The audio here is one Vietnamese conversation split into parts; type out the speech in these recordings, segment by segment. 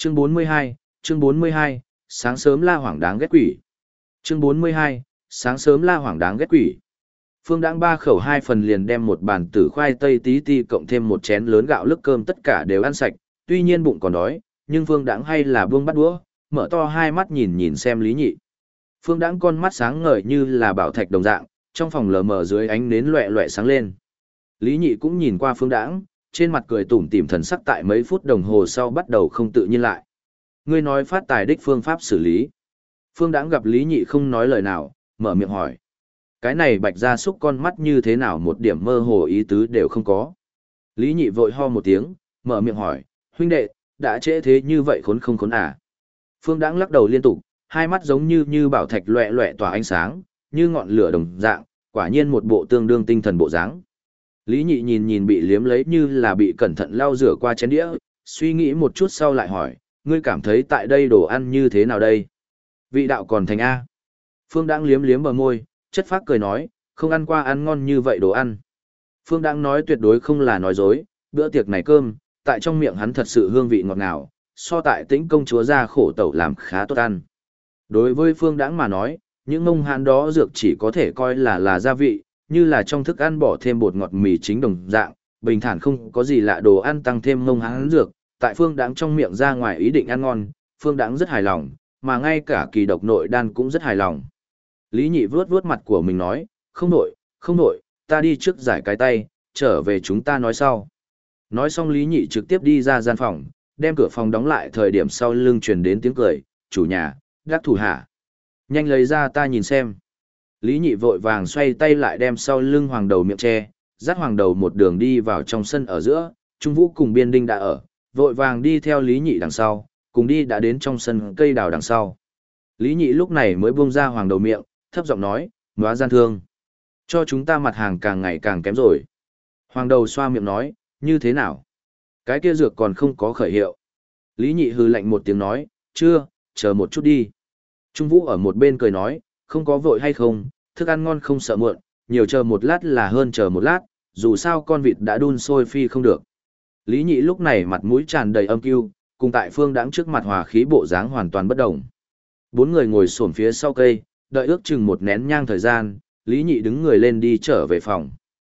Chương 42, sáng sớm la hoảng đáng ghét quỷ. Chương 42, sáng sớm la hoảng đáng ghét quỷ. Phương Đãng ba khẩu hai phần liền đem một bàn tử khoai tây tí ti cộng thêm một chén lớn gạo lức cơm tất cả đều ăn sạch, tuy nhiên bụng còn đói, nhưng Phương Đãng hay là buông bắt đũa, mở to hai mắt nhìn nhìn xem Lý Nhị. Phương Đãng con mắt sáng ngời như là bảo thạch đồng dạng, trong phòng lờ mờ dưới ánh nến loẹt loẹt sáng lên. Lý Nhị cũng nhìn qua Phương Đãng, trên mặt cười tủm tỉm thần sắc tại mấy phút đồng hồ sau bắt đầu không tự nhiên lại. Ngươi nói phát tài đích phương pháp xử lý. Phương Đãng gặp Lý Nhị không nói lời nào, mở miệng hỏi. Cái này bạch gia súc con mắt như thế nào một điểm mơ hồ ý tứ đều không có. Lý Nhị vội ho một tiếng, mở miệng hỏi, huynh đệ, đã trễ thế như vậy khốn không khốn à? Phương Đãng lắc đầu liên tục, hai mắt giống như bảo thạch loẹt loẹt tỏa ánh sáng, như ngọn lửa đồng dạng, quả nhiên một bộ tương đương tinh thần bộ dáng. Lý Nhị nhìn nhìn bị liếm lấy như là bị cẩn thận lau rửa qua chén đĩa, suy nghĩ một chút sau lại hỏi, ngươi cảm thấy tại đây đồ ăn như thế nào đây? Vị đạo còn thành A. Phương Đãng liếm liếm bờ môi, chất phác cười nói, không ăn qua ăn ngon như vậy đồ ăn. Phương Đãng nói tuyệt đối không là nói dối, bữa tiệc này cơm, tại trong miệng hắn thật sự hương vị ngọt ngào, so tại Tĩnh công chúa ra khổ tẩu làm khá tốt ăn. Đối với Phương Đãng mà nói, những mông hán đó dược chỉ có thể coi là gia vị, như là trong thức ăn bỏ thêm bột ngọt mì chính đồng dạng, bình thản không có gì lạ đồ ăn tăng thêm mông hán dược, tại Phương Đãng trong miệng ra ngoài ý định ăn ngon, Phương Đãng rất hài lòng, mà ngay cả kỳ độc nội đan cũng rất hài lòng. Lý Nhị vuốt vuốt mặt của mình nói, không nổi, ta đi trước giải cái tay, trở về chúng ta nói sau. Nói xong Lý Nhị trực tiếp đi ra gian phòng, đem cửa phòng đóng lại thời điểm sau lưng truyền đến tiếng cười, chủ nhà, đắc thủ hạ. Nhanh lấy ra ta nhìn xem. Lý Nhị vội vàng xoay tay lại đem sau lưng hoàng đầu miệng che, dắt hoàng đầu một đường đi vào trong sân ở giữa, Trung Vũ cùng Biên Đinh đã ở, vội vàng đi theo Lý Nhị đằng sau, cùng đi đã đến trong sân cây đào đằng sau. Lý Nhị lúc này mới buông ra hoàng đầu miệng, thấp giọng nói, nóa gian thương. Cho chúng ta mặt hàng càng ngày càng kém rồi. Hoàng đầu xoa miệng nói, như thế nào? Cái kia dược còn không có khởi hiệu. Lý Nhị hừ lạnh một tiếng nói, chưa, chờ một chút đi. Trung Vũ ở một bên cười nói, không có vội hay không, thức ăn ngon không sợ muộn, nhiều chờ một lát là hơn chờ một lát, dù sao con vịt đã đun sôi phi không được. Lý Nhị lúc này mặt mũi tràn đầy âm cưu, cùng tại Phương Đãng trước mặt hòa khí bộ dáng hoàn toàn bất động. Bốn người ngồi xổm phía sau cây, đợi ước chừng một nén nhang thời gian, Lý Nhị đứng người lên đi trở về phòng.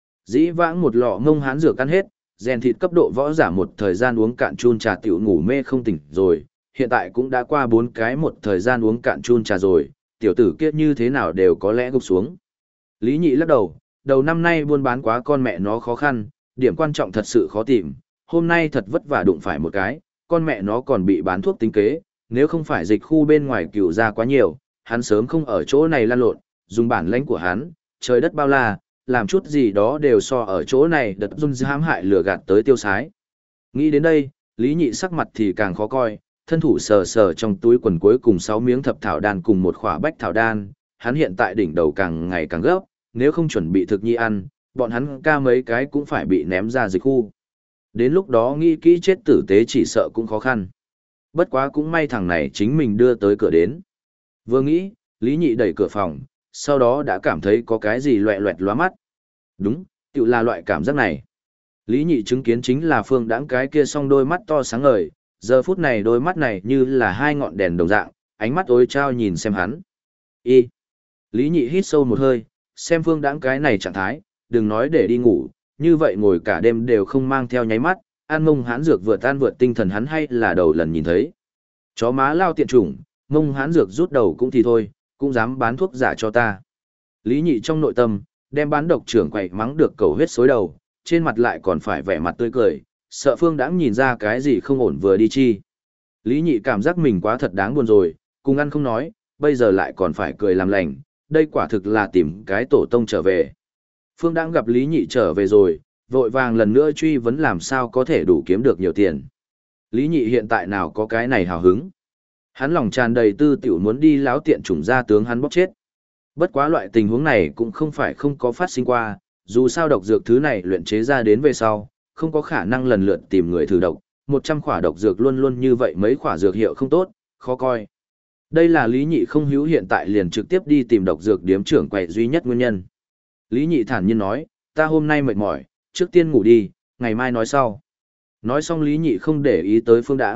Dĩ vãng một lọ ngông hán dược ăn hết, rèn thịt cấp độ võ giả một thời gian uống cạn chun trà tiểu ngủ mê không tỉnh rồi, hiện tại cũng đã qua 4 cái một thời gian uống cạn chun trà rồi, tiểu tử kia như thế nào đều có lẽ gục xuống. Lý Nhị lắc đầu năm nay buôn bán quá con mẹ nó khó khăn, điểm quan trọng thật sự khó tìm, hôm nay thật vất vả đụng phải một cái, con mẹ nó còn bị bán thuốc tính kế, nếu không phải dịch khu bên ngoài cựu ra quá nhiều, hắn sớm không ở chỗ này lan lộn, dùng bản lãnh của hắn, trời đất bao la, làm chút gì đó đều so ở chỗ này đợt run hãm hại lừa gạt tới tiêu sái. Nghĩ đến đây, Lý Nhị sắc mặt thì càng khó coi, thân thủ sờ sờ trong túi quần cuối cùng 6 miếng thập thảo đan cùng một khỏa bách thảo đan, hắn hiện tại đỉnh đầu càng ngày càng gấp, nếu không chuẩn bị thực nhi ăn, bọn hắn ca mấy cái cũng phải bị ném ra dịch khu. Đến lúc đó nghĩ kỹ chết tử tế chỉ sợ cũng khó khăn. Bất quá cũng may thằng này chính mình đưa tới cửa đến. Vừa nghĩ, Lý Nhị đẩy cửa phòng, sau đó đã cảm thấy có cái gì loẹ loẹt lóa mắt. Đúng, tự là loại cảm giác này. Lý Nhị chứng kiến chính là Phương Đãng cái kia song đôi mắt to sáng ngời, giờ phút này đôi mắt này như là hai ngọn đèn đồng dạng, ánh mắt ối trao nhìn xem hắn. Y. Lý Nhị hít sâu một hơi, xem Phương Đãng cái này trạng thái, đừng nói để đi ngủ, như vậy ngồi cả đêm đều không mang theo nháy mắt, ăn mông hán dược vượt tinh thần hắn hay là đầu lần nhìn thấy. Chó má lao tiện chủng, mông hán dược rút đầu cũng thì thôi, cũng dám bán thuốc giả cho ta. Lý Nhị trong nội tâm, đem bán độc trưởng quậy mắng được cầu huyết xối đầu, trên mặt lại còn phải vẻ mặt tươi cười, sợ Phương Đãng nhìn ra cái gì không ổn vừa đi chi. Lý Nhị cảm giác mình quá thật đáng buồn rồi, cùng ăn không nói, bây giờ lại còn phải cười làm lành, đây quả thực là tìm cái tổ tông trở về. Phương Đãng gặp Lý Nhị trở về rồi, vội vàng lần nữa truy vấn làm sao có thể đủ kiếm được nhiều tiền. Lý Nhị hiện tại nào có cái này hào hứng. Hắn lòng tràn đầy tư tiểu muốn đi láo tiện chủng ra tướng hắn bóp chết. Bất quá loại tình huống này cũng không phải không có phát sinh qua, dù sao độc dược thứ này luyện chế ra đến về sau, không có khả năng lần lượt tìm người thử độc, 100 khỏa độc dược luôn luôn như vậy mấy khỏa dược hiệu không tốt, khó coi. Đây là Lý Nhị không hữu hiện tại liền trực tiếp đi tìm độc dược điếm trưởng quậy duy nhất nguyên nhân. Lý Nhị thản nhiên nói, ta hôm nay mệt mỏi, trước tiên ngủ đi, ngày mai nói sau. Nói xong Lý Nhị không để ý tới Phương Đãng,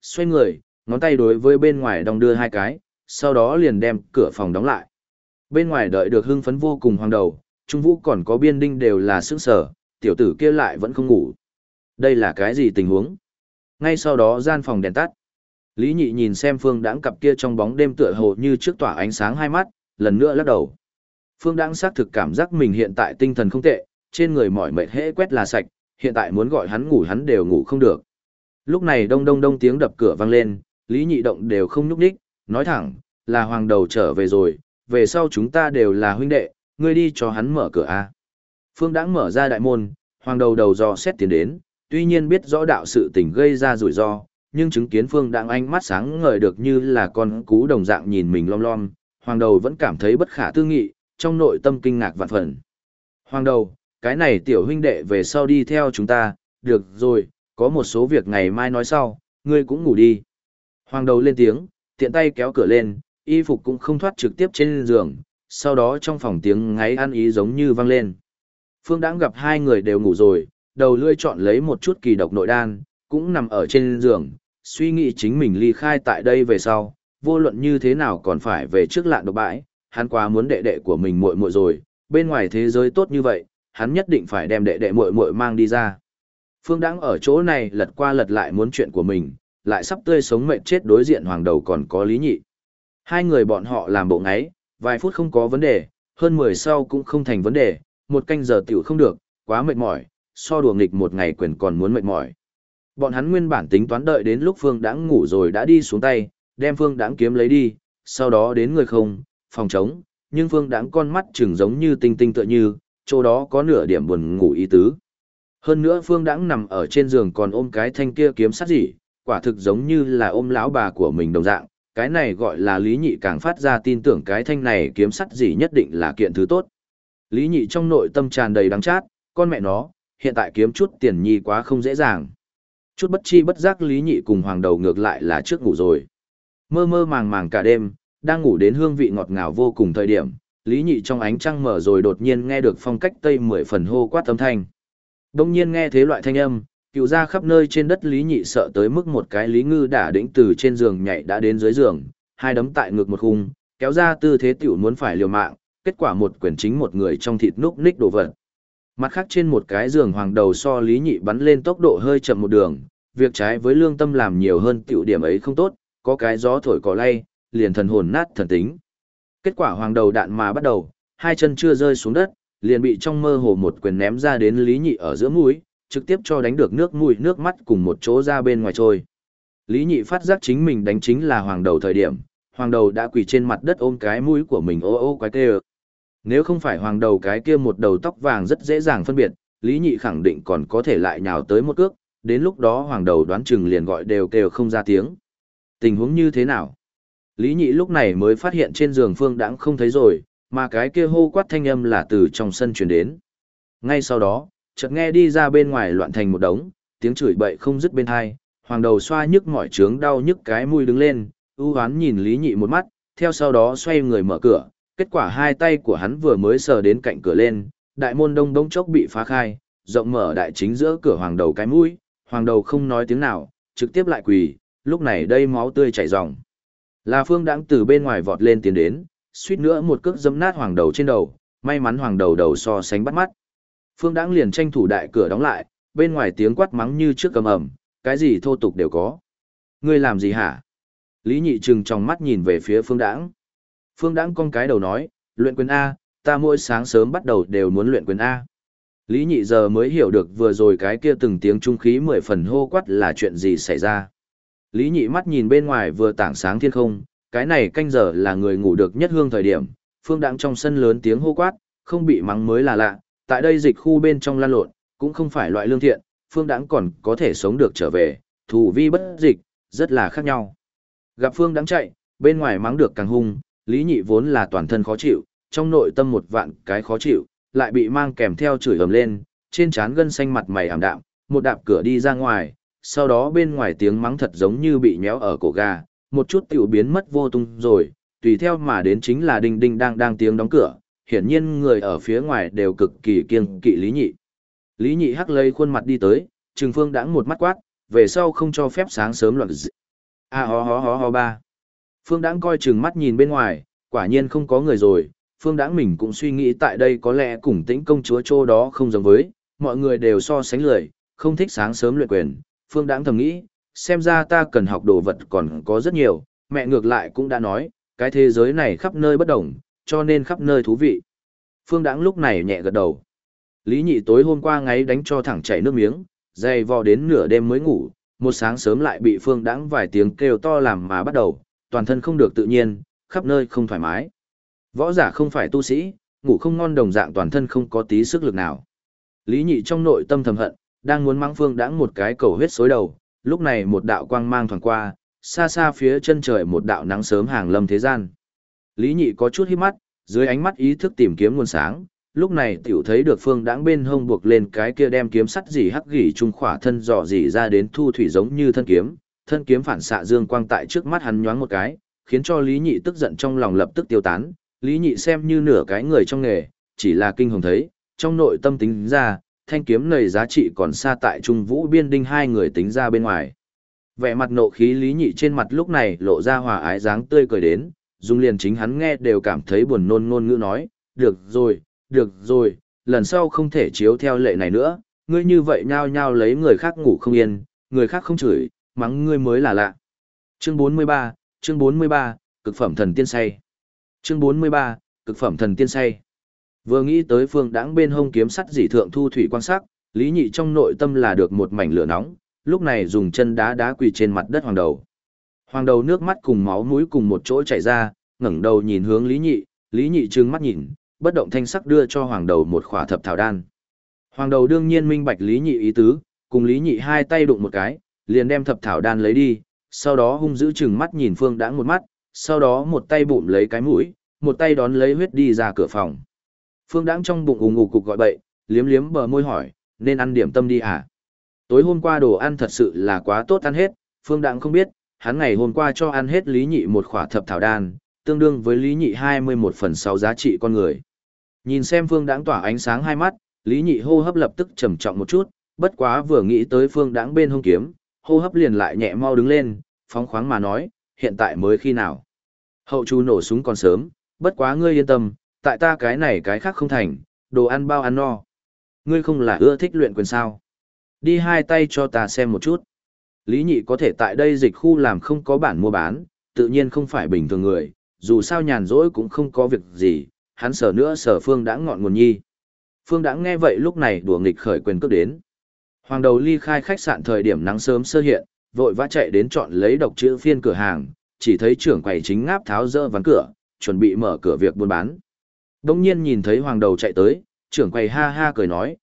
xoay người, ngón tay đối với bên ngoài đong đưa hai cái, sau đó liền đem cửa phòng đóng lại. Bên ngoài đợi được hưng phấn vô cùng Hoàng Đầu, Trung Vũ còn có Biên Đinh đều là sững sờ, tiểu tử kia lại vẫn không ngủ. Đây là cái gì tình huống? Ngay sau đó gian phòng đèn tắt. Lý Nhị nhìn xem Phương Đãng cặp kia trong bóng đêm tựa hồ như trước tỏa ánh sáng hai mắt, lần nữa lắc đầu. Phương Đãng xác thực cảm giác mình hiện tại tinh thần không tệ, trên người mỏi mệt hễ quét là sạch, hiện tại muốn gọi hắn ngủ hắn đều ngủ không được. Lúc này đông đông đông tiếng đập cửa vang lên, Lý Nhị động đều không nhúc nhích, nói thẳng, là Hoàng Đầu trở về rồi, về sau chúng ta đều là huynh đệ, ngươi đi cho hắn mở cửa a. Phương Đãng mở ra đại môn, Hoàng Đầu đầu dò xét tiến đến, tuy nhiên biết rõ đạo sự tình gây ra rủi ro, nhưng chứng kiến Phương Đãng ánh mắt sáng ngời được như là con cú đồng dạng nhìn mình lom lom, Hoàng Đầu vẫn cảm thấy bất khả tư nghị, trong nội tâm kinh ngạc vạn phần. Hoàng Đầu, cái này tiểu huynh đệ về sau đi theo chúng ta, được rồi, có một số việc ngày mai nói sau, ngươi cũng ngủ đi. Hoàng Đầu lên tiếng, tiện tay kéo cửa lên, y phục cũng không thoát trực tiếp trên giường, sau đó trong phòng tiếng ngáy ăn ý giống như vang lên. Phương Đãng gặp hai người đều ngủ rồi, đầu lưỡi chọn lấy một chút kỳ độc nội đan, cũng nằm ở trên giường, suy nghĩ chính mình ly khai tại đây về sau, vô luận như thế nào còn phải về trước lạn độc bãi, hắn quá muốn đệ đệ của mình muội muội rồi, bên ngoài thế giới tốt như vậy, hắn nhất định phải đem đệ đệ muội muội mang đi ra. Phương Đãng ở chỗ này lật qua lật lại muốn chuyện của mình, lại sắp tươi sống mệt chết đối diện Hoàng Đầu còn có Lý Nhị. Hai người bọn họ làm bộ ngáy, vài phút không có vấn đề, hơn 10 sau cũng không thành vấn đề, một canh giờ tiểu không được, quá mệt mỏi, so đùa nghịch một ngày quyền còn muốn mệt mỏi. Bọn hắn nguyên bản tính toán đợi đến lúc Phương Đãng ngủ rồi đã đi xuống tay, đem Phương Đãng kiếm lấy đi, sau đó đến người không, phòng trống, nhưng Phương Đãng con mắt chừng giống như tinh tinh tựa như, chỗ đó có nửa điểm buồn ngủ ý tứ. Hơn nữa Phương Đãng nằm ở trên giường còn ôm cái thanh kia kiếm sắt gì, quả thực giống như là ôm lão bà của mình đồng dạng, cái này gọi là Lý Nhị càng phát ra tin tưởng cái thanh này kiếm sắt gì nhất định là kiện thứ tốt. Lý Nhị trong nội tâm tràn đầy đắng chát, con mẹ nó, hiện tại kiếm chút tiền nhi quá không dễ dàng. Chút bất chi bất giác Lý Nhị cùng Hoàng Đầu ngược lại là trước ngủ rồi. Mơ mơ màng màng cả đêm, đang ngủ đến hương vị ngọt ngào vô cùng thời điểm, Lý Nhị trong ánh trăng mở rồi đột nhiên nghe được phong cách tây 10 phần hô quát âm thanh. Đông nhiên nghe thế loại thanh âm, cựu ra khắp nơi trên đất Lý Nhị sợ tới mức một cái Lý Ngư đả đĩnh từ trên giường nhảy đã đến dưới giường, hai đấm tại ngực một khung, kéo ra tư thế tiểu muốn phải liều mạng, kết quả một quyền chính một người trong thịt núc ních đổ vật. Mặt khác trên một cái giường Hoàng Đầu so Lý Nhị bắn lên tốc độ hơi chậm một đường, việc trái với lương tâm làm nhiều hơn tiểu điểm ấy không tốt, có cái gió thổi cỏ lay, liền thần hồn nát thần tính. Kết quả Hoàng Đầu đạn mà bắt đầu, hai chân chưa rơi xuống đất, liền bị trong mơ hồ một quyền ném ra đến Lý Nhị ở giữa mũi, trực tiếp cho đánh được nước mũi nước mắt cùng một chỗ ra bên ngoài trôi. Lý Nhị phát giác chính mình đánh chính là Hoàng Đầu thời điểm, Hoàng Đầu đã quỳ trên mặt đất ôm cái mũi của mình ô ô quái kêu. Nếu không phải Hoàng Đầu cái kia một đầu tóc vàng rất dễ dàng phân biệt, Lý Nhị khẳng định còn có thể lại nhào tới một cước, đến lúc đó Hoàng Đầu đoán chừng liền gọi đều kêu không ra tiếng. Tình huống như thế nào? Lý Nhị lúc này mới phát hiện trên giường Phương Đãng không thấy rồi, mà cái kia hô quát thanh âm là từ trong sân truyền đến. Ngay sau đó, chợt nghe đi ra bên ngoài loạn thành một đống, tiếng chửi bậy không dứt bên tai, Hoàng Đầu xoa nhức mỏi trướng đau nhức cái mũi đứng lên, ưu hoán nhìn Lý Nhị một mắt, theo sau đó xoay người mở cửa, kết quả hai tay của hắn vừa mới sờ đến cạnh cửa lên, đại môn đông đông chốc bị phá khai, rộng mở đại chính giữa cửa Hoàng Đầu cái mũi, Hoàng Đầu không nói tiếng nào, trực tiếp lại quỳ, lúc này đây máu tươi chảy ròng. Là Phương Đãng từ bên ngoài vọt lên tiến đến, suýt nữa một cước giẫm nát Hoàng Đầu trên đầu, may mắn Hoàng Đầu đầu so sánh bắt mắt. Phương Đãng liền tranh thủ đại cửa đóng lại, bên ngoài tiếng quát mắng như trước cầm ầm, cái gì thô tục đều có. Ngươi làm gì hả? Lý Nhị trừng trong mắt nhìn về phía Phương Đãng. Phương Đãng cong cái đầu nói, luyện quyền A, ta mỗi sáng sớm bắt đầu đều muốn luyện quyền A. Lý Nhị giờ mới hiểu được vừa rồi cái kia từng tiếng trung khí 10 phần hô quát là chuyện gì xảy ra. Lý Nhị mắt nhìn bên ngoài vừa tảng sáng thiên không, cái này canh giờ là người ngủ được nhất hương thời điểm, Phương Đãng trong sân lớn tiếng hô quát, không bị mắng mới là lạ, tại đây dịch khu bên trong lan lộn, cũng không phải loại lương thiện, Phương Đãng còn có thể sống được trở về, thủ vi bất dịch, rất là khác nhau. Gặp Phương Đãng chạy, bên ngoài mắng được càng hung, Lý Nhị vốn là toàn thân khó chịu, trong nội tâm một vạn cái khó chịu, lại bị mang kèm theo chửi ầm lên, trên trán gân xanh mặt mày ảm đạm, một đạp cửa đi ra ngoài, sau đó bên ngoài tiếng mắng thật giống như bị méo ở cổ gà, một chút tiểu biến mất vô tung rồi, tùy theo mà đến chính là đinh đinh đang tiếng đóng cửa, hiển nhiên người ở phía ngoài đều cực kỳ kiêng kỵ Lý Nhị. Lý Nhị hắc lấy khuôn mặt đi tới, Trừng Phương Đãng một mắt quát, về sau không cho phép sáng sớm loạn A ho ho ba. Phương Đãng coi chừng mắt nhìn bên ngoài, quả nhiên không có người rồi. Phương Đãng mình cũng suy nghĩ tại đây có lẽ cùng Tĩnh công chúa chỗ đó không giống với, mọi người đều so sánh lười, không thích sáng sớm luyện quyền. Phương Đãng thầm nghĩ, xem ra ta cần học đồ vật còn có rất nhiều, mẹ ngược lại cũng đã nói, cái thế giới này khắp nơi bất đồng, cho nên khắp nơi thú vị. Phương Đãng lúc này nhẹ gật đầu. Lý Nhị tối hôm qua ngáy đánh cho thẳng chảy nước miếng, dày vò đến nửa đêm mới ngủ, một sáng sớm lại bị Phương Đãng vài tiếng kêu to làm mà bắt đầu, toàn thân không được tự nhiên, khắp nơi không thoải mái. Võ giả không phải tu sĩ, ngủ không ngon đồng dạng toàn thân không có tí sức lực nào. Lý Nhị trong nội tâm thầm hận, đang muốn mắng Phương Đãng một cái cầu huyết xối đầu, lúc này một đạo quang mang thoáng qua, xa xa phía chân trời một đạo nắng sớm hàng lâm thế gian. Lý Nhị có chút híp mắt, dưới ánh mắt ý thức tìm kiếm nguồn sáng, lúc này tiểu thấy được Phương Đãng bên hông buộc lên cái kia đem kiếm sắt dỉ hắc gỉ trung khỏa thân dò dỉ ra đến thu thủy giống như thân kiếm phản xạ dương quang tại trước mắt hắn nhoáng một cái, khiến cho Lý Nhị tức giận trong lòng lập tức tiêu tán. Lý Nhị xem như nửa cái người trong nghề, chỉ là kinh hồn thấy, trong nội tâm tính ra, thanh kiếm này giá trị còn xa tại Trung Vũ Biên Đinh hai người tính ra bên ngoài. Vẻ mặt nộ khí Lý Nhị trên mặt lúc này lộ ra hòa ái dáng tươi cười đến, dùng liền chính hắn nghe đều cảm thấy buồn nôn ngôn ngữ nói, được rồi, lần sau không thể chiếu theo lệ này nữa, ngươi như vậy nhao nhao lấy người khác ngủ không yên, người khác không chửi, mắng ngươi mới là lạ. Chương 43, cực phẩm thần tiên say. Chương 43, cực phẩm thần tiên say. Vừa nghĩ tới Phương Đãng bên hông kiếm sắt dỉ thượng thu thủy quan sắc, Lý Nhị trong nội tâm là được một mảnh lửa nóng, lúc này dùng chân đá đá quỳ trên mặt đất hoàng đầu. Hoàng đầu nước mắt cùng máu mũi cùng một chỗ chảy ra, ngẩng đầu nhìn hướng Lý Nhị trừng mắt nhìn, bất động thanh sắc đưa cho hoàng đầu một khỏa thập thảo đan. Hoàng đầu đương nhiên minh bạch Lý Nhị ý tứ, cùng Lý Nhị hai tay đụng một cái, liền đem thập thảo đan lấy đi, sau đó hung dữ trừng mắt nhìn Phương Đãng một mắt, sau đó một tay bụm lấy cái mũi, một tay đón lấy huyết đi ra cửa phòng. Phương Đãng trong bụng ù ngục cục gọi bậy, liếm liếm bờ môi hỏi, nên ăn điểm tâm đi à? Tối hôm qua đồ ăn thật sự là quá tốt ăn hết, Phương Đãng không biết, hắn ngày hôm qua cho ăn hết Lý Nhị một khỏa thập thảo đan, tương đương với Lý Nhị 21/6 giá trị con người. Nhìn xem Phương Đãng tỏa ánh sáng hai mắt, Lý Nhị hô hấp lập tức trầm trọng một chút, bất quá vừa nghĩ tới Phương Đãng bên hông kiếm, hô hấp liền lại nhẹ mau đứng lên, phóng khoáng mà nói, hiện tại mới khi nào? Hậu chu nổ súng còn sớm, bất quá ngươi yên tâm, tại ta cái này cái khác không thành, đồ ăn bao ăn no. Ngươi không là ưa thích luyện quyền sao? Đi hai tay cho ta xem một chút. Lý Nhị có thể tại đây dịch khu làm không có bản mua bán, tự nhiên không phải bình thường người, dù sao nhàn rỗi cũng không có việc gì, hắn sở nữa sở Phương Đãng ngọn nguồn nhi. Phương Đãng nghe vậy lúc này đùa nghịch khởi quyền cước đến. Hoàng đầu ly khai khách sạn thời điểm nắng sớm sơ hiện, vội vã chạy đến chọn lấy độc chữ phiên cửa hàng, chỉ thấy trưởng quầy chính ngáp tháo dỡ ván cửa, chuẩn bị mở cửa việc buôn bán. Đông nhiên nhìn thấy hoàng đầu chạy tới, trưởng quầy ha ha cười nói,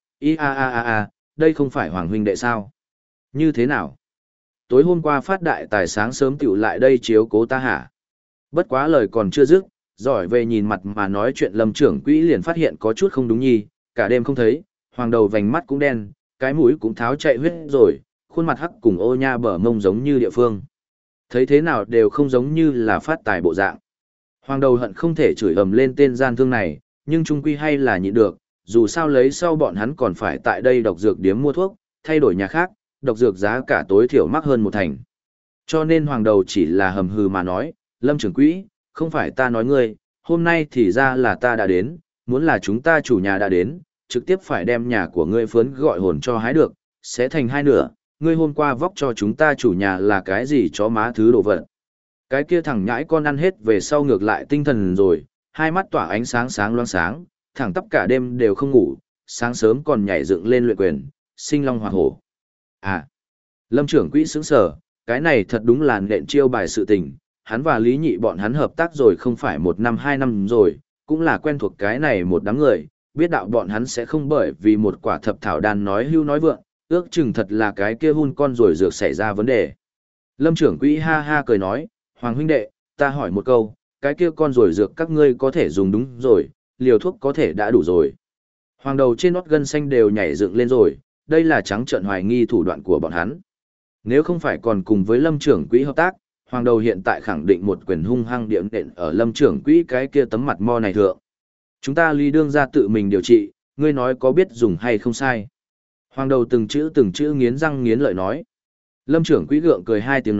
đây không phải hoàng huynh đệ sao? Như thế nào? Tối hôm qua phát đại tài sáng sớm tiểu lại đây chiếu cố ta hả? Bất quá lời còn chưa dứt, giỏi về nhìn mặt mà nói chuyện Lâm trưởng quỹ liền phát hiện có chút không đúng nhi, cả đêm không thấy, hoàng đầu vành mắt cũng đen, cái mũi cũng tháo chạy huyết rồi, khuôn mặt hắc cùng ô nha bờ mông giống như địa phương. Thấy thế nào đều không giống như là phát tài bộ dạng. Hoàng đầu hận không thể chửi ầm lên tên gian thương này, nhưng trung quy hay là nhịn được, dù sao lấy sau bọn hắn còn phải tại đây độc dược điếm mua thuốc, thay đổi nhà khác, độc dược giá cả tối thiểu mắc hơn một thành. Cho nên hoàng đầu chỉ là hầm hừ mà nói, Lâm trưởng quỹ, không phải ta nói ngươi, hôm nay thì ra là ta đã đến, muốn là chúng ta chủ nhà đã đến, trực tiếp phải đem nhà của ngươi phướn gọi hồn cho hái được, sẽ thành hai nửa, ngươi hôm qua vóc cho chúng ta chủ nhà là cái gì chó má thứ đồ vật. Cái kia thằng nhãi con ăn hết về sau ngược lại tinh thần rồi, hai mắt tỏa ánh sáng sáng loang sáng, thẳng tắp cả đêm đều không ngủ, sáng sớm còn nhảy dựng lên luyện quyền, sinh long hoạt hổ. À, Lâm trưởng quỹ sững sờ, cái này thật đúng là nện chiêu bài sự tình, hắn và Lý Nhị bọn hắn hợp tác rồi không phải 1 năm 2 năm rồi, cũng là quen thuộc cái này một đám người, biết đạo bọn hắn sẽ không bởi vì một quả thập thảo đan nói hưu nói vượng, ước chừng thật là cái kia hun con rồi dược xảy ra vấn đề. Lâm trưởng quỹ ha ha cười nói, Hoàng huynh đệ, ta hỏi một câu, cái kia con rồi dược các ngươi có thể dùng đúng rồi, liều thuốc có thể đã đủ rồi. Hoàng đầu trên nót gân xanh đều nhảy dựng lên rồi, đây là trắng trợn hoài nghi thủ đoạn của bọn hắn. Nếu không phải còn cùng với Lâm trưởng quỹ hợp tác, Hoàng đầu hiện tại khẳng định một quyền hung hăng điểm đện ở Lâm trưởng quỹ cái kia tấm mặt mo này thượng. Chúng ta Lý đương ra tự mình điều trị, ngươi nói có biết dùng hay không sai. Hoàng đầu từng chữ nghiến răng nghiến lợi nói. Lâm trưởng quỹ gượng cười hai tiếng nói,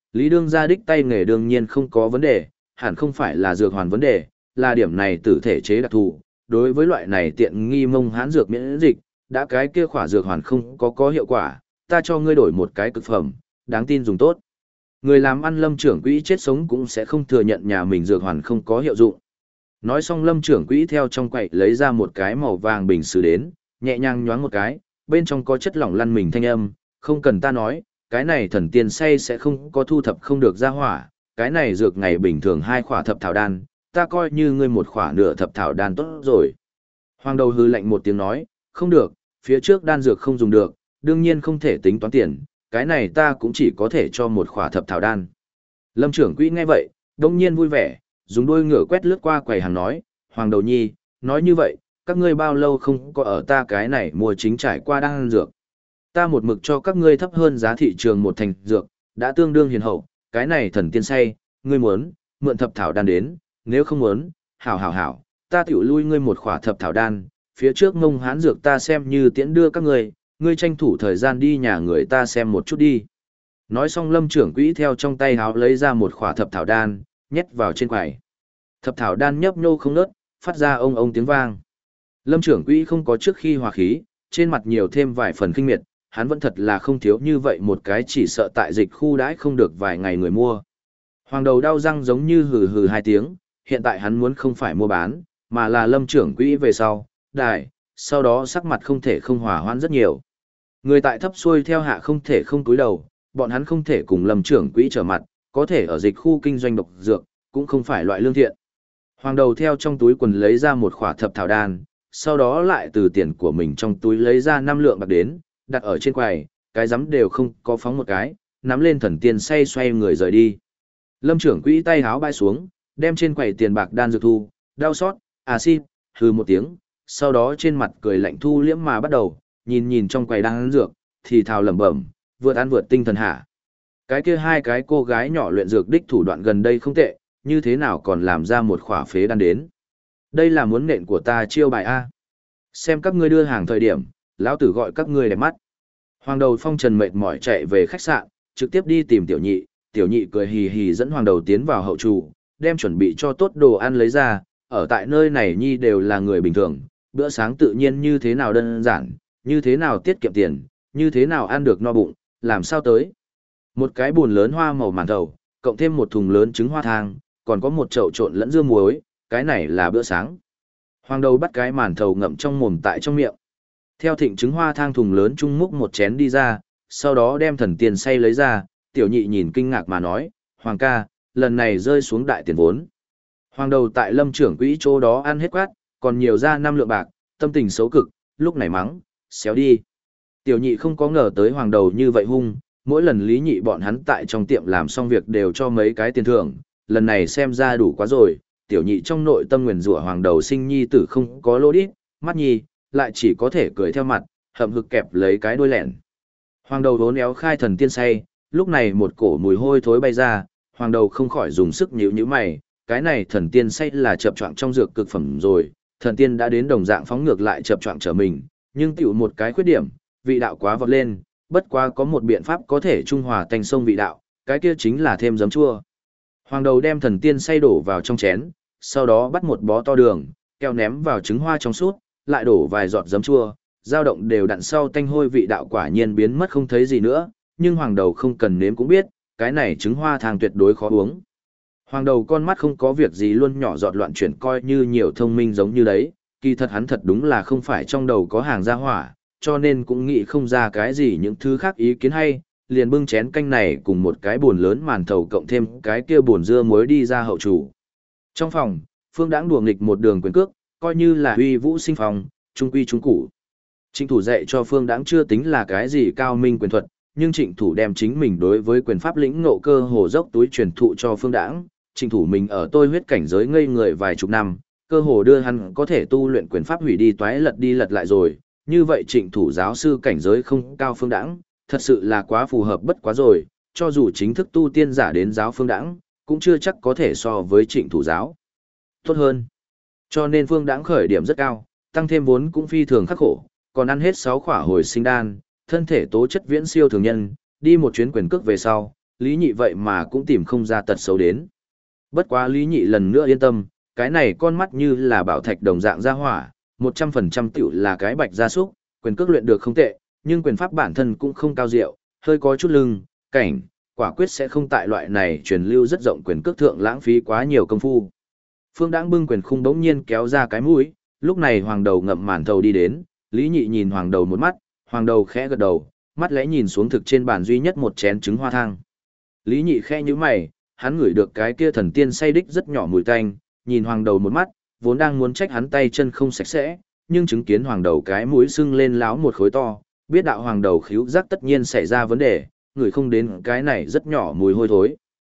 Lý đương gia đích tay nghề đương nhiên không có vấn đề, hẳn không phải là dược hoàn vấn đề, là điểm này tử thể chế đặc thù. Đối với loại này tiện nghi mông hán dược miễn dịch, đã cái kia khỏa dược hoàn không có hiệu quả, ta cho ngươi đổi một cái cực phẩm, đáng tin dùng tốt. Người làm ăn Lâm trưởng quỹ chết sống cũng sẽ không thừa nhận nhà mình dược hoàn không có hiệu dụng. Nói xong Lâm trưởng quỹ theo trong quậy lấy ra một cái màu vàng bình sứ đến, nhẹ nhàng nhoáng một cái, bên trong có chất lỏng lăn mình thanh âm, không cần ta nói, cái này thần tiên say sẽ không có thu thập không được ra hỏa, cái này dược ngày bình thường 2 khỏa thập thảo đan, ta coi như ngươi một khỏa nửa thập thảo đan tốt rồi. Hoàng đầu hư lạnh một tiếng nói, không được, phía trước đan dược không dùng được, đương nhiên không thể tính toán tiền, cái này ta cũng chỉ có thể cho một khỏa thập thảo đan. Lâm trưởng quỹ nghe vậy, đông nhiên vui vẻ, dùng đôi ngựa quét lướt qua quầy hàng nói, Hoàng đầu nhi, nói như vậy, các ngươi bao lâu không có ở ta cái này mua chính trải qua đan dược. Ta một mực cho các ngươi thấp hơn giá thị trường một thành dược, đã tương đương hiền hậu, cái này thần tiên say, ngươi muốn, mượn thập thảo đan đến, nếu không muốn, hảo, ta tiểu lui ngươi một khỏa thập thảo đan, phía trước Mông Hán dược ta xem như tiễn đưa các ngươi tranh thủ thời gian đi nhà người ta xem một chút đi. Nói xong Lâm trưởng quỹ theo trong tay háo lấy ra một khỏa thập thảo đan, nhét vào trên quầy. Thập thảo đan nhấp nhô không ngớt, phát ra ông tiếng vang. Lâm trưởng quỹ không có trước khi hòa khí, trên mặt nhiều thêm vài phần kinh miệt, hắn vẫn thật là không thiếu như vậy một cái chỉ sợ tại dịch khu đãi không được vài ngày người mua. Hoàng đầu đau răng giống như hừ hừ 2 tiếng, hiện tại hắn muốn không phải mua bán, mà là Lâm trưởng quỹ về sau đó sắc mặt không thể không hòa hoãn rất nhiều. Người tại thấp xuôi theo hạ không thể không cúi đầu, bọn hắn không thể cùng Lâm trưởng quỹ trở mặt, có thể ở dịch khu kinh doanh độc dược, cũng không phải loại lương thiện. Hoàng đầu theo trong túi quần lấy ra một khỏa thập thảo đan, sau đó lại từ tiền của mình trong túi lấy ra 5 lượng bạc đến, đặt ở trên quầy, cái giấm đều không có phóng một cái, nắm lên thần tiên say xoay người rời đi. Lâm trưởng quỹ tay háo bay xuống, đem trên quầy tiền bạc đan dược thu, đau xót, xin, hừ một tiếng, sau đó trên mặt cười lạnh thu liễm mà bắt đầu, nhìn trong quầy đan dược, thì thào lẩm bẩm, vượt ăn vượt tinh thần hạ. Cái kia 2 cái cô gái nhỏ luyện dược đích thủ đoạn gần đây không tệ, như thế nào còn làm ra một khỏa phế đan đến. Đây là muốn nện của ta chiêu bài A. Xem các ngươi đưa hàng thời điểm, lão tử gọi các ngươi đẹp mắt. Hoàng đầu phong trần mệt mỏi chạy về khách sạn, trực tiếp đi tìm tiểu nhị cười hì hì dẫn hoàng đầu tiến vào hậu trụ, đem chuẩn bị cho tốt đồ ăn lấy ra, ở tại nơi này nhi đều là người bình thường, bữa sáng tự nhiên như thế nào đơn giản, như thế nào tiết kiệm tiền, như thế nào ăn được no bụng, làm sao tới. Một cái bùn lớn hoa màu màn thầu, cộng thêm một thùng lớn trứng hoa thang, còn có một chậu trộn lẫn dưa muối, cái này là bữa sáng. Hoàng đầu bắt cái màn thầu ngậm trong mồm tại trong miệng. Theo thịnh trứng hoa thang thùng lớn trung múc một chén đi ra, sau đó đem thần tiền say lấy ra, tiểu nhị nhìn kinh ngạc mà nói, Hoàng ca, lần này rơi xuống đại tiền vốn. Hoàng đầu tại Lâm trưởng quỹ chỗ đó ăn hết quát, còn nhiều ra 5 lượng bạc, tâm tình xấu cực, lúc này mắng, xéo đi. Tiểu nhị không có ngờ tới hoàng đầu như vậy hung, mỗi lần lý nhị bọn hắn tại trong tiệm làm xong việc đều cho mấy cái tiền thưởng, lần này xem ra đủ quá rồi, tiểu nhị trong nội tâm nguyền rủa hoàng đầu sinh nhi tử không có lỗ đít, mắt nhi, lại chỉ có thể cười theo mặt, hậm hực kẹp lấy cái đuôi lẹn. Hoàng đầu vốn éo khai thần tiên say, lúc này một cổ mùi hôi thối bay ra, hoàng đầu không khỏi dùng sức nhíu mày, cái này thần tiên say là chập choạng trong dược cực phẩm rồi, thần tiên đã đến đồng dạng phóng ngược lại chập choạng trở mình, nhưng tiểu một cái khuyết điểm, vị đạo quá vọt lên, bất quá có một biện pháp có thể trung hòa tanh sông vị đạo, cái kia chính là thêm giấm chua. Hoàng đầu đem thần tiên say đổ vào trong chén, sau đó bắt một bó to đường, keo ném vào trứng hoa trong suốt, lại đổ vài giọt giấm chua, dao động đều đặn sau tanh hôi vị đạo quả nhiên biến mất không thấy gì nữa, nhưng hoàng đầu không cần nếm cũng biết, cái này trứng hoa thang tuyệt đối khó uống. Hoàng đầu con mắt không có việc gì luôn nhỏ giọt loạn chuyển coi như nhiều thông minh giống như đấy, kỳ thật hắn thật đúng là không phải trong đầu có hàng gia hỏa, cho nên cũng nghĩ không ra cái gì những thứ khác ý kiến hay, liền bưng chén canh này cùng một cái bồn lớn màn thầu cộng thêm cái kia bồn dưa muối đi ra hậu chủ. Trong phòng, Phương Đãng đùa nghịch một đường quyền cước, coi như là uy vũ sinh phòng, trung quy trung củ. Trịnh thủ dạy cho Phương Đãng chưa tính là cái gì cao minh quyền thuật, nhưng trịnh thủ đem chính mình đối với quyền pháp lĩnh ngộ cơ hồ dốc túi truyền thụ cho Phương Đãng. Trịnh thủ mình ở tôi huyết cảnh giới ngây người vài chục năm, cơ hồ đưa hắn có thể tu luyện quyền pháp hủy đi toái lật đi lật lại rồi, như vậy trịnh thủ giáo sư cảnh giới không cao Phương Đãng, thật sự là quá phù hợp bất quá rồi, cho dù chính thức tu tiên giả đến giáo Phương Đãng, cũng chưa chắc có thể so với trịnh thủ giáo tốt hơn. Cho nên Phương Đãng khởi điểm rất cao, tăng thêm vốn cũng phi thường khắc khổ, còn ăn hết 6 khỏa hồi sinh đan, thân thể tố chất viễn siêu thường nhân, đi một chuyến quyền cước về sau, Lý Nhị vậy mà cũng tìm không ra tật xấu đến. Bất quá Lý Nhị lần nữa yên tâm, cái này con mắt như là bảo thạch đồng dạng ra hỏa, 100% tiểu là cái bạch gia súc, quyền cước luyện được không tệ, nhưng quyền pháp bản thân cũng không cao diệu, hơi có chút lưng, cảnh, quả quyết sẽ không tại loại này truyền lưu rất rộng quyền cước thượng lãng phí quá nhiều công phu. Phương Đãng bưng quyền khung bỗng nhiên kéo ra cái mũi, lúc này hoàng đầu ngậm màn thầu đi đến, Lý Nhị nhìn hoàng đầu một mắt, hoàng đầu khẽ gật đầu, mắt lẽ nhìn xuống thực trên bàn duy nhất một chén trứng hoa thang. Lý Nhị khẽ nhíu mày, hắn ngửi được cái kia thần tiên say đích rất nhỏ mùi tanh, nhìn hoàng đầu một mắt, vốn đang muốn trách hắn tay chân không sạch sẽ, nhưng chứng kiến hoàng đầu cái mũi sưng lên láo một khối to, biết đạo hoàng đầu khíu giác tất nhiên xảy ra vấn đề, ngửi không đến cái này rất nhỏ mùi hôi thối.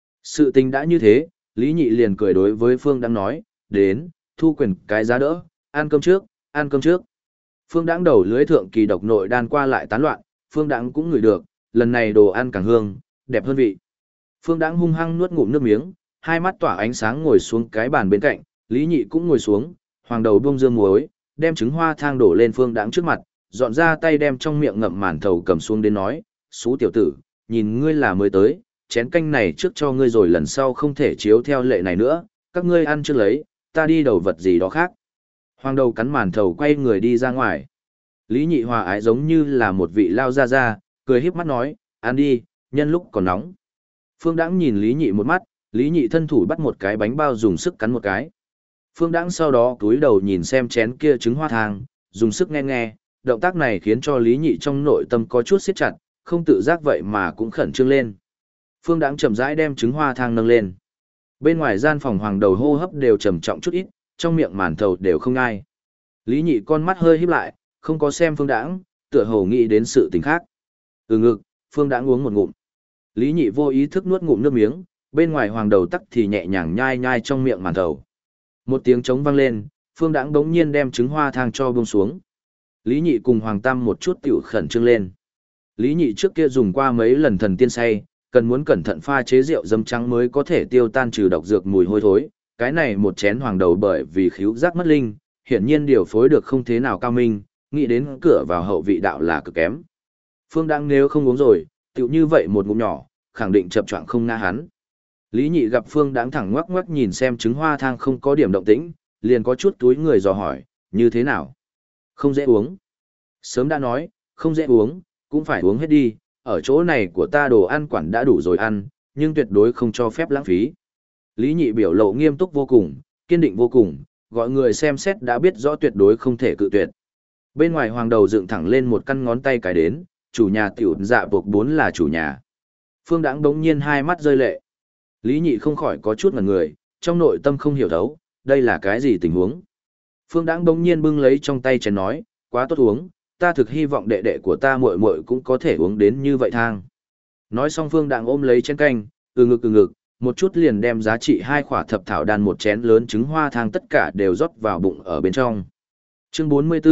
Sự tình đã như thế, Lý Nhị liền cười đối với Phương Đãng nói, đến, thu quyền cái giá đỡ, ăn cơm trước, ăn cơm trước. Phương Đãng đầu lưới thượng kỳ độc nội đan qua lại tán loạn, Phương Đãng cũng ngửi được, lần này đồ ăn càng hương, đẹp hơn vị. Phương Đãng hung hăng nuốt ngụm nước miếng, hai mắt tỏa ánh sáng ngồi xuống cái bàn bên cạnh, Lý Nhị cũng ngồi xuống, hoàng đầu buông dưa muối, đem trứng hoa thang đổ lên Phương Đãng trước mặt, dọn ra tay đem trong miệng ngậm màn thầu cầm xuống đến nói, "Sú tiểu tử, nhìn ngươi là mới tới, chén canh này trước cho ngươi rồi lần sau không thể chiếu theo lệ này nữa, các ngươi ăn trước lấy, ta đi đầu vật gì đó khác." Hoàng đầu cắn màn thầu quay người đi ra ngoài. Lý Nhị hòa ái giống như là một vị lao ra, cười híp mắt nói, "Ăn đi, nhân lúc còn nóng." Phương Đãng nhìn Lý Nhị một mắt, Lý Nhị thân thủ bắt một cái bánh bao dùng sức cắn một cái. Phương Đãng sau đó cúi đầu nhìn xem chén kia trứng hoa thang, dùng sức nghe nghe, động tác này khiến cho Lý Nhị trong nội tâm có chút siết chặt, không tự giác vậy mà cũng khẩn trương lên. Phương Đãng chậm rãi đem trứng hoa thang nâng lên. Bên ngoài gian phòng hoàng đầu hô hấp đều trầm trọng chút ít, trong miệng màn thầu đều không ngai. Lý Nhị con mắt hơi híp lại, không có xem Phương Đãng, tựa hồ nghĩ đến sự tình khác. Ngực, Phương Đãng uống một ngụm. Lý Nhị vô ý thức nuốt ngụm nước miếng, bên ngoài hoàng đầu tắc thì nhẹ nhàng nhai nhai trong miệng màn thầu. Một tiếng trống vang lên, Phương Đãng bỗng nhiên đem trứng hoa thang cho buông xuống. Lý Nhị cùng Hoàng Tam một chút tiểu khẩn trương lên. Lý Nhị trước kia dùng qua mấy lần thần tiên say, cần muốn cẩn thận pha chế rượu dấm trắng mới có thể tiêu tan trừ độc dược mùi hôi thối. Cái này một chén hoàng đầu bởi vì khíu giác mất linh, hiển nhiên điều phối được không thế nào cao minh, nghĩ đến cửa vào hậu vị đạo là cực kém. Phương Đãng nếu không uống rồi, tiểu như vậy một ngụm nhỏ, khẳng định chập choạng không ngã hắn. Lý Nhị gặp Phương Đãng thẳng ngoắc ngoắc nhìn xem trứng hoa thang không có điểm động tĩnh, liền có chút túi người dò hỏi, như thế nào? Không dễ uống. Sớm đã nói, không dễ uống, cũng phải uống hết đi, ở chỗ này của ta đồ ăn quản đã đủ rồi ăn, nhưng tuyệt đối không cho phép lãng phí. Lý Nhị biểu lộ nghiêm túc vô cùng, kiên định vô cùng, gọi người xem xét đã biết rõ tuyệt đối không thể cự tuyệt. Bên ngoài hoàng đầu dựng thẳng lên một căn ngón tay cái đến, chủ nhà tiểu dạ buộc bốn là chủ nhà. Phương Đãng bỗng nhiên hai mắt rơi lệ. Lý Nhị không khỏi có chút ngẩn người, trong nội tâm không hiểu thấu, đây là cái gì tình huống. Phương Đãng bỗng nhiên bưng lấy trong tay chén nói, quá tốt uống, ta thực hy vọng đệ đệ của ta muội muội cũng có thể uống đến như vậy thang. Nói xong Phương Đãng ôm lấy chén canh, từ ngực, một chút liền đem giá trị 2 khỏa thập thảo đan một chén lớn trứng hoa thang tất cả đều rót vào bụng ở bên trong. Chương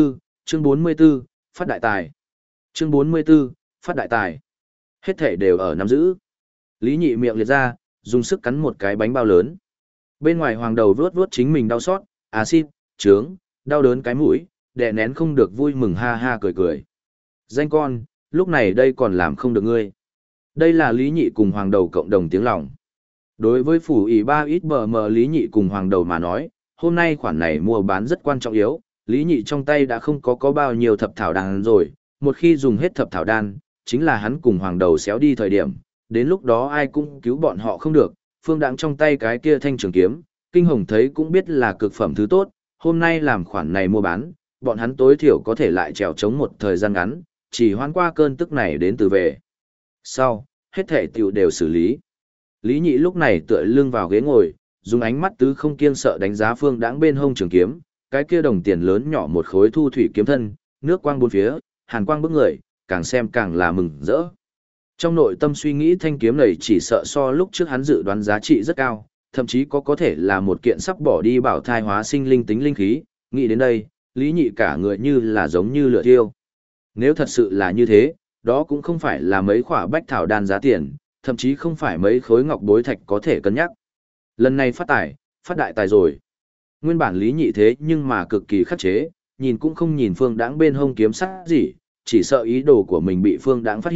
44, phát đại tài. Chương 44, phát đại tài. Hết thể đều ở nắm giữ. Lý Nhị miệng liệt ra, dùng sức cắn một cái bánh bao lớn. Bên ngoài hoàng đầu vuốt vuốt chính mình đau xót, axit, trướng, đau đớn cái mũi, đè nén không được vui mừng ha ha cười. Danh con, lúc này đây còn làm không được ngươi. Đây là Lý Nhị cùng hoàng đầu cộng đồng tiếng lòng. Đối với phủ ỷ ba ít bờ mờ Lý Nhị cùng hoàng đầu mà nói, hôm nay khoản này mua bán rất quan trọng yếu, Lý Nhị trong tay đã không có bao nhiêu thập thảo đan rồi, một khi dùng hết thập thảo đan, chính là hắn cùng hoàng đầu xéo đi thời điểm, đến lúc đó ai cũng cứu bọn họ không được. Phương Đãng trong tay cái kia thanh trường kiếm, Kinh Hồng thấy cũng biết là cực phẩm thứ tốt, hôm nay làm khoản này mua bán, bọn hắn tối thiểu có thể lại trèo chống một thời gian ngắn, chỉ hoãn qua cơn tức này đến từ về. Sau, hết thể tiểu đều xử lý. Lý Nhị lúc này tựa lưng vào ghế ngồi, dùng ánh mắt tứ không kiêng sợ đánh giá Phương Đãng bên hông trường kiếm, cái kia đồng tiền lớn nhỏ một khối thu thủy kiếm thân, nước quang bốn phía, hàn quang bức người, càng xem càng là mừng rỡ. Trong nội tâm suy nghĩ thanh kiếm này chỉ sợ so lúc trước hắn dự đoán giá trị rất cao, thậm chí có thể là một kiện sắp bỏ đi bảo thai hóa sinh linh tính linh khí, nghĩ đến đây, Lý Nhị cả người như là giống như lửa thiêu. Nếu thật sự là như thế, đó cũng không phải là mấy khỏa bách thảo đan giá tiền, thậm chí không phải mấy khối ngọc bối thạch có thể cân nhắc. Lần này phát đại tài rồi. Nguyên bản Lý Nhị thế nhưng mà cực kỳ khắc chế, nhìn cũng không nhìn Phương Đãng bên hông kiếm sắc gì, chỉ sợ ý đồ của mình bị Phương Đãng phát hiện,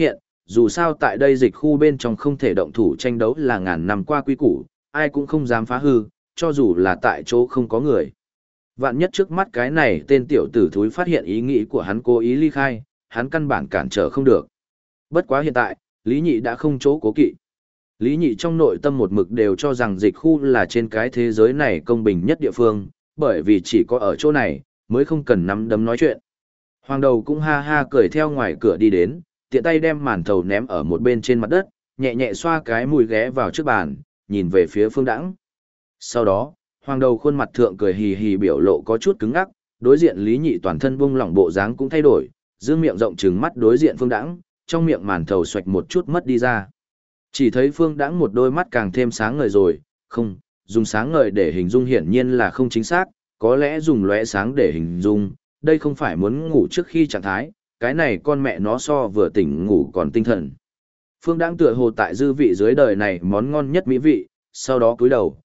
dù sao tại đây dịch khu bên trong không thể động thủ tranh đấu là ngàn năm qua quy củ, ai cũng không dám phá hư, cho dù là tại chỗ không có người. Vạn nhất trước mắt cái này tên tiểu tử thúi phát hiện ý nghĩ của hắn cố ý ly khai, hắn căn bản cản trở không được. Bất quá hiện tại, Lý Nhị đã không chỗ cố kỵ. Lý Nhị trong nội tâm một mực đều cho rằng dịch khu là trên cái thế giới này công bình nhất địa phương, bởi vì chỉ có ở chỗ này, mới không cần nắm đấm nói chuyện. Hoàng đầu cũng ha ha cười theo ngoài cửa đi đến, tiện tay đem màn thầu ném ở một bên trên mặt đất, nhẹ nhẹ xoa cái mùi ghé vào trước bàn, nhìn về phía Phương Đãng. Sau đó, hoàng đầu khuôn mặt thượng cười hì hì biểu lộ có chút cứng ngắc, đối diện Lý Nhị toàn thân bung lỏng bộ dáng cũng thay đổi, dương miệng rộng trừng mắt đối diện Phương Đãng, trong miệng màn thầu xoạch một chút mất đi ra. Chỉ thấy Phương Đãng một đôi mắt càng thêm sáng ngời rồi, không, dùng sáng ngời để hình dung hiển nhiên là không chính xác, có lẽ dùng lóe sáng để hình dung, đây không phải muốn ngủ trước khi trạng thái, cái này con mẹ nó so vừa tỉnh ngủ còn tinh thần. Phương Đãng tựa hồ tại dư vị dưới đời này món ngon nhất mỹ vị, sau đó cúi đầu,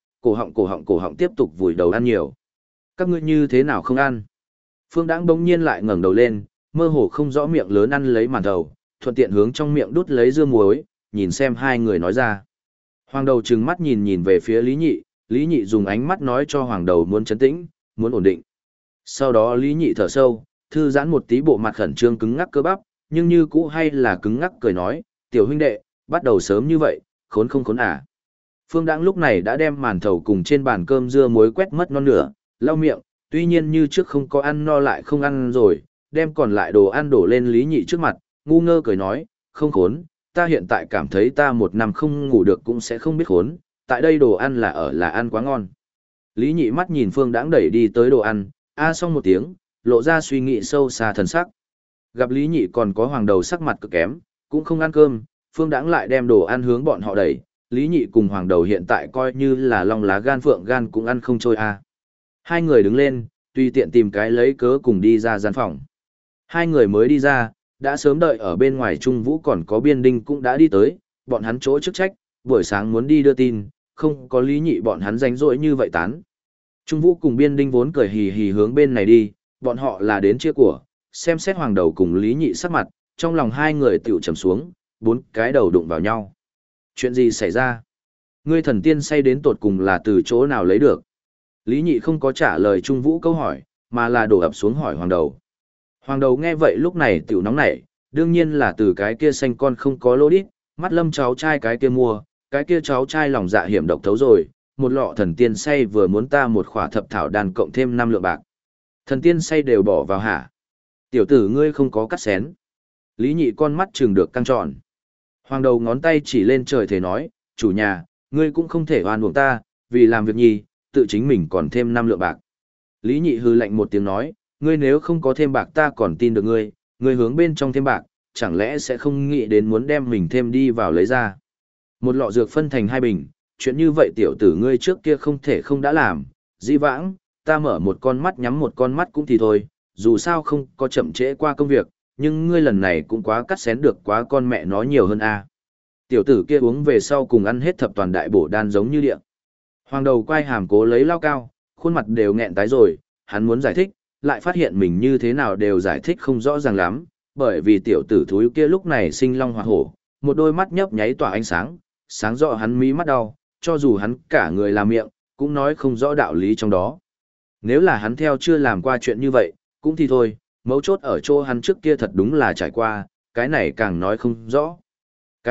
cổ họng tiếp tục vùi đầu ăn nhiều. Các ngươi như thế nào không ăn? Phương Đãng bỗng nhiên lại ngẩng đầu lên, mơ hồ không rõ miệng lớn ăn lấy màn thầu, thuận tiện hướng trong miệng đút lấy dưa muối, nhìn xem hai người nói ra. Hoàng đầu trừng mắt nhìn về phía Lý Nhị dùng ánh mắt nói cho hoàng đầu muốn trấn tĩnh, muốn ổn định. Sau đó Lý Nhị thở sâu, thư giãn một tí bộ mặt khẩn trương cứng ngắc cơ bắp, nhưng như cũ hay là cứng ngắc cười nói, tiểu huynh đệ, bắt đầu sớm như vậy, khốn không khốn à. Phương Đãng lúc này đã đem màn thầu cùng trên bàn cơm dưa muối quét mất non nửa, lau miệng, tuy nhiên như trước không có ăn no lại không ăn rồi, đem còn lại đồ ăn đổ lên Lý Nhị trước mặt, ngu ngơ cười nói, không khốn, ta hiện tại cảm thấy ta một năm không ngủ được cũng sẽ không biết khốn, tại đây đồ ăn là ăn quá ngon. Lý Nhị mắt nhìn Phương Đãng đẩy đi tới đồ ăn, xong một tiếng, lộ ra suy nghĩ sâu xa thần sắc. Gặp Lý Nhị còn có hoàng đầu sắc mặt cực kém, cũng không ăn cơm, Phương Đãng lại đem đồ ăn hướng bọn họ đẩy, Lý Nhị cùng hoàng đầu hiện tại coi như là long lá gan phượng gan cũng ăn không trôi a. Hai người đứng lên, tùy tiện tìm cái lấy cớ cùng đi ra gian phòng. Hai người mới đi ra, đã sớm đợi ở bên ngoài Trung Vũ còn có Biên Đinh cũng đã đi tới, bọn hắn chỗ chức trách, buổi sáng muốn đi đưa tin, không có Lý Nhị bọn hắn rảnh rỗi như vậy tán. Trung Vũ cùng Biên Đinh vốn cười hì hì hướng bên này đi, bọn họ là đến chia của, xem xét hoàng đầu cùng Lý Nhị sắc mặt, trong lòng hai người tiểu trầm xuống, bốn cái đầu đụng vào nhau. Chuyện gì xảy ra? Ngươi thần tiên say đến tột cùng là từ chỗ nào lấy được? Lý Nhị không có trả lời Trung Vũ câu hỏi, mà là đổ ập xuống hỏi hoàng đầu. Hoàng đầu nghe vậy lúc này tiểu nóng nảy, đương nhiên là từ cái kia xanh con không có lô đít, mắt lâm cháu trai cái kia mua, cái kia cháu trai lòng dạ hiểm độc thấu rồi, một lọ thần tiên say vừa muốn ta một khỏa thập thảo đan cộng thêm 5 lượng bạc. Thần tiên say đều bỏ vào hả? Tiểu tử ngươi không có cắt xén. Lý Nhị con mắt trừng được căng tròn. Hoàng đầu ngón tay chỉ lên trời thề nói, chủ nhà, ngươi cũng không thể oan uổng ta, vì làm việc nhi, tự chính mình còn thêm 5 lượng bạc. Lý Nhị hư lạnh một tiếng nói, ngươi nếu không có thêm bạc ta còn tin được ngươi, ngươi hướng bên trong thêm bạc, chẳng lẽ sẽ không nghĩ đến muốn đem mình thêm đi vào lấy ra. Một lọ dược phân thành 2 bình, chuyện như vậy tiểu tử ngươi trước kia không thể không đã làm, dĩ vãng, ta mở một con mắt nhắm một con mắt cũng thì thôi, dù sao không có chậm trễ qua công việc, nhưng ngươi lần này cũng quá cắt xén được quá con mẹ nó nhiều hơn a. Tiểu tử kia uống về sau cùng ăn hết thập toàn đại bổ đan giống như địa. Hoàng đầu quay hàm cố lấy lao cao, khuôn mặt đều nghẹn tái rồi, hắn muốn giải thích, lại phát hiện mình như thế nào đều giải thích không rõ ràng lắm, bởi vì tiểu tử thúi kia lúc này sinh long hỏa hổ, một đôi mắt nhấp nháy tỏa ánh sáng, sáng rõ hắn mí mắt đau, cho dù hắn cả người làm miệng, cũng nói không rõ đạo lý trong đó. Nếu là hắn theo chưa làm qua chuyện như vậy, cũng thì thôi, mấu chốt ở chỗ hắn trước kia thật đúng là trải qua, cái này càng nói không rõ. Cái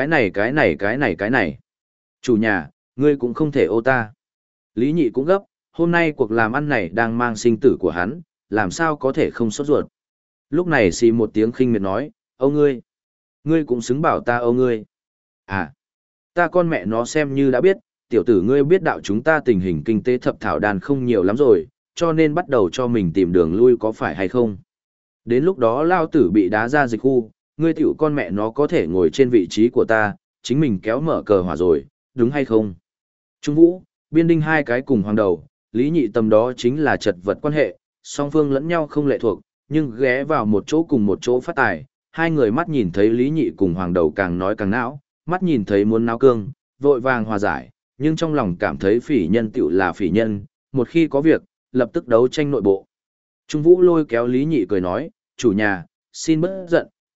này. Chủ nhà, ngươi cũng không thể ô ta. Lý Nhị cũng gấp, hôm nay cuộc làm ăn này đang mang sinh tử của hắn, làm sao có thể không sốt ruột. Lúc này xì một tiếng khinh miệt nói, âu ngươi cũng xứng bảo ta âu ngươi. À, ta con mẹ nó xem như đã biết, tiểu tử ngươi biết đạo chúng ta tình hình kinh tế thập thảo đàn không nhiều lắm rồi, cho nên bắt đầu cho mình tìm đường lui có phải hay không. Đến lúc đó lao tử bị đá ra dịch khu, ngươi tiểu con mẹ nó có thể ngồi trên vị trí của ta, chính mình kéo mở cờ hỏa rồi, đúng hay không? Trung Vũ, Biên Đinh hai cái cùng hoàng đầu, Lý Nhị tầm đó chính là chật vật quan hệ, song phương lẫn nhau không lệ thuộc, nhưng ghé vào một chỗ cùng một chỗ phát tài, hai người mắt nhìn thấy Lý Nhị cùng hoàng đầu càng nói càng não, mắt nhìn thấy muốn náo cương, vội vàng hòa giải, nhưng trong lòng cảm thấy phỉ nhân tiểu là phỉ nhân, một khi có việc, lập tức đấu tranh nội bộ. Trung Vũ lôi kéo Lý Nhị cười nói, chủ nhà, xin bớt giận,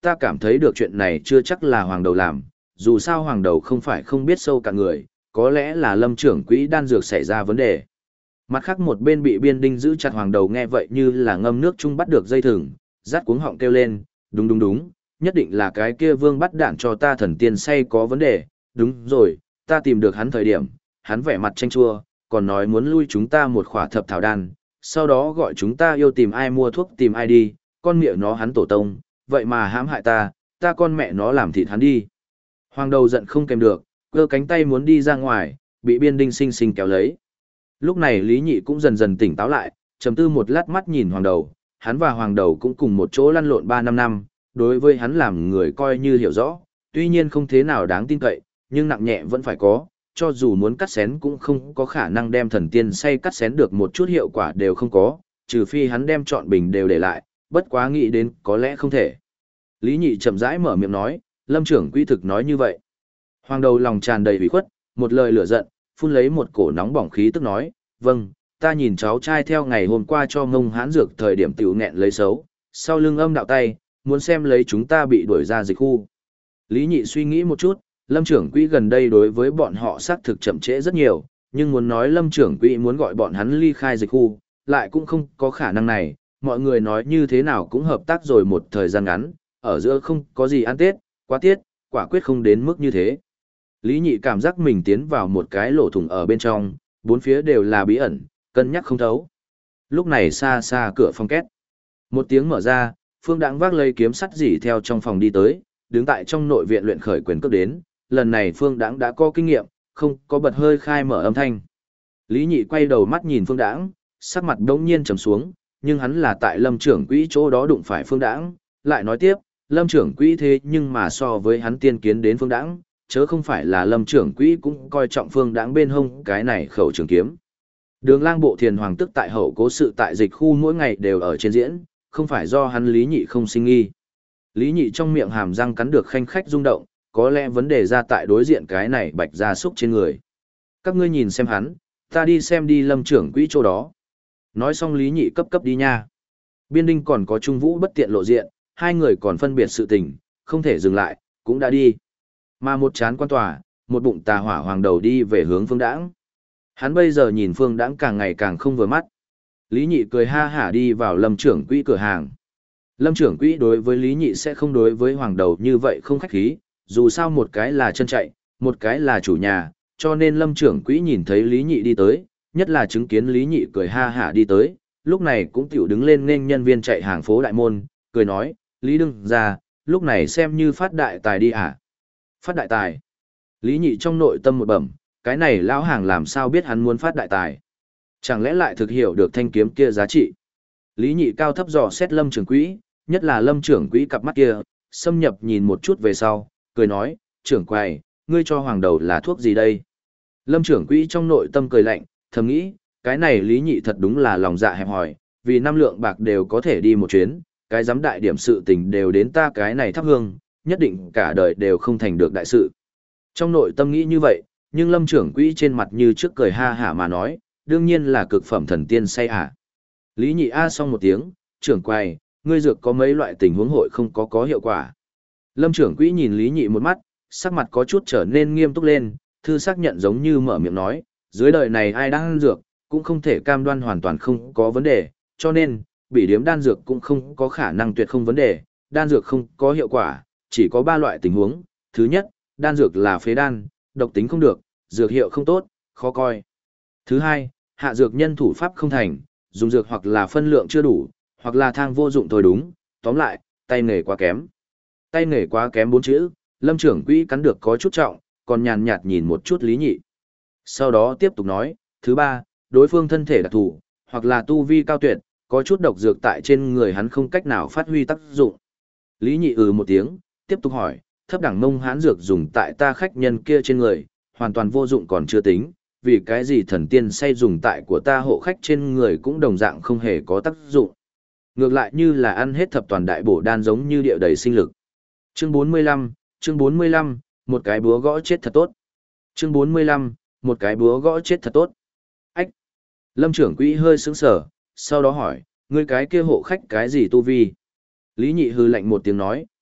ta cảm thấy được chuyện này chưa chắc là hoàng đầu làm, dù sao hoàng đầu không phải không biết sâu cả người, có lẽ là Lâm trưởng quỹ đan dược xảy ra vấn đề. Mặt khác một bên bị biên đinh giữ chặt hoàng đầu nghe vậy như là ngâm nước chung bắt được dây thừng, rát cuống họng kêu lên, đúng đúng đúng, nhất định là cái kia vương bắt đạn cho ta thần tiên say có vấn đề, đúng rồi, ta tìm được hắn thời điểm, hắn vẻ mặt chanh chua, còn nói muốn lui chúng ta một khỏa thập thảo đan, sau đó gọi chúng ta yêu tìm ai mua thuốc tìm ai đi, con miệng nó hắn tổ tông, vậy mà hãm hại ta con mẹ nó làm thịt hắn đi. Hoàng đầu giận không kèm được, cơ cánh tay muốn đi ra ngoài, bị biên đinh sinh sinh kéo lấy. Lúc này Lý Nhị cũng dần dần tỉnh táo lại, trầm tư một lát mắt nhìn hoàng đầu, hắn và hoàng đầu cũng cùng một chỗ lăn lộn 3-5 năm, đối với hắn làm người coi như hiểu rõ, tuy nhiên không thế nào đáng tin cậy, nhưng nặng nhẹ vẫn phải có, cho dù muốn cắt xén cũng không có khả năng đem thần tiên say cắt xén được một chút hiệu quả đều không có, trừ phi hắn đem trọn bình đều để lại, bất quá nghĩ đến có lẽ không thể. Lý Nhị chậm rãi mở miệng nói, Lâm trưởng quỹ thực nói như vậy. Hoàng đầu lòng tràn đầy ủy khuất, một lời lửa giận, phun lấy một cổ nóng bỏng khí tức nói, vâng, ta nhìn cháu trai theo ngày hôm qua cho ngông hãn dược thời điểm tiểu nghẹn lấy xấu, sau lưng âm đạo tay, muốn xem lấy chúng ta bị đuổi ra dịch khu. Lý Nhị suy nghĩ một chút, Lâm trưởng quỹ gần đây đối với bọn họ xác thực chậm trễ rất nhiều, nhưng muốn nói Lâm trưởng quỹ muốn gọi bọn hắn ly khai dịch khu, lại cũng không có khả năng này, mọi người nói như thế nào cũng hợp tác rồi một thời gian ngắn, ở giữa không có gì ăn Tết, quá tiết, quả quyết không đến mức như thế. Lý Nhị cảm giác mình tiến vào một cái lỗ thủng ở bên trong, bốn phía đều là bí ẩn, cân nhắc không thấu. Lúc này xa xa cửa phòng két. Một tiếng mở ra, Phương Đãng vác lấy kiếm sắt dỉ theo trong phòng đi tới, đứng tại trong nội viện luyện khởi quyền cước đến, lần này Phương Đãng đã có kinh nghiệm, không có bật hơi khai mở âm thanh. Lý Nhị quay đầu mắt nhìn Phương Đãng, sắc mặt đống nhiên trầm xuống, nhưng hắn là tại Lâm trưởng quỹ chỗ đó đụng phải Phương Đãng, lại nói tiếp, Lâm trưởng quỹ thế nhưng mà so với hắn tiên kiến đến Phương Đãng, chớ không phải là Lâm trưởng quỹ cũng coi trọng Phương Đãng bên hông cái này khẩu trường kiếm. Đường Lang bộ thiền hoàng tức tại hậu cố sự tại dịch khu mỗi ngày đều ở trên diễn, không phải do hắn Lý Nhị không sinh nghi. Lý Nhị trong miệng hàm răng cắn được khanh khách rung động, có lẽ vấn đề ra tại đối diện cái này bạch gia súc trên người. Các ngươi nhìn xem hắn, ta đi xem đi Lâm trưởng quỹ chỗ đó. Nói xong Lý Nhị cấp cấp đi nha. Biên đinh còn có Trung Vũ bất tiện lộ diện, hai người còn phân biệt sự tình, không thể dừng lại, cũng đã đi. Mà một chán quan tòa, một bụng tà hỏa hoàng đầu đi về hướng Phương Đãng. Hắn bây giờ nhìn Phương Đãng càng ngày càng không vừa mắt. Lý Nhị cười ha hả đi vào Lâm trưởng quỹ cửa hàng. Lâm trưởng quỹ đối với Lý Nhị sẽ không đối với hoàng đầu như vậy không khách khí, dù sao một cái là chân chạy, một cái là chủ nhà, cho nên Lâm trưởng quỹ nhìn thấy Lý Nhị đi tới, nhất là chứng kiến Lý Nhị cười ha hả đi tới, lúc này cũng tiểu đứng lên nên nhân viên chạy hàng phố đại môn, cười nói, Lý đương ra, lúc này xem như phát đại tài đi hả? Phát đại tài. Lý Nhị trong nội tâm một bẩm, cái này lão hàng làm sao biết hắn muốn phát đại tài? Chẳng lẽ lại thực hiểu được thanh kiếm kia giá trị? Lý Nhị cao thấp dò xét Lâm trưởng quỹ, nhất là Lâm trưởng quỹ cặp mắt kia, xâm nhập nhìn một chút về sau, cười nói, trưởng quầy, ngươi cho hoàng đầu là thuốc gì đây? Lâm trưởng quỹ trong nội tâm cười lạnh, thầm nghĩ, cái này Lý Nhị thật đúng là lòng dạ hẹp hòi, vì 5 lượng bạc đều có thể đi một chuyến, cái giám đại điểm sự tình đều đến ta cái này thắp hương, nhất định cả đời đều không thành được đại sự. Trong nội tâm nghĩ như vậy, nhưng Lâm trưởng quỹ trên mặt như trước cười ha hả mà nói, đương nhiên là cực phẩm thần tiên say hả. Lý Nhị a xong một tiếng, trưởng quầy, ngươi dược có mấy loại tình huống hội không có hiệu quả. Lâm trưởng quỹ nhìn Lý Nhị một mắt, sắc mặt có chút trở nên nghiêm túc lên, thư xác nhận giống như mở miệng nói, dưới đời này ai đang ăn dược, cũng không thể cam đoan hoàn toàn không có vấn đề, cho nên, bị điếm đan dược cũng không có khả năng tuyệt không vấn đề, đan dược không có hiệu quả, chỉ có 3 loại tình huống. Thứ nhất, đan dược là phế đan, độc tính không được, dược hiệu không tốt, khó coi. Thứ hai, hạ dược nhân thủ pháp không thành, dùng dược hoặc là phân lượng chưa đủ, hoặc là thang vô dụng thôi đúng, tóm lại, tay nghề quá kém. Tay nghề quá kém 4 chữ, Lâm trưởng quỹ cắn được có chút trọng, còn nhàn nhạt nhìn một chút Lý Nhị. Sau đó tiếp tục nói, thứ ba, đối phương thân thể đặc thù, hoặc là tu vi cao tuyệt, có chút độc dược tại trên người hắn không cách nào phát huy tác dụng. Lý Nhị một tiếng, tiếp tục hỏi, thấp đẳng mông hán dược dùng tại ta khách nhân kia trên người, hoàn toàn vô dụng còn chưa tính, vì cái gì thần tiên say dùng tại của ta hộ khách trên người cũng đồng dạng không hề có tác dụng. Ngược lại như là ăn hết thập toàn đại bổ đan giống như địa đầy sinh lực. Chương 45, một cái búa gõ chết thật tốt. Chương 45, một cái búa gõ chết thật tốt. Ách! Lâm trưởng quỹ hơi sững sờ, sau đó hỏi, ngươi cái kia hộ khách cái gì tu vi? Lý Nhị hư lạnh một tiếng nói,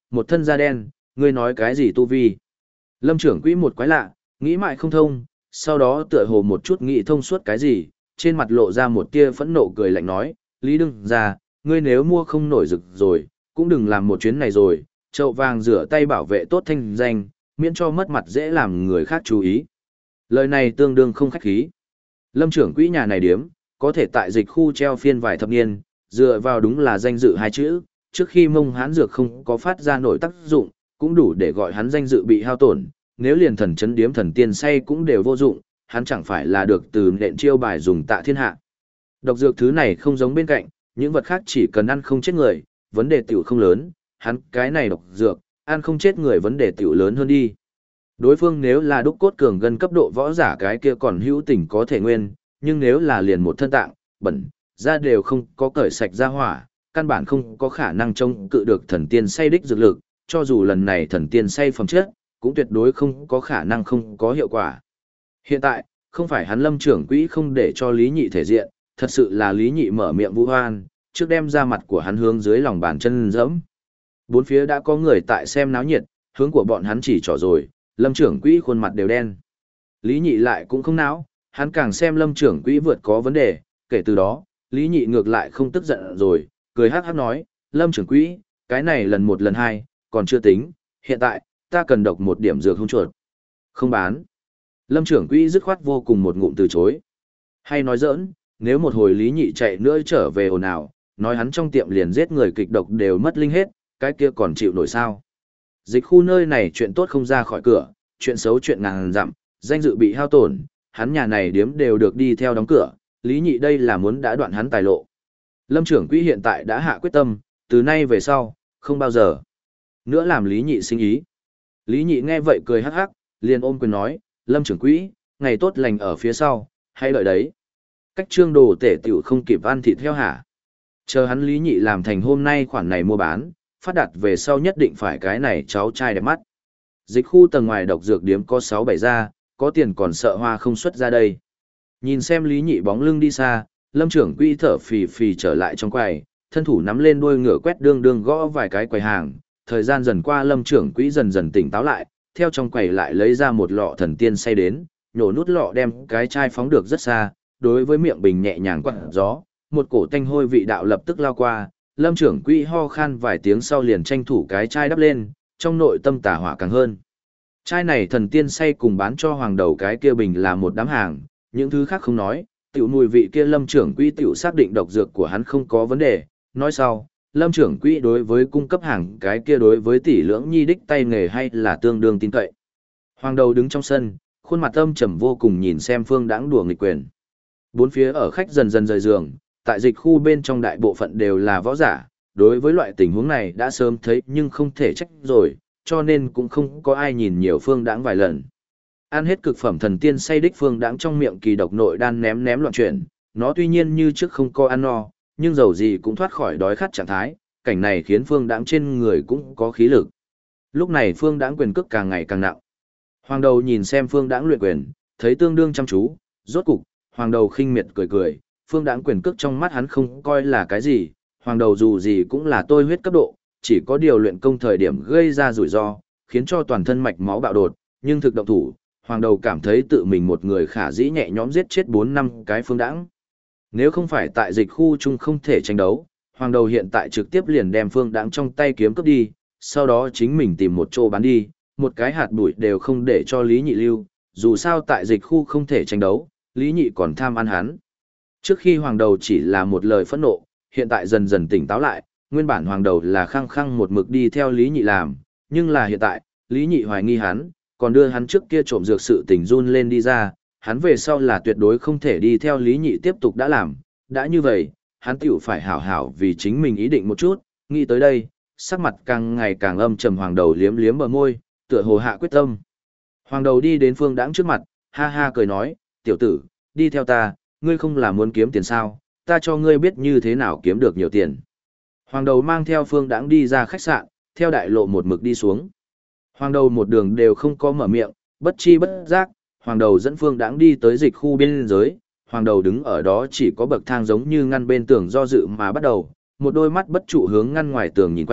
một thân da đen, ngươi nói cái gì tu vi? Lâm trưởng quỹ một quái lạ, nghĩ mãi không thông, sau đó tựa hồ một chút nghĩ thông suốt cái gì, trên mặt lộ ra một tia phẫn nộ cười lạnh nói, Lý đương ra, ngươi nếu mua không nổi rực rồi, cũng đừng làm một chuyến này rồi, chậu vàng rửa tay bảo vệ tốt thanh danh, miễn cho mất mặt dễ làm người khác chú ý. Lời này tương đương không khách khí. Lâm trưởng quỹ nhà này điếm, có thể tại dịch khu treo phiên vài thập niên, dựa vào đúng là danh dự hai chữ, trước khi Mông Hán dược không có phát ra nổi tác dụng, cũng đủ để gọi hắn danh dự bị hao tổn, nếu liền thần chấn điếm thần tiên say cũng đều vô dụng, hắn chẳng phải là được từ nện chiêu bài dùng tạ thiên hạ. Độc dược thứ này không giống bên cạnh, những vật khác chỉ cần ăn không chết người, vấn đề tiểu không lớn, hắn cái này độc dược, ăn không chết người vấn đề tiểu lớn hơn đi. Đối phương nếu là đúc cốt cường gần cấp độ võ giả cái kia còn hữu tình có thể nguyên, nhưng nếu là liền một thân tạng, bẩn, da đều không có cởi sạch ra hỏa, căn bản không có khả năng chống cự được thần tiên say đích dược lực, cho dù lần này thần tiên say phẩm chất, cũng tuyệt đối không có khả năng không có hiệu quả. Hiện tại, không phải hắn Lâm trưởng quỹ không để cho Lý Nhị thể diện, thật sự là Lý Nhị mở miệng vu hoan, trước đem ra mặt của hắn hướng dưới lòng bàn chân dẫm. Bốn phía đã có người tại xem náo nhiệt, hướng của bọn hắn chỉ trỏ rồi, Lâm trưởng quỹ khuôn mặt đều đen. Lý Nhị lại cũng không náo, hắn càng xem Lâm trưởng quỹ vượt có vấn đề, kể từ đó, Lý Nhị ngược lại không tức giận rồi, cười hắc hắc nói, Lâm trưởng quỹ, cái này lần một lần hai, còn chưa tính, hiện tại, ta cần độc một điểm dược hung chuột. Không bán. Lâm trưởng quỹ dứt khoát vô cùng một ngụm từ chối. Hay nói giỡn, nếu một hồi Lý Nhị chạy nữa trở về ồn ào, nói hắn trong tiệm liền giết người kịch độc đều mất linh hết, cái kia còn chịu nổi sao. Dịch khu nơi này chuyện tốt không ra khỏi cửa, chuyện xấu chuyện ngàn dặm, danh dự bị hao tổn, hắn nhà này điếm đều được đi theo đóng cửa, Lý Nhị đây là muốn đã đoạn hắn tài lộ. Lâm trưởng quỹ hiện tại đã hạ quyết tâm, từ nay về sau, không bao giờ nữa làm Lý Nhị sinh ý. Lý Nhị nghe vậy cười hắc hắc, liền ôm quyền nói, Lâm trưởng quỹ, ngày tốt lành ở phía sau, hãy đợi đấy. Cách trương đồ tể tiểu không kịp ăn thịt theo hả. Chờ hắn Lý Nhị làm thành hôm nay khoản này mua bán, phát đạt về sau nhất định phải cái này cháu trai đẹp mắt. Dịch khu tầng ngoài độc dược điếm có 6-7 gia, có tiền còn sợ hoa không xuất ra đây. Nhìn xem Lý Nhị bóng lưng đi xa, Lâm trưởng quỹ thở phì phì trở lại trong quầy, thân thủ nắm lên đuôi ngựa quét đương đương gõ vài cái quầy hàng. Thời gian dần qua Lâm trưởng quỹ dần dần tỉnh táo lại, theo trong quầy lại lấy ra một lọ thần tiên say đến, nhổ nút lọ đem cái chai phóng được rất xa, đối với miệng bình nhẹ nhàng quạt gió, một cổ tanh hôi vị đạo lập tức lao qua, Lâm trưởng quỹ ho khan vài tiếng sau liền tranh thủ cái chai đắp lên, trong nội tâm tà hỏa càng hơn. Chai này thần tiên say cùng bán cho hoàng đầu cái kia bình là một đám hàng, những thứ khác không nói, tiểu mùi vị kia Lâm trưởng quỹ tiểu xác định độc dược của hắn không có vấn đề, nói sau, Lâm trưởng quỹ đối với cung cấp hàng cái kia đối với tỷ lưỡng nhi đích tay nghề hay là tương đương tin cậy. Hoàng đầu đứng trong sân, khuôn mặt âm trầm vô cùng nhìn xem Phương Đãng đùa nghịch quyền. Bốn phía ở khách dần dần rời giường, tại dịch khu bên trong đại bộ phận đều là võ giả, đối với loại tình huống này đã sớm thấy nhưng không thể trách rồi, cho nên cũng không có ai nhìn nhiều Phương Đãng vài lần. Ăn hết cực phẩm thần tiên say đích Phương Đãng trong miệng kỳ độc nội đan ném ném loạn chuyển, nó tuy nhiên như trước không có ăn no, nhưng dầu gì cũng thoát khỏi đói khát trạng thái, cảnh này khiến Phương Đãng trên người cũng có khí lực. Lúc này Phương Đãng quyền cước càng ngày càng nặng. Hoàng đầu nhìn xem Phương Đãng luyện quyền, thấy tương đương chăm chú, rốt cục, Hoàng đầu khinh miệt cười cười, Phương Đãng quyền cước trong mắt hắn không coi là cái gì, Hoàng đầu dù gì cũng là tôi huyết cấp độ, chỉ có điều luyện công thời điểm gây ra rủi ro, khiến cho toàn thân mạch máu bạo đột, nhưng thực động thủ, Hoàng đầu cảm thấy tự mình một người khả dĩ nhẹ nhõm giết chết 4-5 cái Phương Đãng. Nếu không phải tại dịch khu chung không thể tranh đấu, Hoàng đầu hiện tại trực tiếp liền đem Phương Đãng trong tay kiếm cướp đi, sau đó chính mình tìm một chỗ bán đi, một cái hạt bụi đều không để cho Lý Nhị lưu, dù sao tại dịch khu không thể tranh đấu, Lý Nhị còn tham ăn hắn. Trước khi Hoàng đầu chỉ là một lời phẫn nộ, hiện tại dần dần tỉnh táo lại, nguyên bản Hoàng đầu là khăng khăng một mực đi theo Lý Nhị làm, nhưng là hiện tại, Lý Nhị hoài nghi hắn, còn đưa hắn trước kia trộm dược sự tình run lên đi ra, hắn về sau là tuyệt đối không thể đi theo Lý Nhị tiếp tục đã làm, đã như vậy, hắn tiểu phải hảo hảo vì chính mình ý định một chút, nghĩ tới đây, sắc mặt càng ngày càng âm trầm Hoàng đầu liếm liếm bờ môi, tựa hồ hạ quyết tâm. Hoàng đầu đi đến Phương Đãng trước mặt, ha ha cười nói, tiểu tử, đi theo ta, ngươi không là muốn kiếm tiền sao, ta cho ngươi biết như thế nào kiếm được nhiều tiền. Hoàng đầu mang theo Phương Đãng đi ra khách sạn, theo đại lộ một mực đi xuống. Hoàng đầu một đường đều không có mở miệng, bất chi bất giác, Hoàng đầu dẫn Phương Đãng đi tới dịch khu biên giới, Hoàng đầu đứng ở đó chỉ có bậc thang giống như ngăn bên tường do dự mà bắt đầu, một đôi mắt bất trụ hướng ngăn ngoài tường nhìn quanh,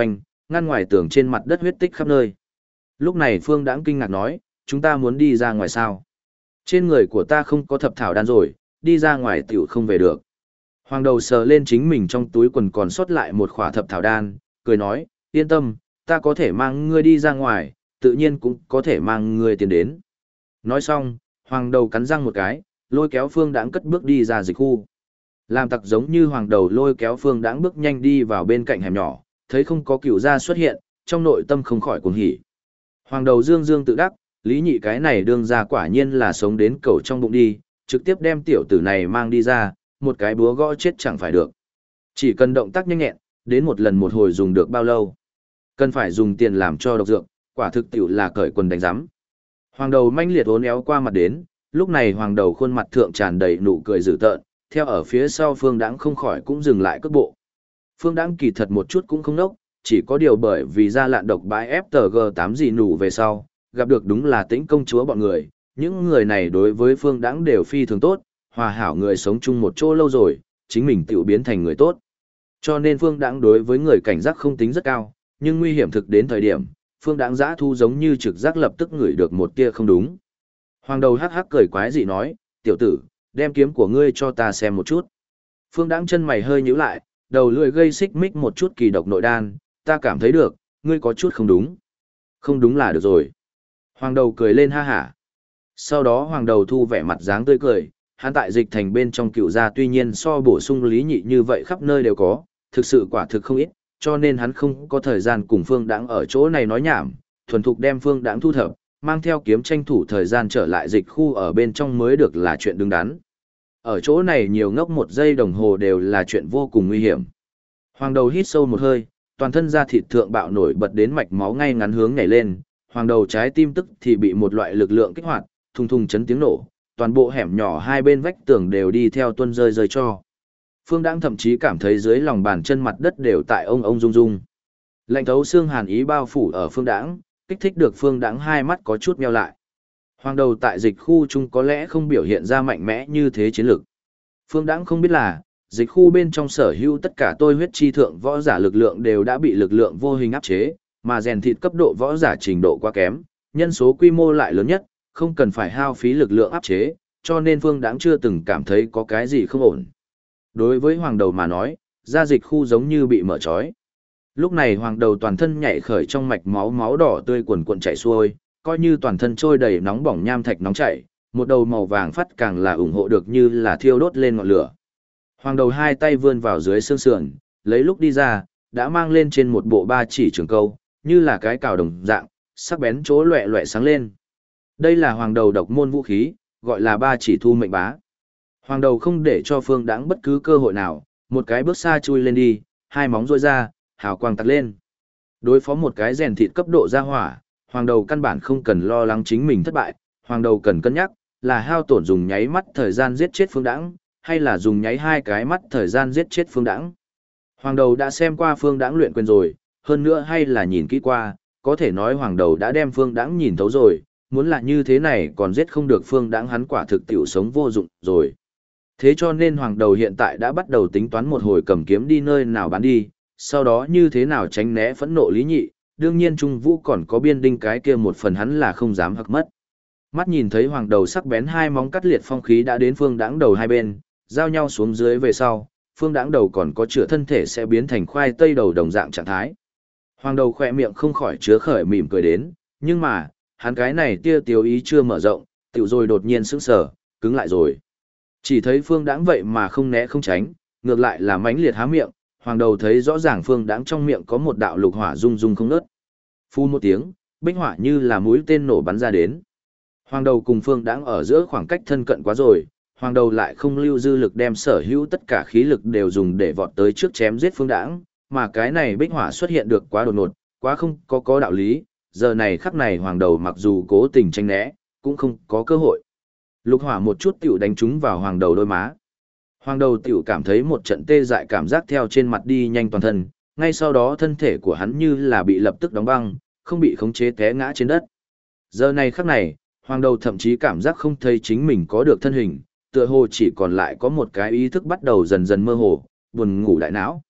ngăn ngoài tường trên mặt đất huyết tích khắp nơi. Lúc này Phương Đãng kinh ngạc nói, chúng ta muốn đi ra ngoài sao? Trên người của ta không có thập thảo đan rồi, đi ra ngoài tiểu không về được. Hoàng đầu sờ lên chính mình trong túi quần còn sót lại một khỏa thập thảo đan, cười nói, yên tâm, ta có thể mang ngươi đi ra ngoài, tự nhiên cũng có thể mang ngươi tiến đến. Nói xong, hoàng đầu cắn răng một cái, lôi kéo Phương Đãng cất bước đi ra dịch khu. Làm tặc giống như hoàng đầu lôi kéo Phương Đãng bước nhanh đi vào bên cạnh hẻm nhỏ, thấy không có cửu gia xuất hiện, trong nội tâm không khỏi cuồng hỉ. Hoàng đầu dương dương tự đắc, Lý Nhị cái này đương ra quả nhiên là sống đến cầu trong bụng đi, trực tiếp đem tiểu tử này mang đi ra, một cái búa gõ chết chẳng phải được. Chỉ cần động tác nhanh nhẹn, đến một lần một hồi dùng được bao lâu. Cần phải dùng tiền làm cho độc dược, quả thực tiểu là cởi quần đánh giám. Hoàng đầu manh liệt uốn éo qua mặt đến, lúc này hoàng đầu khuôn mặt thượng tràn đầy nụ cười dữ tợn, theo ở phía sau Phương Đãng không khỏi cũng dừng lại cước bộ. Phương Đãng kỳ thật một chút cũng không nốc, chỉ có điều bởi vì ra lạn độc bãi FTG8 gì nụ về sau, gặp được đúng là Tĩnh công chúa bọn người, những người này đối với Phương Đãng đều phi thường tốt, hòa hảo người sống chung một chỗ lâu rồi, chính mình tiểu biến thành người tốt. Cho nên Phương Đãng đối với người cảnh giác không tính rất cao, nhưng nguy hiểm thực đến thời điểm, Phương Đãng giã thu giống như trực giác lập tức ngửi được một tia không đúng. Hoàng đầu hắc hắc cười quái dị nói, tiểu tử, đem kiếm của ngươi cho ta xem một chút. Phương Đãng chân mày hơi nhíu lại, đầu lưỡi gây xích mích một chút kỳ độc nội đan, ta cảm thấy được, ngươi có chút không đúng. Không đúng là được rồi. Hoàng đầu cười lên ha hả. Sau đó hoàng đầu thu vẻ mặt dáng tươi cười, hắn tại dịch thành bên trong cựu gia tuy nhiên so bổ sung Lý Nhị như vậy khắp nơi đều có, thực sự quả thực không ít, cho nên hắn không có thời gian cùng Phương Đãng ở chỗ này nói nhảm, thuần thục đem Phương Đãng thu thập, mang theo kiếm tranh thủ thời gian trở lại dịch khu ở bên trong mới được là chuyện đứng đắn. Ở chỗ này nhiều ngốc một giây đồng hồ đều là chuyện vô cùng nguy hiểm. Hoàng đầu hít sâu một hơi, toàn thân da thịt thượng bạo nổi bật đến mạch máu ngay ngắn hướng nhảy lên, hoàng đầu trái tim tức thì bị một loại lực lượng kích hoạt, thùng thùng chấn tiếng nổ, toàn bộ hẻm nhỏ hai bên vách tường đều đi theo tuôn rơi rơi cho. Phương Đãng thậm chí cảm thấy dưới lòng bàn chân mặt đất đều tại ông rung rung. Lạnh thấu xương hàn ý bao phủ ở Phương Đãng, kích thích được Phương Đãng hai mắt có chút meo lại. Hoàng đầu tại dịch khu chung có lẽ không biểu hiện ra mạnh mẽ như thế chiến lực. Phương Đãng không biết là, dịch khu bên trong sở hữu tất cả tôi huyết chi thượng võ giả lực lượng đều đã bị lực lượng vô hình áp chế, mà rèn thịt cấp độ võ giả trình độ quá kém, nhân số quy mô lại lớn nhất, không cần phải hao phí lực lượng áp chế, cho nên Phương Đãng chưa từng cảm thấy có cái gì không ổn. Đối với hoàng đầu mà nói, gia dịch khu giống như bị mở trói. Lúc này hoàng đầu toàn thân nhảy khởi trong mạch máu máu đỏ tươi cuồn cuộn chảy xuôi, coi như toàn thân trôi đầy nóng bỏng nham thạch nóng chảy, một đầu màu vàng phát càng là ủng hộ được như là thiêu đốt lên ngọn lửa. Hoàng đầu hai tay vươn vào dưới xương sườn, lấy lúc đi ra, đã mang lên trên một bộ ba chỉ trường câu, như là cái cào đồng dạng, sắc bén chỗ loẹ loẹ sáng lên. Đây là hoàng đầu độc môn vũ khí, gọi là ba chỉ thu mệnh bá. Hoàng đầu không để cho Phương Đãng bất cứ cơ hội nào, một cái bước xa chui lên đi, hai móng rôi ra, hào quang tắt lên. Đối phó một cái rèn thịt cấp độ ra hỏa, hoàng đầu căn bản không cần lo lắng chính mình thất bại, hoàng đầu cần cân nhắc, là hao tổn dùng nháy mắt thời gian giết chết Phương Đãng, hay là dùng nháy hai cái mắt thời gian giết chết Phương Đãng. Hoàng đầu đã xem qua Phương Đãng luyện quyền rồi, hơn nữa hay là nhìn kỹ qua, có thể nói hoàng đầu đã đem Phương Đãng nhìn thấu rồi, muốn là như thế này còn giết không được Phương Đãng hắn quả thực tiểu sống vô dụng rồi. Thế cho nên hoàng đầu hiện tại đã bắt đầu tính toán một hồi cầm kiếm đi nơi nào bán đi, sau đó như thế nào tránh né phẫn nộ Lý Nhị, đương nhiên Trung Vũ còn có biên đinh cái kia một phần hắn là không dám hặc mất. Mắt nhìn thấy hoàng đầu sắc bén hai móng cắt liệt phong khí đã đến Phương Đãng đầu hai bên, giao nhau xuống dưới về sau, Phương Đãng đầu còn có chữa thân thể sẽ biến thành khoai tây đầu đồng dạng trạng thái. Hoàng đầu khỏe miệng không khỏi chứa khởi mỉm cười đến, nhưng mà, hắn cái này tia tiêu ý chưa mở rộng, tiểu rồi đột nhiên sững sờ, cứng lại rồi. Chỉ thấy Phương Đãng vậy mà không né không tránh, ngược lại là mãnh liệt há miệng, hoàng đầu thấy rõ ràng Phương Đãng trong miệng có một đạo lục hỏa rung rung không ngớt. Phu một tiếng, bích hỏa như là mũi tên nổ bắn ra đến. Hoàng đầu cùng Phương Đãng ở giữa khoảng cách thân cận quá rồi, hoàng đầu lại không lưu dư lực đem sở hữu tất cả khí lực đều dùng để vọt tới trước chém giết Phương Đãng, mà cái này bích hỏa xuất hiện được quá đột ngột, quá không có đạo lý, giờ này khắc này hoàng đầu mặc dù cố tình tránh né, cũng không có cơ hội. Lục hỏa một chút tiểu đánh trúng vào hoàng đầu đôi má. Hoàng đầu tiểu cảm thấy một trận tê dại cảm giác theo trên mặt đi nhanh toàn thân, ngay sau đó thân thể của hắn như là bị lập tức đóng băng, không bị khống chế té ngã trên đất. Giờ này khắc này, hoàng đầu thậm chí cảm giác không thấy chính mình có được thân hình, tựa hồ chỉ còn lại có một cái ý thức bắt đầu dần dần mơ hồ, buồn ngủ đại não.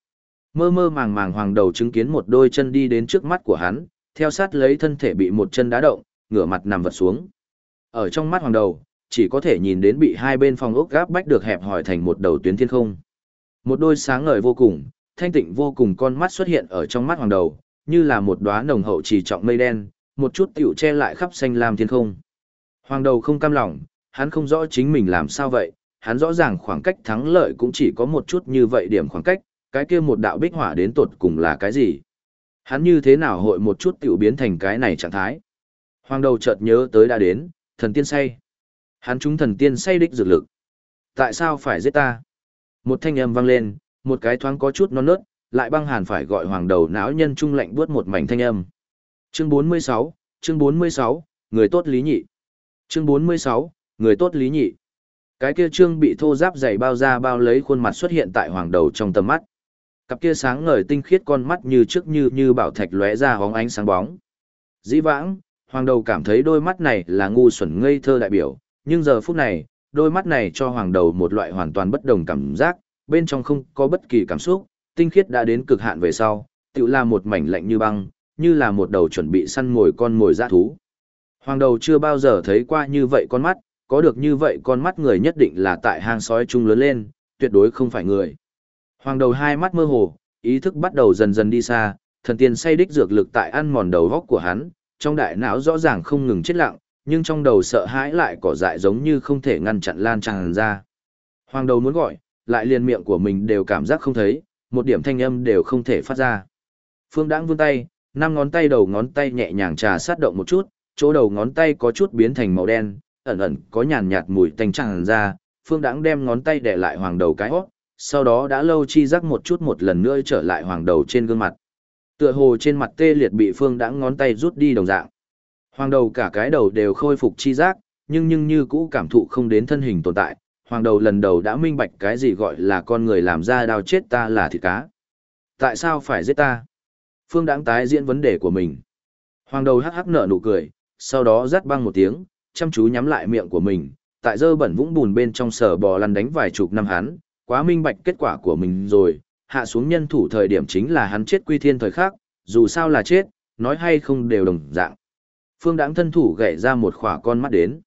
Mơ mơ màng màng hoàng đầu chứng kiến một đôi chân đi đến trước mắt của hắn, theo sát lấy thân thể bị một chân đá động, ngửa mặt nằm vật xuống. Ở trong mắt hoàng đầu, chỉ có thể nhìn đến bị hai bên phòng ốc gáp bách được hẹp hỏi thành một đầu tuyến thiên không. Một đôi sáng ngời vô cùng, thanh tịnh vô cùng con mắt xuất hiện ở trong mắt hoàng đầu, như là một đóa nồng hậu trì trọng mây đen, một chút tiểu che lại khắp xanh lam thiên không. Hoàng đầu không cam lòng, hắn không rõ chính mình làm sao vậy, hắn rõ ràng khoảng cách thắng lợi cũng chỉ có một chút như vậy điểm khoảng cách, cái kia một đạo bích hỏa đến tột cùng là cái gì? Hắn như thế nào hội một chút tiểu biến thành cái này trạng thái? Hoàng đầu chợt nhớ tới đã đến, thần tiên say. Hắn trúng thần tiên say đích dược lực. Tại sao phải giết ta? Một thanh âm vang lên, một cái thoáng có chút non nớt, lại băng hàn phải gọi hoàng đầu não nhân trung lạnh buốt một mảnh thanh âm. Chương 46, chương 46, người tốt lý nhị. Chương 46, người tốt lý nhị. Cái kia trương bị thô giáp dày bao ra bao lấy khuôn mặt xuất hiện tại hoàng đầu trong tầm mắt. Cặp kia sáng ngời tinh khiết con mắt như trước như bảo thạch lóe ra hóng ánh sáng bóng. Dĩ vãng, hoàng đầu cảm thấy đôi mắt này là ngu xuẩn ngây thơ đại biểu, nhưng giờ phút này, đôi mắt này cho hoàng đầu một loại hoàn toàn bất đồng cảm giác, bên trong không có bất kỳ cảm xúc, tinh khiết đã đến cực hạn về sau, tựu là một mảnh lạnh như băng, như là một đầu chuẩn bị săn mồi con mồi dã thú. Hoàng đầu chưa bao giờ thấy qua như vậy con mắt, có được như vậy con mắt người nhất định là tại hang sói chung lớn lên, tuyệt đối không phải người. Hoàng đầu hai mắt mơ hồ, ý thức bắt đầu dần dần đi xa, thần tiên say đích dược lực tại ăn mòn đầu góc của hắn, trong đại não rõ ràng không ngừng chết lặng, nhưng trong đầu sợ hãi lại cỏ dại giống như không thể ngăn chặn lan tràn ra. Hoàng đầu muốn gọi, lại liền miệng của mình đều cảm giác không thấy, một điểm thanh âm đều không thể phát ra. Phương Đãng vươn tay, năm ngón tay đầu ngón tay nhẹ nhàng trà sát động một chút, chỗ đầu ngón tay có chút biến thành màu đen, ẩn ẩn có nhàn nhạt mùi tanh tràn ra. Phương Đãng đem ngón tay để lại hoàng đầu cái hót, sau đó đã lâu chi giác một chút một lần nữa trở lại hoàng đầu trên gương mặt. Tựa hồ trên mặt tê liệt bị Phương Đãng ngón tay rút đi đồng dạng. Hoàng đầu cả cái đầu đều khôi phục chi giác, nhưng như cũ cảm thụ không đến thân hình tồn tại. Hoàng đầu lần đầu đã minh bạch cái gì gọi là con người làm ra đao chết ta là thịt cá. Tại sao phải giết ta? Phương Đãng tái diễn vấn đề của mình. Hoàng đầu hắc hắc nở nụ cười, sau đó rát băng một tiếng, chăm chú nhắm lại miệng của mình, tại dơ bẩn vũng bùn bên trong sở bò lăn đánh vài chục năm hắn, quá minh bạch kết quả của mình rồi, hạ xuống nhân thủ thời điểm chính là hắn chết quy thiên thời khắc, dù sao là chết, nói hay không đều đồng dạng. Phương Đãng thân thủ gảy ra một khỏa con mắt đến.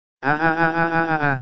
A.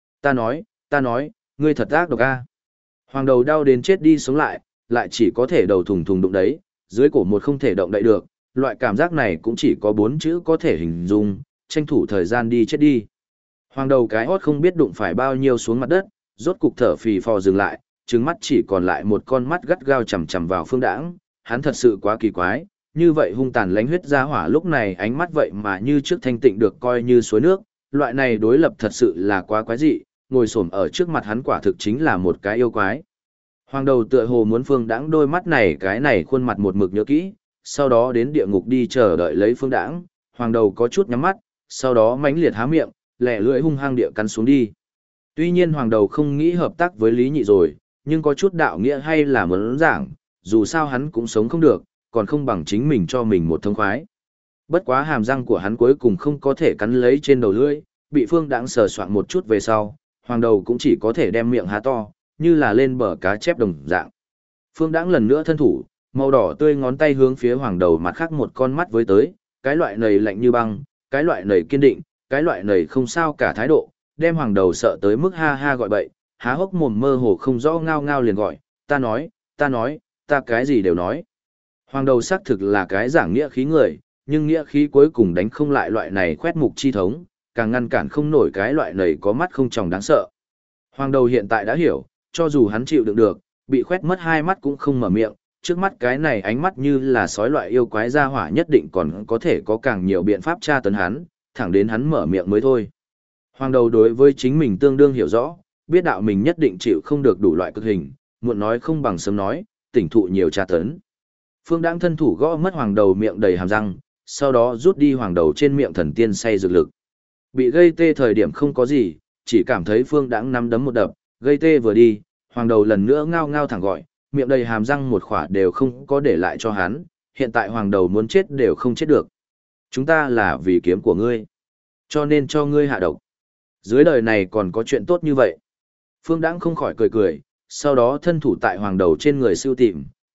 Ta nói, ngươi thật ác độc a. Hoàng đầu đau đến chết đi sống lại, lại chỉ có thể đầu thùng thùng đụng đấy, dưới cổ một không thể động đậy được, loại cảm giác này cũng chỉ có 4 chữ có thể hình dung, tranh thủ thời gian đi chết đi. Hoàng đầu cái hót không biết đụng phải bao nhiêu xuống mặt đất, rốt cục thở phì phò dừng lại, trừng mắt chỉ còn lại một con mắt gắt gao chằm chằm vào Phương Đãng, hắn thật sự quá kỳ quái, như vậy hung tàn lánh huyết ra hỏa lúc này ánh mắt vậy mà như trước thanh tịnh được coi như suối nước, loại này đối lập thật sự là quá quái dị, ngồi xổm ở trước mặt hắn quả thực chính là một cái yêu quái. Hoàng đầu tựa hồ muốn Phương Đãng đôi mắt này cái này khuôn mặt một mực nhớ kỹ, sau đó đến địa ngục đi chờ đợi lấy Phương Đãng, hoàng đầu có chút nhắm mắt, sau đó mãnh liệt há miệng, lẻ lưỡi hung hăng địa cắn xuống đi. Tuy nhiên hoàng đầu không nghĩ hợp tác với Lý Nhị rồi, nhưng có chút đạo nghĩa hay là muốn giảng, dù sao hắn cũng sống không được, còn không bằng chính mình cho mình một thông khoái. Bất quá hàm răng của hắn cuối cùng không có thể cắn lấy trên đầu lưỡi, bị Phương Đãng sờ soạn một chút về sau, hoàng đầu cũng chỉ có thể đem miệng há to, như là lên bờ cá chép đồng dạng. Phương Đãng lần nữa thân thủ, màu đỏ tươi ngón tay hướng phía hoàng đầu mặt khác một con mắt với tới, cái loại nầy lạnh như băng, cái loại nầy kiên định, cái loại nầy không sao cả thái độ, đem hoàng đầu sợ tới mức ha ha gọi bậy, há hốc mồm mơ hồ không rõ ngao ngao liền gọi, ta nói, ta cái gì đều nói. Hoàng đầu xác thực là cái giảng nghĩa khí người, nhưng nghĩa khí cuối cùng đánh không lại loại này khoét mục chi thống, càng ngăn cản không nổi cái loại nầy có mắt không tròng đáng sợ. Hoàng đầu hiện tại đã hiểu, cho dù hắn chịu đựng được, bị khoét mất hai mắt cũng không mở miệng, trước mắt cái này ánh mắt như là sói loại yêu quái gia hỏa nhất định còn có thể có càng nhiều biện pháp tra tấn hắn, thẳng đến hắn mở miệng mới thôi. Hoàng đầu đối với chính mình tương đương hiểu rõ, biết đạo mình nhất định chịu không được đủ loại cực hình, muộn nói không bằng sớm nói, tỉnh thụ nhiều tra tấn. Phương Đãng thân thủ gõ mất hoàng đầu miệng đầy hàm răng, sau đó rút đi hoàng đầu trên miệng thần tiên say dược lực. Bị gây tê thời điểm không có gì, chỉ cảm thấy Phương Đãng nắm đấm một đập, gây tê vừa đi, hoàng đầu lần nữa ngao ngao thẳng gọi, miệng đầy hàm răng một khỏa đều không có để lại cho hắn, hiện tại hoàng đầu muốn chết đều không chết được. Chúng ta là vì kiếm của ngươi, cho nên cho ngươi hạ độc. Dưới đời này còn có chuyện tốt như vậy. Phương Đãng không khỏi cười cười, sau đó thân thủ tại hoàng đầu trên người siêu tìm,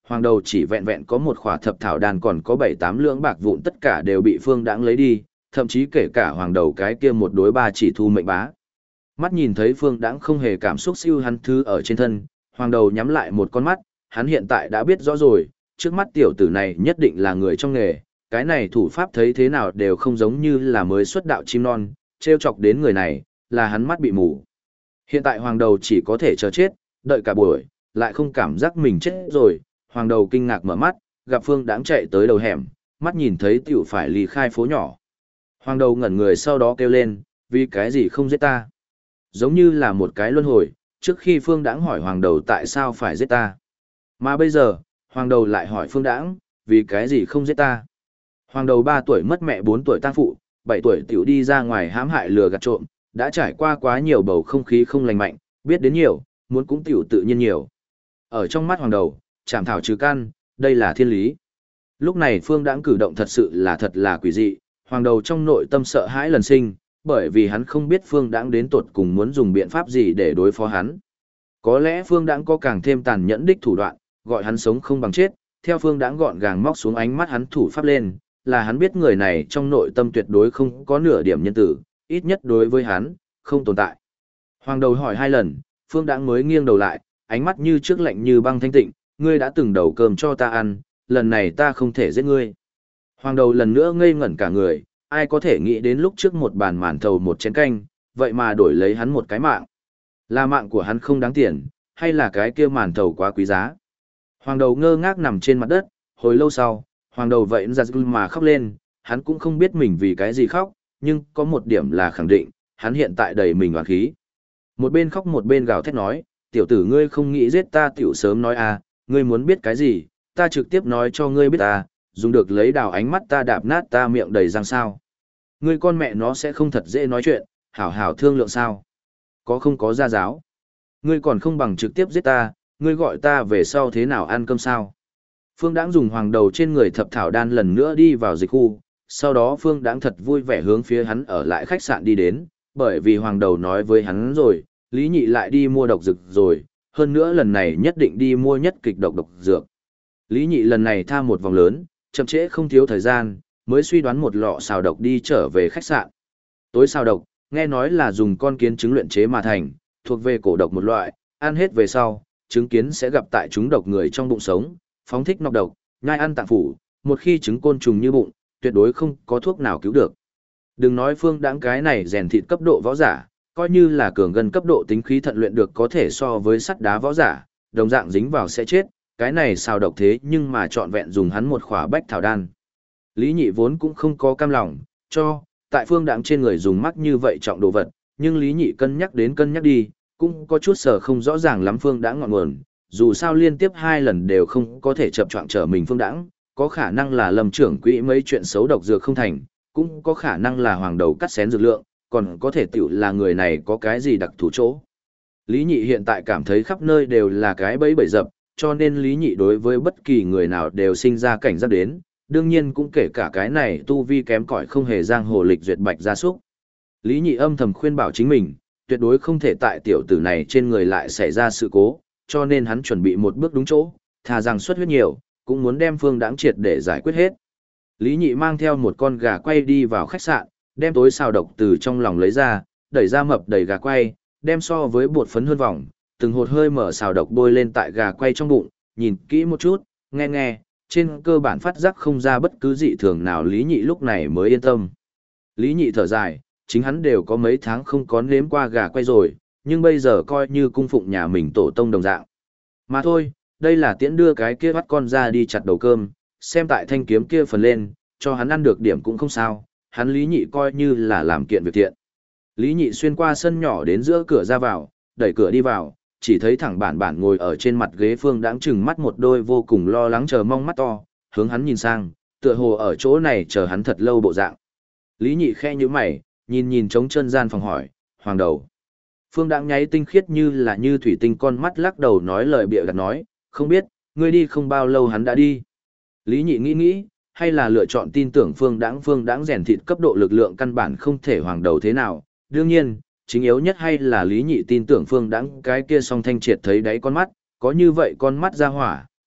hoàng đầu chỉ vẹn vẹn có một khỏa thập thảo đan còn có 7-8 lượng bạc vụn tất cả đều bị Phương Đãng lấy đi, thậm chí kể cả hoàng đầu cái kia một đối ba chỉ thu mệnh bá. Mắt nhìn thấy Phương Đãng không hề cảm xúc siêu hắn thứ ở trên thân, hoàng đầu nhắm lại một con mắt, hắn hiện tại đã biết rõ rồi, trước mắt tiểu tử này nhất định là người trong nghề, cái này thủ pháp thấy thế nào đều không giống như là mới xuất đạo chim non, trêu chọc đến người này, là hắn mắt bị mù. Hiện tại hoàng đầu chỉ có thể chờ chết, đợi cả buổi, lại không cảm giác mình chết rồi, hoàng đầu kinh ngạc mở mắt, gặp Phương Đãng chạy tới đầu hẻm, mắt nhìn thấy tiểu phải ly khai phố nhỏ. Hoàng đầu ngẩn người sau đó kêu lên, vì cái gì không giết ta? Giống như là một cái luân hồi, trước khi Phương Đãng hỏi hoàng đầu tại sao phải giết ta. Mà bây giờ, hoàng đầu lại hỏi Phương Đãng, vì cái gì không giết ta? Hoàng đầu 3 tuổi mất mẹ 4 tuổi tang phụ, 7 tuổi tiểu đi ra ngoài hãm hại lừa gạt trộm, đã trải qua quá nhiều bầu không khí không lành mạnh, biết đến nhiều, muốn cũng tiểu tự nhiên nhiều. Ở trong mắt hoàng đầu, chảm thảo trừ căn, đây là thiên lý. Lúc này Phương Đãng cử động thật là quỷ dị, hoàng đầu trong nội tâm sợ hãi lần sinh, bởi vì hắn không biết Phương Đãng đến tột cùng muốn dùng biện pháp gì để đối phó hắn. Có lẽ Phương Đãng có càng thêm tàn nhẫn đích thủ đoạn, gọi hắn sống không bằng chết, theo Phương Đãng gọn gàng móc xuống ánh mắt hắn thủ pháp lên, là hắn biết người này trong nội tâm tuyệt đối không có nửa điểm nhân tử, ít nhất đối với hắn, không tồn tại. Hoàng đầu hỏi 2 lần, Phương Đãng mới nghiêng đầu lại, ánh mắt như trước lạnh như băng thanh tịnh, ngươi đã từng đầu cơm cho ta ăn, lần này ta không thể giết ngươi. Hoàng đầu lần nữa ngây ngẩn cả người, ai có thể nghĩ đến lúc trước một bàn màn thầu một chén canh, vậy mà đổi lấy hắn một cái mạng. Là mạng của hắn không đáng tiền, hay là cái kia màn thầu quá quý giá? Hoàng đầu ngơ ngác nằm trên mặt đất, hồi lâu sau, hoàng đầu vậy ra mà khóc lên, hắn cũng không biết mình vì cái gì khóc, nhưng có một điểm là khẳng định, hắn hiện tại đầy mình oán khí. Một bên khóc một bên gào thét nói, tiểu tử ngươi không nghĩ giết ta tiểu sớm nói à, ngươi muốn biết cái gì, ta trực tiếp nói cho ngươi biết ta, dùng được lấy đào ánh mắt ta đạp nát ta miệng đầy răng sao. Ngươi con mẹ nó sẽ không thật dễ nói chuyện, hảo hảo thương lượng sao. Có không có gia giáo. Ngươi còn không bằng trực tiếp giết ta, ngươi gọi ta về sau thế nào ăn cơm sao. Phương Đãng dùng hoàng đầu trên người thập thảo đan lần nữa đi vào dịch khu, sau đó Phương Đãng thật vui vẻ hướng phía hắn ở lại khách sạn đi đến, bởi vì hoàng đầu nói với hắn rồi, Lý Nhị lại đi mua độc dược rồi, hơn nữa lần này nhất định đi mua nhất kịch độc dược. Lý Nhị lần này tha một vòng lớn, chậm trễ không thiếu thời gian, mới suy đoán một lọ xào độc đi trở về khách sạn. Tối xào độc, nghe nói là dùng con kiến trứng luyện chế mà thành, thuộc về cổ độc một loại, ăn hết về sau, trứng kiến sẽ gặp tại chúng độc người trong bụng sống, phóng thích nọc độc, nhai ăn tạng phủ, một khi trứng côn trùng như bụng, tuyệt đối không có thuốc nào cứu được. Đừng nói Phương Đãng cái này rèn thịt cấp độ võ giả, coi như là cường gần cấp độ tính khí thận luyện được có thể so với sắt đá võ giả, đồng dạng dính vào sẽ chết, cái này sao độc thế nhưng mà trọn vẹn dùng hắn một khỏa bách thảo đan. Lý Nhị vốn cũng không có cam lòng, cho, tại Phương Đãng trên người dùng mắc như vậy trọng đồ vật, nhưng Lý Nhị cân nhắc đến cân nhắc đi, cũng có chút sở không rõ ràng lắm Phương Đãng ngọn nguồn, dù sao liên tiếp 2 lần đều không có thể chập choạng trở mình Phương Đãng, có khả năng là Lâm trưởng quỹ mấy chuyện xấu độc dược không thành, cũng có khả năng là hoàng đầu cắt xén dược lượng, còn có thể tiểu là người này có cái gì đặc thù chỗ. Lý Nhị hiện tại cảm thấy khắp nơi đều là cái bẫy bẫy dập, cho nên Lý Nhị đối với bất kỳ người nào đều sinh ra cảnh giác đến, đương nhiên cũng kể cả cái này tu vi kém cỏi không hề giang hồ lịch duyệt bạch gia súc. Lý Nhị âm thầm khuyên bảo chính mình, tuyệt đối không thể tại tiểu tử này trên người lại xảy ra sự cố, cho nên hắn chuẩn bị một bước đúng chỗ, thà rằng xuất huyết nhiều, cũng muốn đem Phương Đãng triệt để giải quyết hết. Lý Nhị mang theo một con gà quay đi vào khách sạn, đem tối xào độc từ trong lòng lấy ra, đẩy ra mập đầy gà quay, đem so với bột phấn hơn vòng, từng hột hơi mở xào độc bôi lên tại gà quay trong bụng, nhìn kỹ một chút, nghe, trên cơ bản phát giác không ra bất cứ dị thường nào Lý Nhị lúc này mới yên tâm. Lý Nhị thở dài, chính hắn đều có mấy tháng không có nếm qua gà quay rồi, nhưng bây giờ coi như cung phụng nhà mình tổ tông đồng dạng. Mà thôi, đây là tiễn đưa cái kia bắt con ra đi chặt đầu cơm, xem tại thanh kiếm kia phần lên, cho hắn ăn được điểm cũng không sao, hắn Lý Nhị coi như là làm kiện việc thiện. Lý Nhị xuyên qua sân nhỏ đến giữa cửa ra vào, đẩy cửa đi vào, chỉ thấy thẳng bản ngồi ở trên mặt ghế Phương Đãng chừng mắt một đôi vô cùng lo lắng chờ mong mắt to, hướng hắn nhìn sang, tựa hồ ở chỗ này chờ hắn thật lâu bộ dạng. Lý Nhị khẽ nhíu mày, nhìn trống chân gian phòng hỏi, hoàng đầu. Phương Đãng nháy tinh khiết như thủy tinh con mắt lắc đầu nói lời bịa đặt nói, không biết, ngươi đi không bao lâu hắn đã đi. Lý Nhị nghĩ, hay là lựa chọn tin tưởng Phương Đãng rèn thịt cấp độ lực lượng căn bản không thể hoàng đầu thế nào. Đương nhiên, chính yếu nhất hay là Lý Nhị tin tưởng Phương Đãng cái kia song thanh triệt thấy đáy con mắt, có như vậy con mắt ra hỏa,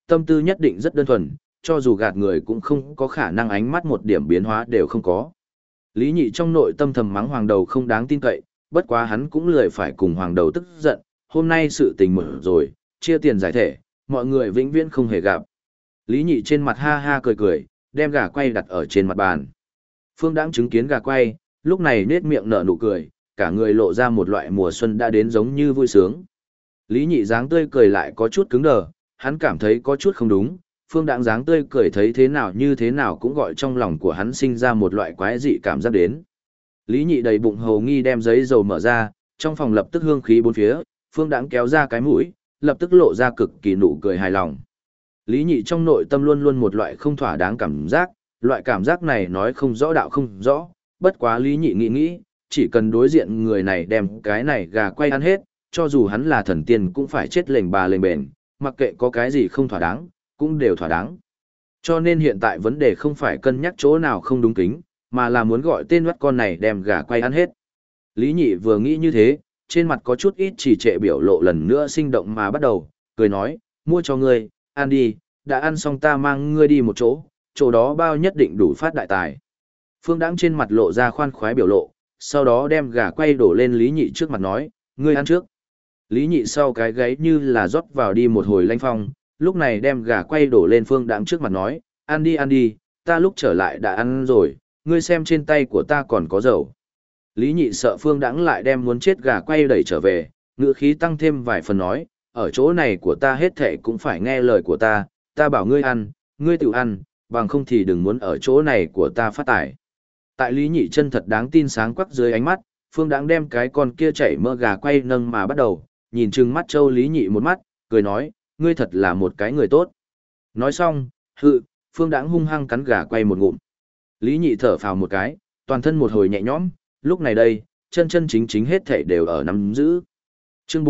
tâm tư nhất định rất đơn thuần, cho dù gạt người cũng không có khả năng ánh mắt một điểm biến hóa đều không có. Lý Nhị trong nội tâm thầm mắng hoàng đầu không đáng tin cậy, bất quá hắn cũng lười phải cùng hoàng đầu tức giận, hôm nay sự tình mở rồi, chia tiền giải thể, mọi người vĩnh viễn không hề gặp. Lý Nhị trên mặt ha ha cười cười, đem gà quay đặt ở trên mặt bàn. Phương Đãng chứng kiến gà quay, lúc này nết miệng nở nụ cười, cả người lộ ra một loại mùa xuân đã đến giống như vui sướng. Lý Nhị dáng tươi cười lại có chút cứng đờ, hắn cảm thấy có chút không đúng, Phương Đãng dáng tươi cười thấy thế nào như thế nào cũng gọi trong lòng của hắn sinh ra một loại quái dị cảm giác đến. Lý Nhị đầy bụng hầu nghi đem giấy dầu mở ra, trong phòng lập tức hương khí bốn phía, Phương Đãng kéo ra cái mũi, lập tức lộ ra cực kỳ nụ cười hài lòng. Lý Nhị trong nội tâm luôn luôn một loại không thỏa đáng cảm giác, loại cảm giác này nói không rõ đạo không rõ, bất quá Lý Nhị nghĩ, chỉ cần đối diện người này đem cái này gà quay ăn hết, cho dù hắn là thần tiên cũng phải chết lềnh bà lềnh bền, mặc kệ có cái gì không thỏa đáng, cũng đều thỏa đáng. Cho nên hiện tại vấn đề không phải cân nhắc chỗ nào không đúng kính, mà là muốn gọi tên bắt con này đem gà quay ăn hết. Lý Nhị vừa nghĩ như thế, trên mặt có chút ít chỉ trệ biểu lộ lần nữa sinh động mà bắt đầu, cười nói, mua cho ngươi, ăn đi, đã ăn xong ta mang ngươi đi một chỗ, chỗ đó bao nhất định đủ phát đại tài. Phương Đãng trên mặt lộ ra khoan khoái biểu lộ, sau đó đem gà quay đổ lên Lý Nhị trước mặt nói, ngươi ăn trước. Lý Nhị sau cái gáy như là rót vào đi một hồi lanh phong, lúc này đem gà quay đổ lên Phương Đãng trước mặt nói, ăn đi, ta lúc trở lại đã ăn rồi, ngươi xem trên tay của ta còn có dầu. Lý Nhị sợ Phương Đãng lại đem muốn chết gà quay đẩy trở về, ngữ khí tăng thêm vài phần nói, ở chỗ này của ta hết thệ cũng phải nghe lời của ta bảo ngươi ăn, ngươi tự ăn, bằng không thì đừng muốn ở chỗ này của ta phát tài. Tại Lý Nhị chân thật đáng tin sáng quắc dưới ánh mắt, Phương Đãng đem cái con kia chảy mỡ gà quay nâng mà bắt đầu, nhìn trừng mắt Châu Lý Nhị một mắt, cười nói, ngươi thật là một cái người tốt. Nói xong, Phương Đãng hung hăng cắn gà quay một ngụm. Lý Nhị thở phào một cái, toàn thân một hồi nhẹ nhõm, lúc này đây, chân chính hết thảy đều ở nắm giữ. Chương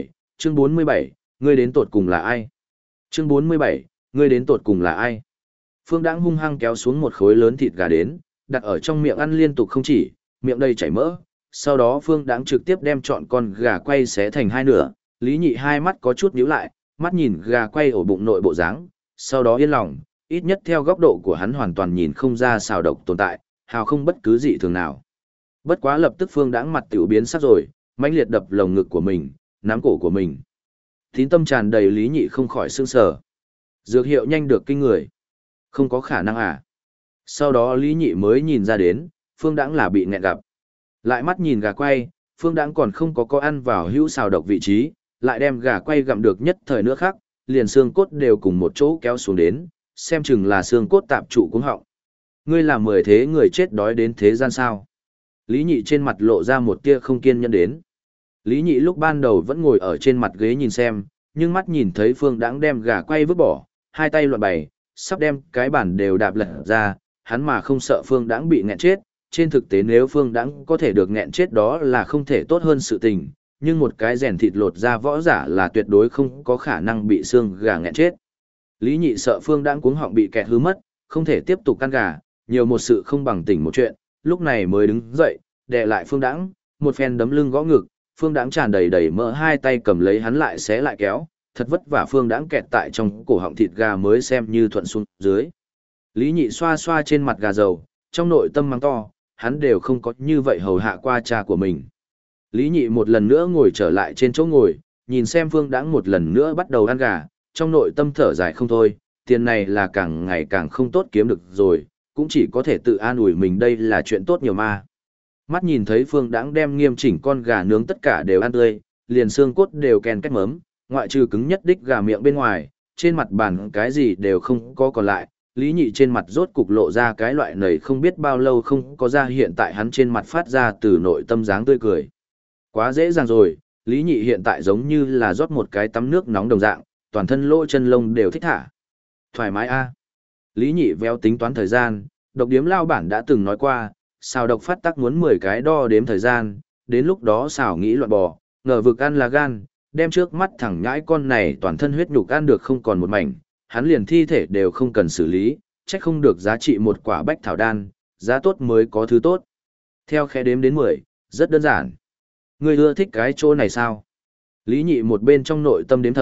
47, ngươi đến tột cùng là ai? Chương 47, ngươi đến tột cùng là ai? Phương Đãng hung hăng kéo xuống một khối lớn thịt gà đến, đặt ở trong miệng ăn liên tục không chỉ, miệng đầy chảy mỡ. Sau đó Phương Đãng trực tiếp đem trọn con gà quay xé thành hai nửa, Lý Nhị hai mắt có chút nhíu lại, mắt nhìn gà quay ổ bụng nội bộ dáng, sau đó yên lòng, ít nhất theo góc độ của hắn hoàn toàn nhìn không ra xào độc tồn tại, hào không bất cứ dị thường nào. Bất quá lập tức Phương Đãng mặt tiểu biến sắc rồi, mãnh liệt đập lồng ngực của mình, nắm cổ của mình. Tín tâm tràn đầy Lý Nhị không khỏi sững sờ. Dược hiệu nhanh được kinh người. Không có khả năng à? Sau đó Lý Nhị mới nhìn ra đến, Phương Đãng là bị nghẹn gặp. Lại mắt nhìn gà quay, Phương Đãng còn không có ăn vào hữu xào độc vị trí, lại đem gà quay gặm được nhất thời nữa khác, liền xương cốt đều cùng một chỗ kéo xuống đến, xem chừng là xương cốt tạm trụ cuống họng. Ngươi là 10 thế người chết đói đến thế gian sao? Lý Nhị trên mặt lộ ra một tia không kiên nhẫn đến. Lý Nhị lúc ban đầu vẫn ngồi ở trên mặt ghế nhìn xem, nhưng mắt nhìn thấy Phương Đãng đem gà quay vứt bỏ, hai tay loạn bày, sắp đem cái bản đều đạp lật ra, hắn mà không sợ Phương Đãng bị nghẹn chết. Trên thực tế nếu Phương Đãng có thể được nghẹn chết đó là không thể tốt hơn sự tình, nhưng một cái rèn thịt lột ra võ giả là tuyệt đối không có khả năng bị xương gà nghẹn chết. Lý Nhị sợ Phương Đãng cuống họng bị kẹt hư mất, không thể tiếp tục ăn gà, nhiều một sự không bằng tỉnh một chuyện, lúc này mới đứng dậy, đè lại Phương Đãng, một phen đấm lưng gõ ngực, Phương Đãng tràn đầy mỡ hai tay cầm lấy hắn lại xé lại kéo, thật vất vả Phương Đãng kẹt tại trong cổ họng thịt gà mới xem như thuận xuống dưới. Lý Nhị xoa xoa trên mặt gà dầu, trong nội tâm mắng to, hắn đều không có như vậy hầu hạ qua cha của mình. Lý Nhị một lần nữa ngồi trở lại trên chỗ ngồi, nhìn xem Phương Đãng một lần nữa bắt đầu ăn gà, trong nội tâm thở dài không thôi, tiền này là càng ngày càng không tốt kiếm được rồi, cũng chỉ có thể tự an ủi mình đây là chuyện tốt nhiều mà. Mắt nhìn thấy Phương Đãng đem nghiêm chỉnh con gà nướng tất cả đều ăn tươi, liền xương cốt đều ken cách mớm, ngoại trừ cứng nhất đích gà miệng bên ngoài, trên mặt bàn cái gì đều không có còn lại. Lý Nhị trên mặt rốt cục lộ ra cái loại nầy không biết bao lâu không có ra hiện tại hắn trên mặt phát ra từ nội tâm dáng tươi cười. Quá dễ dàng rồi, Lý Nhị hiện tại giống như là rót một cái tắm nước nóng đồng dạng, toàn thân lỗ chân lông đều thích thả. Thoải mái a. Lý Nhị véo tính toán thời gian, độc điếm lao bản đã từng nói qua, xào độc phát tắc muốn 10 cái đo đếm thời gian, đến lúc đó xào nghĩ loạn bò, ngờ vực ăn là gan, đem trước mắt thẳng nhãi con này toàn thân huyết nhục ăn được không còn một mảnh, hắn liền thi thể đều không cần xử lý, trách không được giá trị một quả bách thảo đan, giá tốt mới có thứ tốt. Theo khẽ đếm đến 10, rất đơn giản. Ngươi ưa thích cái chỗ này sao? Lý Nhị một bên trong nội tâm đếm thầm,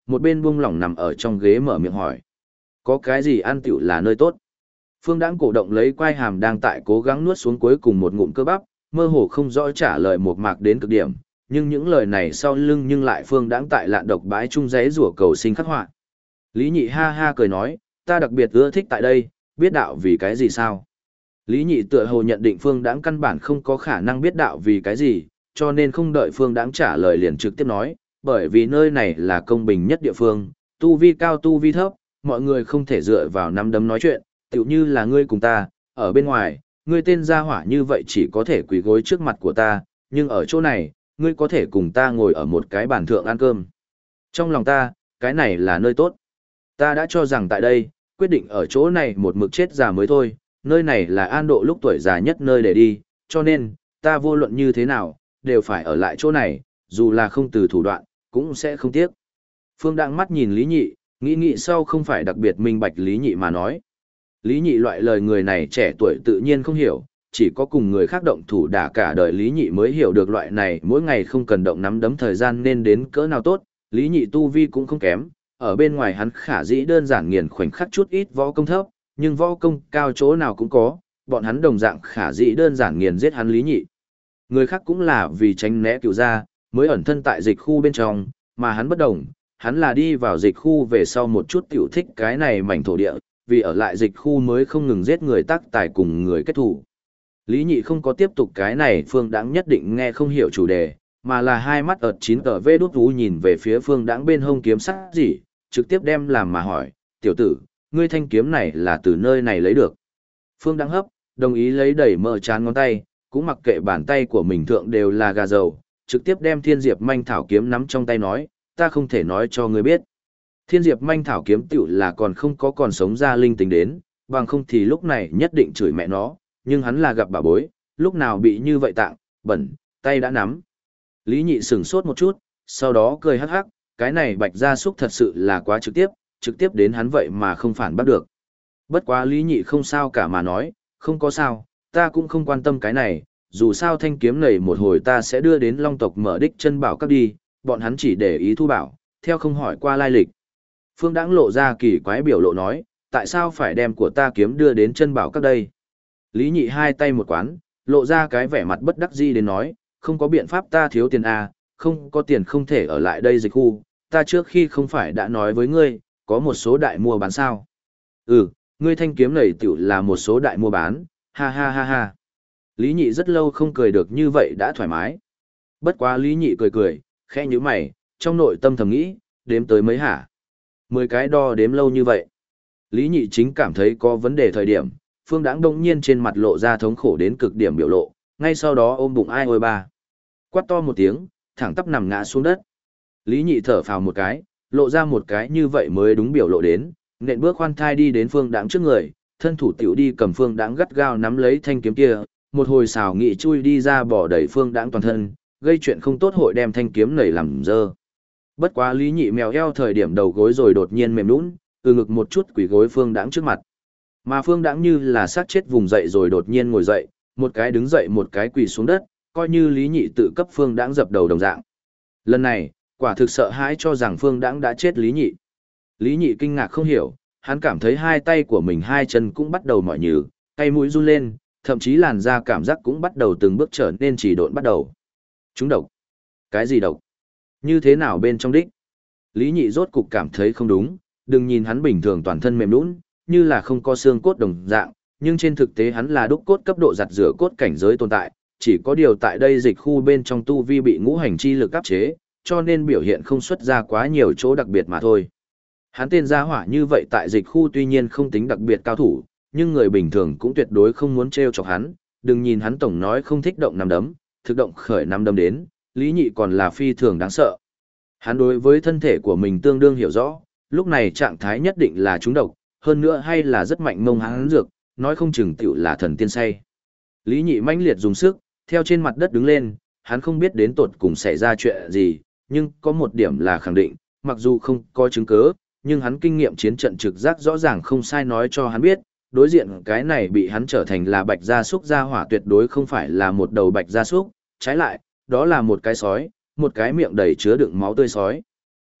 một bên buông lỏng nằm ở trong ghế mở miệng hỏi. Có cái gì ăn tiểu là nơi tốt? Phương Đãng cổ động lấy quai hàm đang tại cố gắng nuốt xuống cuối cùng một ngụm cơ bắp, mơ hồ không rõ trả lời một mạc đến cực điểm, nhưng những lời này sau lưng nhưng lại Phương Đãng tại lạn độc bãi chung giấy rủa cầu sinh khắc họa. Lý Nhị ha ha cười nói, ta đặc biệt ưa thích tại đây, biết đạo vì cái gì sao? Lý Nhị tựa hồ nhận định Phương Đãng căn bản không có khả năng biết đạo vì cái gì, cho nên không đợi Phương Đãng trả lời liền trực tiếp nói, bởi vì nơi này là công bình nhất địa phương, tu vi cao tu vi thấp, mọi người không thể dựa vào nắm đấm nói chuyện, tựu như là ngươi cùng ta, ở bên ngoài, ngươi tên gia hỏa như vậy chỉ có thể quỳ gối trước mặt của ta, nhưng ở chỗ này, ngươi có thể cùng ta ngồi ở một cái bàn thượng ăn cơm. Trong lòng ta, cái này là nơi tốt. Ta đã cho rằng tại đây, quyết định ở chỗ này một mực chết già mới thôi, nơi này là an độ lúc tuổi già nhất nơi để đi, cho nên, ta vô luận như thế nào, đều phải ở lại chỗ này, dù là không từ thủ đoạn, cũng sẽ không tiếc. Phương Đãng mắt nhìn Lý Nhị, nghĩ sau không phải đặc biệt minh bạch Lý Nhị mà nói. Lý Nhị loại lời người này trẻ tuổi tự nhiên không hiểu, chỉ có cùng người khác động thủ đả cả đời Lý Nhị mới hiểu được loại này mỗi ngày không cần động nắm đấm thời gian nên đến cỡ nào tốt, Lý Nhị tu vi cũng không kém, ở bên ngoài hắn khả dĩ đơn giản nghiền khoảnh khắc chút ít võ công thấp, nhưng võ công cao chỗ nào cũng có, bọn hắn đồng dạng khả dĩ đơn giản nghiền giết hắn Lý Nhị. Người khác cũng là vì tránh né cựu gia, mới ẩn thân tại dịch khu bên trong, mà hắn bất đồng, hắn là đi vào dịch khu về sau một chút tiểu thích cái này mảnh thổ địa, vì ở lại dịch khu mới không ngừng giết người tác tài cùng người kết thủ. Lý Nhị không có tiếp tục cái này Phương Đãng nhất định nghe không hiểu chủ đề, mà là hai mắt ợt chín tờ vê đút vú nhìn về phía Phương Đãng bên hông kiếm sắt gì, trực tiếp đem làm mà hỏi, tiểu tử, ngươi thanh kiếm này là từ nơi này lấy được. Phương Đãng hấp, đồng ý lấy đẩy mở chán ngón tay, cũng mặc kệ bàn tay của mình thượng đều là gà dầu, trực tiếp đem Thiên Diệp Manh Thảo kiếm nắm trong tay nói, ta không thể nói cho ngươi biết. Thiên Diệp Manh Thảo kiếm tiểu là còn không có còn sống ra linh tính đến, bằng không thì lúc này nhất định chửi mẹ nó, nhưng hắn là gặp bà bối, lúc nào bị như vậy tạng, bẩn, tay đã nắm. Lý Nhị sửng sốt một chút, sau đó cười hắc hắc, cái này Bạch Gia Súc thật sự là quá trực tiếp đến hắn vậy mà không phản bắt được. Bất quá Lý Nhị không sao cả mà nói, không có sao, ta cũng không quan tâm cái này, dù sao thanh kiếm này một hồi ta sẽ đưa đến Long tộc mở đích chân bảo các đi, bọn hắn chỉ để ý thu bảo, theo không hỏi qua lai lịch. Phương Đãng lộ ra kỳ quái biểu lộ nói, tại sao phải đem của ta kiếm đưa đến chân bảo các đây? Lý Nhị hai tay một quán, lộ ra cái vẻ mặt bất đắc dĩ đến nói, không có biện pháp ta thiếu tiền à, không có tiền không thể ở lại đây dịch khu, ta trước khi không phải đã nói với ngươi, có một số đại mua bán sao? Ừ, ngươi thanh kiếm này tiểu là một số đại mua bán, ha ha ha ha. Lý Nhị rất lâu không cười được như vậy đã thoải mái. Bất quá Lý Nhị cười, khẽ nhíu mày, trong nội tâm thầm nghĩ, đếm tới mấy hả? 10 cái đo đếm lâu như vậy. Lý Nhị chính cảm thấy có vấn đề thời điểm, Phương Đãng đông nhiên trên mặt lộ ra thống khổ đến cực điểm biểu lộ, ngay sau đó ôm bụng ai ôi ba. Quát to một tiếng, thẳng tắp nằm ngã xuống đất. Lý Nhị thở phào một cái, lộ ra một cái như vậy mới đúng biểu lộ đến, nện bước khoan thai đi đến Phương Đãng trước người, thân thủ tiểu đi cầm Phương Đãng gắt gao nắm lấy thanh kiếm kia, một hồi xào nghị chui đi ra bỏ đẩy Phương Đãng toàn thân, gây chuyện không tốt hội đem thanh kiếm nảy làm dơ. Bất quá Lý Nhị mèo eo thời điểm đầu gối rồi đột nhiên mềm nhũn, từ ngực một chút quỳ gối Phương Đãng trước mặt. Mà Phương Đãng như là sát chết vùng dậy rồi đột nhiên ngồi dậy, một cái đứng dậy một cái quỳ xuống đất, coi như Lý Nhị tự cấp Phương Đãng dập đầu đồng dạng. Lần này, quả thực sợ hãi cho rằng Phương Đãng đã chết Lý Nhị. Lý Nhị kinh ngạc không hiểu, hắn cảm thấy hai tay của mình hai chân cũng bắt đầu mỏi nhừ, tay mũi run lên, thậm chí làn da cảm giác cũng bắt đầu từng bước trở nên chỉ độn bắt đầu. Chúng độc. Cái gì độc? Như thế nào bên trong đích? Lý Nhị rốt cục cảm thấy không đúng, đừng nhìn hắn bình thường toàn thân mềm nhũn, như là không có xương cốt đồng dạng, nhưng trên thực tế hắn là đúc cốt cấp độ giặt rửa cốt cảnh giới tồn tại, chỉ có điều tại đây dịch khu bên trong tu vi bị ngũ hành chi lực áp chế, cho nên biểu hiện không xuất ra quá nhiều chỗ đặc biệt mà thôi. Hắn tên gia hỏa như vậy tại dịch khu tuy nhiên không tính đặc biệt cao thủ, nhưng người bình thường cũng tuyệt đối không muốn trêu chọc hắn, đừng nhìn hắn tổng nói không thích động nắm đấm, thực động khởi nắm đấm đến, Lý Nhị còn là phi thường đáng sợ. Hắn đối với thân thể của mình tương đương hiểu rõ, lúc này trạng thái nhất định là trúng độc, hơn nữa hay là rất mạnh mông hắn dược, nói không chừng tiểu là thần tiên say. Lý Nhị mãnh liệt dùng sức, theo trên mặt đất đứng lên, hắn không biết đến tột cùng xảy ra chuyện gì, nhưng có một điểm là khẳng định, mặc dù không có chứng cứ, nhưng hắn kinh nghiệm chiến trận trực giác rõ ràng không sai nói cho hắn biết, đối diện cái này bị hắn trở thành là bạch gia súc gia hỏa tuyệt đối không phải là một đầu bạch gia súc, trái lại, đó là một cái sói, một cái miệng đầy chứa đựng máu tươi sói.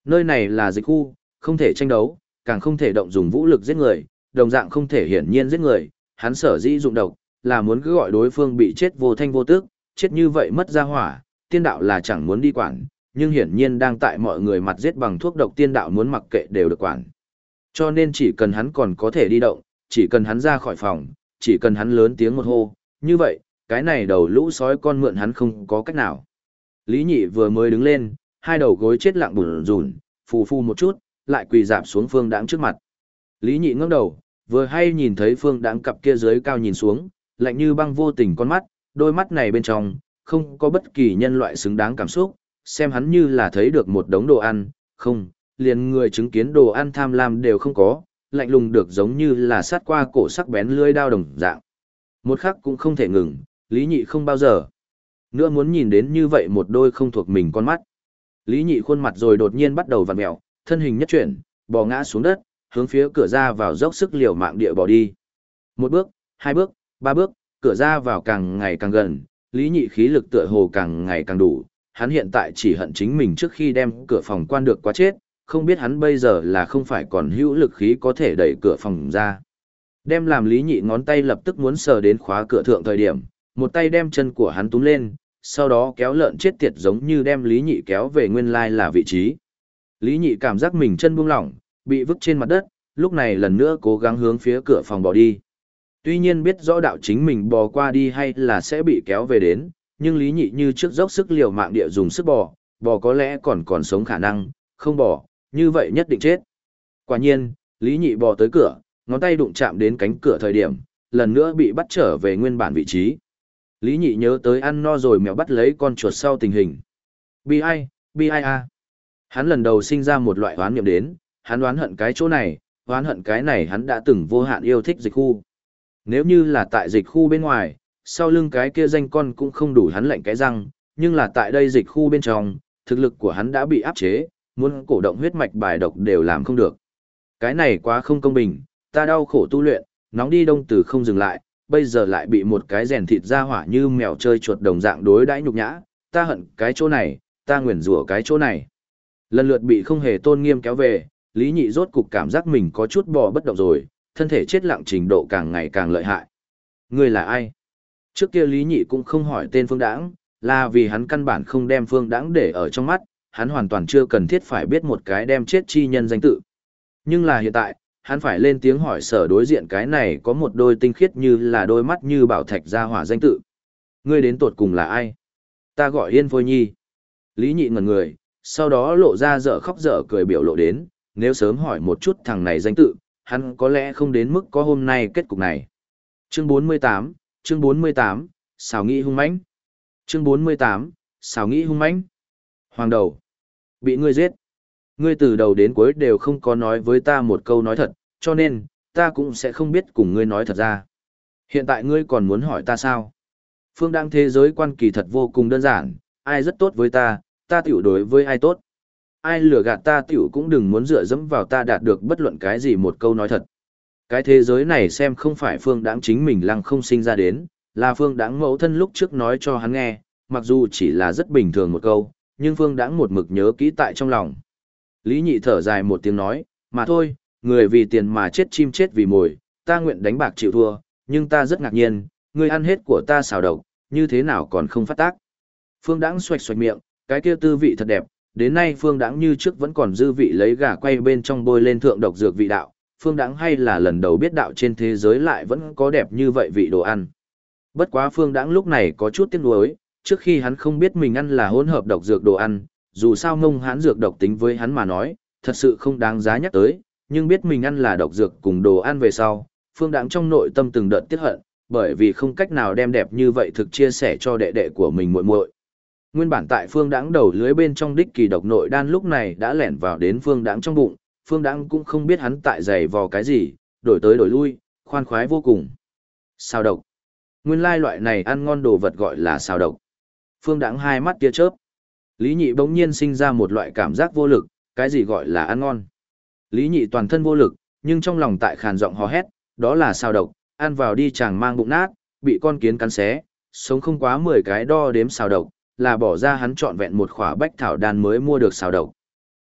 Nơi này là dịch khu, không thể tranh đấu, càng không thể động dùng vũ lực giết người, đồng dạng không thể hiển nhiên giết người, hắn sở dĩ dụng độc, là muốn cứ gọi đối phương bị chết vô thanh vô tức, chết như vậy mất ra hỏa, tiên đạo là chẳng muốn đi quản, nhưng hiển nhiên đang tại mọi người mặt giết bằng thuốc độc tiên đạo muốn mặc kệ đều được quản. Cho nên chỉ cần hắn còn có thể đi động, chỉ cần hắn ra khỏi phòng, chỉ cần hắn lớn tiếng một hô, như vậy, cái này đầu lũ sói con mượn hắn không có cách nào. Lý Nhị vừa mới đứng lên, hai đầu gối chết lặng bùn rùn, phù phù một chút, lại quỳ dạp xuống Phương Đãng trước mặt. Lý Nhị ngẩng đầu, vừa hay nhìn thấy Phương Đãng cặp kia dưới cao nhìn xuống, lạnh như băng vô tình con mắt, đôi mắt này bên trong, không có bất kỳ nhân loại xứng đáng cảm xúc, xem hắn như là thấy được một đống đồ ăn, không, liền người chứng kiến đồ ăn tham lam đều không có, lạnh lùng được giống như là sát qua cổ sắc bén lưỡi dao đồng dạng. Một khắc cũng không thể ngừng, Lý Nhị không bao giờ nữa muốn nhìn đến như vậy một đôi không thuộc mình con mắt. Lý Nhị khuôn mặt rồi đột nhiên bắt đầu vặn mèo, thân hình nhất chuyển, bò ngã xuống đất, hướng phía cửa ra vào dốc sức liều mạng địa bỏ đi. Một bước, hai bước, ba bước, cửa ra vào càng ngày càng gần, Lý Nhị khí lực tựa hồ càng ngày càng đủ, hắn hiện tại chỉ hận chính mình trước khi đem cửa phòng quan được quá chết, không biết hắn bây giờ là không phải còn hữu lực khí có thể đẩy cửa phòng ra. Đem làm Lý Nhị ngón tay lập tức muốn sờ đến khóa cửa thượng thời điểm, một tay đem chân của hắn túm lên, sau đó kéo lợn chết tiệt giống như đem Lý Nhị kéo về nguyên lai là vị trí. Lý Nhị cảm giác mình chân buông lỏng, bị vứt trên mặt đất, lúc này lần nữa cố gắng hướng phía cửa phòng bỏ đi. Tuy nhiên biết rõ đạo chính mình bò qua đi hay là sẽ bị kéo về đến, nhưng Lý Nhị như trước dốc sức liều mạng địa dùng sức bò, bò có lẽ còn sống khả năng, không bò, như vậy nhất định chết. Quả nhiên, Lý Nhị bò tới cửa, ngón tay đụng chạm đến cánh cửa thời điểm, lần nữa bị bắt trở về nguyên bản vị trí. Lý Nhị nhớ tới ăn no rồi mèo bắt lấy con chuột sau tình hình. Bi ai a. Hắn lần đầu sinh ra một loại oán niệm đến, hắn oán hận cái chỗ này, oán hận cái này hắn đã từng vô hạn yêu thích dịch khu. Nếu như là tại dịch khu bên ngoài, sau lưng cái kia danh con cũng không đủ hắn lạnh cái răng, nhưng là tại đây dịch khu bên trong, thực lực của hắn đã bị áp chế, muốn cổ động huyết mạch bài độc đều làm không được. Cái này quá không công bình, ta đau khổ tu luyện, nóng đi đông từ không dừng lại, bây giờ lại bị một cái rèn thịt ra hỏa như mèo chơi chuột đồng dạng đối đãi nhục nhã, ta hận cái chỗ này, ta nguyền rủa cái chỗ này. Lần lượt bị không hề tôn nghiêm kéo về, Lý Nhị rốt cục cảm giác mình có chút bò bất động rồi, thân thể chết lặng trình độ càng ngày càng lợi hại. Ngươi là ai? Trước kia Lý Nhị cũng không hỏi tên Phương Đãng, là vì hắn căn bản không đem Phương Đãng để ở trong mắt, hắn hoàn toàn chưa cần thiết phải biết một cái đem chết chi nhân danh tự. Nhưng là hiện tại, hắn phải lên tiếng hỏi sở đối diện cái này có một đôi tinh khiết như là đôi mắt như bảo thạch ra hỏa danh tự. Ngươi đến tột cùng là ai? Ta gọi Yên Phôi Nhi. Lý Nhị ngẩn người, sau đó lộ ra dở khóc dở cười biểu lộ đến, nếu sớm hỏi một chút thằng này danh tự, hắn có lẽ không đến mức có hôm nay kết cục này. Chương 48, xào nghĩ hung mãnh. Chương 48, xào nghĩ hung mãnh. Hoàng đầu. Bị ngươi giết. Ngươi từ đầu đến cuối đều không có nói với ta một câu nói thật, cho nên, ta cũng sẽ không biết cùng ngươi nói thật ra. Hiện tại ngươi còn muốn hỏi ta sao? Phương Đãng thế giới quan kỳ thật vô cùng đơn giản, ai rất tốt với ta tiểu đối với ai tốt. Ai lừa gạt ta tiểu cũng đừng muốn dựa dẫm vào ta đạt được bất luận cái gì một câu nói thật. Cái thế giới này xem không phải Phương Đãng chính mình lăng không sinh ra đến, là Phương Đãng mẫu thân lúc trước nói cho hắn nghe, mặc dù chỉ là rất bình thường một câu, nhưng Phương Đãng một mực nhớ kỹ tại trong lòng. Lý Nhị thở dài một tiếng nói, mà thôi, người vì tiền mà chết chim chết vì mồi, ta nguyện đánh bạc chịu thua, nhưng ta rất ngạc nhiên, ngươi ăn hết của ta xào độc, như thế nào còn không phát tác. Phương Đãng xoạch xoạch miệng, cái kia tư vị thật đẹp, đến nay Phương Đãng như trước vẫn còn dư vị lấy gà quay bên trong bôi lên thượng độc dược vị đạo, Phương Đãng hay là lần đầu biết đạo trên thế giới lại vẫn có đẹp như vậy vị đồ ăn. Bất quá Phương Đãng lúc này có chút tiếc nuối, trước khi hắn không biết mình ăn là hỗn hợp độc dược đồ ăn, dù sao ngông hãn dược độc tính với hắn mà nói, thật sự không đáng giá nhắc tới, nhưng biết mình ăn là độc dược cùng đồ ăn về sau, Phương Đãng trong nội tâm từng đợt tiếc hận, bởi vì không cách nào đem đẹp như vậy thực chia sẻ cho đệ đệ của mình muội muội. Nguyên bản tại Phương Đãng đầu lưới bên trong đích kỳ độc nội đan lúc này đã lẻn vào đến Phương Đãng trong bụng, Phương Đãng cũng không biết hắn tại giày vò cái gì, đổi tới đổi lui, khoan khoái vô cùng. Sao độc? Nguyên lai loại này ăn ngon đồ vật gọi là sao độc. Phương Đãng hai mắt tia chớp. Lý Nhị bỗng nhiên sinh ra một loại cảm giác vô lực, cái gì gọi là ăn ngon? Lý Nhị toàn thân vô lực, nhưng trong lòng tại khàn giọng hò hét, đó là sao độc, ăn vào đi chàng mang bụng nát, bị con kiến cắn xé, sống không quá 10 cái đo đếm sao độc, là bỏ ra hắn trọn vẹn một khỏa bách thảo đan mới mua được sao độc.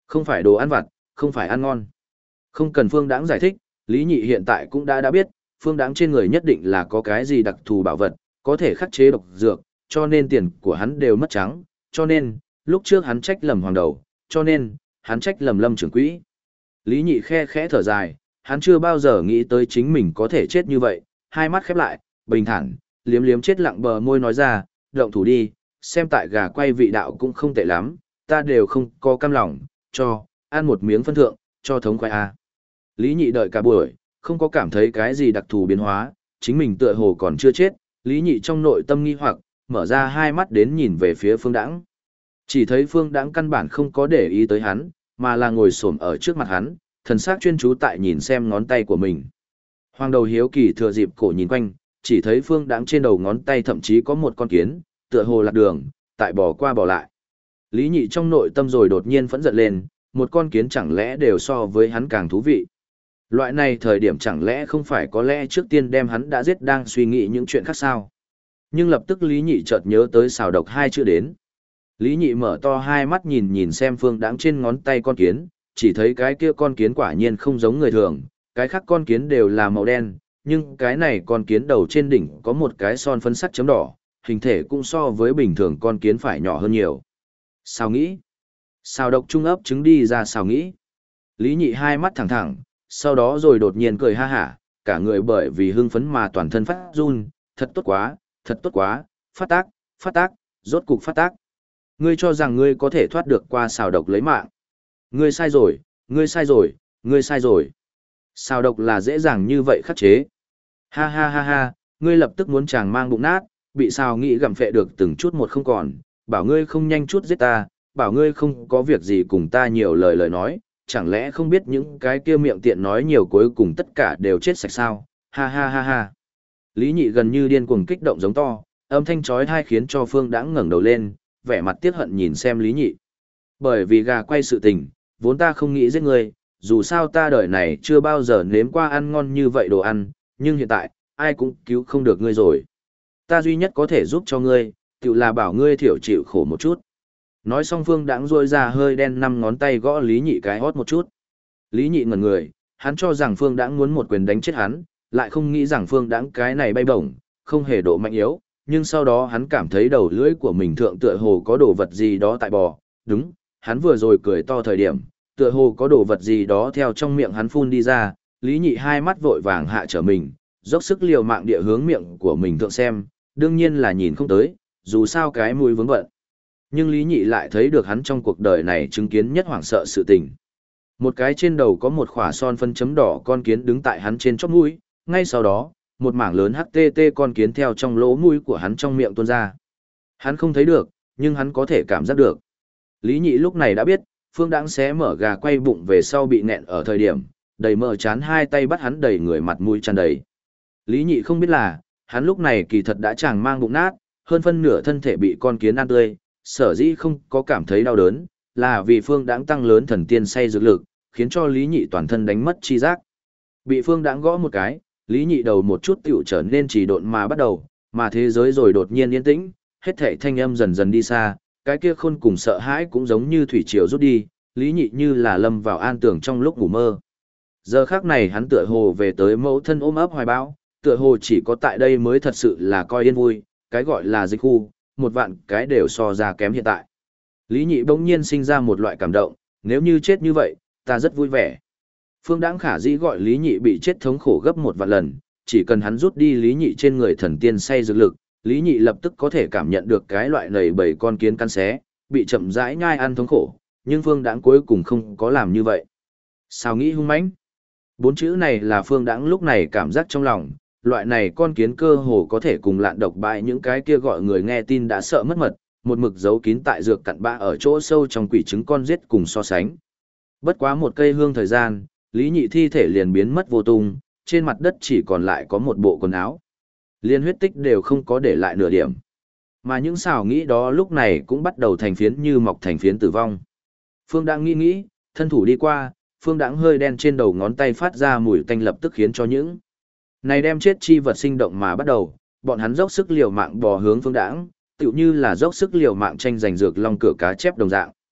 Không phải đồ ăn vặt, không phải ăn ngon. Không cần Phương Đãng giải thích, Lý Nhị hiện tại cũng đã biết, Phương Đãng trên người nhất định là có cái gì đặc thù bảo vật, có thể khắc chế độc dược, cho nên tiền của hắn đều mất trắng, cho nên, lúc trước hắn trách lầm hoàng đầu, cho nên, hắn trách lầm Lâm trưởng quỹ. Lý Nhị khe khẽ thở dài, hắn chưa bao giờ nghĩ tới chính mình có thể chết như vậy, hai mắt khép lại, bình thản, liếm liếm chết lặng bờ môi nói ra, động thủ đi, xem tại gà quay vị đạo cũng không tệ lắm, ta đều không có cam lòng, cho, ăn một miếng phân thượng, cho thống khoái a. Lý Nhị đợi cả buổi, không có cảm thấy cái gì đặc thù biến hóa, chính mình tựa hồ còn chưa chết, Lý Nhị trong nội tâm nghi hoặc, mở ra hai mắt đến nhìn về phía Phương Đãng. Chỉ thấy Phương Đãng căn bản không có để ý tới hắn, mà là ngồi xổm ở trước mặt hắn, thần sắc chuyên chú tại nhìn xem ngón tay của mình. Hoàng đầu hiếu kỳ thừa dịp cổ nhìn quanh, chỉ thấy Phương Đãng trên đầu ngón tay thậm chí có một con kiến, tựa hồ lạc đường, tại bò qua bò lại. Lý Nhị trong nội tâm rồi đột nhiên phẫn giận lên, một con kiến chẳng lẽ đều so với hắn càng thú vị. Loại này thời điểm chẳng lẽ không phải có lẽ trước tiên đem hắn đã giết đang suy nghĩ những chuyện khác sao. Nhưng lập tức Lý Nhị chợt nhớ tới xào độc hai chữ đến. Lý Nhị mở to hai mắt nhìn nhìn xem Phương Đãng trên ngón tay con kiến, chỉ thấy cái kia con kiến quả nhiên không giống người thường, cái khác con kiến đều là màu đen, nhưng cái này con kiến đầu trên đỉnh có một cái son phấn sắc chấm đỏ, hình thể cũng so với bình thường con kiến phải nhỏ hơn nhiều. Sao nghĩ? Sao độc trung ấp trứng đi ra sao nghĩ? Lý Nhị hai mắt thẳng thẳng, sau đó rồi đột nhiên cười ha hả, cả người bởi vì hưng phấn mà toàn thân phát run, thật tốt quá, phát tác, rốt cục phát tác. Ngươi cho rằng ngươi có thể thoát được qua xào độc lấy mạng. Ngươi sai rồi, ngươi sai rồi, ngươi sai rồi. Xào độc là dễ dàng như vậy khắc chế. Ha ha ha ha, ngươi lập tức muốn chàng mang bụng nát, bị xào nghĩ gặm phệ được từng chút một không còn, bảo ngươi không nhanh chút giết ta, bảo ngươi không có việc gì cùng ta nhiều lời nói, chẳng lẽ không biết những cái kia miệng tiện nói nhiều cuối cùng tất cả đều chết sạch sao, ha ha ha ha. Lý Nhị gần như điên cuồng kích động giống to, âm thanh chói tai khiến cho Phương Đãng ngẩng đầu lên, vẻ mặt tiếc hận nhìn xem Lý Nhị. Bởi vì gà quay sự tình, vốn ta không nghĩ giết ngươi, dù sao ta đời này chưa bao giờ nếm qua ăn ngon như vậy đồ ăn, nhưng hiện tại, ai cũng cứu không được ngươi rồi. Ta duy nhất có thể giúp cho ngươi, tự là bảo ngươi thiểu chịu khổ một chút. Nói xong Phương Đãng rôi ra hơi đen 5 ngón tay gõ Lý Nhị cái hót một chút. Lý Nhị ngẩn người, hắn cho rằng Phương Đãng muốn một quyền đánh chết hắn, lại không nghĩ rằng Phương Đãng cái này bay bổng, không hề độ mạnh yếu, nhưng sau đó hắn cảm thấy đầu lưỡi của mình thượng tựa hồ có đồ vật gì đó tại bò, đúng, hắn vừa rồi cười to thời điểm, tựa hồ có đồ vật gì đó theo trong miệng hắn phun đi ra, Lý Nhị hai mắt vội vàng hạ trở mình, dốc sức liều mạng địa hướng miệng của mình thượng xem, đương nhiên là nhìn không tới, dù sao cái mũi vướng bận. Nhưng Lý Nhị lại thấy được hắn trong cuộc đời này chứng kiến nhất hoảng sợ sự tình. Một cái trên đầu có một khỏa son phân chấm đỏ con kiến đứng tại hắn trên chóp mũi, ngay sau đó, một mảng lớn HTT con kiến theo trong lỗ mũi của hắn trong miệng tuôn ra. Hắn không thấy được, nhưng hắn có thể cảm giác được. Lý Nhị lúc này đã biết, Phương Đãng xé mở gà quay bụng về sau bị nẹn ở thời điểm, đầy mỡ chán hai tay bắt hắn đầy người mặt mũi tràn đầy. Lý Nhị không biết là, hắn lúc này kỳ thật đã chàng mang bụng nát, hơn phân nửa thân thể bị con kiến ăn tươi, sở dĩ không có cảm thấy đau đớn, là vì Phương Đãng tăng lớn thần tiên say dược lực, khiến cho Lý Nhị toàn thân đánh mất chi giác. Bị Phương Đãng gõ một cái, Lý Nhị đầu một chút tiểu trở nên trì độn mà bắt đầu, mà thế giới rồi đột nhiên yên tĩnh, hết thảy thanh âm dần dần đi xa, cái kia khôn cùng sợ hãi cũng giống như thủy triều rút đi, Lý Nhị như là lâm vào an tưởng trong lúc ngủ mơ. Giờ khắc này hắn tựa hồ về tới mẫu thân ôm ấp hoài bão, tựa hồ chỉ có tại đây mới thật sự là coi yên vui, cái gọi là dịch khu, một vạn cái đều so ra kém hiện tại. Lý Nhị bỗng nhiên sinh ra một loại cảm động, nếu như chết như vậy, ta rất vui vẻ. Phương Đãng khả dĩ gọi Lý Nhị bị chết thống khổ gấp một vạn lần, chỉ cần hắn rút đi Lý Nhị trên người thần tiên say dược lực, Lý Nhị lập tức có thể cảm nhận được cái loại nầy bầy con kiến cắn xé, bị chậm rãi nhai ăn thống khổ, nhưng Phương Đãng cuối cùng không có làm như vậy. Sao nghĩ hung mãnh? 4 chữ này là Phương Đãng lúc này cảm giác trong lòng, loại này con kiến cơ hồ có thể cùng lạn độc bại những cái kia gọi người nghe tin đã sợ mất mật, một mực giấu kín tại dược cặn bã ở chỗ sâu trong quỷ trứng con giết cùng so sánh. Bất quá một cây hương thời gian, Lý Nhị thi thể liền biến mất vô tung, trên mặt đất chỉ còn lại có một bộ quần áo. Liên huyết tích đều không có để lại nửa điểm. Mà những xào nghĩ đó lúc này cũng bắt đầu thành phiến như mọc thành phiến tử vong. Phương Đãng nghĩ, thân thủ đi qua, Phương Đãng hơi đen trên đầu ngón tay phát ra mùi tanh lập tức khiến cho những này đem chết chi vật sinh động mà bắt đầu, bọn hắn dốc sức liều mạng bò hướng Phương Đãng, tựu như là dốc sức liều mạng tranh giành dược long cửa cá chép đồng dạng.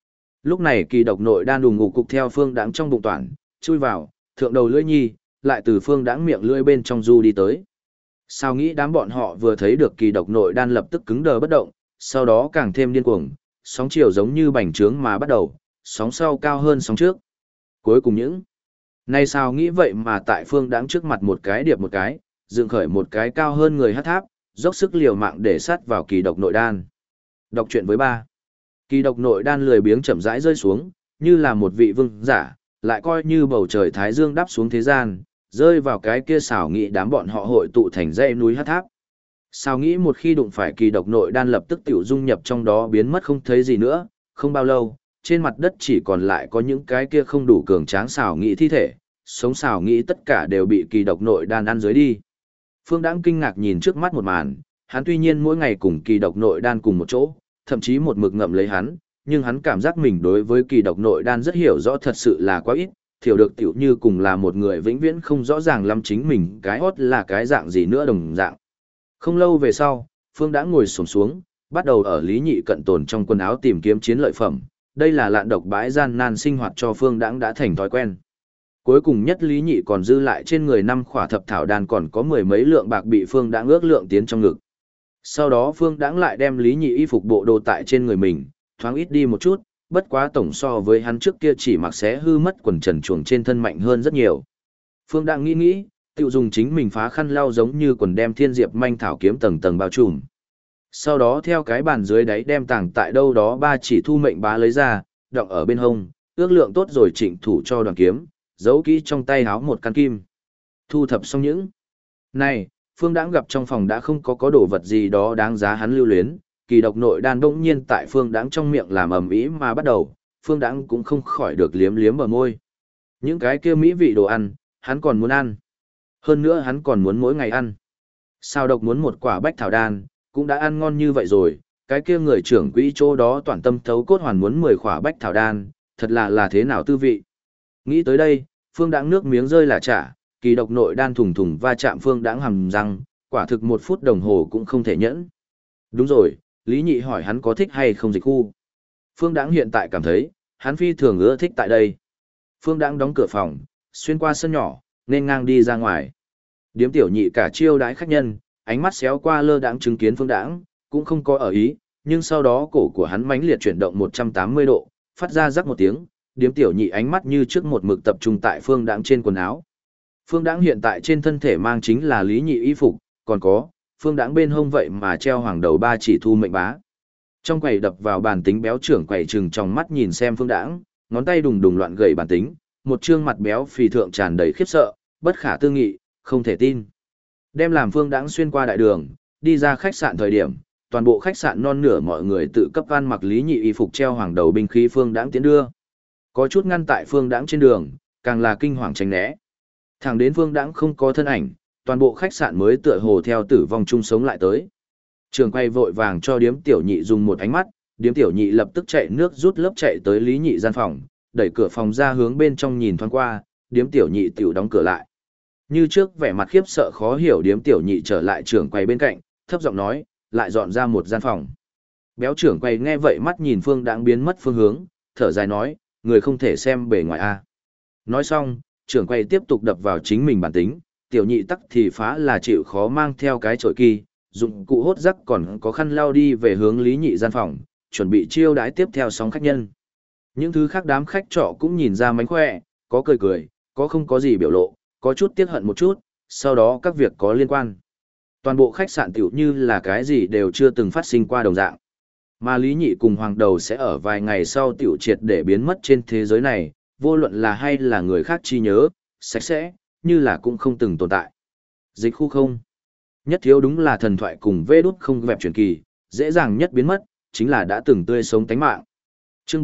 Lúc này kỳ độc nội đan đùng ngục cục theo Phương Đãng trong bụng toản, chui vào, thượng đầu lưỡi nhi, lại từ Phương Đãng miệng lưỡi bên trong du đi tới. Sao nghĩ đám bọn họ vừa thấy được kỳ độc nội đan lập tức cứng đờ bất động, sau đó càng thêm điên cuồng, sóng chiều giống như bành trướng mà bắt đầu, sóng sau cao hơn sóng trước. Cuối cùng những này sao nghĩ vậy mà tại Phương Đãng trước mặt một cái điệp một cái, dựng khởi một cái cao hơn người hát tháp, dốc sức liều mạng để sát vào kỳ độc nội đan. Đọc truyện với ba. Kỳ độc nội đan lười biếng chậm rãi rơi xuống, như là một vị vương giả, lại coi như bầu trời thái dương đáp xuống thế gian, rơi vào cái kia xảo nghĩ đám bọn họ hội tụ thành dãy núi hát tháp. Xảo nghĩ một khi đụng phải kỳ độc nội đan lập tức tiểu dung nhập trong đó biến mất không thấy gì nữa, không bao lâu, trên mặt đất chỉ còn lại có những cái kia không đủ cường tráng xảo nghĩ thi thể, sống xảo nghĩ tất cả đều bị kỳ độc nội đan ăn dưới đi. Phương Đãng kinh ngạc nhìn trước mắt một màn, hắn tuy nhiên mỗi ngày cùng kỳ độc nội đan cùng một chỗ, thậm chí một mực ngậm lấy hắn, nhưng hắn cảm giác mình đối với kỳ độc nội đan rất hiểu rõ thật sự là quá ít, thiểu được tiểu như cùng là một người vĩnh viễn không rõ ràng lắm chính mình cái hót là cái dạng gì nữa đồng dạng. Không lâu về sau, Phương đã ngồi xổm xuống, bắt đầu ở Lý Nhị cận tồn trong quần áo tìm kiếm chiến lợi phẩm, đây là lạn độc bãi gian nan sinh hoạt cho Phương Đãng đã thành thói quen. Cuối cùng nhất Lý Nhị còn dư lại trên người 5 khỏa thập thảo đan còn có mười mấy lượng bạc bị Phương Đãng ước lượng tiến trong ngực. Sau đó Phương Đãng lại đem Lý Nhị y phục bộ đồ tại trên người mình, thoáng ít đi một chút, bất quá tổng so với hắn trước kia chỉ mặc xé hư mất quần trần chuồng trên thân mạnh hơn rất nhiều. Phương Đãng nghĩ, tự dùng chính mình phá khăn lau giống như quần đem thiên diệp manh thảo kiếm tầng tầng bao trùm. Sau đó theo cái bàn dưới đáy đem tàng tại đâu đó 3 chỉ thu mệnh bá lấy ra, đọng ở bên hông, ước lượng tốt rồi chỉnh thủ cho đoàn kiếm, giấu kỹ trong tay háo một căn kim. Thu thập xong những này, Phương Đãng gặp trong phòng đã không có đồ vật gì đó đáng giá hắn lưu luyến, kỳ độc nội đan bỗng nhiên tại Phương Đãng trong miệng làm ầm ĩ mà bắt đầu, Phương Đãng cũng không khỏi được liếm liếm bờ môi. Những cái kia mỹ vị đồ ăn, hắn còn muốn ăn. Hơn nữa hắn còn muốn mỗi ngày ăn. Sao độc muốn một quả bách thảo đan, cũng đã ăn ngon như vậy rồi, cái kia người trưởng quỹ chỗ đó toàn tâm thấu cốt hoàn muốn 10 quả bách thảo đan, thật là thế nào tư vị. Nghĩ tới đây, Phương Đãng nước miếng rơi là chả, kỳ độc nội đan thùng thùng va chạm Phương Đãng hầm răng, quả thực 1 phút đồng hồ cũng không thể nhẫn. Đúng rồi, Lý Nhị hỏi hắn có thích hay không dịch khu. Phương Đãng hiện tại cảm thấy, hắn phi thường ưa thích tại đây. Phương Đãng đóng cửa phòng, xuyên qua sân nhỏ, nên ngang đi ra ngoài. Điếm tiểu nhị cả chiêu đãi khách nhân, ánh mắt xéo qua lơ đãng chứng kiến Phương Đãng, cũng không có ở ý, nhưng sau đó cổ của hắn mãnh liệt chuyển động 180 độ, phát ra rắc một tiếng, điếm tiểu nhị ánh mắt như trước một mực tập trung tại Phương Đãng trên quần áo. Phương Đãng hiện tại trên thân thể mang chính là Lý Nhị y phục, còn có Phương Đãng bên hông vậy mà treo hoàng đầu 3 chỉ thu mệnh bá. Trong quầy đập vào bàn tính béo trưởng quầy trừng trong mắt nhìn xem Phương Đãng, ngón tay đùng đùng loạn gậy bàn tính, một trương mặt béo phì thượng tràn đầy khiếp sợ, bất khả tư nghị, không thể tin. Đem làm Phương Đãng xuyên qua đại đường, đi ra khách sạn thời điểm, toàn bộ khách sạn non nửa mọi người tự cấp ăn mặc Lý Nhị y phục treo hoàng đầu binh khí Phương Đãng tiến đưa. Có chút ngăn tại Phương Đãng trên đường, càng là kinh hoàng tránh né. Thẳng đến Phương Đãng không có thân ảnh, toàn bộ khách sạn mới tựa hồ theo tử vong chung sống lại tới. Trường quay vội vàng cho điếm tiểu nhị dùng một ánh mắt, điếm tiểu nhị lập tức chạy nước rút lớp chạy tới Lý Nhị gian phòng, đẩy cửa phòng ra hướng bên trong nhìn thoáng qua, điếm tiểu nhị tiểu đóng cửa lại. Như trước vẻ mặt khiếp sợ khó hiểu điếm tiểu nhị trở lại trưởng quầy bên cạnh, thấp giọng nói, lại dọn ra một gian phòng. Béo trưởng quầy nghe vậy mắt nhìn Phương Đãng biến mất phương hướng, thở dài nói, người không thể xem bề ngoài a. Nói xong, trưởng quầy tiếp tục đập vào chính mình bản tính, tiểu nhị tắc thì phá là chịu khó mang theo cái chổi kỳ, dụng cụ hốt rắc còn có khăn lau đi về hướng Lý Nhị gian phòng, chuẩn bị chiêu đãi tiếp theo sóng khách nhân. Những thứ khác đám khách trọ cũng nhìn ra mánh khỏe, có cười cười, có không có gì biểu lộ, có chút tiếc hận một chút, sau đó các việc có liên quan. Toàn bộ khách sạn tiểu như là cái gì đều chưa từng phát sinh qua đồng dạng. Mà Lý Nhị cùng Hoàng Đầu sẽ ở vài ngày sau tiểu triệt để biến mất trên thế giới này, vô luận là hay là người khác chi nhớ, sạch sẽ, như là cũng không từng tồn tại. Dịch khu không. Nhất thiếu đúng là thần thoại cùng vê đút không vẹp truyền kỳ, dễ dàng nhất biến mất, chính là đã từng tươi sống tánh mạng. Chương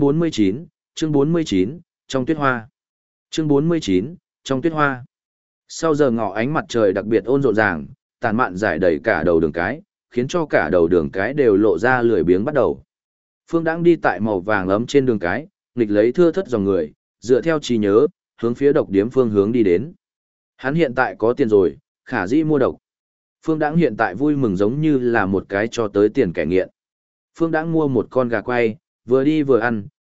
49, trong tuyết hoa. Chương 49, trong tuyết hoa. Sau giờ ngọ ánh mặt trời đặc biệt ôn rộn ràng, tàn mạn rải đầy cả đầu đường cái, khiến cho cả đầu đường cái đều lộ ra lười biếng bắt đầu. Phương Đãng đi tại màu vàng ấm trên đường cái, nghịch lấy thưa thất dòng người, dựa theo trí nhớ, hướng phía độc điếm phương hướng đi đến. Hắn hiện tại có tiền rồi, khả dĩ mua độc. Phương Đãng hiện tại vui mừng giống như là một cái cho tới tiền kẻ nghiện. Phương Đãng mua một con gà quay, vừa đi vừa ăn,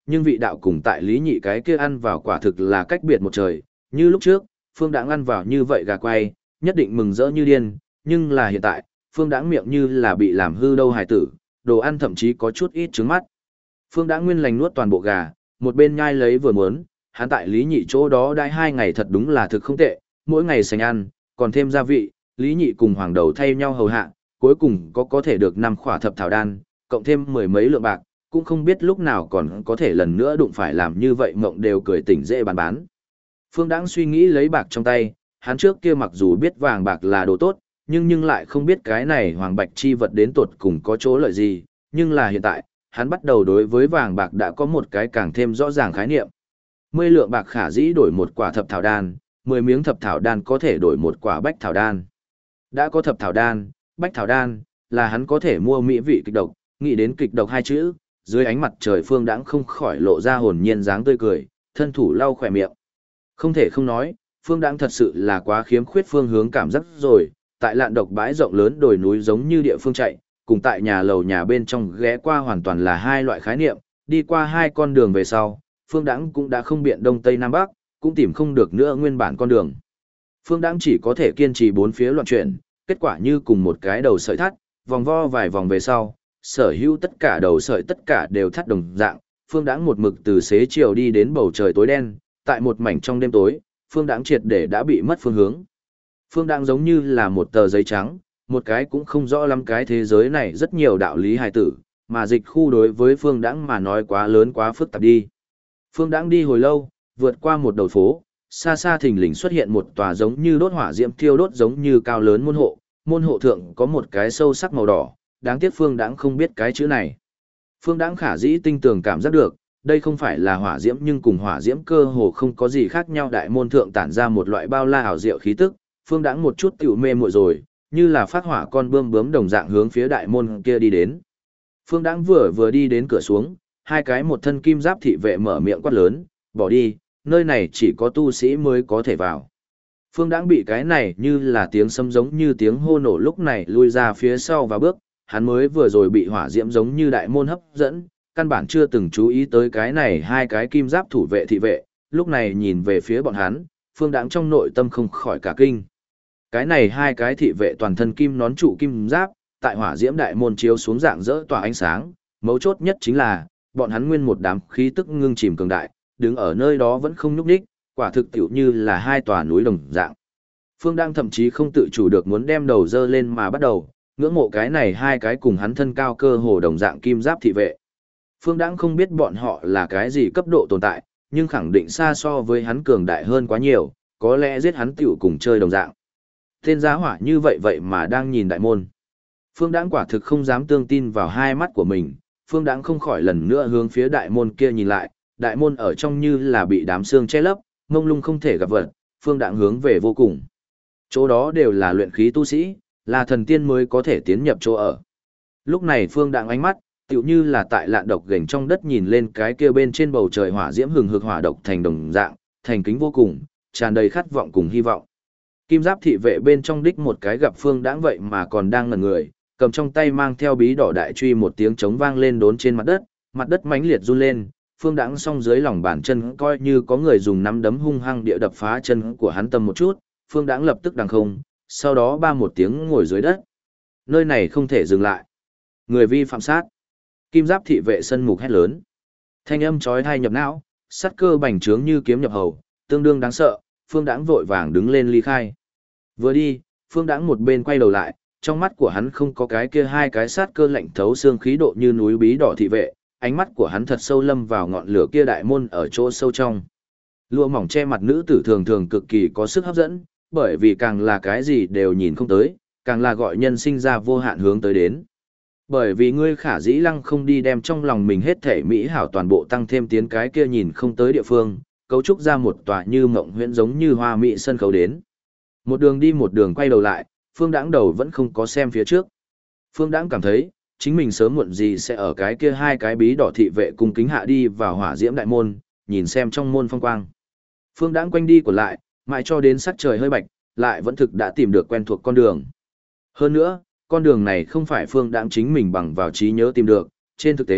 nhưng vị đạo cùng tại Lý Nhị cái kia ăn vào quả thực là cách biệt một trời, như lúc trước, Phương Đãng ăn vào như vậy gà quay, nhất định mừng rỡ như điên, nhưng là hiện tại, Phương Đãng miệng như là bị làm hư đâu hài tử, đồ ăn thậm chí có chút ít trứng mắt. Phương Đãng nguyên lành nuốt toàn bộ gà, một bên nhai lấy vừa muốn, hắn tại Lý Nhị chỗ đó đãi 2 ngày thật đúng là thực không tệ, mỗi ngày sành ăn, còn thêm gia vị, Lý Nhị cùng Hoàng Đầu thay nhau hầu hạ, cuối cùng có thể được 5 khỏa thập thảo đan, cộng thêm mười mấy lượng bạc, cũng không biết lúc nào còn có thể lần nữa đụng phải làm như vậy mộng đều cười tỉnh dễ bán. Phương Đãng suy nghĩ lấy bạc trong tay, hắn trước kia mặc dù biết vàng bạc là đồ tốt, nhưng lại không biết cái này hoàng bạch chi vật đến tột cùng có chỗ lợi gì, nhưng là hiện tại, hắn bắt đầu đối với vàng bạc đã có một cái càng thêm rõ ràng khái niệm. 10 lượng bạc khả dĩ đổi một quả thập thảo đan, 10 miếng thập thảo đan có thể đổi một quả bách thảo đan. Đã có thập thảo đan, bách thảo đan, là hắn có thể mua mỹ vị kịch độc, nghĩ đến kịch độc hai chữ, dưới ánh mặt trời Phương Đãng không khỏi lộ ra hồn nhiên dáng tươi cười, thân thủ lau khỏe miệng. Không thể không nói, Phương Đãng thật sự là quá khiếm khuyết phương hướng cảm giác rồi, tại lạn độc bãi rộng lớn đồi núi giống như địa phương chạy, cùng tại nhà lầu nhà bên trong ghé qua hoàn toàn là hai loại khái niệm, đi qua hai con đường về sau, Phương Đãng cũng đã không biện đông tây nam bắc, cũng tìm không được nữa nguyên bản con đường. Phương Đãng chỉ có thể kiên trì bốn phía loạn chuyển, kết quả như cùng một cái đầu sợi thắt, vòng vo vài vòng về sau, sở hữu tất cả đầu sợi tất cả đều thắt đồng dạng, Phương Đãng một mực từ xế chiều đi đến bầu trời tối đen, tại một mảnh trong đêm tối, Phương Đãng triệt để đã bị mất phương hướng. Phương Đãng giống như là một tờ giấy trắng, một cái cũng không rõ lắm cái thế giới này rất nhiều đạo lý hài tử, mà dịch khu đối với Phương Đãng mà nói quá lớn quá phức tạp đi. Phương Đãng đi hồi lâu, vượt qua một đầu phố, xa xa thình lình xuất hiện một tòa giống như đốt hỏa diễm thiêu đốt giống như cao lớn môn hộ thượng có một cái sâu sắc màu đỏ, đáng tiếc Phương Đãng không biết cái chữ này. Phương Đãng khả dĩ tinh tường cảm giác được, đây không phải là hỏa diễm nhưng cùng hỏa diễm cơ hồ không có gì khác nhau, đại môn thượng tản ra một loại bao la ảo diệu khí tức, Phương Đãng một chút tiểu mê muội rồi, như là phát hỏa con bươm bướm đồng dạng hướng phía đại môn kia đi đến. Phương Đãng vừa đi đến cửa xuống, hai cái một thân kim giáp thị vệ mở miệng quát lớn, bỏ đi, nơi này chỉ có tu sĩ mới có thể vào. Phương Đãng bị cái này như là tiếng sấm giống như tiếng hô nổ lúc này lui ra phía sau và bước, hắn mới vừa rồi bị hỏa diễm giống như đại môn hấp dẫn, căn bản chưa từng chú ý tới cái này hai cái kim giáp thủ vệ thị vệ, lúc này nhìn về phía bọn hắn, Phương Đãng trong nội tâm không khỏi cả kinh. Cái này hai cái thị vệ toàn thân kim nón trụ kim giáp, tại hỏa diễm đại môn chiếu xuống dạng rỡ tỏa ánh sáng, mấu chốt nhất chính là, bọn hắn nguyên một đám khí tức ngưng chìm cường đại, đứng ở nơi đó vẫn không nhúc nhích, quả thực tiểu như là hai tòa núi đồng dạng. Phương Đãng thậm chí không tự chủ được muốn đem đầu dơ lên mà bắt đầu, ngưỡng mộ cái này hai cái cùng hắn thân cao cơ hồ đồng dạng kim giáp thị vệ. Phương Đãng không biết bọn họ là cái gì cấp độ tồn tại, nhưng khẳng định xa so với hắn cường đại hơn quá nhiều, có lẽ giết hắn tiểu cùng chơi đồng dạng. Tên giá hỏa như vậy mà đang nhìn đại môn. Phương Đãng quả thực không dám tương tin vào hai mắt của mình, Phương Đãng không khỏi lần nữa hướng phía đại môn kia nhìn lại, đại môn ở trong như là bị đám sương che lấp, mông lung không thể gặp vật, Phương Đãng hướng về vô cùng. Chỗ đó đều là luyện khí tu sĩ, là thần tiên mới có thể tiến nhập chỗ ở. Lúc này Phương Đãng ánh mắt, tựu như là tại lạn độc gềnh trong đất nhìn lên cái kia bên trên bầu trời hỏa diễm hừng hực hỏa độc thành đồng dạng, thành kính vô cùng, tràn đầy khát vọng cùng hy vọng. Kim giáp thị vệ bên trong đích một cái gặp Phương Đãng vậy mà còn đang ngẩn người, cầm trong tay mang theo bí đỏ đại truy một tiếng trống vang lên đốn trên mặt đất mãnh liệt run lên, Phương Đãng song dưới lòng bàn chân coi như có người dùng nắm đấm hung hăng địa đập phá chân của hắn tầm một chút, Phương Đãng lập tức đằng không, sau đó ba một tiếng ngồi dưới đất. Nơi này không thể dừng lại. Người vi phạm sát. Kim giáp thị vệ sân mục hét lớn. Thanh âm chói tai nhập não, sát cơ bành trướng như kiếm nhập hầu, tương đương đáng sợ, Phương Đãng vội vàng đứng lên ly khai. Vừa đi, Phương Đãng một bên quay đầu lại, trong mắt của hắn không có cái kia hai cái sát cơ lạnh thấu xương khí độ như núi bí đỏ thị vệ, ánh mắt của hắn thật sâu lâm vào ngọn lửa kia đại môn ở chỗ sâu trong. Lụa mỏng che mặt nữ tử thường thường cực kỳ có sức hấp dẫn, bởi vì càng là cái gì đều nhìn không tới, càng là gọi nhân sinh ra vô hạn hướng tới đến. Bởi vì ngươi khả dĩ lăng không đi đem trong lòng mình hết thể mỹ hảo toàn bộ tăng thêm tiến cái kia nhìn không tới địa phương, cấu trúc ra một tòa như mộng huyễn giống như hoa mỹ sân khấu đến. Một đường đi một đường quay đầu lại, Phương Đãng đầu vẫn không có xem phía trước. Phương Đãng cảm thấy, chính mình sớm muộn gì sẽ ở cái kia hai cái bí đỏ thị vệ cung kính hạ đi vào hỏa diễm đại môn, nhìn xem trong môn phong quang. Phương Đãng quanh đi của lại, mãi cho đến sắc trời hơi bạch, lại vẫn thực đã tìm được quen thuộc con đường. Hơn nữa, con đường này không phải Phương Đãng chính mình bằng vào trí nhớ tìm được, trên thực tế,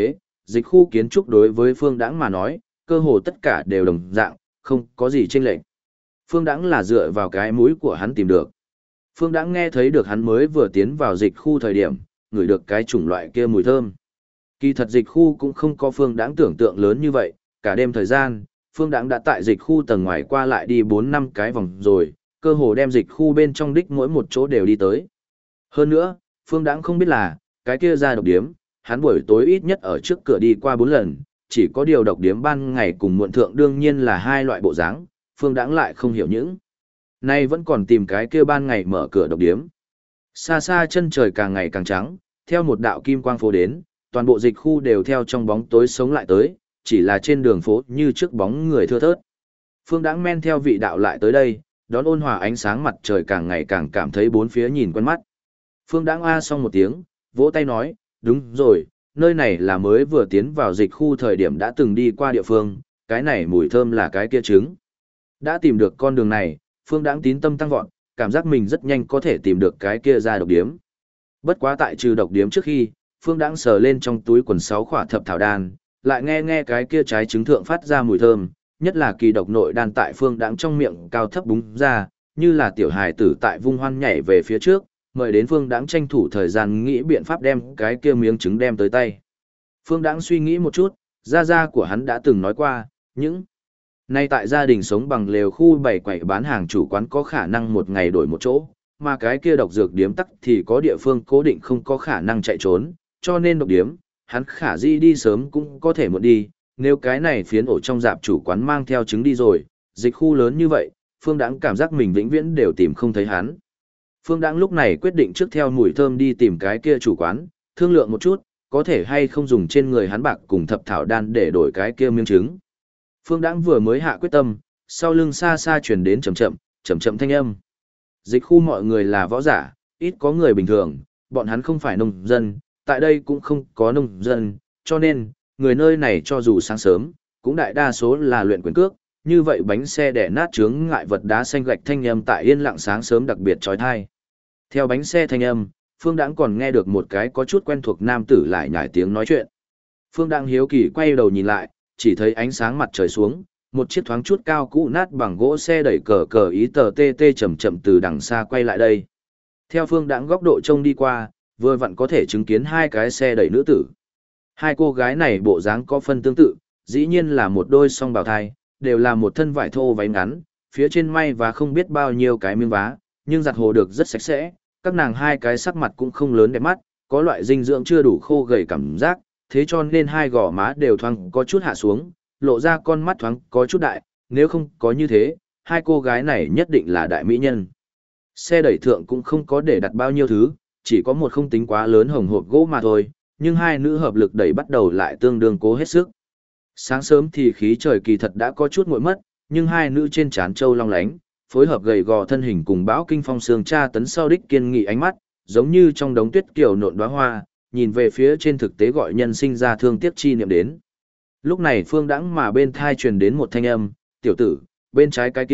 dịch khu kiến trúc đối với Phương Đãng mà nói, cơ hồ tất cả đều đồng dạng, không có gì chênh lệch. Phương Đãng là dựa vào cái mũi của hắn tìm được. Phương Đãng nghe thấy được hắn mới vừa tiến vào dịch khu thời điểm, ngửi được cái chủng loại kia mùi thơm. Kỳ thật dịch khu cũng không có Phương Đãng tưởng tượng lớn như vậy, cả đêm thời gian, Phương Đãng đã tại dịch khu tầng ngoài qua lại đi 4-5 cái vòng rồi, cơ hồ đem dịch khu bên trong đích mỗi một chỗ đều đi tới. Hơn nữa, Phương Đãng không biết là, cái kia ra độc điếm, hắn buổi tối ít nhất ở trước cửa đi qua 4 lần, chỉ có điều độc điếm ban ngày cùng muộn thượng đương nhiên là hai loại bộ dáng, Phương Đãng lại không hiểu những. Nay vẫn còn tìm cái kia ban ngày mở cửa độc điếm. Xa xa chân trời càng ngày càng trắng, theo một đạo kim quang phố đến, toàn bộ dịch khu đều theo trong bóng tối sống lại tới, chỉ là trên đường phố như trước bóng người thưa thớt. Phương Đãng men theo vị đạo lại tới đây, đón ôn hòa ánh sáng mặt trời càng ngày càng cảm thấy bốn phía nhìn quen mắt. Phương Đãng a xong một tiếng, vỗ tay nói, đúng rồi, nơi này là mới vừa tiến vào dịch khu thời điểm đã từng đi qua địa phương, cái này mùi thơm là cái kia trứng. Đã tìm được con đường này, Phương Đãng tín tâm tăng vọt, cảm giác mình rất nhanh có thể tìm được cái kia ra độc điếm. Bất quá tại trừ độc điếm trước khi, Phương Đãng sờ lên trong túi quần 6 khỏa thập thảo đan, lại nghe cái kia trái trứng thượng phát ra mùi thơm, nhất là kỳ độc nội đan tại Phương Đãng trong miệng cao thấp búng ra, như là tiểu hài tử tại vung hoan nhảy về phía trước, mời đến Phương Đãng tranh thủ thời gian nghĩ biện pháp đem cái kia miếng trứng đem tới tay. Phương Đãng suy nghĩ một chút, gia của hắn đã từng nói qua, những nay tại gia đình sống bằng lều khu bày quầy bán hàng chủ quán có khả năng một ngày đổi một chỗ, mà cái kia độc dược điếm tắc thì có địa phương cố định không có khả năng chạy trốn, cho nên độc điếm, hắn khả di đi sớm cũng có thể muộn đi, nếu cái này phiến ổ trong dạp chủ quán mang theo trứng đi rồi, dịch khu lớn như vậy, Phương Đãng cảm giác mình vĩnh viễn đều tìm không thấy hắn. Phương Đãng lúc này quyết định trước theo mùi thơm đi tìm cái kia chủ quán, thương lượng một chút, có thể hay không dùng trên người hắn bạc cùng thập thảo đan để đổi cái kia miếng trứng. Phương Đãng vừa mới hạ quyết tâm, sau lưng xa xa truyền đến chậm chậm thanh âm. Dịch khu mọi người là võ giả, ít có người bình thường, bọn hắn không phải nông dân, tại đây cũng không có nông dân, cho nên, người nơi này cho dù sáng sớm, cũng đại đa số là luyện quyền cước, như vậy bánh xe đẻ nát chướng ngại vật đá xanh gạch thanh âm tại yên lặng sáng sớm đặc biệt trói thai. Theo bánh xe thanh âm, Phương Đãng còn nghe được một cái có chút quen thuộc nam tử lại nhải tiếng nói chuyện. Phương Đãng hiếu kỳ quay đầu nhìn lại, chỉ thấy ánh sáng mặt trời xuống, một chiếc thoáng chút cao cũ nát bằng gỗ xe đẩy cờ ý tờ tê tê chậm chậm từ đằng xa quay lại đây. Theo Phương Đãng góc độ trông đi qua, vừa vặn có thể chứng kiến hai cái xe đẩy nữ tử. Hai cô gái này bộ dáng có phân tương tự, dĩ nhiên là một đôi song bào thai, đều là một thân vải thô váy ngắn, phía trên may và không biết bao nhiêu cái miếng vá, nhưng giặt hồ được rất sạch sẽ, các nàng hai cái sắc mặt cũng không lớn đẹp mắt, có loại dinh dưỡng chưa đủ khô gầy cảm giác, thế cho nên hai gò má đều thoáng có chút hạ xuống, lộ ra con mắt thoáng có chút đại, nếu không có như thế, hai cô gái này nhất định là đại mỹ nhân. Xe đẩy thượng cũng không có để đặt bao nhiêu thứ, chỉ có một không tính quá lớn hồng hộp gỗ mà thôi, nhưng hai nữ hợp lực đẩy bắt đầu lại tương đương cố hết sức. Sáng sớm thì khí trời kỳ thật đã có chút nguội mất, nhưng hai nữ trên trán châu long lánh, phối hợp gầy gò thân hình cùng bão kinh phong sương tra tấn sau đích kiên nghị ánh mắt, giống như trong đống tuyết kiều nộn đóa hoa, nhìn về phía trên thực tế gọi nhân sinh ra thương tiếc chi niệm đến. Lúc này Phương Đãng mà bên thai truyền đến một thanh âm, tiểu tử, bên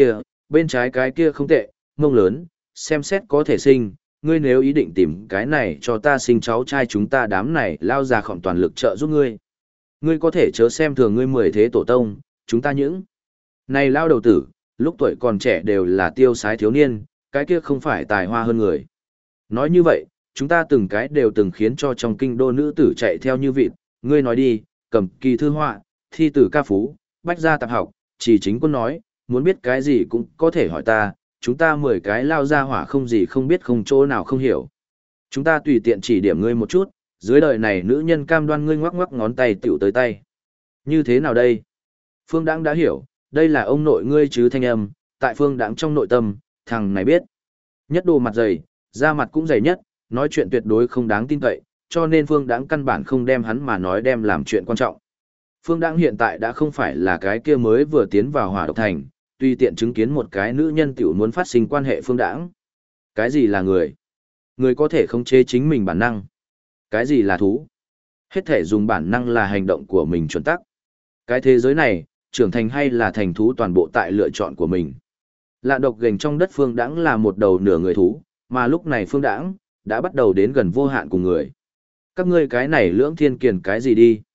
trái cái kia không tệ, mông lớn, xem xét có thể sinh, ngươi nếu ý định tìm cái này cho ta sinh cháu trai chúng ta đám này lao ra khỏng toàn lực trợ giúp ngươi. Ngươi có thể chớ xem thường ngươi 10 thế tổ tông, chúng ta những. Này lao đầu tử, lúc tuổi còn trẻ đều là tiêu sái thiếu niên, cái kia không phải tài hoa hơn người. Nói như vậy, chúng ta từng cái đều từng khiến cho trong kinh đô nữ tử chạy theo như vịt, ngươi nói đi, cầm kỳ thư họa, thi tử ca phú, bách gia tạp học, chỉ chính quân nói, muốn biết cái gì cũng có thể hỏi ta, chúng ta 10 cái lao ra hỏa không gì không biết không chỗ nào không hiểu. Chúng ta tùy tiện chỉ điểm ngươi một chút, dưới đời này nữ nhân cam đoan ngươi ngoắc ngoắc ngón tay tiểu tới tay. Như thế nào đây? Phương Đãng đã hiểu, đây là ông nội ngươi chứ thanh âm, tại Phương Đãng trong nội tâm, thằng này biết. Nhất đồ mặt dày, da mặt cũng dày nhất, nói chuyện tuyệt đối không đáng tin cậy, cho nên Phương Đãng căn bản không đem hắn mà nói đem làm chuyện quan trọng. Phương Đãng hiện tại đã không phải là cái kia mới vừa tiến vào Hỏa Độc Thành, tùy tiện chứng kiến một cái nữ nhân tiểu muốn phát sinh quan hệ Phương Đãng. Cái gì là người? Người có thể khống chế chính mình bản năng. Cái gì là thú? Hết thể dùng bản năng là hành động của mình chuẩn tắc. Cái thế giới này, trưởng thành hay là thành thú toàn bộ tại lựa chọn của mình. Lạ độc gềnh trong đất Phương Đãng là một đầu nửa người thú, mà lúc này Phương Đãng đã bắt đầu đến gần vô hạn cùng người. Các ngươi cái này lưỡng thiên kiền cái gì đi?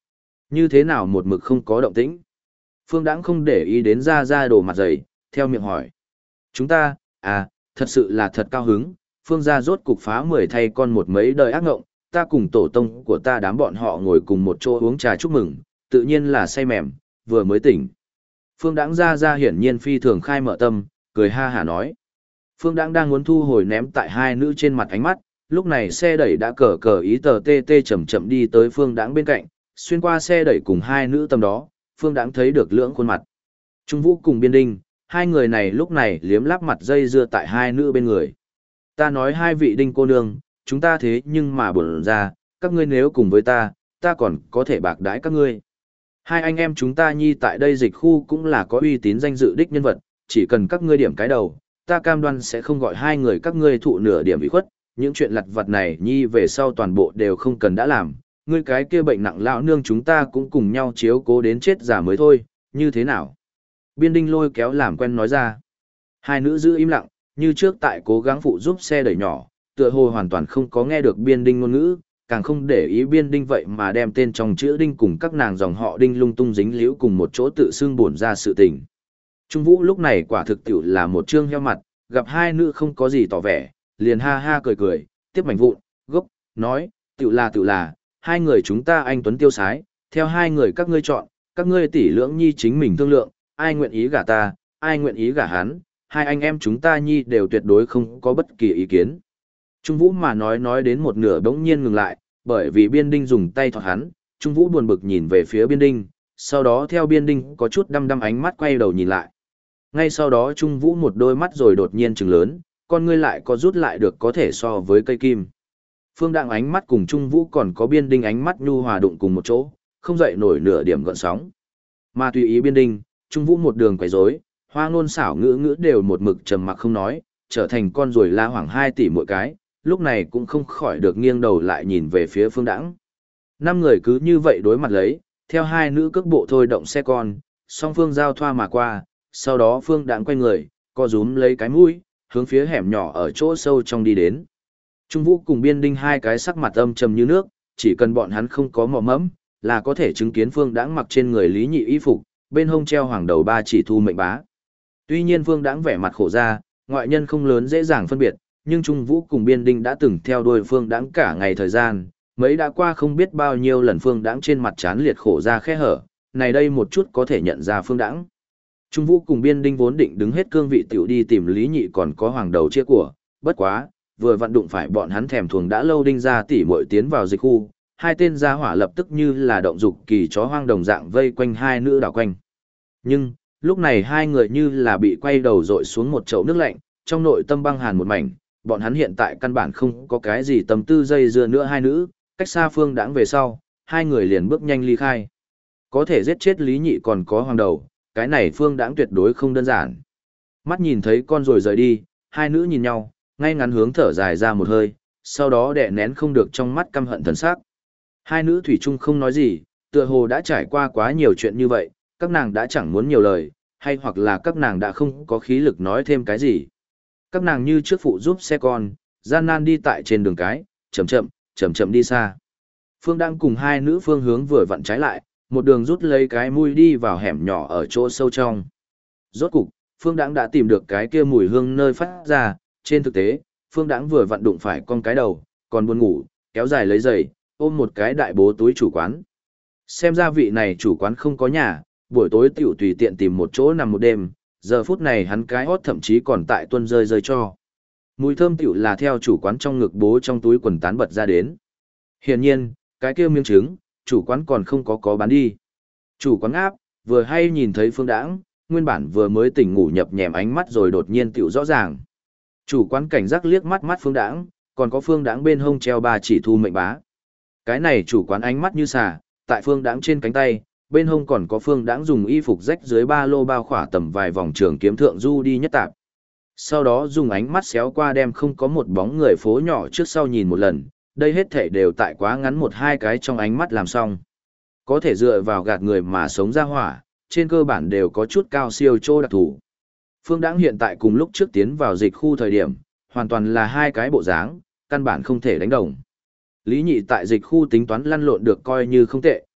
Như thế nào một mực không có động tĩnh? Phương Đãng không để ý đến ra đồ mặt dày, theo miệng hỏi. Chúng ta, thật sự là thật cao hứng, Phương gia rốt cục phá 10 thay con một mấy đời ác ngộng, ta cùng tổ tông của ta đám bọn họ ngồi cùng một chỗ uống trà chúc mừng, tự nhiên là say mềm, vừa mới tỉnh. Phương Đãng ra hiển nhiên phi thường khai mở tâm, cười ha hả nói. Phương Đãng đang muốn thu hồi ném tại hai nữ trên mặt ánh mắt, lúc này xe đẩy đã cờ cờ ý tờ tê tê chậm chậm đi tới Phương Đãng bên cạnh, xuyên qua xe đẩy cùng hai nữ tầm đó, Phương Đãng thấy được lưỡng khuôn mặt. Trung Vũ cùng Biên Đinh, hai người này lúc này liếm láp mặt dây dưa tại hai nữ bên người. Ta nói hai vị Đinh cô nương, chúng ta thế nhưng mà buồn ra, các ngươi nếu cùng với ta còn có thể bạc đãi các ngươi. Hai anh em chúng ta nhi tại đây dịch khu cũng là có uy tín danh dự đích nhân vật, chỉ cần các ngươi điểm cái đầu, ta cam đoan sẽ không gọi hai người các ngươi thụ nửa điểm ủy khuất, những chuyện lặt vặt này nhi về sau toàn bộ đều không cần đã làm, ngươi cái kia bệnh nặng lão nương chúng ta cũng cùng nhau chiếu cố đến chết già mới thôi, như thế nào? Biên Đinh lôi kéo làm quen nói ra. Hai nữ giữ im lặng, như trước tại cố gắng phụ giúp xe đẩy nhỏ, tựa hồ hoàn toàn không có nghe được Biên Đinh ngôn ngữ, càng không để ý Biên Đinh vậy mà đem tên trong chữ Đinh cùng các nàng dòng họ Đinh lung tung dính liễu cùng một chỗ tự xưng buồn ra sự tình. Trung Vũ lúc này quả thực tiểu là một trương heo mặt, gặp hai nữ không có gì tỏ vẻ, liền ha ha cười cười, tiếp mảnh vụn, gốc, nói, tiểu là, hai người chúng ta anh tuấn tiêu sái, theo hai người các ngươi chọn, các ngươi tỷ lưỡng nhi chính mình thương lượng, ai nguyện ý gả ta, ai nguyện ý gả hắn, hai anh em chúng ta nhi đều tuyệt đối không có bất kỳ ý kiến. Trung Vũ mà nói đến một nửa bỗng nhiên ngừng lại, bởi vì Biên Đinh dùng tay thọt hắn, Trung Vũ buồn bực nhìn về phía Biên Đinh, sau đó theo Biên Đinh có chút đăm đăm ánh mắt quay đầu nhìn lại. Ngay sau đó Trung Vũ một đôi mắt rồi đột nhiên trừng lớn, con ngươi lại có rút lại được có thể so với cây kim. Phương Đặng ánh mắt cùng Trung Vũ còn có Biên Đinh ánh mắt nhu hòa đụng cùng một chỗ, không dậy nổi nửa điểm gợn sóng. Mà tùy ý Biên Đinh, Trung Vũ một đường quấy rối, hoa ngôn xảo ngữ đều một mực trầm mặc không nói, trở thành con ruồi la hoảng 2 tỷ mỗi cái, lúc này cũng không khỏi được nghiêng đầu lại nhìn về phía Phương Đãng. Năm người cứ như vậy đối mặt lấy, theo hai nữ cước bộ thôi động xe con, song phương giao thoa mà qua, sau đó Phương Đãng quay người, co rúm lấy cái mũi, hướng phía hẻm nhỏ ở chỗ sâu trong đi đến. Trung Vũ cùng Biên Đinh hai cái sắc mặt âm trầm như nước, chỉ cần bọn hắn không có mò mẫm, là có thể chứng kiến Phương Đãng mặc trên người Lý Nhị y phục, bên hông treo hoàng đầu 3 chỉ thu mệnh bá. Tuy nhiên Phương Đãng vẻ mặt khổ ra, ngoại nhân không lớn dễ dàng phân biệt, nhưng Trung Vũ cùng Biên Đinh đã từng theo đuôi Phương Đãng cả ngày thời gian, mấy đã qua không biết bao nhiêu lần Phương Đãng trên mặt chán liệt khổ ra khe hở, này đây một chút có thể nhận ra Phương Đãng. Trung Vũ cùng Biên Đinh vốn định đứng hết cương vị tiểu đi tìm Lý Nhị còn có hoàng đầu chia của, bất quá, vừa vặn đụng phải bọn hắn thèm thuồng đã lâu Đinh ra tỉ muội tiến vào dịch khu, hai tên gia hỏa lập tức như là động dục kỳ chó hoang đồng dạng vây quanh hai nữ đảo quanh. Nhưng, lúc này hai người như là bị quay đầu dội xuống một chậu nước lạnh, trong nội tâm băng hàn một mảnh, bọn hắn hiện tại căn bản không có cái gì tâm tư dây dưa nữa hai nữ, cách xa Phương Đãng về sau, hai người liền bước nhanh ly khai. Có thể giết chết Lý Nhị còn có hoàng đầu, cái này Phương Đãng tuyệt đối không đơn giản. Mắt nhìn thấy con rồi rời đi, hai nữ nhìn nhau, ngay ngắn hướng thở dài ra một hơi, sau đó đè nén không được trong mắt căm hận thần sắc. Hai nữ thủy chung không nói gì, tựa hồ đã trải qua quá nhiều chuyện như vậy, các nàng đã chẳng muốn nhiều lời, hay hoặc là các nàng đã không có khí lực nói thêm cái gì. Các nàng như trước phụ giúp xe con, gian nan đi tại trên đường cái, chậm chậm đi xa. Phương đang cùng hai nữ phương hướng vừa vặn trái lại, một đường rút lấy cái mùi đi vào hẻm nhỏ ở chỗ sâu trong. Rốt cục, Phương Đãng đã tìm được cái kia mùi hương nơi phát ra, trên thực tế, Phương Đãng vừa vặn đụng phải con cái đầu, còn buồn ngủ, kéo dài lấy giày, ôm một cái đại bố túi chủ quán. Xem ra vị này chủ quán không có nhà, buổi tối tiểu tùy tiện tìm một chỗ nằm một đêm, giờ phút này hắn cái hót thậm chí còn tại tuân rơi rơi cho. Mùi thơm tiểu là theo chủ quán trong ngực bố trong túi quần tán bật ra đến. Hiển nhiên, cái kia miếng trứng, chủ quán còn không có bán đi. Chủ quán áp, vừa hay nhìn thấy Phương Đãng, nguyên bản vừa mới tỉnh ngủ nhập nhèm ánh mắt rồi đột nhiên tiểu rõ ràng. Chủ quán cảnh giác liếc mắt Phương Đãng, còn có Phương Đãng bên hông treo 3 chỉ thu mệnh bá. Cái này chủ quán ánh mắt như xà, tại Phương Đãng trên cánh tay, bên hông còn có Phương Đãng dùng y phục rách dưới ba lô bao khỏa tầm vài vòng trường kiếm thượng du đi nhất tạp. Sau đó dùng ánh mắt xéo qua đem không có một bóng người phố nhỏ trước sau nhìn một lần, đây hết thể đều tại quá ngắn một hai cái trong ánh mắt làm xong. Có thể dựa vào gạt người mà sống ra hỏa, trên cơ bản đều có chút cao siêu chỗ đặc thù. Phương Đãng hiện tại cùng lúc trước tiến vào dịch khu thời điểm, hoàn toàn là hai cái bộ dáng, căn bản không thể đánh đồng. Lý Nhị tại dịch khu tính toán lăn lộn được coi như không tệ,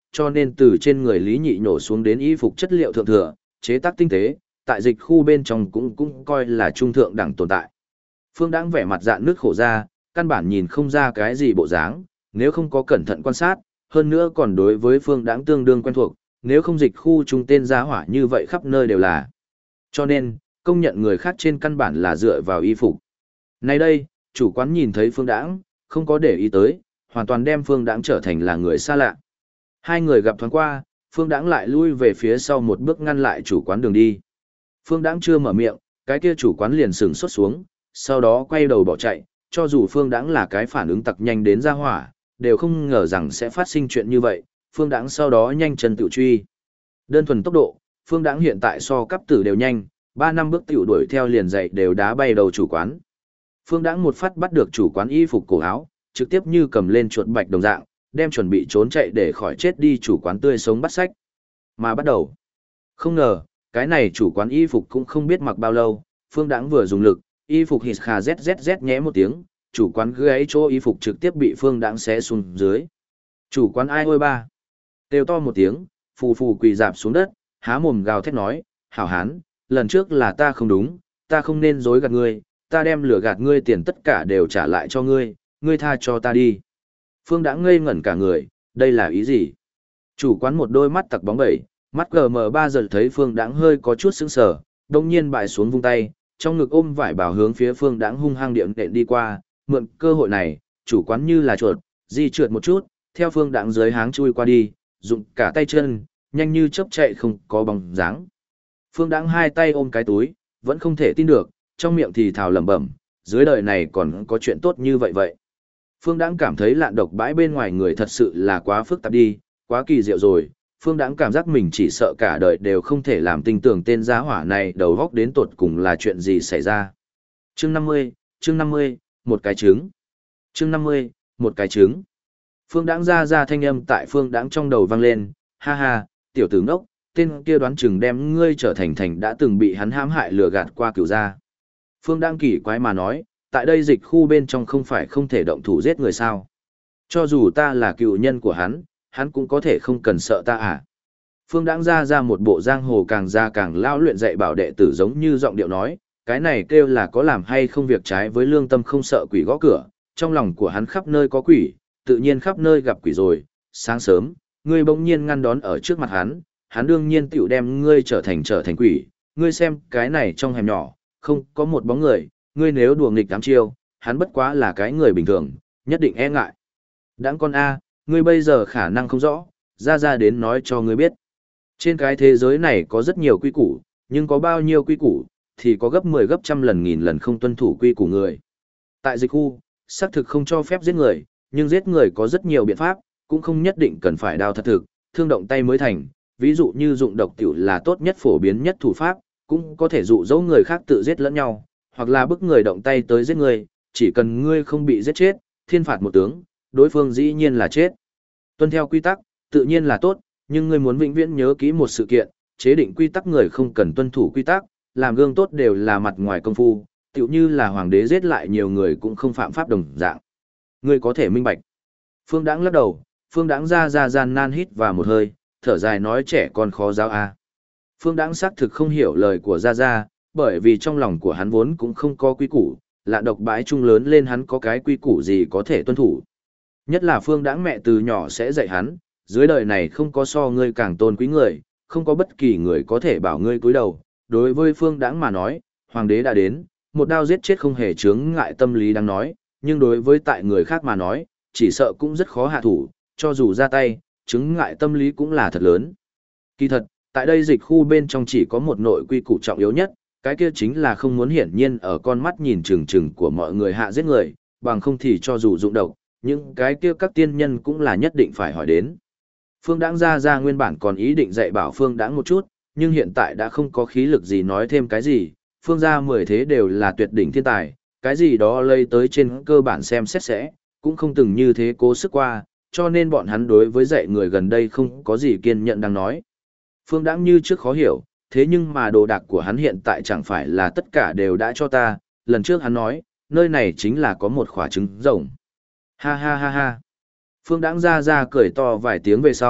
cho nên từ trên người Lý Nhị nổ xuống đến y phục chất liệu thượng thừa, chế tác tinh tế, tại dịch khu bên trong cũng coi là trung thượng đẳng tồn tại. Phương Đãng vẻ mặt dạn nước khổ ra, căn bản nhìn không ra cái gì bộ dáng, nếu không có cẩn thận quan sát, hơn nữa còn đối với Phương Đãng tương đương quen thuộc, nếu không dịch khu trung tên giá hỏa như vậy khắp nơi đều là. Cho nên, công nhận người khác trên căn bản là dựa vào y phục. Nay đây, chủ quán nhìn thấy Phương Đãng, không có để ý tới, hoàn toàn đem Phương Đãng trở thành là người xa lạ. Hai người gặp thoáng qua, Phương Đãng lại lui về phía sau một bước ngăn lại chủ quán đường đi. Phương Đãng chưa mở miệng, cái kia chủ quán liền sừng sốt xuống, sau đó quay đầu bỏ chạy, cho dù Phương Đãng là cái phản ứng tặc nhanh đến ra hỏa, đều không ngờ rằng sẽ phát sinh chuyện như vậy, Phương Đãng sau đó nhanh chân tự truy. Đơn thuần tốc độ, Phương Đãng hiện tại so cấp tử đều nhanh, 3 năm bước tiểu đuổi theo liền dậy đều đá bay đầu chủ quán. Phương Đãng một phát bắt được chủ quán y phục cổ áo, trực tiếp như cầm lên chuột bạch đồng dạng, đem chuẩn bị trốn chạy để khỏi chết đi chủ quán tươi sống bắt sách. Mà bắt đầu. Không ngờ, cái này chủ quán y phục cũng không biết mặc bao lâu, Phương Đãng vừa dùng lực, y phục hít khà zzz nhé một tiếng, chủ quán gáy chỗ y phục trực tiếp bị Phương Đãng xé xuống dưới. Chủ quán ai ôi ba. Kêu to một tiếng, phù phù quỳ dạp xuống đất, há mồm gào thét nói, hảo hán, lần trước là ta không đúng, ta không nên dối gạt ngươi, ta đem lừa gạt ngươi tiền tất cả đều trả lại cho ngươi, ngươi tha cho ta đi. Phương Đãng ngây ngẩn cả người, đây là ý gì? Chủ quán một đôi mắt tặc bóng bẩy, mắt GM3 giờ thấy Phương Đãng hơi có chút sững sờ, đồng nhiên bại xuống vung tay, trong ngực ôm vải bảo hướng phía Phương Đãng hung hăng điệm nện đi qua, mượn cơ hội này, chủ quán như là chuột, di trượt một chút, theo Phương Đãng dưới háng chui qua đi, dụng cả tay chân, nhanh như chớp chạy không có bóng dáng. Phương Đãng hai tay ôm cái túi, vẫn không thể tin được, trong miệng thì thào lẩm bẩm, dưới đời này còn có chuyện tốt như vậy vậy. Phương Đãng cảm thấy lạn độc bãi bên ngoài người thật sự là quá phức tạp đi, quá kỳ diệu rồi. Phương Đãng cảm giác mình chỉ sợ cả đời đều không thể làm tin tưởng tên giá hỏa này đầu góc đến tột cùng là chuyện gì xảy ra. Chương 50, một cái trứng. Chương 50, một cái trứng. Phương Đãng ra thanh âm tại Phương Đãng trong đầu vang lên, ha ha, tiểu tử ngốc, tên kia đoán chừng đem ngươi trở thành đã từng bị hắn hãm hại lừa gạt qua cửu gia. Phương Đãng kỳ quái mà nói, tại đây dịch khu bên trong không phải không thể động thủ giết người sao. Cho dù ta là cựu nhân của hắn cũng có thể không cần sợ ta à. Phương Đãng ra một bộ giang hồ càng ra càng lao luyện dạy bảo đệ tử giống như giọng điệu nói, cái này kêu là có làm hay không việc trái với lương tâm không sợ quỷ gõ cửa, trong lòng của hắn khắp nơi có quỷ, tự nhiên khắp nơi gặp quỷ rồi. Sáng sớm, ngươi bỗng nhiên ngăn đón ở trước mặt hắn đương nhiên tiểu đem ngươi trở thành quỷ, ngươi xem cái này trong hẻm nhỏ, không có một bóng người, ngươi nếu đùa nghịch ám chiêu, hắn bất quá là cái người bình thường, nhất định e ngại. Đãng con A, ngươi bây giờ khả năng không rõ, ra đến nói cho ngươi biết. Trên cái thế giới này có rất nhiều quy củ, nhưng có bao nhiêu quy củ, thì có gấp 10 gấp trăm lần nghìn lần không tuân thủ quy củ người. Tại dịch khu, xác thực không cho phép giết người, nhưng giết người có rất nhiều biện pháp, cũng không nhất định cần phải đao thật thực, thương động tay mới thành. Ví dụ như dụng độc tiểu là tốt nhất phổ biến nhất thủ pháp, cũng có thể dụ dỗ người khác tự giết lẫn nhau, hoặc là bức người động tay tới giết người, chỉ cần ngươi không bị giết chết, thiên phạt một tướng, đối phương dĩ nhiên là chết. Tuân theo quy tắc, tự nhiên là tốt, nhưng ngươi muốn vĩnh viễn nhớ kỹ một sự kiện, chế định quy tắc người không cần tuân thủ quy tắc, làm gương tốt đều là mặt ngoài công phu, tựu như là hoàng đế giết lại nhiều người cũng không phạm pháp đồng dạng. Ngươi có thể minh bạch. Phương Đãng lắc đầu, Phương Đãng ra gian nan hít vào một hơi, thở dài nói trẻ con khó giáo a. Phương Đãng xác thực không hiểu lời của Gia, bởi vì trong lòng của hắn vốn cũng không có quy củ, lạ độc bãi trung lớn lên hắn có cái quy củ gì có thể tuân thủ. Nhất là Phương Đãng mẹ từ nhỏ sẽ dạy hắn, dưới đời này không có so ngươi càng tôn quý người, không có bất kỳ người có thể bảo ngươi cúi đầu. Đối với Phương Đãng mà nói, hoàng đế đã đến, một đao giết chết không hề chướng ngại tâm lý đang nói, nhưng đối với tại người khác mà nói, chỉ sợ cũng rất khó hạ thủ, cho dù ra tay, chướng ngại tâm lý cũng là thật lớn. Kỳ thật, tại đây dịch khu bên trong chỉ có một nội quy củ trọng yếu nhất, cái kia chính là không muốn hiển nhiên ở con mắt nhìn chừng chừng của mọi người hạ giết người, bằng không thì cho dù dụng độc, những cái kia các tiên nhân cũng là nhất định phải hỏi đến. Phương Đãng ra nguyên bản còn ý định dạy bảo Phương Đãng một chút, nhưng hiện tại đã không có khí lực gì nói thêm cái gì, Phương gia 10 thế đều là tuyệt đỉnh thiên tài, cái gì đó lây tới trên cơ bản xem xét sẽ, cũng không từng như thế cố sức qua, cho nên bọn hắn đối với dạy người gần đây không có gì kiên nhẫn đang nói. Phương Đãng như trước khó hiểu, thế nhưng mà đồ đạc của hắn hiện tại chẳng phải là tất cả đều đã cho ta, lần trước hắn nói, nơi này chính là có một quả trứng rồng. Ha ha ha ha. Phương Đãng ra cười to vài tiếng về sau,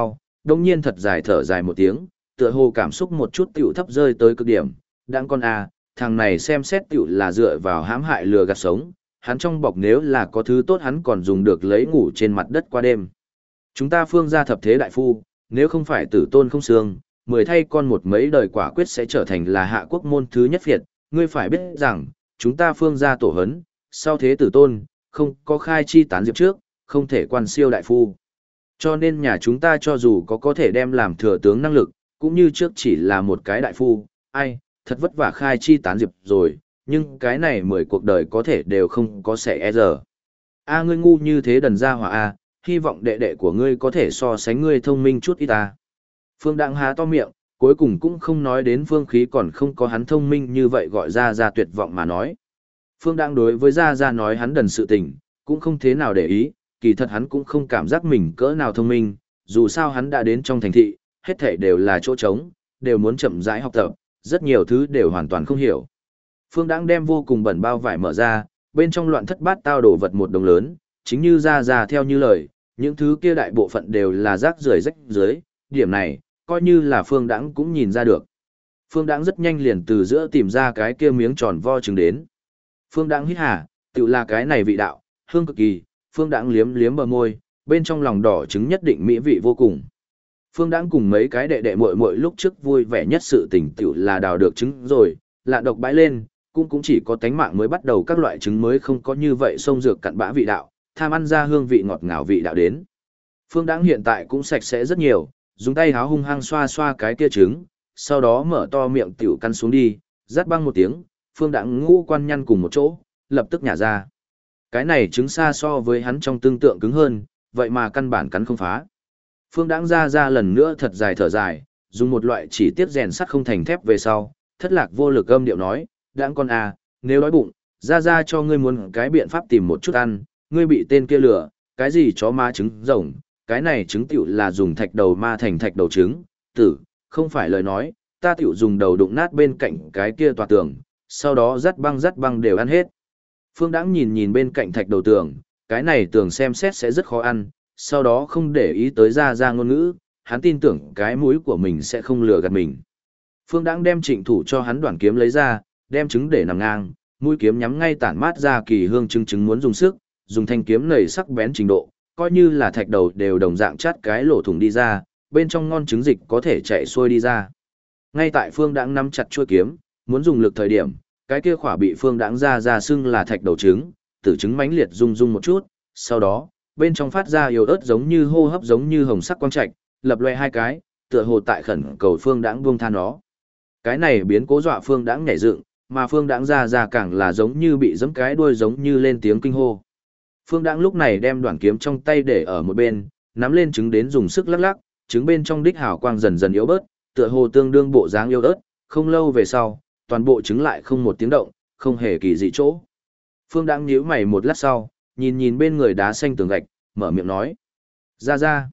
đông nhiên thật dài thở dài một tiếng, tựa hồ cảm xúc một chút tiểu thấp rơi tới cực điểm, đãng con a, thằng này xem xét tiểu là dựa vào hãm hại lừa gạt sống, hắn trong bọc nếu là có thứ tốt hắn còn dùng được lấy ngủ trên mặt đất qua đêm. Chúng ta Phương gia thập thế đại phu, nếu không phải tử tôn không xương, 10 thay con một mấy đời quả quyết sẽ trở thành là hạ quốc môn thứ nhất Việt, ngươi phải biết rằng, chúng ta Phương gia tổ hấn, sau thế tử tôn, không có khai chi tán diệp trước, không thể quan siêu đại phu. Cho nên nhà chúng ta cho dù có thể đem làm thừa tướng năng lực, cũng như trước chỉ là một cái đại phu, ai, thật vất vả khai chi tán diệp rồi, nhưng cái này 10 cuộc đời có thể đều không có sẽ e giờ. A ngươi ngu như thế đần ra hỏa a, hy vọng đệ đệ của ngươi có thể so sánh ngươi thông minh chút ít ta. Phương Đãng há to miệng, cuối cùng cũng không nói đến Phương Khí còn không có hắn thông minh như vậy gọi ra tuyệt vọng mà nói. Phương Đãng đối với ra nói hắn đần sự tình, cũng không thế nào để ý, kỳ thật hắn cũng không cảm giác mình cỡ nào thông minh, dù sao hắn đã đến trong thành thị, hết thảy đều là chỗ trống, đều muốn chậm rãi học tập, rất nhiều thứ đều hoàn toàn không hiểu. Phương Đãng đem vô cùng bẩn bao vải mở ra, bên trong loạn thất bát tao đổ vật một đồng lớn, chính như ra theo như lời, những thứ kia đại bộ phận đều là rác rưởi rách dưới, điểm này, coi như là Phương Đãng cũng nhìn ra được. Phương Đãng rất nhanh liền từ giữa tìm ra cái kia miếng tròn vo trứng đến. Phương Đãng hít hà, tự là cái này vị đạo, hương cực kỳ, Phương Đãng liếm liếm bờ môi, bên trong lòng đỏ trứng nhất định mỹ vị vô cùng. Phương Đãng cùng mấy cái đệ đệ muội muội lúc trước vui vẻ nhất sự tình tiểu là đào được trứng rồi, lạ độc bãi lên, cũng chỉ có tánh mạng mới bắt đầu các loại trứng mới không có như vậy xông dược cặn bã vị đạo, tham ăn ra hương vị ngọt ngào vị đạo đến. Phương Đãng hiện tại cũng sạch sẽ rất nhiều, dùng tay háo hung hăng xoa xoa cái kia trứng, sau đó mở to miệng tiểu căn xuống đi, rát băng một tiếng, Phương Đãng ngũ quan nhăn cùng một chỗ, lập tức nhả ra. Cái này trứng xa so với hắn trong tương tượng cứng hơn, vậy mà căn bản cắn không phá. Phương Đãng ra lần nữa thật dài thở dài, dùng một loại chỉ tiết rèn sắt không thành thép về sau, thất lạc vô lực âm điệu nói, Đãng con à, nếu đói bụng, ra cho ngươi muốn cái biện pháp tìm một chút ăn, ngươi bị tên kia lừa, cái gì chó ma trứng rồng, cái này trứng tiểu là dùng thạch đầu ma thành thạch đầu trứng, tử, không phải lời nói, ta tiểu dùng đầu đụng nát bên cạnh cái kia tòa tường, sau đó dắt băng đều ăn hết. Phương Đãng nhìn bên cạnh thạch đầu tường, cái này tường xem xét sẽ rất khó ăn, sau đó không để ý tới ra ngôn ngữ, hắn tin tưởng cái mũi của mình sẽ không lừa gạt mình. Phương Đãng đem trịnh thủ cho hắn đoạn kiếm lấy ra, đem trứng để nằm ngang, mũi kiếm nhắm ngay tản mát ra kỳ hương trứng muốn dùng sức, dùng thanh kiếm nảy sắc bén trình độ, coi như là thạch đầu đều đồng dạng chát cái lỗ thủng đi ra, bên trong ngon trứng dịch có thể chạy xuôi đi ra. Ngay tại Phương Đãng nắm chặt chuôi kiếm, muốn dùng lực thời điểm, cái kia khỏa bị Phương Đãng ra xưng là thạch đầu trứng, tử trứng mãnh liệt rung một chút, sau đó, bên trong phát ra yếu ớt giống như hô hấp giống như hồng sắc quang trạch, lập loè hai cái, tựa hồ tại khẩn cầu Phương Đãng buông tha nó. Cái này biến cố dọa Phương Đãng nhảy dựng, mà Phương Đãng ra càng là giống như bị giẫm cái đuôi giống như lên tiếng kinh hô. Phương Đãng lúc này đem đoạn kiếm trong tay để ở một bên, nắm lên trứng đến dùng sức lắc lắc, trứng bên trong đích hào quang dần dần yếu bớt, tựa hồ tương đương bộ dáng yếu ớt, không lâu về sau, toàn bộ trứng lại không một tiếng động, không hề kỳ dị chỗ. Phương Đãng nhíu mày một lát sau, nhìn bên người đá xanh tường gạch, mở miệng nói: "Ra,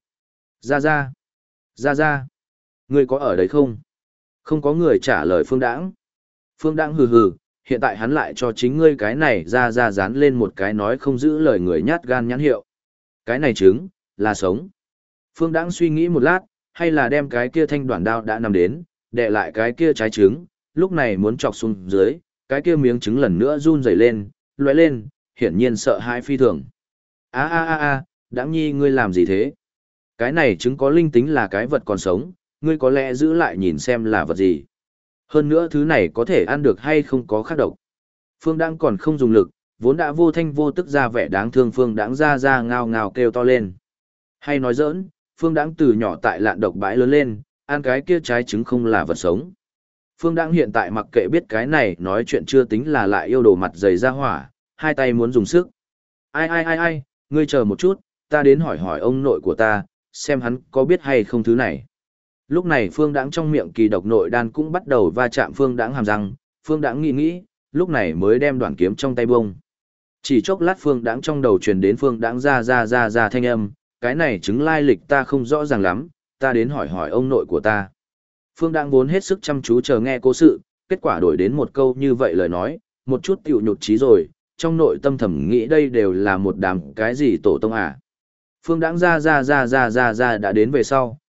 ngươi có ở đấy không?" Không có người trả lời Phương Đãng. Phương Đãng hừ, hiện tại hắn lại cho chính ngươi cái này ra dán lên một cái nói không giữ lời người nhát gan nhãn hiệu. Cái này trứng, là sống. Phương Đãng suy nghĩ một lát, hay là đem cái kia thanh đoạn đao đã nằm đến, đè lại cái kia trái trứng, lúc này muốn chọc xuống dưới, cái kia miếng trứng lần nữa run rẩy lên, lóe lên, hiển nhiên sợ hãi phi thường. Đãng nhi ngươi làm gì thế? Cái này trứng có linh tính là cái vật còn sống, ngươi có lẽ giữ lại nhìn xem là vật gì. Hơn nữa thứ này có thể ăn được hay không có khác độc. Phương Đãng còn không dùng lực, vốn đã vô thanh vô tức ra vẻ đáng thương Phương Đãng ra ngao ngao kêu to lên. Hay nói giỡn, Phương Đãng từ nhỏ tại lạn độc bãi lớn lên, ăn cái kia trái trứng không là vật sống. Phương Đãng hiện tại mặc kệ biết cái này nói chuyện chưa tính là lại yêu đồ mặt dày ra hỏa, hai tay muốn dùng sức. Ai, ngươi chờ một chút, ta đến hỏi ông nội của ta, xem hắn có biết hay không thứ này. Lúc này Phương Đãng trong miệng kỳ độc nội đan cũng bắt đầu va chạm Phương Đãng hàm răng, Phương Đãng nghĩ, lúc này mới đem đoạn kiếm trong tay bông. Chỉ chốc lát Phương Đãng trong đầu truyền đến Phương Đãng ra thanh âm, cái này chứng lai lịch ta không rõ ràng lắm, ta đến hỏi ông nội của ta. Phương Đãng vốn hết sức chăm chú chờ nghe cố sự, kết quả đổi đến một câu như vậy lời nói, một chút tiểu nhụt chí rồi, trong nội tâm thầm nghĩ đây đều là một đám cái gì tổ tông à. Phương Đãng ra đã đến về sau,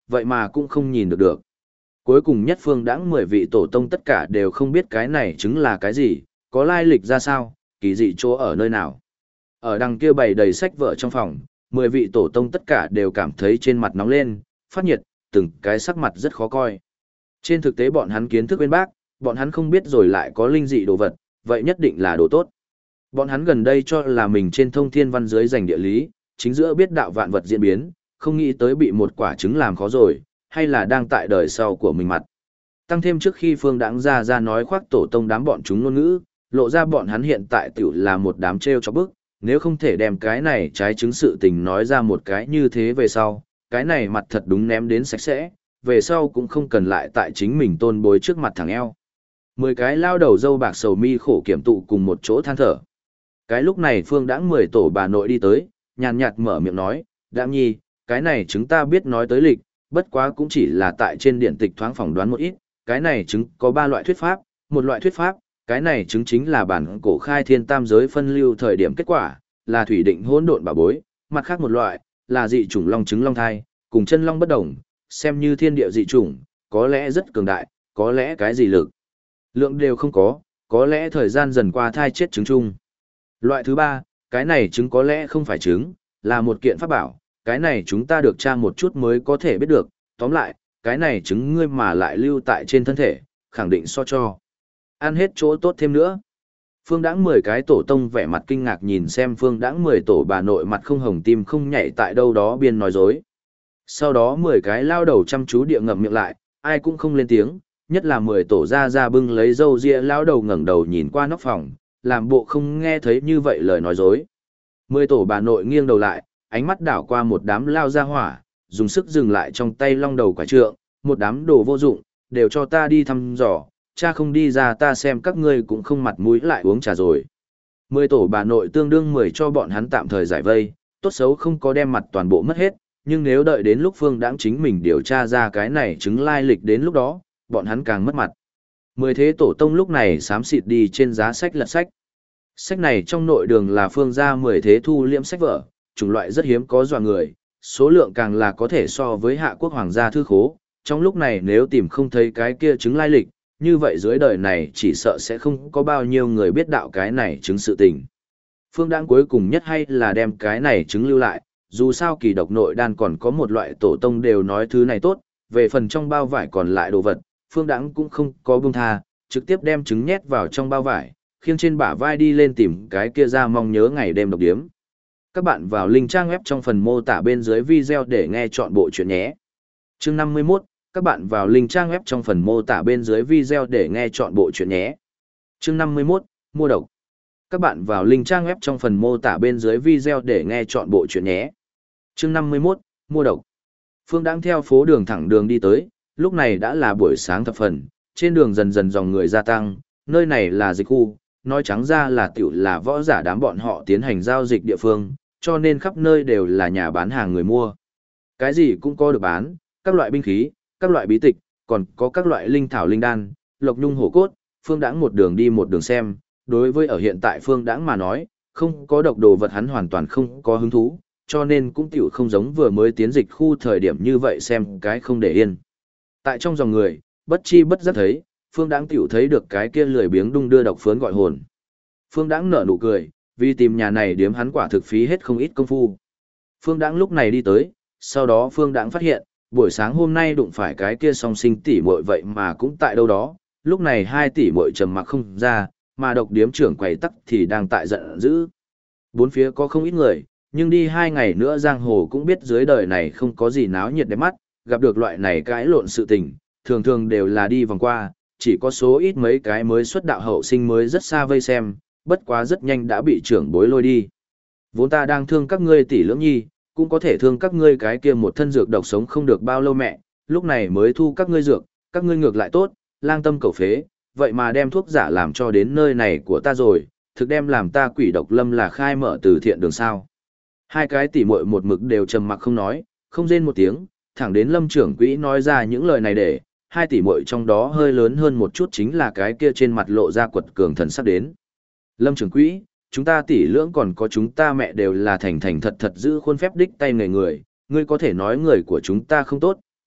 vậy mà cũng không nhìn được được. Cuối cùng nhất phương đãng 10 vị tổ tông tất cả đều không biết cái này trứng là cái gì, có lai lịch ra sao, kỳ dị chỗ ở nơi nào. Ở đằng kia bày đầy sách vở trong phòng, 10 vị tổ tông tất cả đều cảm thấy trên mặt nóng lên, phát nhiệt, từng cái sắc mặt rất khó coi. Trên thực tế bọn hắn kiến thức bên bác, bọn hắn không biết rồi lại có linh dị đồ vật, vậy nhất định là đồ tốt. Bọn hắn gần đây cho là mình trên thông thiên văn dưới giành địa lý, chính giữa biết đạo vạn vật diễn biến, không nghĩ tới bị một quả trứng làm khó rồi, hay là đang tại đời sau của mình mặt. Tăng thêm trước khi Phương Đãng ra nói khoác tổ tông đám bọn chúng ngôn ngữ, lộ ra bọn hắn hiện tại tiểu là một đám treo cho bức, nếu không thể đem cái này trái chứng sự tình nói ra một cái như thế về sau, cái này mặt thật đúng ném đến sạch sẽ, về sau cũng không cần lại tại chính mình tôn bối trước mặt thằng eo. 10 cái lao đầu dâu bạc sầu mi khổ kiểm tụ cùng một chỗ than thở. Cái lúc này Phương Đãng 10 tổ bà nội đi tới, nhàn nhạt mở miệng nói, Đãng nhi, cái này chúng ta biết nói tới lịch, bất quá cũng chỉ là tại trên điện tịch thoáng phỏng đoán một ít, cái này chứng có 3 loại thuyết pháp, một loại thuyết pháp, cái này chứng chính là bản cổ khai thiên tam giới phân lưu thời điểm kết quả, là thủy định hỗn độn bảo bối, mặt khác một loại, là dị chủng long trứng long thai, cùng chân long bất đồng, xem như thiên địa dị chủng, có lẽ rất cường đại, có lẽ cái gì lực lượng đều không có lẽ thời gian dần qua thai chết trứng chung. Loại thứ 3, cái này trứng có lẽ không phải trứng, là một kiện pháp bảo, cái này chúng ta được tra một chút mới có thể biết được, tóm lại, cái này trứng ngươi mà lại lưu tại trên thân thể, khẳng định so cho. Ăn hết chỗ tốt thêm nữa. Phương Đãng 10 cái tổ tông vẻ mặt kinh ngạc nhìn xem Phương Đãng 10 tổ bà nội mặt không hồng tim không nhảy tại đâu đó biên nói dối. Sau đó 10 cái lao đầu chăm chú địa ngậm miệng lại, ai cũng không lên tiếng, nhất là 10 tổ ra bưng lấy râu ria lao đầu ngẩng đầu nhìn qua nóc phòng, làm bộ không nghe thấy như vậy lời nói dối. 10 tổ bà nội nghiêng đầu lại, ánh mắt đảo qua một đám lao ra hỏa, dùng sức dừng lại trong tay long đầu quả trượng, một đám đồ vô dụng, đều cho ta đi thăm dò, cha không đi ra ta xem các ngươi cũng không mặt mũi lại uống trà rồi. 10 tổ bà nội tương đương 10 cho bọn hắn tạm thời giải vây, tốt xấu không có đem mặt toàn bộ mất hết, nhưng nếu đợi đến lúc Phương Đãng chính mình điều tra ra cái này chứng lai lịch đến lúc đó, bọn hắn càng mất mặt. 10 thế tổ tông lúc này xám xịt đi trên giá sách lật sách. Sách này trong nội đường là Phương gia 10 thế thu liễm sách vở, chủng loại rất hiếm có dọa người, số lượng càng là có thể so với Hạ Quốc hoàng gia thư khố, trong lúc này nếu tìm không thấy cái kia chứng lai lịch, như vậy dưới đời này chỉ sợ sẽ không có bao nhiêu người biết đạo cái này chứng sự tình. Phương Đãng cuối cùng nhất hay là đem cái này chứng lưu lại, dù sao kỳ độc nội đan còn có một loại tổ tông đều nói thứ này tốt, về phần trong bao vải còn lại đồ vật, Phương Đãng cũng không có buông tha, trực tiếp đem trứng nhét vào trong bao vải, khiêng trên bả vai đi lên tìm cái kia ra mong nhớ ngày đêm độc điếm. Các bạn vào link trang web trong phần mô tả bên dưới video để nghe chọn bộ chuyện nhé. Chương 51, các bạn vào link trang web trong phần mô tả bên dưới video để nghe chọn bộ chuyện nhé. Chương 51, mua độc. Các bạn vào link trang web trong phần mô tả bên dưới video để nghe chọn bộ chuyện nhé. Chương 51, mua độc. Phương Đãng theo phố đường thẳng đường đi tới, lúc này đã là buổi sáng thập phần, trên đường dần dần dòng người gia tăng, nơi này là dịch khu, nói trắng ra là tiểu là võ giả đám bọn họ tiến hành giao dịch địa phương, cho nên khắp nơi đều là nhà bán hàng người mua. Cái gì cũng có được bán, các loại binh khí, các loại bí tịch, còn có các loại linh thảo linh đan, lộc nhung hổ cốt, Phương Đãng một đường đi một đường xem, đối với ở hiện tại Phương Đãng mà nói, không có độc đồ vật hắn hoàn toàn không có hứng thú, cho nên cũng tiểu không giống vừa mới tiến dịch khu thời điểm như vậy xem cái không để yên. Tại trong dòng người, bất chi bất giác thấy, Phương Đãng tiểu thấy được cái kia lười biếng đung đưa độc phớn gọi hồn. Phương Đãng nở nụ cười, vì tìm nhà này điếm hắn quả thực phí hết không ít công phu. Phương Đãng lúc này đi tới, sau đó Phương Đãng phát hiện, buổi sáng hôm nay đụng phải cái kia song sinh tỷ muội vậy mà cũng tại đâu đó, lúc này hai tỷ muội trầm mặc không ra, mà độc điếm trưởng quầy tắc thì đang tại giận dữ. Bốn phía có không ít người, nhưng đi 2 ngày nữa giang hồ cũng biết dưới đời này không có gì náo nhiệt đẹp mắt, gặp được loại này cãi lộn sự tình, thường thường đều là đi vòng qua, chỉ có số ít mấy cái mới xuất đạo hậu sinh mới rất xa vây xem, bất quá rất nhanh đã bị trưởng bối lôi đi. Vốn ta đang thương các ngươi tỷ lưỡng nhi, cũng có thể thương các ngươi cái kia một thân dược độc sống không được bao lâu mẹ, lúc này mới thu các ngươi dược, các ngươi ngược lại tốt, lang tâm cầu phế, vậy mà đem thuốc giả làm cho đến nơi này của ta rồi, thực đem làm ta quỷ độc lâm là khai mở từ thiện đường sao. Hai cái tỷ muội một mực đều trầm mặc không nói, không rên một tiếng, thẳng đến Lâm trưởng quỹ nói ra những lời này để, hai tỷ muội trong đó hơi lớn hơn một chút chính là cái kia trên mặt lộ ra quật cường thần sắc đến. Lâm trưởng quỹ, chúng ta tỷ lưỡng còn có chúng ta mẹ đều là thành thành thật thật giữ khuôn phép đích tay người người, ngươi có thể nói người của chúng ta không tốt,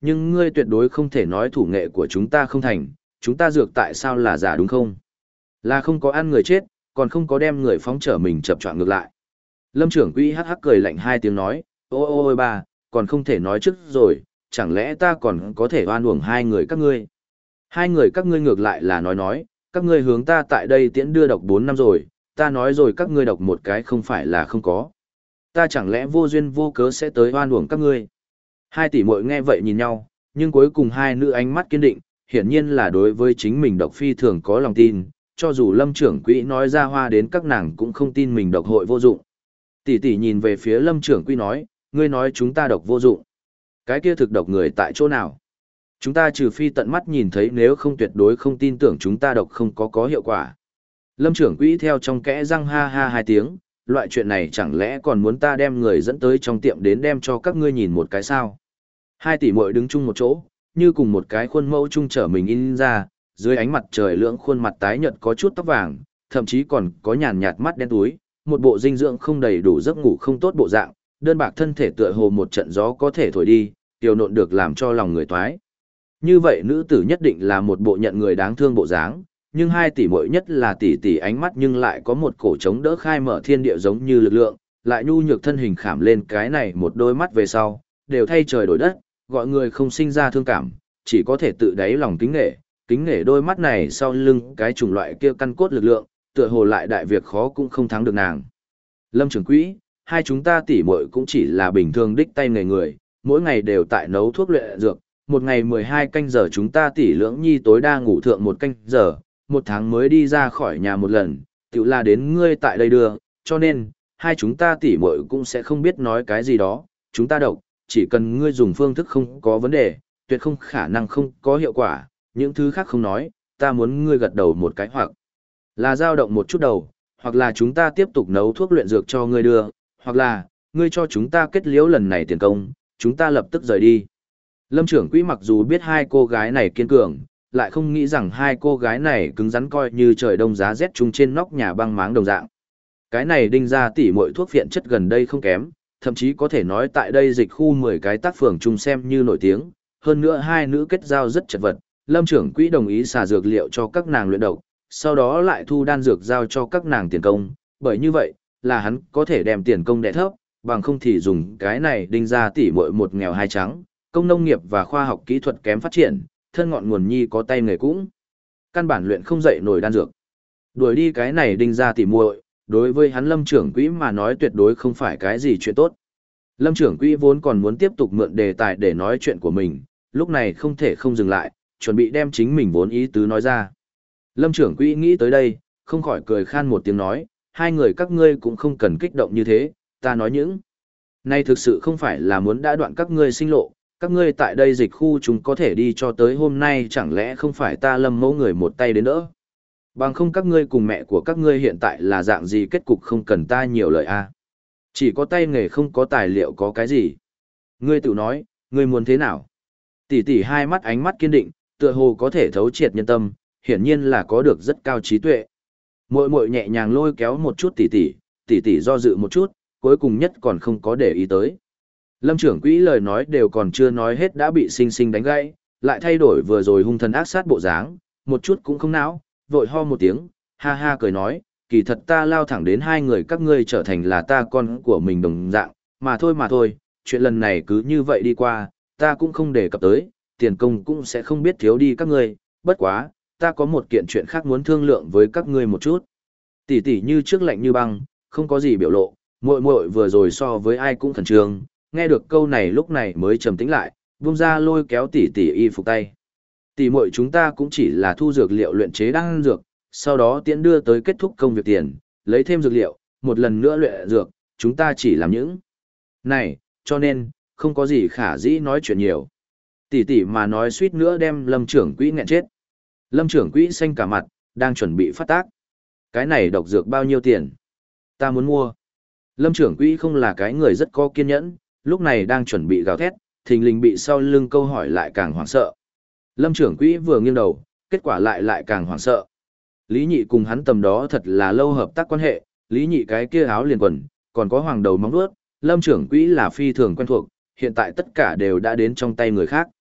nhưng ngươi tuyệt đối không thể nói thủ nghệ của chúng ta không thành, chúng ta dược tại sao là giả đúng không? Là không có ăn người chết, còn không có đem người phóng trở mình chập choạng ngược lại. Lâm trưởng quỹ hắc hắc cười lạnh hai tiếng nói, ôi ba, còn không thể nói trước rồi, chẳng lẽ ta còn có thể oan uổng hai người các ngươi? Hai người các ngươi ngược lại là nói, các ngươi hướng ta tại đây tiễn đưa độc 4 năm rồi, ta nói rồi các ngươi độc một cái không phải là không có. Ta chẳng lẽ vô duyên vô cớ sẽ tới oan uổng các ngươi? Hai tỷ muội nghe vậy nhìn nhau, nhưng cuối cùng hai nữ ánh mắt kiên định, hiển nhiên là đối với chính mình độc phi thường có lòng tin, cho dù Lâm trưởng quỹ nói ra hoa đến các nàng cũng không tin mình độc hội vô dụng. Tỷ tỷ nhìn về phía Lâm trưởng quỹ nói, ngươi nói chúng ta độc vô dụng. Cái kia thực độc người tại chỗ nào? Chúng ta trừ phi tận mắt nhìn thấy, nếu không tuyệt đối không tin tưởng chúng ta độc không có hiệu quả. Lâm trưởng quỹ theo trong kẽ răng ha ha hai tiếng, loại chuyện này chẳng lẽ còn muốn ta đem người dẫn tới trong tiệm đến đem cho các ngươi nhìn một cái sao? Hai tỷ muội đứng chung một chỗ, như cùng một cái khuôn mẫu chung trở mình in ra, dưới ánh mặt trời lưỡng khuôn mặt tái nhợt có chút tóc vàng, thậm chí còn có nhàn nhạt mắt đen túi, một bộ dinh dưỡng không đầy đủ, giấc ngủ không tốt bộ dạng, đơn bạc thân thể tựa hồ một trận gió có thể thổi đi, tiểu nộn được làm cho lòng người toái. Như vậy nữ tử nhất định là một bộ nhận người đáng thương bộ dáng, nhưng hai tỷ muội nhất là tỷ tỷ ánh mắt nhưng lại có một cổ chống đỡ khai mở thiên địa giống như lực lượng, lại nhu nhược thân hình khảm lên cái này một đôi mắt về sau, đều thay trời đổi đất, gọi người không sinh ra thương cảm, chỉ có thể tự đáy lòng kính nể đôi mắt này sau lưng cái chủng loại kia căn cốt lực lượng, tựa hồ lại đại việc khó cũng không thắng được nàng. Lâm trưởng quỹ, hai chúng ta tỷ muội cũng chỉ là bình thường đích tay nghề người, mỗi ngày đều tại nấu thuốc luyện dược, một ngày 12 canh giờ chúng ta tỷ lưỡng nhi tối đa ngủ thượng một canh giờ, một tháng mới đi ra khỏi nhà một lần, tự là đến ngươi tại đây đưa, cho nên, hai chúng ta tỷ muội cũng sẽ không biết nói cái gì đó, chúng ta độc, chỉ cần ngươi dùng phương thức không có vấn đề, tuyệt không khả năng không có hiệu quả, những thứ khác không nói, ta muốn ngươi gật đầu một cái hoặc là dao động một chút đầu, hoặc là chúng ta tiếp tục nấu thuốc luyện dược cho ngươi đưa, hoặc là, ngươi cho chúng ta kết liễu lần này tiền công, chúng ta lập tức rời đi. Lâm trưởng quỹ mặc dù biết hai cô gái này kiên cường, lại không nghĩ rằng hai cô gái này cứng rắn coi như trời đông giá rét chung trên nóc nhà băng máng đồng dạng. Cái này đinh ra tỉ mọi thuốc phiện chất gần đây không kém, thậm chí có thể nói tại đây dịch khu 10 cái tác phường chung xem như nổi tiếng, hơn nữa hai nữ kết giao rất chật vật, Lâm trưởng quỹ đồng ý xả dược liệu cho các nàng luyện độc, sau đó lại thu đan dược giao cho các nàng tiền công, bởi như vậy, là hắn có thể đem tiền công đẻ thấp, bằng không thì dùng cái này đinh ra tỉ muội một nghèo hai trắng, công nông nghiệp và khoa học kỹ thuật kém phát triển, thân ngọn nguồn nhi có tay nghề cũng căn bản luyện không dậy nổi đan dược. Đuổi đi cái này đinh ra tỉ muội, đối với hắn Lâm trưởng quỹ mà nói tuyệt đối không phải cái gì chuyện tốt. Lâm trưởng quỹ vốn còn muốn tiếp tục mượn đề tài để nói chuyện của mình, lúc này không thể không dừng lại, chuẩn bị đem chính mình vốn ý tứ nói ra. Lâm trưởng quỹ nghĩ tới đây, không khỏi cười khan một tiếng nói, hai người các ngươi cũng không cần kích động như thế, ta nói những này thực sự không phải là muốn đã đoạn các ngươi sinh lộ, các ngươi tại đây dịch khu chúng có thể đi cho tới hôm nay, chẳng lẽ không phải ta Lâm mẫu người một tay đến đỡ. Bằng không các ngươi cùng mẹ của các ngươi hiện tại là dạng gì, kết cục không cần ta nhiều lời a. Chỉ có tay nghề không có tài liệu có cái gì. Ngươi tự nói, ngươi muốn thế nào? Tỷ tỷ hai mắt ánh mắt kiên định, tựa hồ có thể thấu triệt nhân tâm, hiển nhiên là có được rất cao trí tuệ. Muội muội nhẹ nhàng lôi kéo một chút tỷ tỷ do dự một chút, cuối cùng nhất còn không có để ý tới. Lâm trưởng quỹ lời nói đều còn chưa nói hết đã bị sinh sinh đánh gãy, lại thay đổi vừa rồi hung thần ác sát bộ dáng, một chút cũng không não, vội ho một tiếng, ha ha cười nói, kỳ thật ta lao thẳng đến hai người các ngươi trở thành là ta con của mình đồng dạng, mà thôi, chuyện lần này cứ như vậy đi qua, ta cũng không đề cập tới, tiền công cũng sẽ không biết thiếu đi các ngươi, bất quá, ta có một kiện chuyện khác muốn thương lượng với các ngươi một chút. Tỷ tỷ như trước lạnh như băng, không có gì biểu lộ, muội muội vừa rồi so với ai cũng khẩn trương, nghe được câu này lúc này mới trầm tĩnh lại, vung ra lôi kéo tỷ tỷ y phục tay. Tỷ muội chúng ta cũng chỉ là thu dược liệu luyện chế đan dược, sau đó tiễn đưa tới kết thúc công việc tiền, lấy thêm dược liệu, một lần nữa luyện dược, chúng ta chỉ làm những này, cho nên, không có gì khả dĩ nói chuyện nhiều. Tỷ tỷ mà nói suýt nữa đem Lâm trưởng quỹ nghẹn chết. Lâm trưởng quỹ xanh cả mặt, đang chuẩn bị phát tác. Cái này độc dược bao nhiêu tiền? Ta muốn mua. Lâm trưởng quỹ không là cái người rất có kiên nhẫn, lúc này đang chuẩn bị gào thét, thình lình bị sau lưng câu hỏi lại càng hoảng sợ. Lâm trưởng quỹ vừa nghiêng đầu, kết quả lại càng hoảng sợ. Lý Nhị cùng hắn tầm đó thật là lâu hợp tác quan hệ, Lý Nhị cái kia áo liền quần, còn có hoàng đầu móng vuốt, Lâm trưởng quỹ là phi thường quen thuộc, hiện tại tất cả đều đã đến trong tay người khác.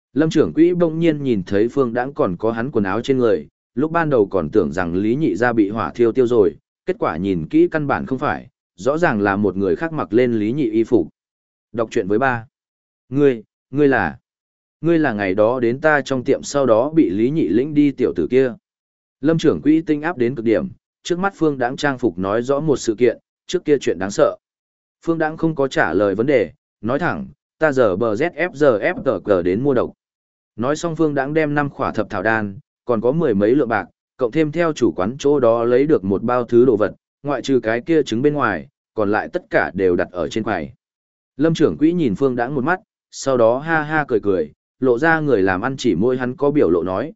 Lâm trưởng quỹ bỗng nhiên nhìn thấy Phương Đãng còn có hắn quần áo trên người, lúc ban đầu còn tưởng rằng Lý Nhị gia bị hỏa thiêu tiêu rồi, kết quả nhìn kỹ căn bản không phải, rõ ràng là một người khác mặc lên Lý Nhị y phục. Đọc truyện với ba. Ngươi là ngày đó đến ta trong tiệm sau đó bị Lý Nhị lĩnh đi tiểu tử kia. Lâm trưởng quỹ tinh áp đến cực điểm, trước mắt Phương Đãng trang phục nói rõ một sự kiện, trước kia chuyện đáng sợ. Phương Đãng không có trả lời vấn đề, nói thẳng, ta giờ bờ ZFG đến mua độc. Nói xong Phương Đãng đem 5 khỏa thập thảo đan, còn có 10 mấy lượng bạc, cộng thêm theo chủ quán chỗ đó lấy được một bao thứ đồ vật, ngoại trừ cái kia trứng bên ngoài, còn lại tất cả đều đặt ở trên quầy. Lâm trưởng quỹ nhìn Phương Đãng một mắt, sau đó ha ha cười cười, lộ ra người làm ăn chỉ môi hắn có biểu lộ nói,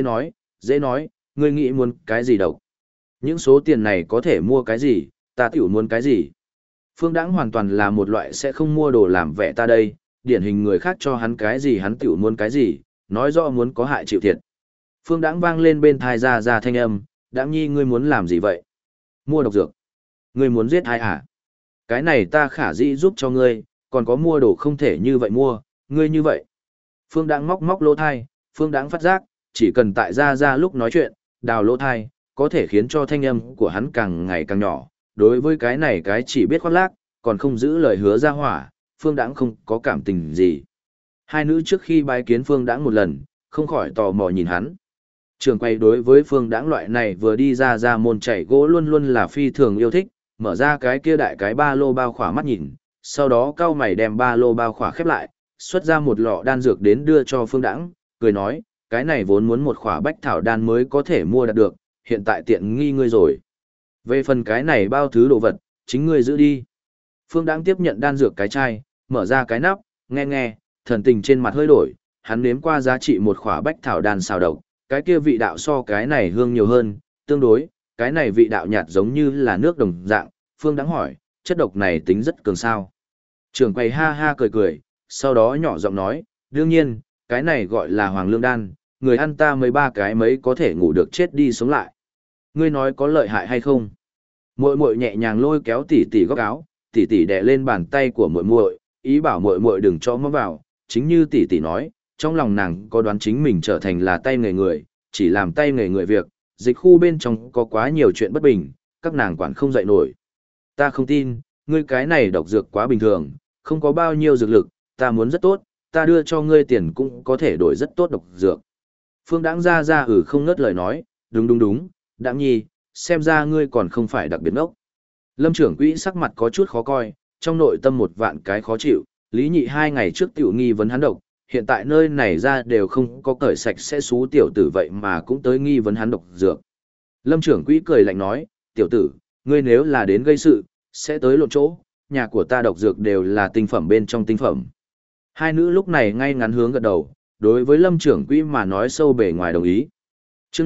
dễ nói, ngươi nghĩ muốn cái gì độc. Những số tiền này có thể mua cái gì, ta tiểu muốn cái gì. Phương Đãng hoàn toàn là một loại sẽ không mua đồ làm vẻ ta đây, điển hình người khác cho hắn cái gì hắn tiểu muốn cái gì, nói rõ muốn có hại chịu thiệt. Phương Đãng vang lên bên thai ra thanh âm, Đãng nhi ngươi muốn làm gì vậy? Mua độc dược. Ngươi muốn giết ai hả? Cái này ta khả dĩ giúp cho ngươi, còn có mua đồ không thể như vậy mua, ngươi như vậy. Phương Đãng móc lỗ thai, Phương Đãng phát giác, chỉ cần tại ra lúc nói chuyện, đào lỗ thai, có thể khiến cho thanh âm của hắn càng ngày càng nhỏ. Đối với cái này cái chỉ biết khoác lác, còn không giữ lời hứa ra hỏa, Phương Đãng không có cảm tình gì. Hai nữ trước khi bái kiến Phương Đãng một lần, không khỏi tò mò nhìn hắn. Trường quay đối với Phương Đãng loại này vừa đi ra môn chảy gỗ luôn luôn là phi thường yêu thích, mở ra cái kia đại cái ba lô bao khỏa mắt nhìn, sau đó cau mày đem ba lô bao khỏa khép lại, xuất ra một lọ đan dược đến đưa cho Phương Đãng, cười nói, cái này vốn muốn một khỏa bách thảo đan mới có thể mua đạt được, hiện tại tiện nghi ngươi rồi. Về phần cái này bao thứ đồ vật, chính ngươi giữ đi. Phương Đãng tiếp nhận đan dược cái chai, mở ra cái nắp, nghe, thần tình trên mặt hơi đổi, hắn nếm qua giá trị một khỏa bách thảo đan xào độc, cái kia vị đạo so cái này hương nhiều hơn, tương đối, cái này vị đạo nhạt giống như là nước đồng dạng. Phương Đãng hỏi, chất độc này tính rất cường sao. Trưởng quầy ha ha cười, sau đó nhỏ giọng nói, đương nhiên, cái này gọi là hoàng lương đan, người ăn ta mấy ba cái mấy có thể ngủ được chết đi sống lại. Ngươi nói có lợi hại hay không? Muội muội nhẹ nhàng lôi kéo tỷ tỷ góc áo, tỷ tỷ đè lên bàn tay của muội muội, ý bảo muội muội đừng cho mơ vào, chính như tỷ tỷ nói, trong lòng nàng có đoán chính mình trở thành là tay nghề người, chỉ làm tay nghề người việc, dịch khu bên trong có quá nhiều chuyện bất bình, các nàng quản không dậy nổi. Ta không tin, ngươi cái này độc dược quá bình thường, không có bao nhiêu dược lực, ta muốn rất tốt, ta đưa cho ngươi tiền cũng có thể đổi rất tốt độc dược. Phương Đãng ra không ngớt lời nói, đúng, Đãng nhi, xem ra ngươi còn không phải đặc biệt ngốc. Lâm trưởng quỹ sắc mặt có chút khó coi, trong nội tâm một vạn cái khó chịu, Lý Nhị 2 ngày trước tiểu nghi vấn hắn độc, hiện tại nơi này ra đều không có cởi sạch sẽ xú tiểu tử vậy mà cũng tới nghi vấn hắn độc dược. Lâm trưởng quỹ cười lạnh nói, tiểu tử, ngươi nếu là đến gây sự, sẽ tới lộn chỗ, nhà của ta độc dược đều là tinh phẩm bên trong tinh phẩm. Hai nữ lúc này ngay ngắn hướng gật đầu, đối với Lâm trưởng quỹ mà nói sâu bề ngoài đồng ý. Chương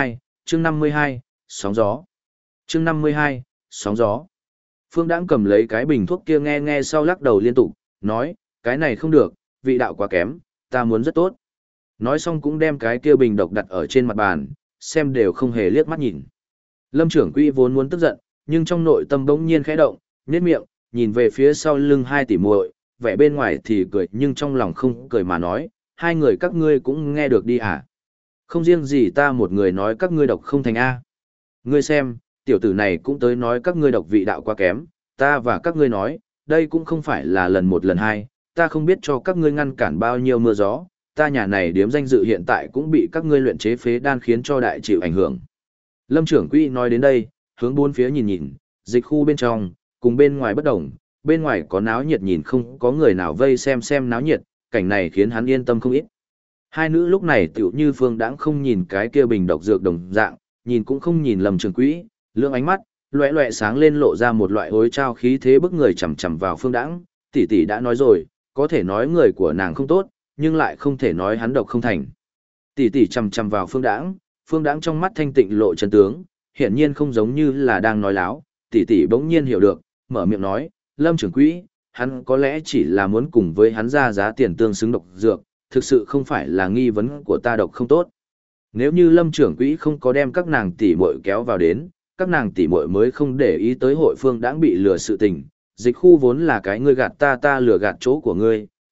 52, sóng gió. Chương 52, sóng gió. Phương Đãng cầm lấy cái bình thuốc kia nghe sau lắc đầu liên tục, nói, cái này không được, vị đạo quá kém, ta muốn rất tốt. Nói xong cũng đem cái kia bình độc đặt ở trên mặt bàn, xem đều không hề liếc mắt nhìn. Lâm trưởng quỹ vốn muốn tức giận, nhưng trong nội tâm bỗng nhiên khẽ động, nhếch miệng, nhìn về phía sau lưng hai tỷ muội, vẻ bên ngoài thì cười nhưng trong lòng không cười mà nói, hai người các ngươi cũng nghe được đi à? Không riêng gì ta một người nói các ngươi độc không thành A. Ngươi xem, tiểu tử này cũng tới nói các ngươi độc vị đạo quá kém, ta và các ngươi nói, đây cũng không phải là lần một lần hai, ta không biết cho các ngươi ngăn cản bao nhiêu mưa gió, ta nhà này điếm danh dự hiện tại cũng bị các ngươi luyện chế phế đan khiến cho đại chịu ảnh hưởng. Lâm trưởng quỹ nói đến đây, hướng bốn phía nhìn, dịch khu bên trong, cùng bên ngoài bất đồng, bên ngoài có náo nhiệt nhìn không có người nào vây xem náo nhiệt, cảnh này khiến hắn yên tâm không ít. Hai nữ lúc này tựu như Phương Đãng không nhìn cái kia bình độc dược đồng dạng, nhìn cũng không nhìn Lâm trưởng quỹ, lưỡng ánh mắt, loẹ sáng lên lộ ra một loại hối trao khí thế bức người chằm chằm vào Phương Đãng, tỷ tỷ đã nói rồi, có thể nói người của nàng không tốt, nhưng lại không thể nói hắn độc không thành. Tỷ tỷ chằm chằm vào Phương Đãng trong mắt thanh tịnh lộ chân tướng, hiển nhiên không giống như là đang nói láo, tỷ tỷ bỗng nhiên hiểu được, mở miệng nói, Lâm trưởng quỹ, hắn có lẽ chỉ là muốn cùng với hắn ra giá tiền tương xứng độc dược, thực sự không phải là nghi vấn của ta độc không tốt. Nếu như Lâm trưởng quỹ không có đem các nàng tỷ muội kéo vào đến, các nàng tỷ muội mới không để ý tới hội Phương Đãng bị lừa sự tình, dịch khu vốn là cái ngươi gạt ta lừa gạt chỗ của ngươi,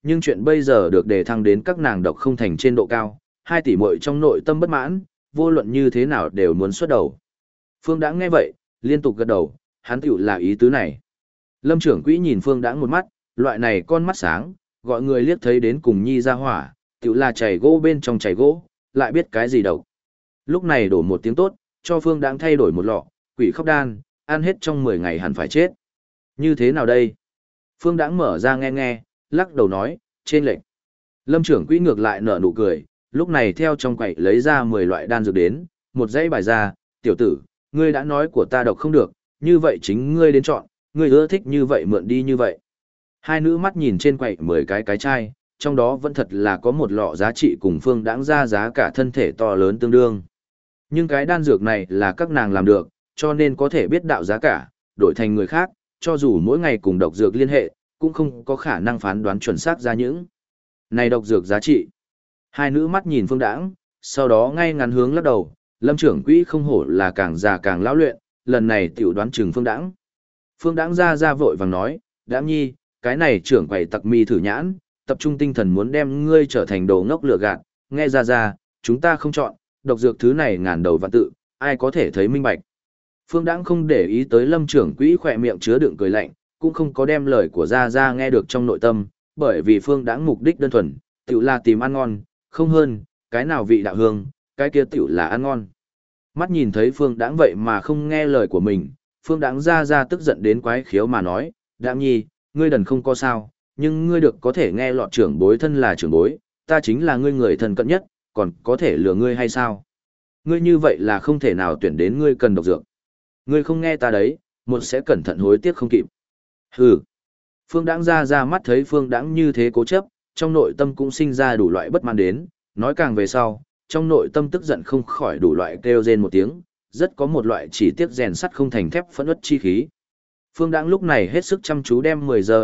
nhưng chuyện bây giờ được đề thăng đến các nàng độc không thành trên độ cao, hai tỷ muội trong nội tâm bất mãn, vô luận như thế nào đều muốn xuất đầu. Phương Đãng nghe vậy, liên tục gật đầu, hắn tiểu là ý tứ này. Lâm trưởng quỹ nhìn Phương Đãng một mắt, loại này con mắt sáng, gọi người liếc thấy đến cùng nhi ra hỏa, tiểu là chảy gỗ bên trong chảy gỗ, lại biết cái gì độc. Lúc này đổ một tiếng tốt, cho Phương Đãng thay đổi một lọ, quỷ khóc đan, ăn hết trong 10 ngày hẳn phải chết. Như thế nào đây? Phương Đãng mở ra nghe nghe, lắc đầu nói, trên lệnh. Lâm trưởng quỹ ngược lại nở nụ cười, lúc này theo trong quầy lấy ra 10 loại đan dược đến, một dãy bài ra, tiểu tử, ngươi đã nói của ta độc không được, như vậy chính ngươi đến chọn, ngươi ưa thích như vậy mượn đi như vậy. Hai nữ mắt nhìn trên quầy 10 cái chai, trong đó vẫn thật là có một lọ giá trị cùng Phương Đãng ra giá cả thân thể to lớn tương đương. Nhưng cái đan dược này là các nàng làm được, cho nên có thể biết đạo giá cả, đổi thành người khác, cho dù mỗi ngày cùng độc dược liên hệ, cũng không có khả năng phán đoán chuẩn xác ra những này độc dược giá trị. Hai nữ mắt nhìn Phương Đãng, sau đó ngay ngắn hướng lắc đầu, Lâm trưởng quỹ không hổ là càng già càng lão luyện, lần này tiểu đoán chừng Phương Đãng. Phương Đãng ra vội vàng nói, Đãng nhi, cái này trưởng quầy tặc mi thử nhãn, tập trung tinh thần muốn đem ngươi trở thành đồ ngốc lừa gạt, nghe ra, chúng ta không chọn, độc dược thứ này ngàn đầu vạn tự, ai có thể thấy minh bạch. Phương Đãng không để ý tới Lâm trưởng quỹ khỏe miệng chứa đựng cười lạnh, cũng không có đem lời của ra nghe được trong nội tâm, bởi vì Phương Đãng mục đích đơn thuần, tiểu là tìm ăn ngon, không hơn, cái nào vị đạo hương, cái kia tiểu là ăn ngon. Mắt nhìn thấy Phương Đãng vậy mà không nghe lời của mình, Phương Đãng ra tức giận đến quái khiếu mà nói, Đãng nhi, ngươi đần không có sao, nhưng ngươi được có thể nghe lọt trưởng bối thân là trưởng bối, ta chính là ngươi người thân cận nhất, còn có thể lừa ngươi hay sao? Ngươi như vậy là không thể nào tuyển đến ngươi cần độc dược. Ngươi không nghe ta đấy, một sẽ cẩn thận hối tiếc không kịp. Hừ. Phương Đãng ra mắt thấy Phương Đãng như thế cố chấp, trong nội tâm cũng sinh ra đủ loại bất mãn đến, nói càng về sau, trong nội tâm tức giận không khỏi đủ loại kêu rên một tiếng, rất có một loại chỉ tiếc rèn sắt không thành thép phẫn uất chi khí. Phương Đãng lúc này hết sức chăm chú đem 10 giờ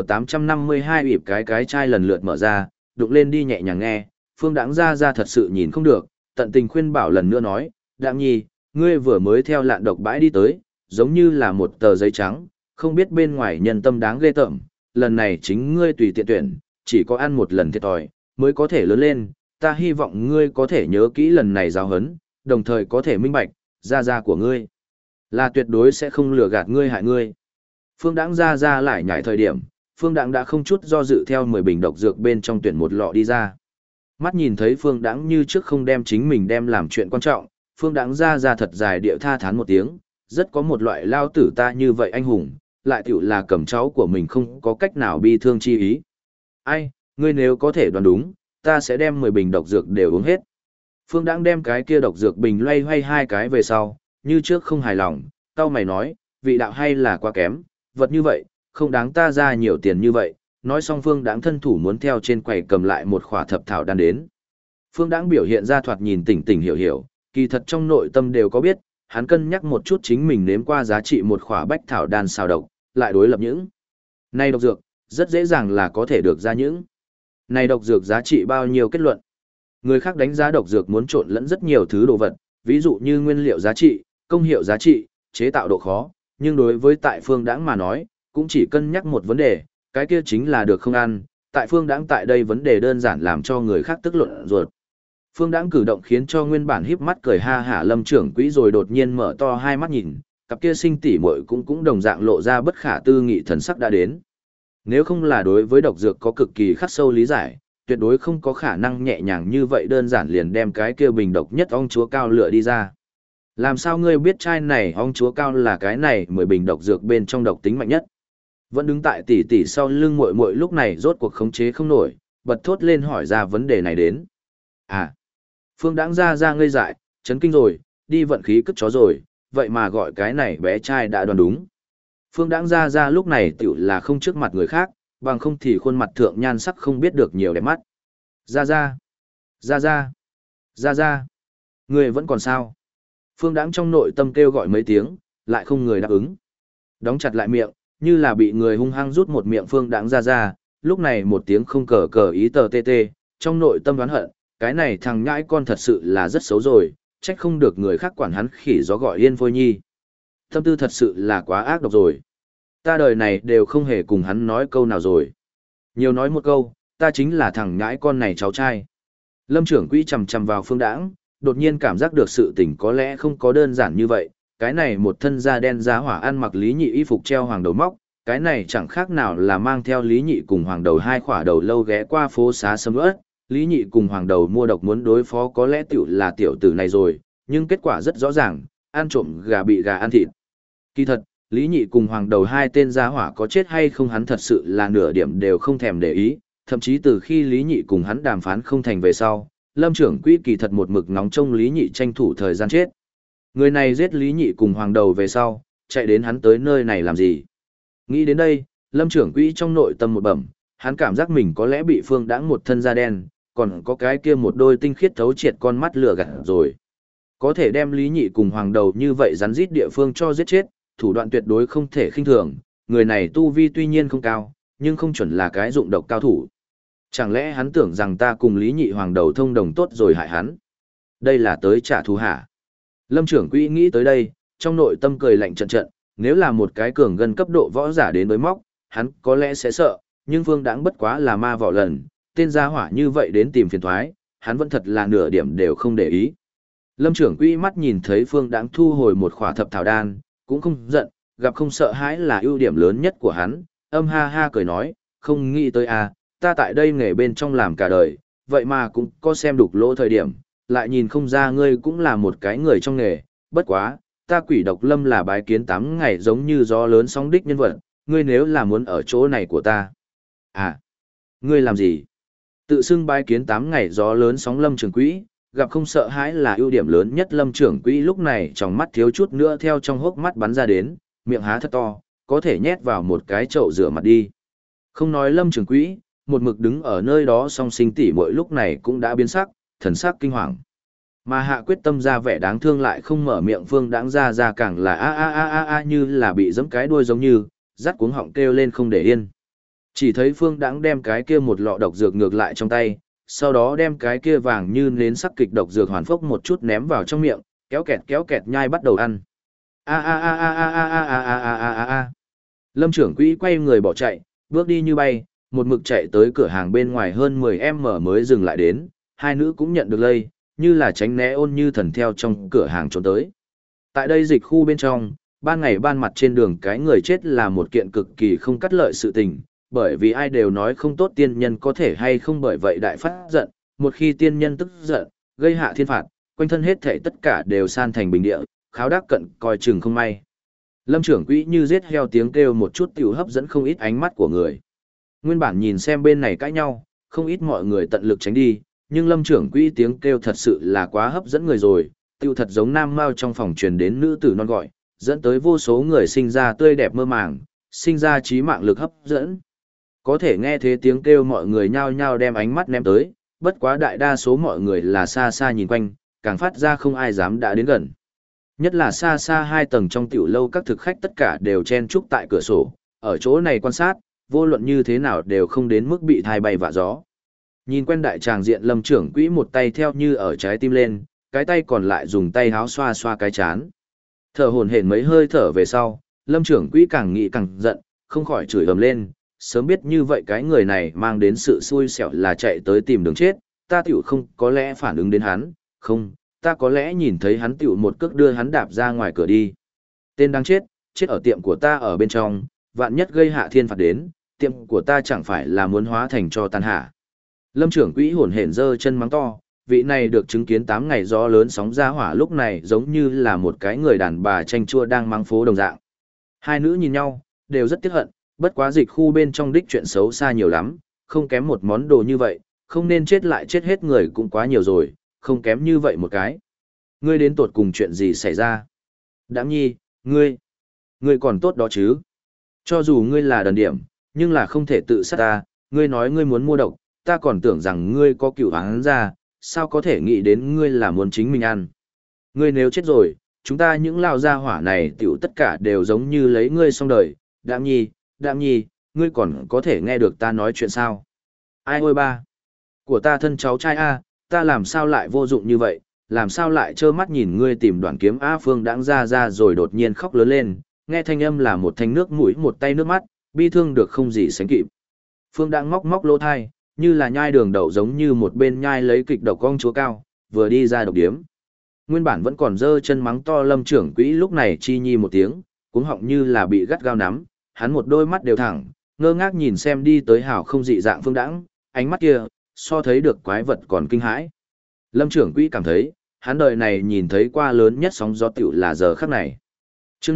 SN852 ịp cái chai lần lượt mở ra, đụng lên đi nhẹ nhàng nghe, Phương Đãng ra thật sự nhìn không được, tận tình khuyên bảo lần nữa nói, Đãng nhi, ngươi vừa mới theo lạn độc bãi đi tới, giống như là một tờ giấy trắng, không biết bên ngoài nhân tâm đáng ghê tởm, lần này chính ngươi tùy tiện tuyển, chỉ có ăn một lần thiệt thòi, mới có thể lớn lên, ta hy vọng ngươi có thể nhớ kỹ lần này giáo huấn, đồng thời có thể minh bạch, gia của ngươi là tuyệt đối sẽ không lừa gạt ngươi hại ngươi. Phương Đãng ra lại nhảy thời điểm, Phương Đãng đã không chút do dự theo 10 bình độc dược bên trong tuyển một lọ đi ra. Mắt nhìn thấy Phương Đãng như trước không đem chính mình đem làm chuyện quan trọng, Phương Đãng ra thật dài điệu tha thán một tiếng, rất có một loại lao tử ta như vậy anh hùng, lại tiểu là cầm cháu của mình không có cách nào bi thương chi ý. Ai, ngươi nếu có thể đoán đúng, ta sẽ đem 10 bình độc dược đều uống hết. Phương Đãng đem cái kia độc dược bình loay hoay hai cái về sau, như trước không hài lòng, tao mày nói, vị đạo hay là quá kém, vật như vậy, không đáng ta ra nhiều tiền như vậy. Nói xong Phương Đãng thân thủ muốn theo trên quầy cầm lại một khỏa thập thảo đan đến. Phương Đãng biểu hiện ra thoạt nhìn tỉnh tỉnh hiểu, kỳ thật trong nội tâm đều có biết, hắn cân nhắc một chút chính mình nếm qua giá trị một khỏa bách thảo đan xào độc, lại đối lập những này độc dược, rất dễ dàng là có thể được ra những này độc dược giá trị bao nhiêu kết luận. Người khác đánh giá độc dược muốn trộn lẫn rất nhiều thứ đồ vật, ví dụ như nguyên liệu giá trị, công hiệu giá trị, chế tạo độ khó, nhưng đối với tại Phương Đãng mà nói, cũng chỉ cân nhắc một vấn đề, cái kia chính là được không ăn, tại Phương Đãng tại đây vấn đề đơn giản làm cho người khác tức luận ruột. Phương Đãng cử động khiến cho nguyên bản híp mắt cười ha hả Lâm trưởng quỹ rồi đột nhiên mở to hai mắt nhìn, cặp kia sinh tỉ muội cũng đồng dạng lộ ra bất khả tư nghị thần sắc đã đến. Nếu không là đối với độc dược có cực kỳ khắc sâu lý giải, tuyệt đối không có khả năng nhẹ nhàng như vậy đơn giản liền đem cái kia bình độc nhất ong chúa cao lựa đi ra. Làm sao ngươi biết chai này ong chúa cao là cái này 10 bình độc dược bên trong độc tính mạnh nhất? Vẫn đứng tại tỉ tỉ sau lưng muội muội lúc này rốt cuộc khống chế không nổi, bật thốt lên hỏi ra vấn đề này đến. À, Phương Đãng ra ngây dại, chấn kinh rồi, đi vận khí cất chó rồi, vậy mà gọi cái này bé trai đã đoán đúng. Phương Đãng ra lúc này tiểu là không trước mặt người khác, bằng không thì khuôn mặt thượng nhan sắc không biết được nhiều đẹp mắt. Ra, người vẫn còn sao? Phương Đãng trong nội tâm kêu gọi mấy tiếng, lại không người đáp ứng. Đóng chặt lại miệng, như là bị người hung hăng rút một miệng Phương Đãng ra, lúc này một tiếng không cờ ý tờ tê tê, trong nội tâm đoán hận, cái này thằng nhãi con thật sự là rất xấu rồi, trách không được người khác quản hắn khỉ gió gọi yên phôi nhi. Tâm tư thật sự là quá ác độc rồi. Ta đời này đều không hề cùng hắn nói câu nào rồi. Nhiều nói một câu, ta chính là thằng nhãi con này cháu trai. Lâm trưởng quỹ chầm chầm vào Phương Đãng, đột nhiên cảm giác được sự tình có lẽ không có đơn giản như vậy, cái này một thân da đen giá hỏa ăn mặc Lý Nhị y phục treo hoàng đầu móc, cái này chẳng khác nào là mang theo Lý Nhị cùng hoàng đầu hai khỏa đầu lâu ghé qua phố xá sầm uất. Lý Nhị cùng hoàng đầu mua độc muốn đối phó có lẽ tiểu là tiểu tử này rồi, nhưng kết quả rất rõ ràng, ăn trộm gà bị gà ăn thịt. Kỳ thật, Lý Nhị cùng hoàng đầu hai tên giá hỏa có chết hay không hắn thật sự là nửa điểm đều không thèm để ý, thậm chí từ khi Lý Nhị cùng hắn đàm phán không thành về sau, Lâm trưởng quỹ kỳ thật một mực nóng trông Lý Nhị tranh thủ thời gian chết. Người này giết Lý Nhị cùng hoàng đầu về sau, chạy đến hắn tới nơi này làm gì? Nghĩ đến đây, Lâm trưởng quỹ trong nội tâm một bẩm, hắn cảm giác mình có lẽ bị Phương Đãng một thân da đen, còn có cái kia một đôi tinh khiết thấu triệt con mắt lửa gạt rồi. Có thể đem Lý Nhị cùng hoàng đầu như vậy rắn rít địa phương cho giết chết, thủ đoạn tuyệt đối không thể khinh thường, người này tu vi tuy nhiên không cao, nhưng không chuẩn là cái dụng độc cao thủ. Chẳng lẽ hắn tưởng rằng ta cùng Lý Nhị hoàng đầu thông đồng tốt rồi hại hắn? Đây là tới trả thù hả? Lâm trưởng quỹ nghĩ tới đây, trong nội tâm cười lạnh trận trận, nếu là một cái cường gần cấp độ võ giả đến đối móc, hắn có lẽ sẽ sợ, nhưng Phương Đãng bất quá là ma võ lần, tên gia hỏa như vậy đến tìm phiền thoái, hắn vẫn thật là nửa điểm đều không để ý. Lâm trưởng quỹ mắt nhìn thấy Phương Đãng thu hồi một khỏa thập thảo đan, cũng không giận, gặp không sợ hãi là ưu điểm lớn nhất của hắn, âm ha ha cười nói, không nghĩ tới à, ta tại đây nghề bên trong làm cả đời, vậy mà cũng có xem đục lỗ thời điểm, lại nhìn không ra ngươi cũng là một cái người trong nghề, bất quá, ta Quỷ Độc Lâm là bái kiến 8 ngày giống như gió lớn sóng đích nhân vật, ngươi nếu là muốn ở chỗ này của ta. À, ngươi làm gì? Tự xưng bái kiến 8 ngày gió lớn sóng Lâm trưởng quỹ, gặp không sợ hãi là ưu điểm lớn nhất Lâm trưởng quỹ lúc này trong mắt thiếu chút nữa theo trong hốc mắt bắn ra đến, miệng há thật to, có thể nhét vào một cái chậu rửa mặt đi. Không nói Lâm trưởng quỹ, một mực đứng ở nơi đó song sinh tỷ mỗi lúc này cũng đã biến sắc, thần sắc kinh hoàng. Mà hạ quyết tâm ra vẻ đáng thương lại không mở miệng Phương Đãng ra càng là a như là bị giẫm cái đuôi giống như, rắt cuống họng kêu lên không để yên. Chỉ thấy Phương Đãng đem cái kia một lọ độc dược ngược lại trong tay, sau đó đem cái kia vàng như nến sắc kịch độc dược hoàn phốc một chút ném vào trong miệng, kéo kẹt nhai bắt đầu ăn. Lâm trưởng quỹ quay người bỏ chạy, bước đi như bay, một mực chạy tới cửa hàng bên ngoài hơn 10m mới dừng lại đến, hai nữ cũng nhận được lây, như là tránh né ôn như thần theo trong cửa hàng trốn tới. Tại đây dịch khu bên trong, ban ngày ban mặt trên đường cái người chết là một kiện cực kỳ không cắt lợi sự tình, bởi vì ai đều nói không tốt tiên nhân có thể hay không bởi vậy đại phát giận, một khi tiên nhân tức giận, gây hạ thiên phạt, quanh thân hết thảy tất cả đều san thành bình địa, kháo đắc cận coi chừng không may. Lâm trưởng quỹ như giết heo tiếng kêu một chút tiểu hấp dẫn không ít ánh mắt của người. Nguyên bản nhìn xem bên này cãi nhau, không ít mọi người tận lực tránh đi, nhưng Lâm trưởng quỹ tiếng kêu thật sự là quá hấp dẫn người rồi, tiêu thật giống nam mao trong phòng truyền đến nữ tử non gọi, dẫn tới vô số người sinh ra tươi đẹp mơ màng, sinh ra trí mạng lực hấp dẫn. Có thể nghe thế tiếng kêu mọi người nhao nhao đem ánh mắt ném tới, bất quá đại đa số mọi người là xa xa nhìn quanh, càng phát ra không ai dám đã đến gần. Nhất là xa xa 2 tầng trong tiểu lâu các thực khách tất cả đều chen chúc tại cửa sổ, ở chỗ này quan sát, vô luận như thế nào đều không đến mức bị thai bay vạ gió. Nhìn quen đại tràng diện Lâm trưởng quỹ một tay theo như ở trái tim lên, cái tay còn lại dùng tay háo xoa xoa cái chán. Thở hổn hển mấy hơi thở về sau, Lâm trưởng quỹ càng nghĩ càng giận, không khỏi chửi ầm lên, sớm biết như vậy cái người này mang đến sự xui xẻo là chạy tới tìm đường chết, ta tiểu không có lẽ phản ứng đến hắn, không, ta có lẽ nhìn thấy hắn tiểu một cước đưa hắn đạp ra ngoài cửa đi. Tên đáng chết, chết ở tiệm của ta ở bên trong, vạn nhất gây hạ thiên phạt đến, tiệm của ta chẳng phải là muốn hóa thành cho tàn hạ. Lâm trưởng quỹ hổn hển giơ chân mắng to, vị này được chứng kiến 8 ngày gió lớn sóng ra hỏa lúc này giống như là một cái người đàn bà chanh chua đang mắng phố đồng dạng. Hai nữ nhìn nhau, đều rất tiếc hận, bất quá dịch khu bên trong đích chuyện xấu xa nhiều lắm, không kém một món đồ như vậy, không nên chết lại chết hết người cũng quá nhiều rồi, không kém như vậy một cái. Ngươi đến tột cùng chuyện gì xảy ra? Đãng nhi, ngươi còn tốt đó chứ? Cho dù ngươi là đần điểm, nhưng là không thể tự sát ta, ngươi nói ngươi muốn mua độc, ta còn tưởng rằng ngươi có cựu án ra, sao có thể nghĩ đến ngươi là muốn chính mình ăn. Ngươi nếu chết rồi, chúng ta những lao gia hỏa này tiểu tất cả đều giống như lấy ngươi xong đời. Đạm nhi, ngươi còn có thể nghe được ta nói chuyện sao? Ai ôi ba? Của ta thân cháu trai A, ta làm sao lại vô dụng như vậy, làm sao lại trơ mắt nhìn ngươi tìm đoạn kiếm A Phương đãng ra rồi đột nhiên khóc lớn lên, nghe thanh âm là một thanh nước mũi một tay nước mắt, bi thương được không gì sánh kịp. Phương đãng móc lỗ thai, như là nhai đường đậu giống như một bên nhai lấy kịch độc ong chúa cao, vừa đi ra độc điếm. Nguyên bản vẫn còn giơ chân mắng to Lâm trưởng quỹ lúc này chi nhi một tiếng, cuống họng như là bị gắt gao nắm, hắn một đôi mắt đều thẳng, ngơ ngác nhìn xem đi tới hảo không dị dạng Phương Đãng, ánh mắt kia, so thấy được quái vật còn kinh hãi. Lâm trưởng quỹ cảm thấy, hắn đời này nhìn thấy qua lớn nhất sóng gió tiểu là giờ khắc này. Chương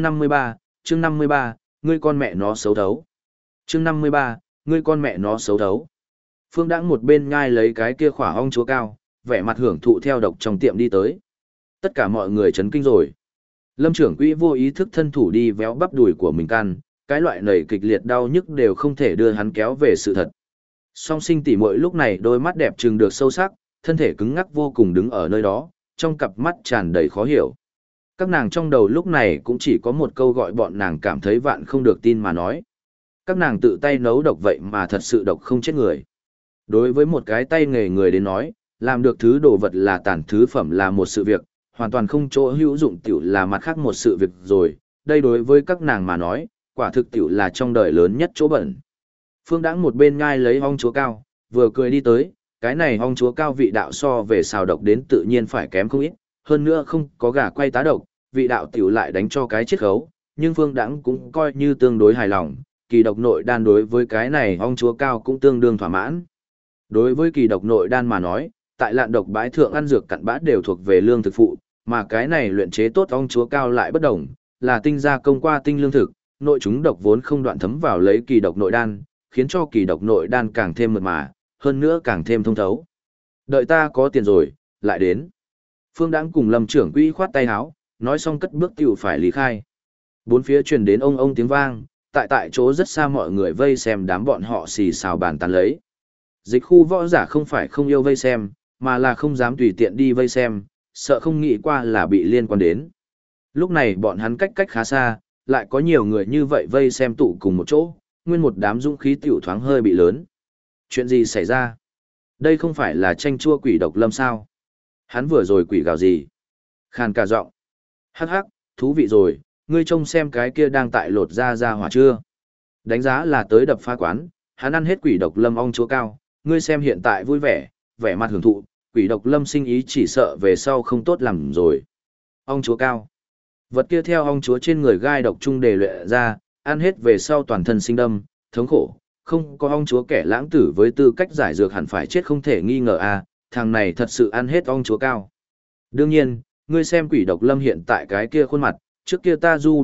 53, ngươi con mẹ nó xấu thấu. Chương 53, ngươi con mẹ nó xấu thấu. Phương Đãng một bên nhai lấy cái kia khỏa ong chúa cao, vẻ mặt hưởng thụ theo độc trong tiệm đi tới. Tất cả mọi người chấn kinh rồi. Lâm trưởng quỹ vô ý thức thân thủ đi véo bắp đùi của mình căn, cái loại nảy kịch liệt đau nhức đều không thể đưa hắn kéo về sự thật. Song sinh tỷ muội lúc này đôi mắt đẹp trừng được sâu sắc, thân thể cứng ngắc vô cùng đứng ở nơi đó, trong cặp mắt tràn đầy khó hiểu. Các nàng trong đầu lúc này cũng chỉ có một câu gọi bọn nàng cảm thấy vạn không được tin mà nói. Các nàng tự tay nấu độc vậy mà thật sự độc không chết người. Đối với một cái tay nghề người đến nói, làm được thứ đồ vật là tàn thứ phẩm là một sự việc, hoàn toàn không chỗ hữu dụng tiểu là mặt khác một sự việc rồi, đây đối với các nàng mà nói, quả thực tiểu là trong đời lớn nhất chỗ bẩn. Phương Đãng một bên ngai lấy ong chúa cao, vừa cười đi tới, cái này ong chúa cao vị đạo so về xào độc đến tự nhiên phải kém không ít, hơn nữa không có gà quay tá độc, vị đạo tiểu lại đánh cho cái chiết khấu, nhưng Phương Đãng cũng coi như tương đối hài lòng, kỳ độc nội đan đối với cái này ong chúa cao cũng tương đương thỏa mãn. Đối với kỳ độc nội đan mà nói, tại lạn độc bãi thượng ăn dược cặn bã đều thuộc về lương thực phụ, mà cái này luyện chế tốt ong chúa cao lại bất đồng, là tinh gia công qua tinh lương thực, nội chúng độc vốn không đoạn thấm vào lấy kỳ độc nội đan, khiến cho kỳ độc nội đan càng thêm mượt mà, hơn nữa càng thêm thông thấu. Đợi ta có tiền rồi, lại đến. Phương Đãng cùng Lâm trưởng quỹ khoát tay áo, nói xong cất bước tiểu phải lý khai. Bốn phía truyền đến ông tiếng vang, tại chỗ rất xa mọi người vây xem đám bọn họ xì xào bàn tán lấy. Dịch khu võ giả không phải không yêu vây xem, mà là không dám tùy tiện đi vây xem, sợ không nghĩ qua là bị liên quan đến. Lúc này bọn hắn cách khá xa, lại có nhiều người như vậy vây xem tụ cùng một chỗ, nguyên một đám dũng khí tiểu thoáng hơi bị lớn. Chuyện gì xảy ra? Đây không phải là tranh chua quỷ độc lâm sao? Hắn vừa rồi quỷ gào gì? Khàn cả giọng. Hắc hắc, thú vị rồi, ngươi trông xem cái kia đang tại lột ra hỏa chưa? Đánh giá là tới đập phá quán, hắn ăn hết quỷ độc lâm ong chúa cao, ngươi xem hiện tại vui vẻ, vẻ mặt hưởng thụ, quỷ độc lâm sinh ý chỉ sợ về sau không tốt làm rồi. Ong chúa cao. Vật kia theo ong chúa trên người gai độc trung đề luyện ra, ăn hết về sau toàn thân sinh đâm, thống khổ, không có ong chúa kẻ lãng tử với tư cách giải dược hẳn phải chết không thể nghi ngờ à, thằng này thật sự ăn hết ong chúa cao. Đương nhiên, ngươi xem quỷ độc lâm hiện tại cái kia khuôn mặt, trước kia ta du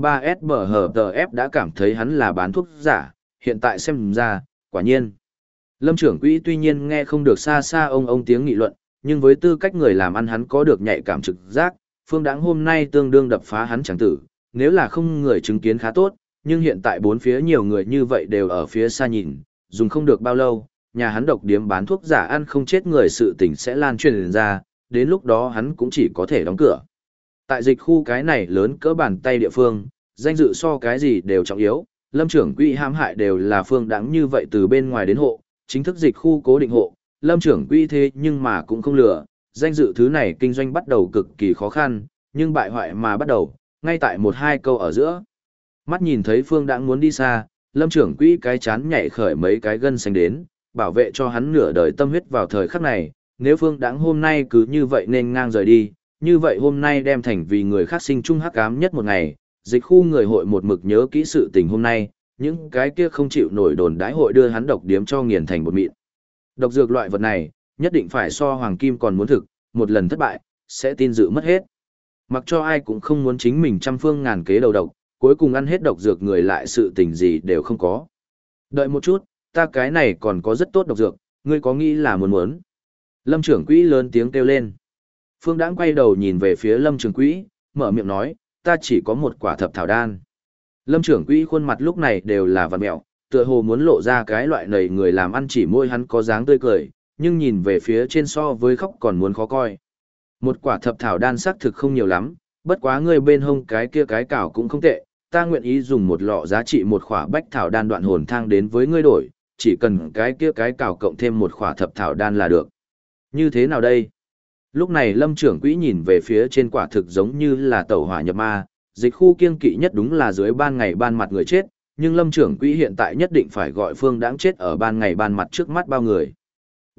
3SBHTF đã cảm thấy hắn là bán thuốc giả, hiện tại xem ra, quả nhiên. Lâm trưởng quỹ tuy nhiên nghe không được xa xa ông tiếng nghị luận, nhưng với tư cách người làm ăn hắn có được nhạy cảm trực giác, Phương Đãng hôm nay tương đương đập phá hắn chẳng tử, nếu là không người chứng kiến khá tốt, nhưng hiện tại bốn phía nhiều người như vậy đều ở phía xa nhìn, dùng không được bao lâu, nhà hắn độc điếm bán thuốc giả ăn không chết người sự tình sẽ lan truyền ra, đến lúc đó hắn cũng chỉ có thể đóng cửa. Tại dịch khu cái này lớn cỡ bàn tay địa phương, danh dự so cái gì đều trọng yếu, Lâm trưởng quỹ hãm hại đều là Phương Đãng như vậy từ bên ngoài đến hộ, chính thức dịch khu cố định hộ, Lâm trưởng quỹ thế nhưng mà cũng không lừa, danh dự thứ này kinh doanh bắt đầu cực kỳ khó khăn, nhưng bại hoại mà bắt đầu, ngay tại một hai câu ở giữa. Mắt nhìn thấy Phương Đãng muốn đi xa, Lâm trưởng quỹ cái chán nhảy khởi mấy cái gân xanh đến, bảo vệ cho hắn nửa đời tâm huyết vào thời khắc này, nếu Phương Đãng hôm nay cứ như vậy nên ngang rời đi, như vậy hôm nay đem thành vì người khác sinh chung hắc ám nhất một ngày, dịch khu người hội một mực nhớ kỹ sự tình hôm nay, những cái kia không chịu nổi đồn đái hội đưa hắn độc điếm cho nghiền thành bột mịn. Độc dược loại vật này, nhất định phải so hoàng kim còn muốn thực, một lần thất bại, sẽ tin dự mất hết. Mặc cho ai cũng không muốn chính mình trăm phương ngàn kế đầu độc, cuối cùng ăn hết độc dược người lại sự tình gì đều không có. Đợi một chút, ta cái này còn có rất tốt độc dược, ngươi có nghĩ là muốn? Lâm trưởng quỹ lớn tiếng kêu lên. Phương Đãng quay đầu nhìn về phía Lâm trưởng quỹ, mở miệng nói, ta chỉ có một quả thập thảo đan. Lâm trưởng quỹ khuôn mặt lúc này đều là vằn mẹo, tựa hồ muốn lộ ra cái loại này người làm ăn chỉ môi hắn có dáng tươi cười, nhưng nhìn về phía trên so với khóc còn muốn khó coi. Một quả thập thảo đan xác thực không nhiều lắm, bất quá ngươi bên hông cái kia cái cảo cũng không tệ, ta nguyện ý dùng một lọ giá trị một khỏa bách thảo đan đoạn hồn thang đến với ngươi đổi, chỉ cần cái kia cái cảo cộng thêm một khỏa thập thảo đan là được. Như thế nào đây? Lúc này Lâm trưởng quỹ nhìn về phía trên quả thực giống như là tẩu hỏa nhập ma, dịch khu kiêng kỵ nhất đúng là dưới ban ngày ban mặt người chết, nhưng Lâm trưởng quỹ hiện tại nhất định phải gọi Phương Đãng chết ở ban ngày ban mặt trước mắt bao người.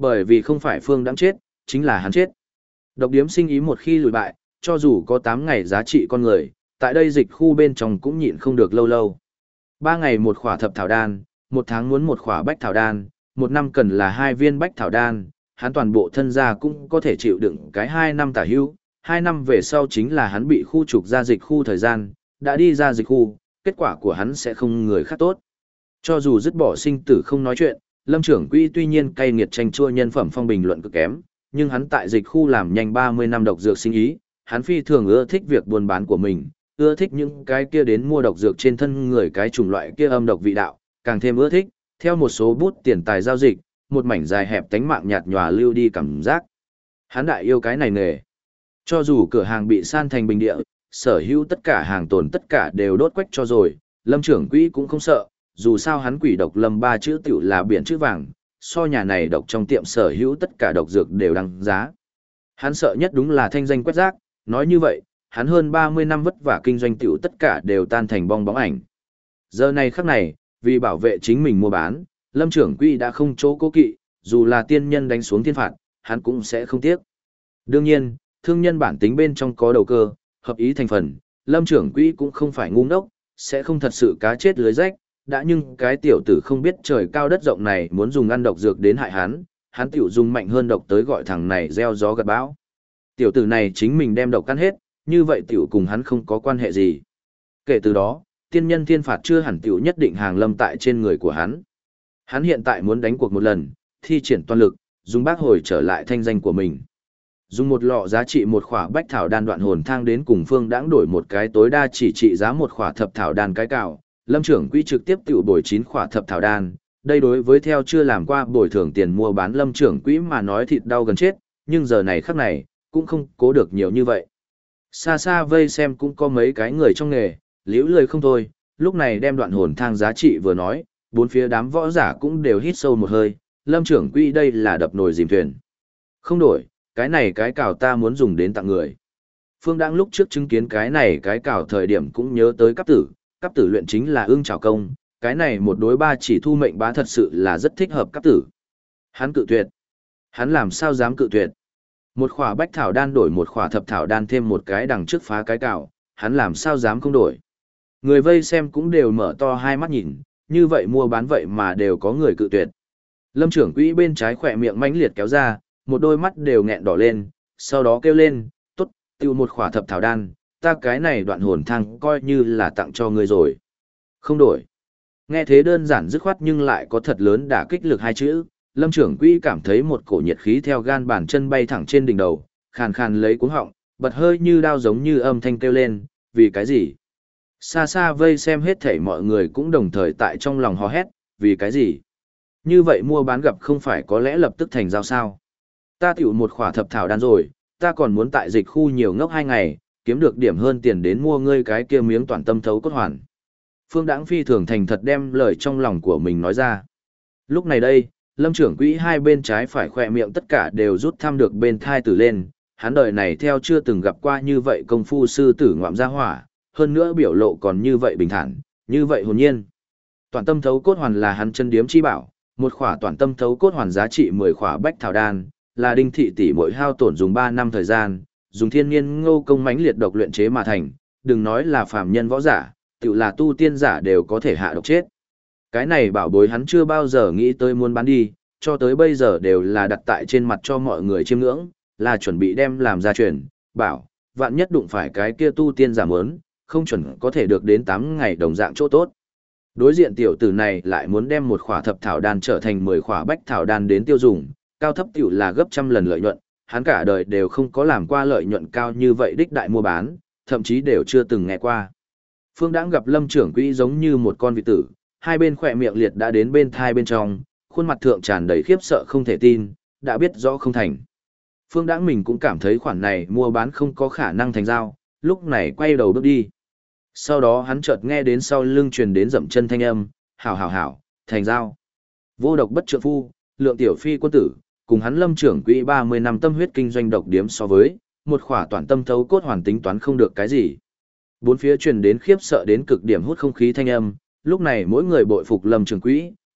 Bởi vì không phải Phương Đãng chết, chính là hắn chết. Độc điếm sinh ý một khi lùi bại, cho dù có 8 ngày giá trị con người, tại đây dịch khu bên trong cũng nhịn không được lâu lâu. 3 ngày một khỏa thập thảo đan, 1 tháng muốn một khỏa bách thảo đan, 1 năm cần là 2 viên bách thảo đan, hắn toàn bộ thân gia cũng có thể chịu đựng cái 2 năm tả hữu, 2 năm về sau chính là hắn bị khu trục ra dịch khu thời gian, đã đi ra dịch khu, kết quả của hắn sẽ không người khác tốt. Cho dù dứt bỏ sinh tử không nói chuyện, Lâm trưởng quỹ tuy nhiên cay nghiệt tranh chua nhân phẩm phong bình luận cực kém, nhưng hắn tại dịch khu làm nhanh 30 năm độc dược sinh ý, hắn phi thường ưa thích việc buôn bán của mình, ưa thích những cái kia đến mua độc dược trên thân người cái chủng loại kia âm độc vị đạo, càng thêm ưa thích, theo một số bút tiền tài giao dịch, một mảnh dài hẹp tánh mạng nhạt nhòa lưu đi cảm giác. Hắn đại yêu cái này nghề. Cho dù cửa hàng bị san thành bình địa, sở hữu tất cả hàng tồn tất cả đều đốt quách cho rồi, Lâm trưởng quỹ cũng không sợ, dù sao hắn quỷ độc Lâm 3 chữ tiểu là biển chữ vàng, so nhà này độc trong tiệm sở hữu tất cả độc dược đều đăng giá. Hắn sợ nhất đúng là thanh danh quét rác, nói như vậy, hắn hơn 30 năm vất vả kinh doanh tiểu tất cả đều tan thành bong bóng ảnh. Giờ này khắc này, vì bảo vệ chính mình mua bán, Lâm trưởng quỹ đã không chỗ cố kỵ, dù là tiên nhân đánh xuống thiên phạt, hắn cũng sẽ không tiếc. Đương nhiên, thương nhân bản tính bên trong có đầu cơ, hợp ý thành phần, Lâm trưởng quỹ cũng không phải ngu ngốc, sẽ không thật sự cá chết lưới rách, đã nhưng cái tiểu tử không biết trời cao đất rộng này muốn dùng ăn độc dược đến hại hắn tiểu dùng mạnh hơn độc tới gọi thằng này gieo gió gặt bão. Tiểu tử này chính mình đem độc căn hết, như vậy tiểu cùng hắn không có quan hệ gì. Kể từ đó, tiên nhân thiên phạt chưa hẳn tiểu nhất định hàng lâm tại trên người của hắn. Hắn hiện tại muốn đánh cuộc một lần, thi triển toàn lực, dùng bác hồi trở lại thanh danh của mình. Dùng một lọ giá trị một khỏa bách thảo đan đoạn hồn thang đến cùng Phương Đãng đổi một cái tối đa chỉ trị giá một khỏa thập thảo đan cái cào, Lâm trưởng quỹ trực tiếp tiểu bồi 9 khỏa thập thảo đan. Đây đối với theo chưa làm qua bồi thường tiền mua bán Lâm trưởng quỹ mà nói thịt đau gần chết, nhưng giờ này khắc này, cũng không cố được nhiều như vậy. Xa xa vây xem cũng có mấy cái người trong nghề, liễu lười không thôi, lúc này đem đoạn hồn thang giá trị vừa nói, bốn phía đám võ giả cũng đều hít sâu một hơi, Lâm trưởng quỹ đây là đập nồi dìm thuyền. Không đổi, cái này cái cào ta muốn dùng đến tặng người. Phương Đãng lúc trước chứng kiến cái này cái cào thời điểm cũng nhớ tới cấp tử luyện chính là ương trảo công, cái này một đối ba chỉ thu mệnh bá thật sự là rất thích hợp cấp tử. Hắn cự tuyệt. Hắn làm sao dám cự tuyệt? Một khỏa bách thảo đan đổi một khỏa thập thảo đan thêm một cái đằng trước phá cái cào, hắn làm sao dám không đổi? Người vây xem cũng đều mở to hai mắt nhìn, như vậy mua bán vậy mà đều có người cự tuyệt. Lâm trưởng quỹ bên trái khỏe miệng mãnh liệt kéo ra, một đôi mắt đều nghẹn đỏ lên, sau đó kêu lên, tốt, tiêu một khỏa thập thảo đan, ta cái này đoạn hồn thang coi như là tặng cho ngươi rồi. Không đổi. Nghe thế đơn giản dứt khoát nhưng lại có thật lớn đả kích lực hai chữ, Lâm trưởng quỹ cảm thấy một cổ nhiệt khí theo gan bàn chân bay thẳng trên đỉnh đầu, khàn khàn lấy cuống họng, bật hơi như đao giống như âm thanh kêu lên, vì cái gì? Xa xa vây xem hết thảy mọi người cũng đồng thời tại trong lòng hò hét, vì cái gì? Như vậy mua bán gặp không phải có lẽ lập tức thành giao sao? Ta tiểu một khỏa thập thảo đan rồi, ta còn muốn tại dịch khu nhiều ngốc 2 ngày, kiếm được điểm hơn tiền đến mua ngươi cái kia miếng toàn tâm thấu cốt hoàn. Phương Đãng phi thường thành thật đem lời trong lòng của mình nói ra. Lúc này đây, Lâm trưởng quỹ hai bên trái phải khỏe miệng tất cả đều rút thăm được bên thai tử lên, hắn đời này theo chưa từng gặp qua như vậy công phu sư tử ngoạm ra hỏa, hơn nữa biểu lộ còn như vậy bình thản, như vậy hồn nhiên. Toàn tâm thấu cốt hoàn là hắn chân điếm chi bảo, một khỏa toàn tâm thấu cốt hoàn giá trị 10 khỏa bách thảo đan, là đinh thị tỷ mỗi hao tổn dùng 3 năm thời gian, dùng thiên nhiên ngô công mãnh liệt độc luyện chế mà thành, đừng nói là phàm nhân võ giả, tự là tu tiên giả đều có thể hạ độc chết. Cái này bảo bối hắn chưa bao giờ nghĩ tới muốn bán đi, cho tới bây giờ đều là đặt tại trên mặt cho mọi người chiêm ngưỡng, là chuẩn bị đem làm gia truyền, bảo, vạn nhất đụng phải cái kia tu tiên giả mớn, không chuẩn có thể được đến 8 ngày đồng dạng chỗ tốt. Đối diện tiểu tử này lại muốn đem một khỏa thập thảo đan trở thành 10 khỏa bách thảo đan đến tiêu dùng, cao thấp tiểu là gấp trăm lần lợi nhuận, hắn cả đời đều không có làm qua lợi nhuận cao như vậy đích đại mua bán, thậm chí đều chưa từng nghe qua. Phương Đãng gặp Lâm trưởng quỹ giống như một con vịt tử, hai bên khỏe miệng liệt đã đến bên thai bên trong, khuôn mặt thượng tràn đầy khiếp sợ không thể tin, đã biết rõ không thành. Phương Đãng mình cũng cảm thấy khoản này mua bán không có khả năng thành giao, lúc này quay đầu bước đi. Sau đó hắn chợt nghe đến sau lưng truyền đến dậm chân thanh âm, hảo, thành giao. Vô độc bất trượng phu, lượng tiểu phi quân tử, cùng hắn Lâm trưởng quỹ 30 năm tâm huyết kinh doanh độc điếm so với, một khỏa toàn tâm thấu cốt hoàn tính toán không được cái gì. Bốn phía truyền đến khiếp sợ đến cực điểm hút không khí thanh âm, lúc này mỗi người bội phục Lâm trưởng quỹ,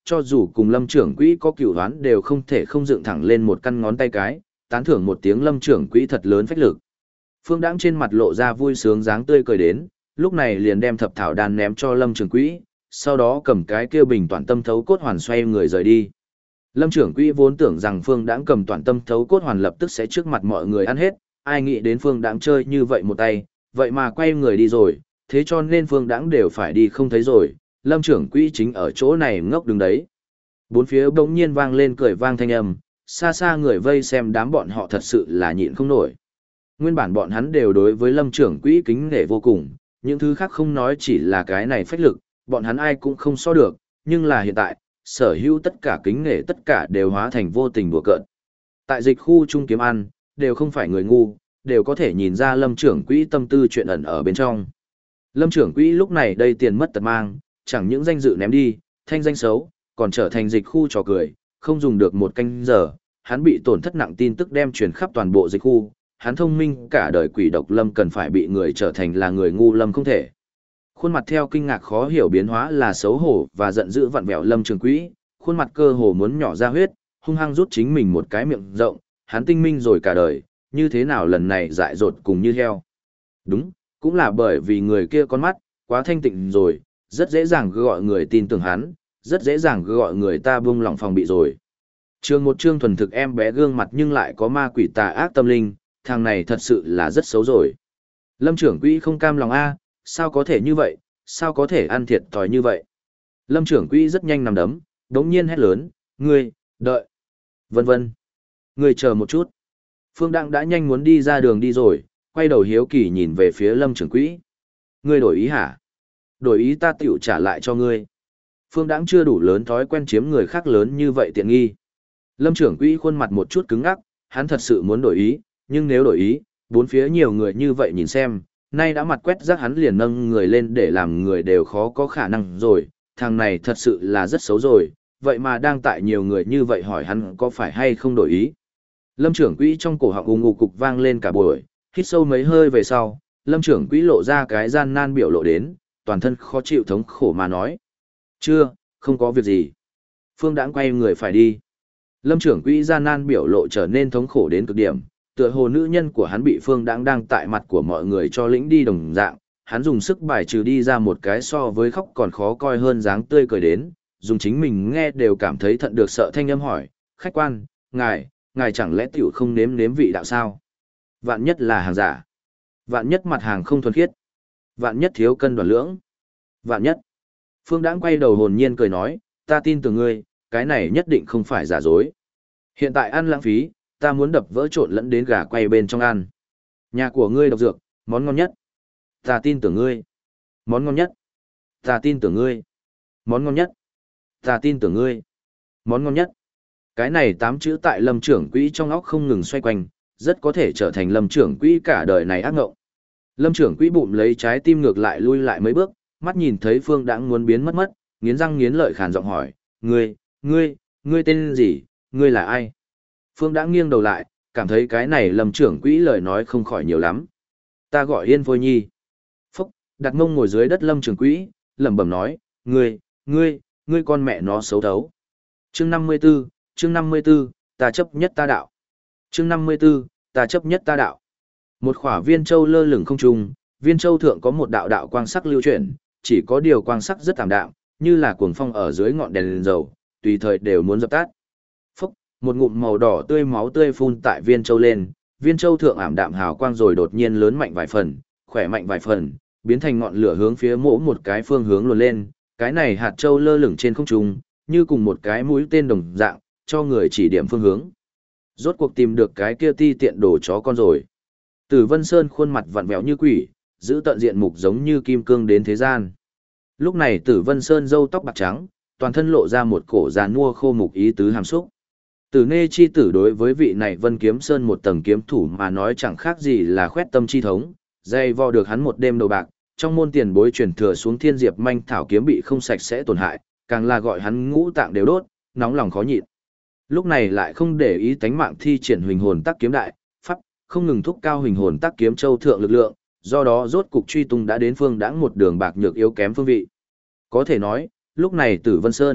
cho dù cùng Lâm trưởng quỹ có cửu đoán đều không thể không dựng thẳng lên một căn ngón tay cái, tán thưởng một tiếng Lâm trưởng quỹ thật lớn phách lực. Phương Đãng trên mặt lộ ra vui sướng dáng tươi cười đến, lúc này liền đem thập thảo đan ném cho Lâm trưởng quỹ, sau đó cầm cái kia bình toàn tâm thấu cốt hoàn xoay người rời đi. Lâm trưởng quỹ vốn tưởng rằng Phương Đãng cầm toàn tâm thấu cốt hoàn lập tức sẽ trước mặt mọi người ăn hết, ai nghĩ đến Phương Đãng chơi như vậy một tay, vậy mà quay người đi rồi, thế cho nên Phương Đãng đều phải đi không thấy rồi, Lâm trưởng quỹ chính ở chỗ này ngốc đứng đấy. Bốn phía bỗng nhiên vang lên cười vang thanh âm, xa xa người vây xem đám bọn họ thật sự là nhịn không nổi. Nguyên bản bọn hắn đều đối với Lâm trưởng quỹ kính nể vô cùng, những thứ khác không nói chỉ là cái này phách lực, bọn hắn ai cũng không so được, nhưng là hiện tại, sở hữu tất cả kính nể tất cả đều hóa thành vô tình đùa cợt. Tại dịch khu trung kiếm ăn, đều không phải người ngu, đều có thể nhìn ra Lâm trưởng quỹ tâm tư chuyện ẩn ở bên trong. Lâm trưởng quỹ lúc này đây tiền mất tật mang, chẳng những danh dự ném đi, thanh danh xấu, còn trở thành dịch khu trò cười, không dùng được một canh giờ, hắn bị tổn thất nặng tin tức đem truyền khắp toàn bộ dịch khu, hắn thông minh cả đời quỷ độc Lâm cần phải bị người trở thành là người ngu Lâm không thể. Khuôn mặt theo kinh ngạc khó hiểu biến hóa là xấu hổ và giận dữ vặn vẹo Lâm trưởng quỹ, khuôn mặt cơ hồ muốn nhỏ ra huyết, hung hăng rút chính mình một cái miệng rộng, hắn tinh minh rồi cả đời, như thế nào lần này dại dột cùng như heo. Đúng, cũng là bởi vì người kia con mắt, quá thanh tịnh rồi, rất dễ dàng gọi người tin tưởng hắn, rất dễ dàng gọi người ta buông lỏng phòng bị rồi. Trường một trương thuần thực em bé gương mặt nhưng lại có ma quỷ tà ác tâm linh, thằng này thật sự là rất xấu rồi. Lâm trưởng quỹ không cam lòng a, sao có thể như vậy, sao có thể ăn thiệt thòi như vậy. Lâm trưởng quỹ rất nhanh nằm đấm, đống nhiên hét lớn, ngươi, đợi, vân vân. Ngươi chờ một chút. Phương Đặng đã nhanh muốn đi ra đường đi rồi, quay đầu hiếu kỳ nhìn về phía Lâm trưởng quỹ. Ngươi đổi ý hả? Đổi ý ta tiểu trả lại cho ngươi. Phương Đãng chưa đủ lớn thói quen chiếm người khác lớn như vậy tiện nghi. Lâm trưởng quỹ khuôn mặt một chút cứng ngắc, hắn thật sự muốn đổi ý, nhưng nếu đổi ý, bốn phía nhiều người như vậy nhìn xem, nay đã mặt quét rác hắn liền nâng người lên để làm người đều khó có khả năng rồi, thằng này thật sự là rất xấu rồi, vậy mà đang tại nhiều người như vậy hỏi hắn có phải hay không đổi ý. Lâm trưởng quỹ trong cổ họng ù ngục cục vang lên cả buổi, hít sâu mấy hơi về sau, Lâm trưởng quỹ lộ ra cái gian nan biểu lộ đến, toàn thân khó chịu thống khổ mà nói. Chưa, không có việc gì. Phương Đãng quay người phải đi. Lâm trưởng quỹ gian nan biểu lộ trở nên thống khổ đến cực điểm, tựa hồ nữ nhân của hắn bị Phương Đãng đang tại mặt của mọi người cho lĩnh đi đồng dạng, hắn dùng sức bài trừ đi ra một cái so với khóc còn khó coi hơn dáng tươi cười đến, dùng chính mình nghe đều cảm thấy thận được sợ thanh âm hỏi, khách quan, ngài chẳng lẽ tiểu không nếm nếm vị đạo sao? Vạn nhất là hàng giả. Vạn nhất mặt hàng không thuần khiết. Vạn nhất thiếu cân đoán lưỡng. Vạn nhất. Phương Đãng quay đầu hồn nhiên cười nói, ta tin tưởng ngươi, cái này nhất định không phải giả dối. Hiện tại ăn lãng phí, ta muốn đập vỡ trộn lẫn đến gà quay bên trong ăn. Nhà của ngươi độc dược, món ngon nhất. Ta tin tưởng ngươi. Món ngon nhất. Ta tin tưởng ngươi. Món ngon nhất. Ta tin tưởng ngươi. Món ngon nhất. Cái này 8 chữ tại Lâm trưởng quỹ trong óc không ngừng xoay quanh, rất có thể trở thành Lâm trưởng quỹ cả đời này ác ngộng. Lâm trưởng quỹ bụng lấy trái tim ngược lại lui lại mấy bước, mắt nhìn thấy Phương Đãng muốn biến mất, nghiến răng nghiến lợi khàn giọng hỏi, ngươi tên gì, ngươi là ai? Phương Đãng nghiêng đầu lại, cảm thấy cái này Lâm trưởng quỹ lời nói không khỏi nhiều lắm. Ta gọi Yên Phôi Nhi. Phúc, đặt mông ngồi dưới đất Lâm trưởng quỹ, lẩm bẩm nói, ngươi con mẹ nó xấu thấu. Chương 54, ta chấp nhất ta đạo. Chương 54, ta chấp nhất ta đạo. Một khỏa viên châu lơ lửng không trung, viên châu thượng có một đạo đạo quang sắc lưu chuyển, chỉ có điều quang sắc rất tạm đạm, như là cuồng phong ở dưới ngọn đèn dầu, tùy thời đều muốn dập tắt. Phốc, một ngụm màu đỏ tươi máu tươi phun tại viên châu lên, viên châu thượng ảm đạm hào quang rồi đột nhiên lớn mạnh vài phần, khỏe mạnh vài phần, biến thành ngọn lửa hướng phía mỗi một cái phương hướng luồn lên, cái này hạt châu lơ lửng trên không trung, như cùng một cái mũi tên đồng dạng, cho người chỉ điểm phương hướng. Rốt cuộc tìm được cái kia ti tiện đồ chó con rồi. Tử Vân Sơn khuôn mặt vặn vẹo như quỷ, giữ tận diện mục giống như kim cương đến thế gian. Lúc này Tử Vân Sơn râu tóc bạc trắng, toàn thân lộ ra một cổ già nua khô mục ý tứ hàm xúc. Tử Nê chi tử đối với vị này Vân Kiếm Sơn một tầng kiếm thủ mà nói chẳng khác gì là khoét tâm chi thống, dây vò được hắn một đêm đầu bạc, trong môn tiền bối truyền thừa xuống thiên diệp manh thảo kiếm bị không sạch sẽ tổn hại, càng là gọi hắn ngũ tạng đều đốt, nóng lòng khó nhịn. Lúc này lại không để ý tánh mạng thi triển huỳnh hồn tắc kiếm đại, pháp, không ngừng thúc cao huỳnh hồn tắc kiếm châu thượng lực lượng, do đó rốt cục truy tung đã đến Phương Đãng một đường bạc nhược yếu kém phương vị. Có thể nói, lúc này Tử Vân Sơn,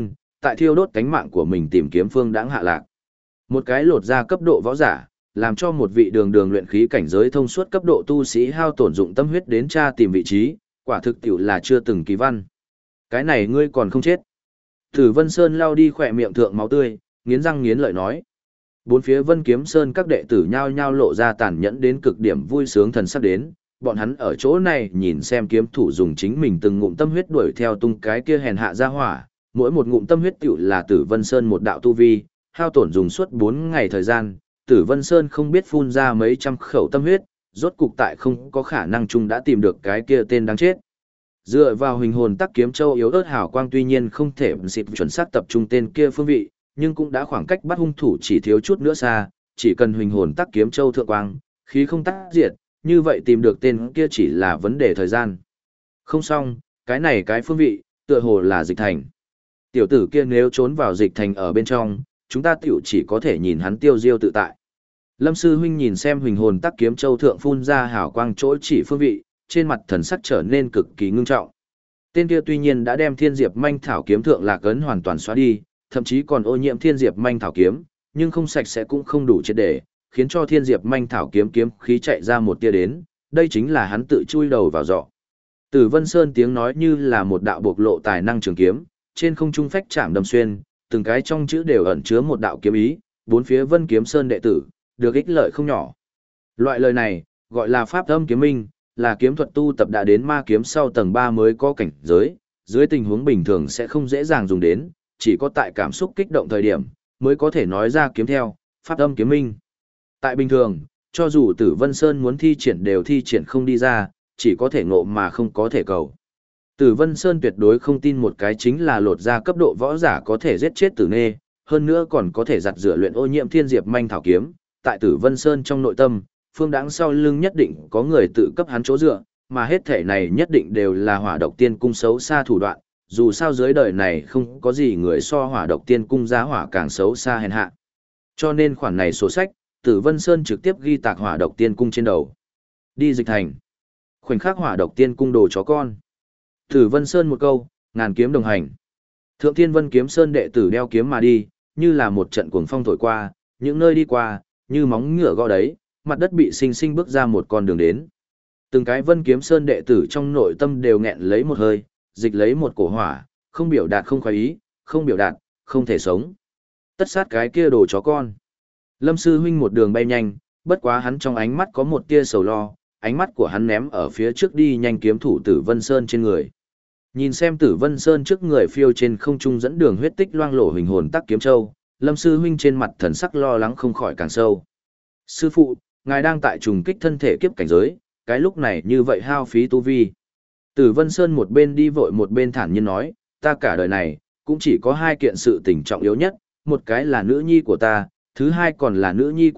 tại thiêu đốt cánh mạng của mình tìm kiếm Phương Đãng hạ lạc. Một cái lột ra cấp độ võ giả, làm cho một vị đường đường luyện khí cảnh giới thông suốt cấp độ tu sĩ hao tổn dụng tâm huyết đến tra tìm vị trí, quả thực tiểu là chưa từng kỳ văn. Cái này ngươi còn không chết. Tử Vân Sơn lao đi khỏe miệng thượng máu tươi, nghiến răng nghiến lợi nói. Bốn phía Vân Kiếm Sơn các đệ tử nhao nhao lộ ra tàn nhẫn đến cực điểm vui sướng thần sắc đến, bọn hắn ở chỗ này nhìn xem kiếm thủ dùng chính mình từng ngụm tâm huyết đuổi theo tung cái kia hèn hạ ra hỏa, mỗi một ngụm tâm huyết tiểu là Tử Vân Sơn một đạo tu vi, hao tổn dùng suốt 4 ngày thời gian, Tử Vân Sơn không biết phun ra mấy trăm khẩu tâm huyết, rốt cục tại không có khả năng chung đã tìm được cái kia tên đáng chết. Dựa vào hình hồn tắc kiếm châu yếu ớt hào quang tuy nhiên không thể xịt chuẩn xác tập trung tên kia phương vị, nhưng cũng đã khoảng cách bắt hung thủ chỉ thiếu chút nữa xa, chỉ cần hình hồn tắc kiếm châu thượng quang, khí không tắc diệt, như vậy tìm được tên kia chỉ là vấn đề thời gian. Không xong, cái này cái phương vị, tựa hồ là Dịch Thành. Tiểu tử kia nếu trốn vào Dịch Thành ở bên trong, chúng ta tiểu chỉ có thể nhìn hắn tiêu diêu tự tại. Lâm sư huynh nhìn xem hình hồn tắc kiếm châu thượng phun ra hào quang chỗ chỉ phương vị, trên mặt thần sắc trở nên cực kỳ ngưng trọng. Tên kia tuy nhiên đã đem Thiên Diệp Manh Thảo kiếm thượng lạc ấn hoàn toàn xóa đi, thậm chí còn ô nhiễm Thiên Diệp Manh Thảo kiếm, nhưng không sạch sẽ cũng không đủ triệt để, khiến cho Thiên Diệp Manh Thảo kiếm kiếm khí chạy ra một tia đến, đây chính là hắn tự chui đầu vào giọ. Tử Vân Sơn tiếng nói như là một đạo bộc lộ tài năng trường kiếm, trên không trung phách chạm đâm xuyên, từng cái trong chữ đều ẩn chứa một đạo kiếm ý, bốn phía Vân Kiếm Sơn đệ tử được ích lợi không nhỏ. Loại lời này gọi là pháp âm kiếm minh, là kiếm thuật tu tập đã đến ma kiếm sau tầng 3 mới có cảnh giới, dưới tình huống bình thường sẽ không dễ dàng dùng đến, chỉ có tại cảm xúc kích động thời điểm mới có thể nói ra kiếm theo, pháp âm kiếm minh. Tại bình thường, cho dù Tử Vân Sơn muốn thi triển đều thi triển không đi ra, chỉ có thể ngộ mà không có thể cầu. Tử Vân Sơn tuyệt đối không tin một cái chính là lột ra cấp độ võ giả có thể giết chết Tử Nê, hơn nữa còn có thể giặt rửa luyện ô nhiễm Thiên Diệp Manh Thảo kiếm. Tại Tử Vân Sơn trong nội tâm, Phương Đãng sau lưng nhất định có người tự cấp hắn chỗ dựa, mà hết thể này nhất định đều là Hỏa Độc Tiên Cung xấu xa thủ đoạn, dù sao dưới đời này không có gì người so Hỏa Độc Tiên Cung giá hỏa càng xấu xa hèn hạ. Cho nên khoản này sổ sách, Tử Vân Sơn trực tiếp ghi tạc Hỏa Độc Tiên Cung trên đầu. Đi Dịch Thành. Khoảnh khắc Hỏa Độc Tiên Cung đồ chó con. Tử Vân Sơn một câu, ngàn kiếm đồng hành. Thượng Thiên Vân Kiếm Sơn đệ tử đeo kiếm mà đi, như là một trận cuồng phong thổi qua, những nơi đi qua, như móng ngựa gõ đấy, mặt đất bị sinh sinh bước ra một con đường đến. Từng cái Vân Kiếm Sơn đệ tử trong nội tâm đều nghẹn lấy một hơi, dịch lấy một cổ hỏa, không biểu đạt không khoái ý, không biểu đạt, không thể sống. Tất sát cái kia đồ chó con. Lâm sư huynh một đường bay nhanh, bất quá hắn trong ánh mắt có một tia sầu lo, ánh mắt của hắn ném ở phía trước đi nhanh kiếm thủ Tử Vân Sơn trên người. Nhìn xem Tử Vân Sơn trước người phiêu trên không trung dẫn đường huyết tích loang lổ hình hồn tắc kiếm châu, Lâm sư huynh trên mặt thần sắc lo lắng không khỏi càng sâu. Sư phụ, ngài đang tại trùng kích thân thể kiếp cảnh giới, cái lúc này như vậy hao phí tu vi. Tử Vân Sơn một bên đi vội một bên thản nhiên nói, ta cả đời này, cũng chỉ có 2 kiện sự tình trọng yếu nhất, một cái là nữ nhi của ta, thứ hai còn là nữ nhi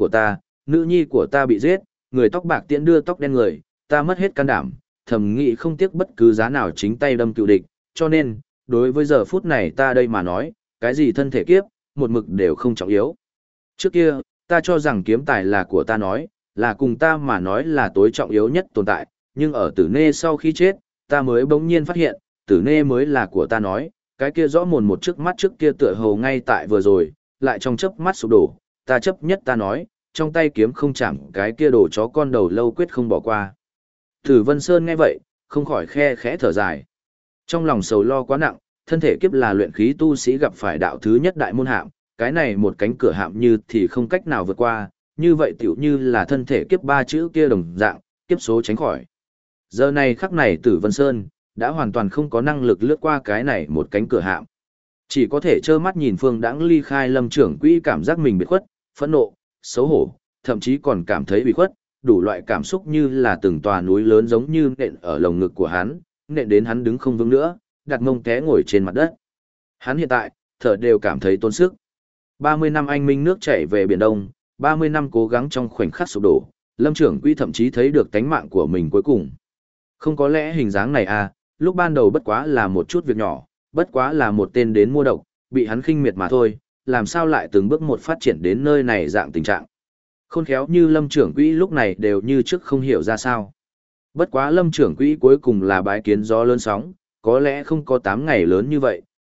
của ta bị giết, người tóc bạc tiễn đưa tóc đen người, ta mất hết can đảm, thầm nghĩ không tiếc bất cứ giá nào chính tay đâm cựu địch, cho nên, đối với giờ phút này ta đây mà nói, cái gì thân thể kiếp, một mực đều không trọng yếu. Trước kia, ta cho rằng kiếm tài là của ta nói, là cùng ta mà nói là tối trọng yếu nhất tồn tại, nhưng ở Tử Nê sau khi chết, ta mới bỗng nhiên phát hiện, Tử Nê mới là của ta nói, cái kia rõ mồn một trước mắt trước kia tựa hồ ngay tại vừa rồi, lại trong chớp mắt sụp đổ, ta chấp nhất ta nói, trong tay kiếm không chạm cái kia đồ chó con đầu lâu quyết không bỏ qua. Tử Vân Sơn nghe vậy, không khỏi khe khẽ thở dài. Trong lòng sầu lo quá nặng, thân thể kiếp là luyện khí tu sĩ gặp phải đạo thứ nhất đại môn hạm, cái này một cánh cửa hạm như thì không cách nào vượt qua, như vậy tiểu như là thân thể kiếp 3 chữ kia đồng dạng, kiếp số tránh khỏi. Giờ này khắc này Tử Vân Sơn đã hoàn toàn không có năng lực lướt qua cái này một cánh cửa hạm. Chỉ có thể trơ mắt nhìn Phương Đãng ly khai Lâm trưởng quỹ, cảm giác mình bị khuất, phẫn nộ, xấu hổ, thậm chí còn cảm thấy bị khuất, đủ loại cảm xúc như là từng tòa núi lớn giống như nện ở lồng ngực của hắn, nện đến hắn đứng không vững nữa, đặt mông té ngồi trên mặt đất. Hắn hiện tại, thở đều cảm thấy tốn sức. 30 năm anh minh nước chảy về biển Đông, 30 năm cố gắng trong khoảnh khắc sụp đổ, Lâm trưởng quỹ thậm chí thấy được tánh mạng của mình cuối cùng. Không có lẽ hình dáng này à, lúc ban đầu bất quá là một chút việc nhỏ, bất quá là một tên đến mua độc, bị hắn khinh miệt mà thôi, làm sao lại từng bước một phát triển đến nơi này dạng tình trạng. Khôn khéo như Lâm trưởng quỹ lúc này đều như trước không hiểu ra sao. Bất quá Lâm trưởng quỹ cuối cùng là bái kiến gió lớn sóng, có lẽ không có 8 ngày lớn như vậy,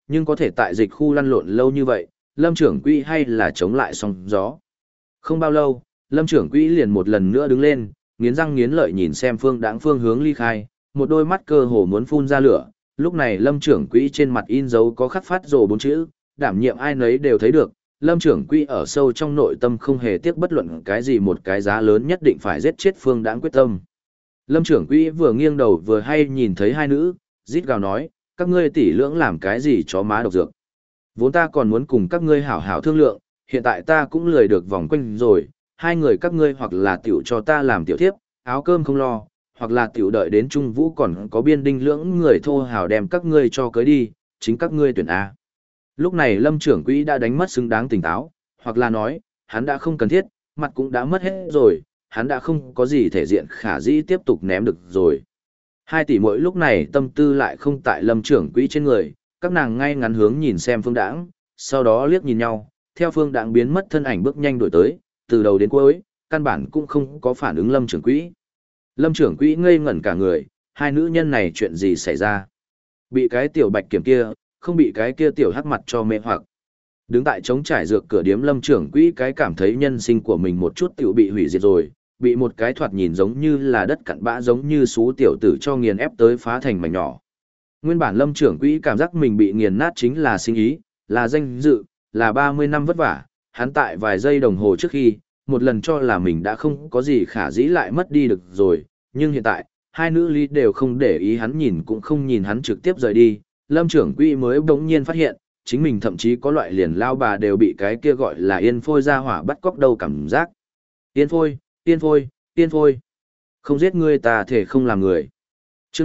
nhưng có thể tại dịch khu lăn lộn lâu như vậy, Lâm trưởng quỹ hay là chống lại sóng gió. Không bao lâu, Lâm trưởng quỹ liền một lần nữa đứng lên, nghiến răng nghiến lợi nhìn xem Phương Đãng phương hướng ly khai, một đôi mắt cơ hồ muốn phun ra lửa. Lúc này Lâm trưởng quỹ trên mặt in dấu có khắc phát rồ 4 chữ, đảm nhiệm ai nấy đều thấy được. Lâm trưởng quỹ ở sâu trong nội tâm không hề tiếc bất luận cái gì một cái giá lớn nhất định phải giết chết Phương Đãng quyết tâm. Lâm trưởng quỹ vừa nghiêng đầu vừa hay nhìn thấy hai nữ, rít gào nói, các ngươi tỷ lưỡng làm cái gì chó má độc dược. Vốn ta còn muốn cùng các ngươi hảo hảo thương lượng, hiện tại ta cũng lười được vòng quanh rồi, hai người các ngươi hoặc là tiểu cho ta làm tiểu thiếp, áo cơm không lo, hoặc là tiểu đợi đến Trung Vũ còn có biên đinh lưỡng người thô hào đem các ngươi cho cưới đi, chính các ngươi tuyển A. Lúc này Lâm trưởng quỹ đã đánh mất xứng đáng tỉnh táo, hoặc là nói, hắn đã không cần thiết, mặt cũng đã mất hết rồi, hắn đã không có gì thể diện khả dĩ tiếp tục ném được rồi. Hai tỷ muội lúc này tâm tư lại không tại Lâm trưởng quỹ trên người, các nàng ngay ngắn hướng nhìn xem Phương Đãng, sau đó liếc nhìn nhau, theo Phương Đãng biến mất thân ảnh bước nhanh đuổi tới, từ đầu đến cuối, căn bản cũng không có phản ứng Lâm trưởng quỹ. Lâm trưởng quỹ ngây ngẩn cả người, hai nữ nhân này chuyện gì xảy ra? Bị cái tiểu bạch kiểm kia, không bị cái kia tiểu hắc mặt cho mê hoặc. Đứng tại trống trải dược cửa điếm Lâm trưởng quỹ cái cảm thấy nhân sinh của mình một chút tiểu bị hủy diệt rồi, bị một cái thoạt nhìn giống như là đất cặn bã giống như xú tiểu tử cho nghiền ép tới phá thành mảnh nhỏ. Nguyên bản Lâm trưởng quỹ cảm giác mình bị nghiền nát chính là sinh ý, là danh dự, là 30 năm vất vả, hắn tại vài giây đồng hồ trước khi, một lần cho là mình đã không có gì khả dĩ lại mất đi được rồi, nhưng hiện tại, hai nữ lý đều không để ý hắn nhìn cũng không nhìn hắn trực tiếp rời đi, Lâm trưởng quỹ mới bỗng nhiên phát hiện, chính mình thậm chí có loại liền lao bà đều bị cái kia gọi là yên phôi ra hỏa bắt cóc đâu cảm giác. Yên phôi, yên phôi, yên phôi. Không giết ngươi ta thể không làm người. Chương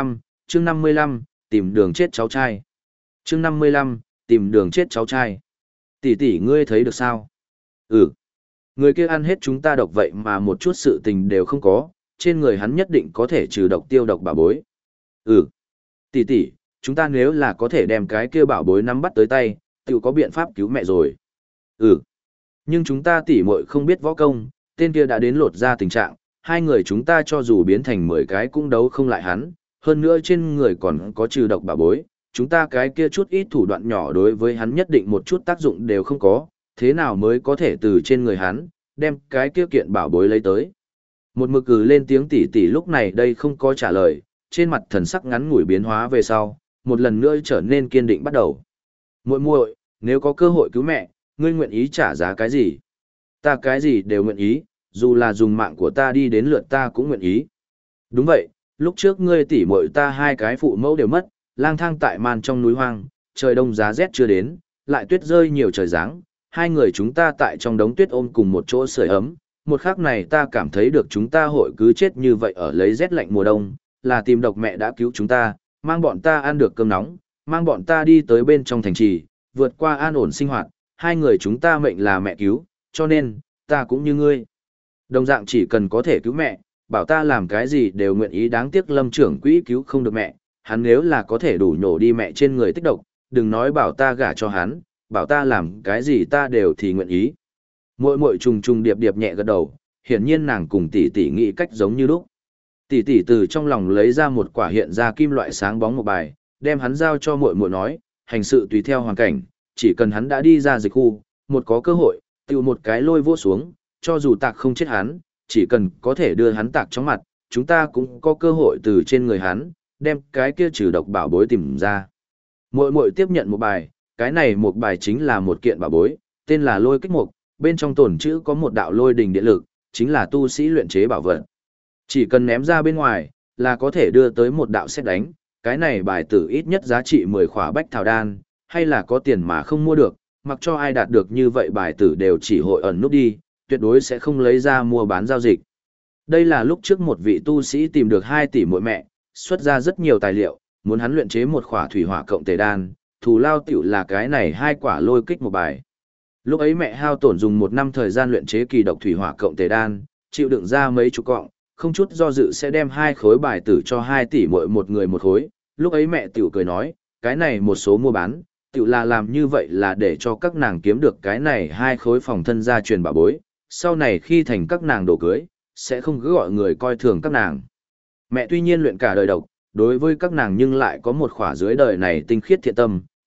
55, tìm đường chết cháu trai. Chương 55, tìm đường chết cháu trai. Tỷ tỷ ngươi thấy được sao? Ừ. Người kia ăn hết chúng ta độc vậy mà một chút sự tình đều không có, trên người hắn nhất định có thể trừ độc tiêu độc bảo bối. Ừ. Tỷ tỷ, chúng ta nếu là có thể đem cái kia bảo bối nắm bắt tới tay, tự có biện pháp cứu mẹ rồi. Ừ. Nhưng chúng ta tỷ muội không biết võ công, tên kia đã đến lột ra tình trạng, hai người chúng ta cho dù biến thành 10 cái cũng đấu không lại hắn, hơn nữa trên người còn có trừ độc bảo bối, chúng ta cái kia chút ít thủ đoạn nhỏ đối với hắn nhất định một chút tác dụng đều không có, thế nào mới có thể từ trên người hắn, đem cái kia kiện bảo bối lấy tới. Một mực cử lên tiếng tỷ tỷ lúc này đây không có trả lời, trên mặt thần sắc ngắn ngủi biến hóa về sau, một lần nữa trở nên kiên định bắt đầu. Muội muội, nếu có cơ hội cứu mẹ, ngươi nguyện ý trả giá cái gì? Ta cái gì đều nguyện ý, dù là dùng mạng của ta đi đến lượt ta cũng nguyện ý. Đúng vậy, lúc trước ngươi tỷ muội ta hai cái phụ mẫu đều mất, lang thang tại màn trong núi hoang, trời đông giá rét chưa đến, lại tuyết rơi nhiều trời giáng, hai người chúng ta tại trong đống tuyết ôm cùng một chỗ sưởi ấm, một khắc này ta cảm thấy được chúng ta hội cứ chết như vậy ở lấy rét lạnh mùa đông, là tìm độc mẹ đã cứu chúng ta, mang bọn ta ăn được cơm nóng, mang bọn ta đi tới bên trong thành trì, vượt qua an ổn sinh hoạt, hai người chúng ta mệnh là mẹ cứu, cho nên, ta cũng như ngươi. Đồng dạng chỉ cần có thể cứu mẹ, bảo ta làm cái gì đều nguyện ý, đáng tiếc Lâm trưởng quỹ cứu không được mẹ, hắn nếu là có thể đủ nhổ đi mẹ trên người tích độc, đừng nói bảo ta gả cho hắn, bảo ta làm cái gì ta đều thì nguyện ý. Muội muội trùng trùng điệp điệp nhẹ gật đầu, hiển nhiên nàng cùng tỷ tỷ nghĩ cách giống như lúc. Tỷ tỷ từ trong lòng lấy ra một quả hiện ra kim loại sáng bóng một bài, đem hắn giao cho muội muội nói, hành sự tùy theo hoàn cảnh, chỉ cần hắn đã đi ra dịch khu, một có cơ hội, tiêu một cái lôi vô xuống, cho dù tạc không chết hắn, chỉ cần có thể đưa hắn tạc trong mặt, chúng ta cũng có cơ hội từ trên người hắn, đem cái kia trừ độc bảo bối tìm ra. Muội muội tiếp nhận một bài, cái này một bài chính là một kiện bảo bối, tên là lôi kích mục, bên trong tồn chữ có một đạo lôi đình điện lực, chính là tu sĩ luyện chế bảo vật. Chỉ cần ném ra bên ngoài, là có thể đưa tới một đạo sét đánh, cái này bài tử ít nhất giá trị 10 khỏa bách thảo đan, hay là có tiền mà không mua được, mặc cho ai đạt được như vậy bài tử đều chỉ hội ẩn nút đi, tuyệt đối sẽ không lấy ra mua bán giao dịch. Đây là lúc trước một vị tu sĩ tìm được 2 tỷ muội mẹ, xuất ra rất nhiều tài liệu, muốn hắn luyện chế một khỏa thủy hỏa cộng tề đan, thù lao tiểu là cái này 2 quả lôi kích một bài. Lúc ấy mẹ hao tổn dùng 1 năm thời gian luyện chế kỳ độc thủy hỏa cộng tề đan, chịu đựng ra mấy chục cọng, không chút do dự sẽ đem 2 khối bài tử cho 2 tỷ muội một người một khối. Lúc ấy mẹ tiểu cười nói, cái này một số mua bán, tiểu là làm như vậy là để cho các nàng kiếm được cái này 2 khối phòng thân gia truyền bảo bối, sau này khi thành các nàng đồ cưới, sẽ không cứ gọi người coi thường các nàng. Mẹ tuy nhiên luyện cả đời độc, đối với các nàng nhưng lại có một khỏa dưới đời này tinh khiết thiện tâm,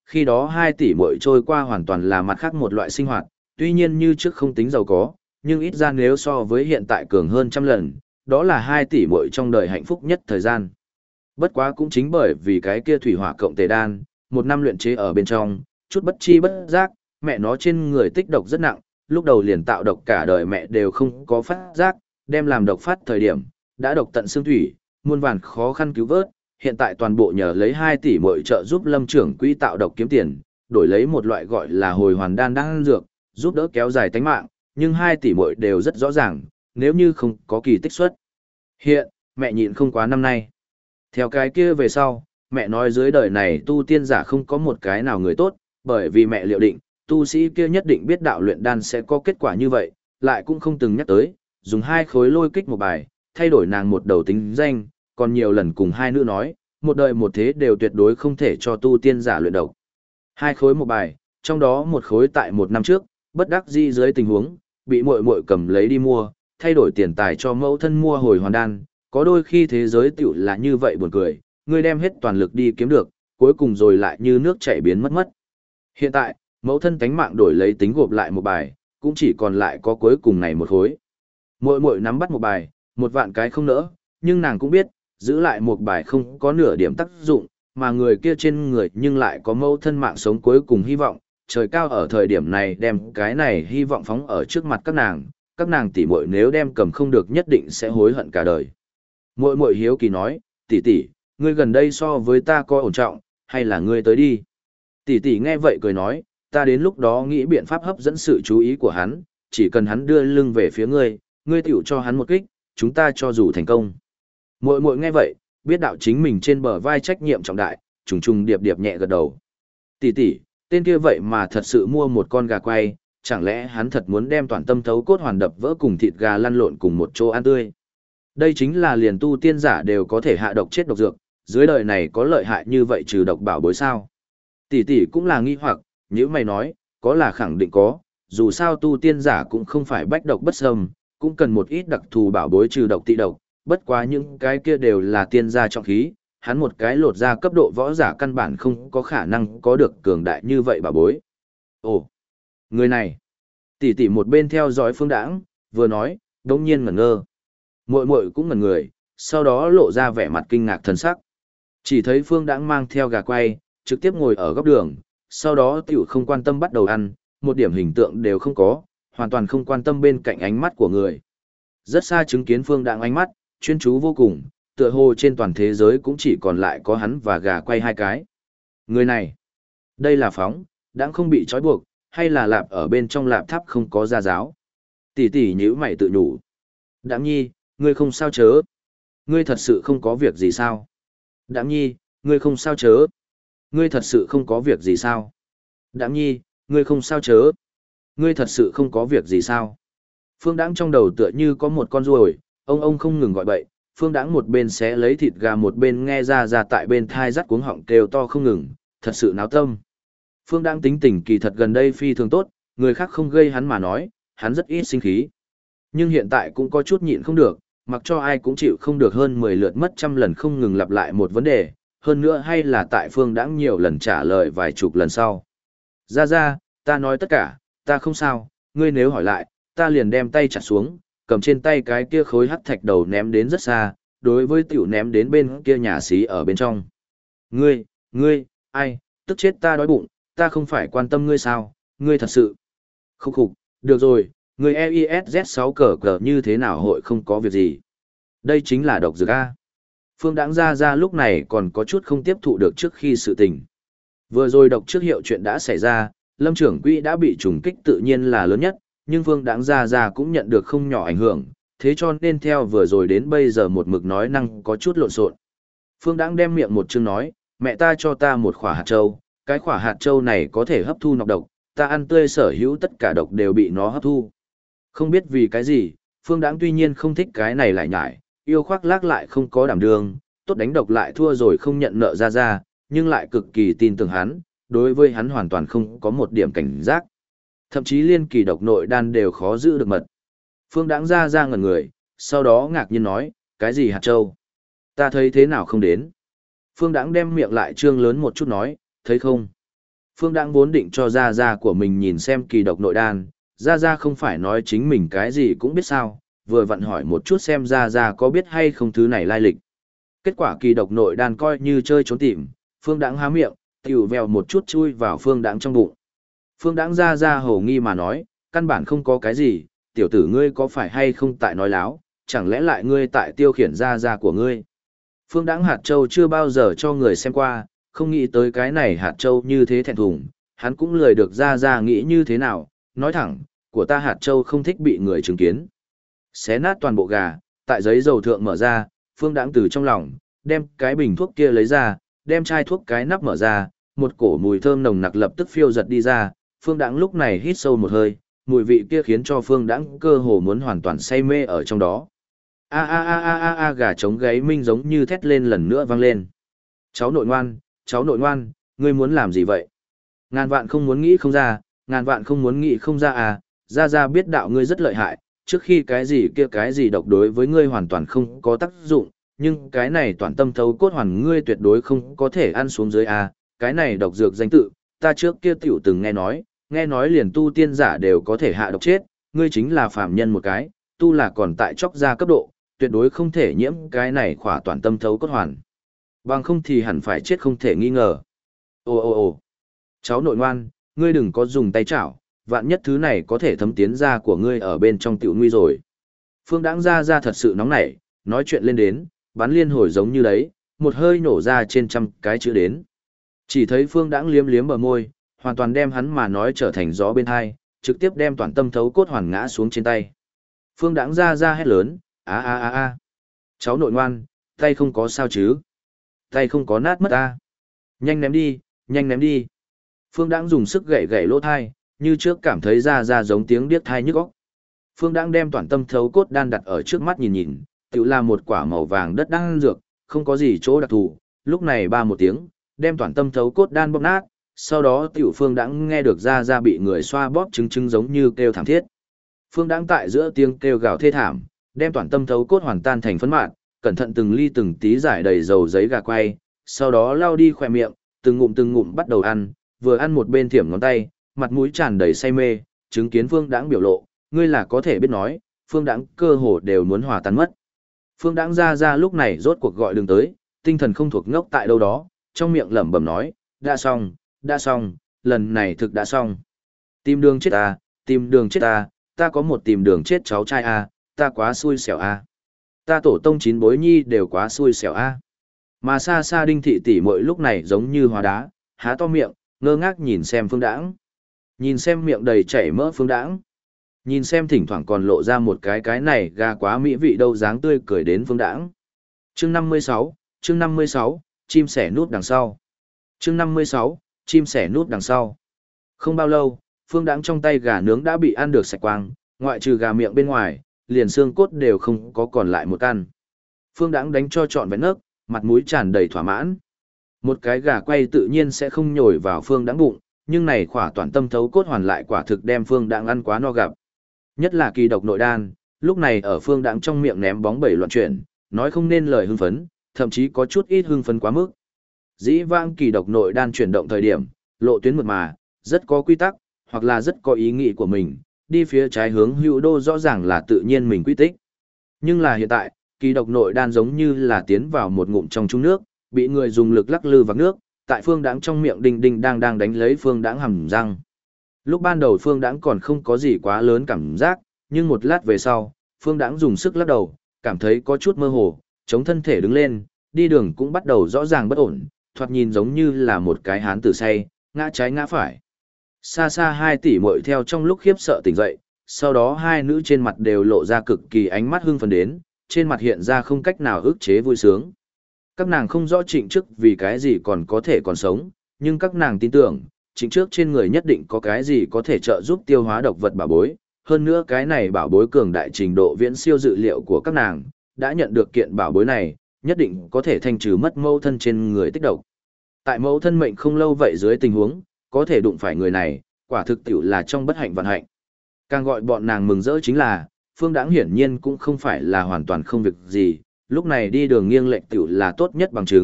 Khi đó 2 tỷ muội trôi qua hoàn toàn là mặt khác một loại sinh hoạt, tuy nhiên như trước không tính giàu có, nhưng ít ra nếu so với hiện tại cường hơn trăm lần, đó là 2 tỷ muội trong đời hạnh phúc nhất thời gian. Bất quá cũng chính bởi vì cái kia thủy hỏa cộng tề đan, một năm luyện chế ở bên trong, chút bất chi bất giác, mẹ nó trên người tích độc rất nặng, lúc đầu liền tạo độc cả đời mẹ đều không có phát giác, đem làm độc phát thời điểm, đã độc tận xương thủy, muôn vàn khó khăn cứu vớt, hiện tại toàn bộ nhờ lấy 2 tỷ mỗi trợ giúp Lâm trưởng quỹ tạo độc kiếm tiền, đổi lấy một loại gọi là hồi hoàn đan đang dược, giúp đỡ kéo dài tánh mạng, nhưng 2 tỷ mỗi đều rất rõ ràng, nếu như không có kỳ tích xuất. Hiện, mẹ nhịn không quá năm nay. Theo cái kia về sau, mẹ nói dưới đời này tu tiên giả không có một cái nào người tốt, bởi vì mẹ liệu định, tu sĩ kia nhất định biết đạo luyện đan sẽ có kết quả như vậy, lại cũng không từng nhắc tới, dùng 2 khối lôi kích một bài, thay đổi nàng một đầu tính danh, còn nhiều lần cùng 2 nữ nói, một đời một thế đều tuyệt đối không thể cho tu tiên giả luyện độc. 2 khối một bài, trong đó một khối tại một năm trước, bất đắc dĩ dưới tình huống, bị muội muội cầm lấy đi mua, thay đổi tiền tài cho mẫu thân mua hồi hoàn đan, có đôi khi thế giới tiểu là như vậy buồn cười, ngươi đem hết toàn lực đi kiếm được, cuối cùng rồi lại như nước chảy biến mất mất. Hiện tại, mẫu thân tánh mạng đổi lấy tính gộp lại một bài, cũng chỉ còn lại có cuối cùng này một khối. Muội muội nắm bắt một bài, 1 vạn cái không nỡ, nhưng nàng cũng biết, giữ lại một bài không có nửa điểm tác dụng, mà người kia trên người nhưng lại có mẫu thân mạng sống cuối cùng hy vọng, trời cao ở thời điểm này đem cái này hy vọng phóng ở trước mặt các nàng tỷ muội nếu đem cầm không được nhất định sẽ hối hận cả đời. Muội muội hiếu kỳ nói, tỷ tỷ, ngươi gần đây so với ta có ổn trọng, hay là ngươi tới đi? Tỷ tỷ nghe vậy cười nói, ta đến lúc đó nghĩ biện pháp hấp dẫn sự chú ý của hắn, chỉ cần hắn đưa lưng về phía ngươi, ngươi tiểu cho hắn một kích, chúng ta cho dù thành công. Muội muội nghe vậy, biết đạo chính mình trên bờ vai trách nhiệm trọng đại, trùng trùng điệp điệp nhẹ gật đầu. Tỷ tỷ, tên kia vậy mà thật sự mua một con gà quay, chẳng lẽ hắn thật muốn đem toàn tâm thấu cốt hoàn đập vỡ cùng thịt gà lăn lộn cùng một chỗ ăn tươi? Đây chính là liền tu tiên giả đều có thể hạ độc chết độc dược, dưới đời này có lợi hại như vậy trừ độc bảo bối sao? Tỷ tỷ cũng là nghi hoặc, nếu mày nói, có là khẳng định có, dù sao tu tiên giả cũng không phải bách độc bất xâm, cũng cần một ít đặc thù bảo bối trừ độc tị độc, bất quá những cái kia đều là tiên gia trọng khí, hắn một cái lột ra cấp độ võ giả căn bản không có khả năng có được cường đại như vậy bảo bối. Ồ, người này, tỷ tỷ một bên theo dõi Phương Đãng, vừa nói, đống nhiên ngẩn ngơ. Muội muội cũng ngẩn người, sau đó lộ ra vẻ mặt kinh ngạc thần sắc. Chỉ thấy Phương Đãng mang theo gà quay, trực tiếp ngồi ở góc đường, sau đó tiểu không quan tâm bắt đầu ăn, một điểm hình tượng đều không có, hoàn toàn không quan tâm bên cạnh ánh mắt của người. Rất xa chứng kiến Phương Đãng ánh mắt, chuyên chú vô cùng, tựa hồ trên toàn thế giới cũng chỉ còn lại có hắn và gà quay 2 cái. Người này, đây là phóng, Đãng không bị trói buộc, hay là lạp ở bên trong lạp tháp không có gia giáo. Tỷ tỷ nhíu mày tự nhủ. Đãng nhi, ngươi không sao chớ? Ngươi thật sự không có việc gì sao? Đãng nhi, ngươi không sao chớ? Ngươi thật sự không có việc gì sao? Đãng nhi, ngươi không sao chớ? Ngươi thật sự không có việc gì sao? Phương Đãng trong đầu tựa như có một con ruồi, ông không ngừng gọi bậy, Phương Đãng một bên xé lấy thịt gà một bên nghe ra tại bên thai rắt cuống họng kêu to không ngừng, thật sự náo tâm. Phương Đãng tính tình kỳ thật gần đây phi thường tốt, người khác không gây hắn mà nói, hắn rất ít sinh khí. Nhưng hiện tại cũng có chút nhịn không được, mặc cho ai cũng chịu không được hơn 10 lượt mất trăm lần không ngừng lặp lại một vấn đề, hơn nữa hay là tại Phương Đãng nhiều lần trả lời vài chục lần sau. Ra, ta nói tất cả, ta không sao, ngươi nếu hỏi lại, ta liền đem tay chặt xuống, cầm trên tay cái kia khối hắc thạch đầu ném đến rất xa, đối với tiểu ném đến bên kia nhà xí ở bên trong. Ngươi, ai, tức chết ta đói bụng, ta không phải quan tâm ngươi sao, ngươi thật sự. Khúc, được rồi, ngươi EISZ6 cờ như thế nào hội không có việc gì. Đây chính là độc dược A. Phương Đãng ra lúc này còn có chút không tiếp thụ được trước khi sự tình. Vừa rồi độc trước hiệu chuyện đã xảy ra, Lâm trưởng quỹ đã bị trùng kích tự nhiên là lớn nhất, nhưng Phương Đãng ra cũng nhận được không nhỏ ảnh hưởng, thế cho nên theo vừa rồi đến bây giờ một mực nói năng có chút lộn xộn. Phương Đãng đem miệng một chương nói, mẹ ta cho ta một quả hạt châu, cái quả hạt châu này có thể hấp thu nọc độc, ta ăn tươi sở hữu tất cả độc đều bị nó hấp thu. Không biết vì cái gì, Phương Đãng tuy nhiên không thích cái này lại nhải, yêu khoác lác lại không có đảm đương, tốt đánh độc lại thua rồi không nhận nợ ra, nhưng lại cực kỳ tin tưởng hắn, đối với hắn hoàn toàn không có một điểm cảnh giác. Thậm chí liên kỳ độc nội đan đều khó giữ được mật. Phương Đãng ra ngẩn người, sau đó ngạc nhiên nói, cái gì hạt châu? Ta thấy thế nào không đến? Phương Đãng đem miệng lại trương lớn một chút nói, thấy không? Phương Đãng vốn định cho Gia Gia của mình nhìn xem kỳ độc nội đan, Gia Gia không phải nói chính mình cái gì cũng biết sao, vừa vặn hỏi một chút xem Gia Gia có biết hay không thứ này lai lịch. Kết quả kỳ độc nội đan coi như chơi trốn tìm, Phương Đãng há miệng, tiểu vèo một chút chui vào Phương Đãng trong bụng. Phương Đãng Gia Gia hổ nghi mà nói, căn bản không có cái gì, tiểu tử ngươi có phải hay không tại nói láo, chẳng lẽ lại ngươi tại tiêu khiển Gia Gia của ngươi. Phương Đãng hạt châu chưa bao giờ cho người xem qua, không nghĩ tới cái này hạt châu như thế thẹn thùng, hắn cũng lười được Gia Gia nghĩ như thế nào, nói thẳng, của ta hạt châu không thích bị người chứng kiến. Xé nát toàn bộ gà, tại giấy dầu thượng mở ra, Phương Đãng từ trong lòng, đem cái bình thuốc kia lấy ra, đem chai thuốc cái nắp mở ra, một cổ mùi thơm nồng nặc lập tức phiêu giật đi ra, Phương Đãng lúc này hít sâu một hơi, mùi vị kia khiến cho Phương Đãng cơ hồ muốn hoàn toàn say mê ở trong đó. A a a a a a gà trống gáy minh giống như thét lên lần nữa vang lên. Cháu nội ngoan, ngươi muốn làm gì vậy? Ngàn vạn không muốn nghĩ không ra, ngàn vạn không muốn nghĩ không ra à, Gia Gia biết đạo ngươi rất lợi hại, trước khi cái gì kia cái gì độc đối với ngươi hoàn toàn không có tác dụng, nhưng cái này toàn tâm thấu cốt hoàn ngươi tuyệt đối không có thể ăn xuống dưới à, cái này độc dược danh tự, ta trước kia tiểu từng nghe nói liền tu tiên giả đều có thể hạ độc chết, ngươi chính là phàm nhân một cái, tu là còn tại chóc ra cấp độ, tuyệt đối không thể nhiễm cái này khỏa toàn tâm thấu cốt hoàn. Bằng không thì hẳn phải chết không thể nghi ngờ. Ồ, cháu nội ngoan, ngươi đừng có dùng tay chảo, vạn nhất thứ này có thể thấm tiến ra của ngươi ở bên trong tiểu nguy rồi. Phương Đãng Gia thật sự nóng nảy, nói chuyện lên đến, bắn liên hồi giống như đấy, một hơi nổ ra trên trăm cái chữ đến. Chỉ thấy Phương Đãng liếm liếm bờ môi, hoàn toàn đem hắn mà nói trở thành gió bên hai, trực tiếp đem toàn tâm thấu cốt hoàn ngã xuống trên tay. Phương Đãng Gia hét lớn, a. Cháu nội ngoan, tay không có sao chứ? Tay không có nát mất a. Nhanh ném đi. Phương Đãng dùng sức gậy gậy lỗ thai, như trước cảm thấy Gia giống tiếng điếc thai nhức óc. Phương Đãng đem toàn tâm thấu cốt đan đặt ở trước mắt nhìn, tự là một quả màu vàng đất đan dược, không có gì chỗ đặc thù, lúc này ba một tiếng, đem toàn tâm thấu cốt đan bóp nát, sau đó tiểu Phương Đãng nghe được Gia bị người xoa bóp chứng giống như kêu thảm thiết. Phương Đãng tại giữa tiếng kêu gào thê thảm, đem toàn tâm thấu cốt hoàn tan thành phấn mạt, cẩn thận từng ly từng tí giải đầy dầu giấy gà quay, sau đó lau đi khỏe miệng, từng ngụm bắt đầu ăn, vừa ăn một bên thiểm ngón tay, mặt mũi tràn đầy say mê, chứng kiến Phương Đãng biểu lộ, ngươi là có thể biết nói, Phương Đãng cơ hồ đều muốn hòa tan mất. Phương Đãng Gia lúc này rốt cuộc gọi đường tới, tinh thần không thuộc ngốc tại đâu đó, trong miệng lẩm bẩm nói, đã xong, lần này thực đã xong. Tìm đường chết ta, ta có một tìm đường chết cháu trai a, ta quá xui xẻo a. Ta tổ tông chín bối nhi đều quá xui xẻo a. Mà xa xa Đinh thị tỷ muội lúc này giống như hóa đá, há to miệng, ngơ ngác nhìn xem Phương Đãng. Nhìn xem miệng đầy chảy mỡ Phương Đãng. Nhìn xem thỉnh thoảng còn lộ ra một cái này gà quá mỹ vị đâu dáng tươi cười đến Phương Đãng. Chương 56, chim sẻ núp đằng sau. Chương 56, chim sẻ núp đằng sau. Không bao lâu, Phương Đãng trong tay gà nướng đã bị ăn được sạch quang, ngoại trừ gà miệng bên ngoài, liền xương cốt đều không có còn lại một căn. Phương Đãng đánh cho trọn vẹn nấc, mặt mũi tràn đầy thỏa mãn. Một cái gà quay tự nhiên sẽ không nhồi vào Phương Đãng bụng, nhưng này khỏa toàn tâm thấu cốt hoàn lại quả thực đem Phương Đãng ăn quá no gặp. Nhất là kỳ độc nội đan, lúc này ở Phương Đãng trong miệng ném bóng bẩy loạn chuyển, nói không nên lời hưng phấn, thậm chí có chút ít hưng phấn quá mức. Dĩ vãng kỳ độc nội đan chuyển động thời điểm, lộ tuyến mượt mà, rất có quy tắc, hoặc là rất có ý nghĩ của mình, đi phía trái hướng hữu đô rõ ràng là tự nhiên mình quy tích. Nhưng là hiện tại, kỳ độc nội đan giống như là tiến vào một ngụm trong chung nước, bị người dùng lực lắc lư vào nước, tại Phương Đãng trong miệng đinh đinh đang đánh lấy Phương Đãng hầm răng. Lúc ban đầu Phương Đãng còn không có gì quá lớn cảm giác, nhưng một lát về sau, Phương Đãng dùng sức lắc đầu, cảm thấy có chút mơ hồ, chống thân thể đứng lên, đi đường cũng bắt đầu rõ ràng bất ổn, thoạt nhìn giống như là một cái hán tử say, ngã trái ngã phải. Xa xa hai tỷ muội theo trong lúc khiếp sợ tỉnh dậy, sau đó hai nữ trên mặt đều lộ ra cực kỳ ánh mắt hưng phấn đến, trên mặt hiện ra không cách nào ức chế vui sướng. Các nàng không rõ Trịnh Trước vì cái gì còn có thể còn sống, nhưng các nàng tin tưởng, Trịnh Trước trên người nhất định có cái gì có thể trợ giúp tiêu hóa độc vật bảo bối, hơn nữa cái này bảo bối cường đại trình độ viễn siêu dự liệu của các nàng, đã nhận được kiện bảo bối này, nhất định có thể thanh trừ mất mâu thân trên người tích độc. Tại mẫu thân mệnh không lâu vậy dưới tình huống, có thể đụng phải người này, quả thực tiểu là trong bất hạnh vạn hạnh. Càng gọi bọn nàng mừng rỡ chính là, Phương Đãng hiển nhiên cũng không phải là hoàn toàn không việc gì, lúc này đi đường nghiêng lệch tiểu là tốt nhất bằng chứng,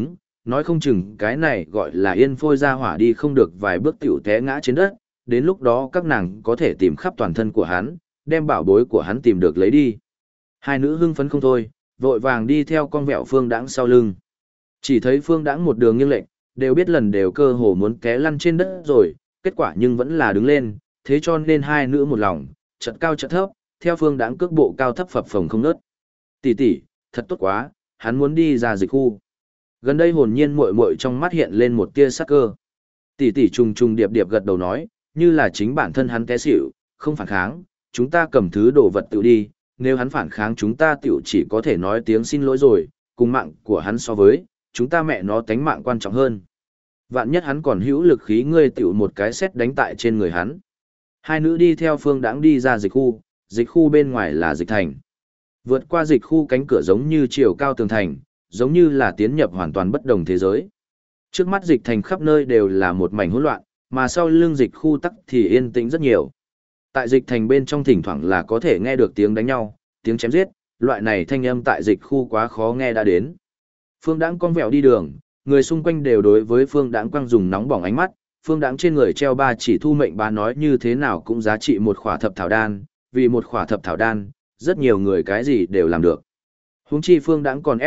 nói không chừng cái này gọi là yên phôi ra hỏa đi không được vài bước tiểu té ngã trên đất, đến lúc đó các nàng có thể tìm khắp toàn thân của hắn, đem bảo bối của hắn tìm được lấy đi. Hai nữ hưng phấn không thôi, vội vàng đi theo con vẹo Phương Đãng sau lưng. Chỉ thấy Phương Đãng một đường nghiêng lệch, đều biết lần đều cơ hồ muốn té lăn trên đất rồi, kết quả nhưng vẫn là đứng lên, thế cho nên hai nữ một lòng, chật cao chật thấp, theo Phương Đãng cước bộ cao thấp phập phồng không ngớt. Tỷ tỷ, thật tốt quá, hắn muốn đi ra dịch khu. Gần đây hồn nhiên muội muội trong mắt hiện lên một tia sắc cơ. Tỷ tỷ trùng trùng điệp điệp gật đầu nói, như là chính bản thân hắn té xỉu, không phản kháng, chúng ta cầm thứ đồ vật tự đi, nếu hắn phản kháng chúng ta tiểu chỉ có thể nói tiếng xin lỗi rồi, cùng mạng của hắn so với, chúng ta mẹ nó tánh mạng quan trọng hơn. Vạn nhất hắn còn hữu lực khí ngươi tiểu một cái xét đánh tại trên người hắn. Hai nữ đi theo Phương Đãng đi ra dịch khu bên ngoài là dịch thành. Vượt qua dịch khu cánh cửa giống như chiều cao tường thành, giống như là tiến nhập hoàn toàn bất đồng thế giới. Trước mắt dịch thành khắp nơi đều là một mảnh hỗn loạn, mà sau lưng dịch khu tắc thì yên tĩnh rất nhiều. Tại dịch thành bên trong thỉnh thoảng là có thể nghe được tiếng đánh nhau, tiếng chém giết, loại này thanh âm tại dịch khu quá khó nghe đã đến. Phương Đãng cong vẹo đi đường, người xung quanh đều đối với Phương Đãng quăng dùng nóng bỏng ánh mắt, Phương Đãng trên người treo ba chỉ thu mệnh bá nói như thế nào cũng giá trị một khỏa thập thảo đan, vì một khỏa thập thảo đan, rất nhiều người cái gì đều làm được. Huống chi Phương Đãng còn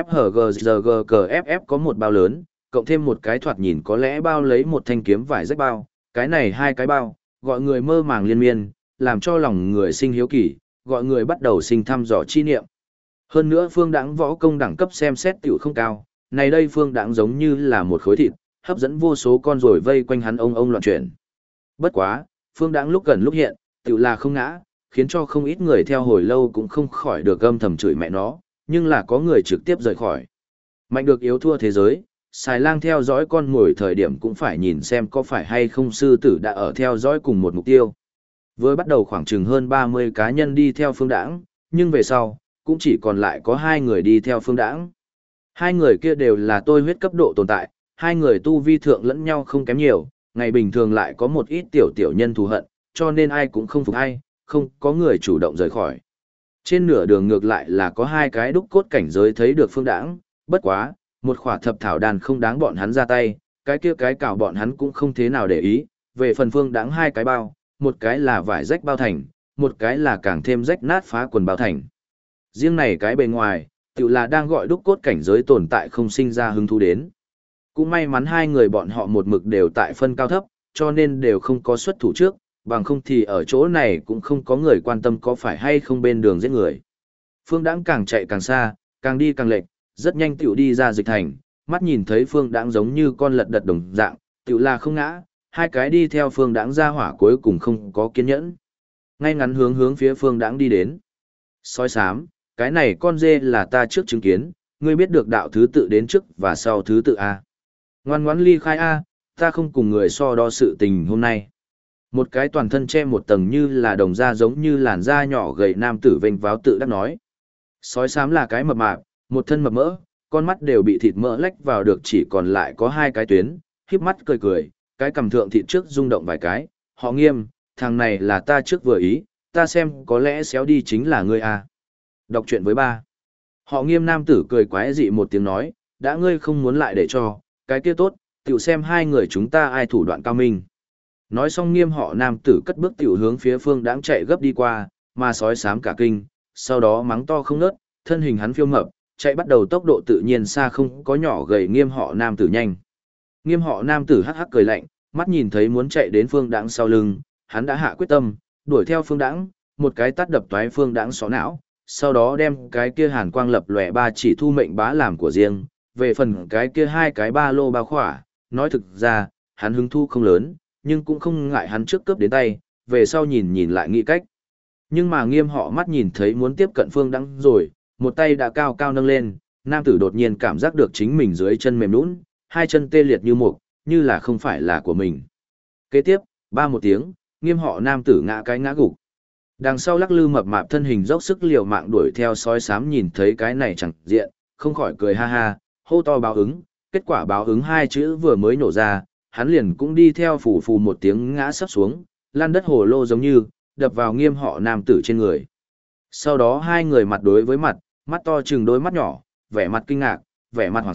FHGZGCFF có một bao lớn, cộng thêm một cái thoạt nhìn có lẽ bao lấy một thanh kiếm vải rách bao, cái này hai cái bao, gọi người mơ màng liên miên, làm cho lòng người sinh hiếu kỳ, gọi người bắt đầu sinh thăm dò chi niệm. Hơn nữa Phương Đãng võ công đẳng cấp xem xét tiểu không cao, này đây Phương Đãng giống như là một khối thịt, hấp dẫn vô số con rồi vây quanh hắn ông loạn chuyển. Bất quá, Phương Đãng lúc gần lúc hiện, tiểu là không ngã, khiến cho không ít người theo hồi lâu cũng không khỏi được âm thầm chửi mẹ nó, nhưng là có người trực tiếp rời khỏi. Mạnh được yếu thua thế giới, xài lang theo dõi con mồi thời điểm cũng phải nhìn xem có phải hay không sư tử đã ở theo dõi cùng một mục tiêu. Với bắt đầu khoảng chừng hơn 30 cá nhân đi theo Phương Đãng, nhưng về sau, cũng chỉ còn lại có 2 người đi theo Phương Đãng. Hai người kia đều là tôi huyết cấp độ tồn tại, hai người tu vi thượng lẫn nhau không kém nhiều, ngày bình thường lại có một ít tiểu nhân thù hận, cho nên ai cũng không phục ai, không có người chủ động rời khỏi. Trên nửa đường ngược lại là có 2 cái đúc cốt cảnh giới thấy được Phương Đãng, bất quá, một khỏa thập thảo đàn không đáng bọn hắn ra tay, cái kia cái cào bọn hắn cũng không thế nào để ý, về phần Phương Đãng 2 cái bao, một cái là vải rách bao thành, một cái là càng thêm rách nát phá quần bao thành. Riêng này cái bề ngoài, tự là đang gọi đúc cốt cảnh giới tồn tại không sinh ra hứng thú đến. Cũng may mắn 2 người bọn họ một mực đều tại phân cao thấp, cho nên đều không có xuất thủ trước, bằng không thì ở chỗ này cũng không có người quan tâm có phải hay không bên đường giết người. Phương Đãng càng chạy càng xa, càng đi càng lệch, rất nhanh tiểu đi ra dịch thành, mắt nhìn thấy Phương Đãng giống như con lật đật đồng dạng, tiểu là không ngã, 2 cái đi theo Phương Đãng ra hỏa cuối cùng không có kiên nhẫn. Ngay ngắn hướng phía Phương Đãng đi đến. Sói xám, cái này con dê là ta trước chứng kiến, ngươi biết được đạo thứ tự đến trước và sau thứ tự A. Ngoan ngoãn ly khai A, ta không cùng người so đo sự tình hôm nay. Một cái toàn thân che một tầng như là đồng da giống như làn da nhỏ gầy nam tử vênh váo tự đắc nói. Sói xám là cái mập mạp, một thân mập mỡ, con mắt đều bị thịt mỡ lách vào được chỉ còn lại có 2 cái tuyến, híp mắt cười cười, cái cầm thượng thịt trước rung động vài cái, họ Nghiêm, thằng này là ta trước vừa ý, ta xem có lẽ xéo đi chính là ngươi à. Đọc truyện với ba. Họ Nghiêm nam tử cười quái dị một tiếng nói, đã ngươi không muốn lại để cho, cái kia tốt, tiểu xem 2 người chúng ta ai thủ đoạn cao minh. Nói xong Nghiêm họ nam tử cất bước tiểu hướng phía Phương Đãng chạy gấp đi qua, mà sói xám cả kinh, sau đó mắng to không ngớt, thân hình hắn phiêu mập, chạy bắt đầu tốc độ tự nhiên xa không có nhỏ gầy Nghiêm họ nam tử nhanh. Nghiêm họ nam tử hắc hắc cười lạnh, mắt nhìn thấy muốn chạy đến Phương Đãng sau lưng, hắn đã hạ quyết tâm, đuổi theo Phương Đãng, một cái tát đập toái Phương Đãng xó não, sau đó đem cái kia hàn quang lập lòe ba chỉ thu mệnh bá làm của riêng, về phần cái kia 2 cái ba lô bao khỏa, nói thực ra, hắn hứng thu không lớn, nhưng cũng không ngại hắn trước cướp đến tay, về sau nhìn lại nghĩ cách. Nhưng mà Nghiêm họ mắt nhìn thấy muốn tiếp cận Phương Đãng rồi, một tay đã cao cao nâng lên, nam tử đột nhiên cảm giác được chính mình dưới chân mềm nhũn, 2 chân tê liệt như mục, như là không phải là của mình. Kế tiếp, ba một tiếng, Nghiêm họ nam tử ngã gục. Đằng sau lắc lư mập mạp thân hình dốc sức liều mạng đuổi theo sói xám nhìn thấy cái này chẳng diện, không khỏi cười ha ha, hô to báo ứng, kết quả báo ứng 2 chữ vừa mới nổ ra, hắn liền cũng đi theo phù phù một tiếng ngã sấp xuống, lăn đất hồ lô giống như, đập vào Nghiêm họ nam tử trên người. Sau đó 2 người mặt đối với mặt, mắt to chừng đôi mắt nhỏ, vẻ mặt kinh ngạc, vẻ mặt hoảng sợ,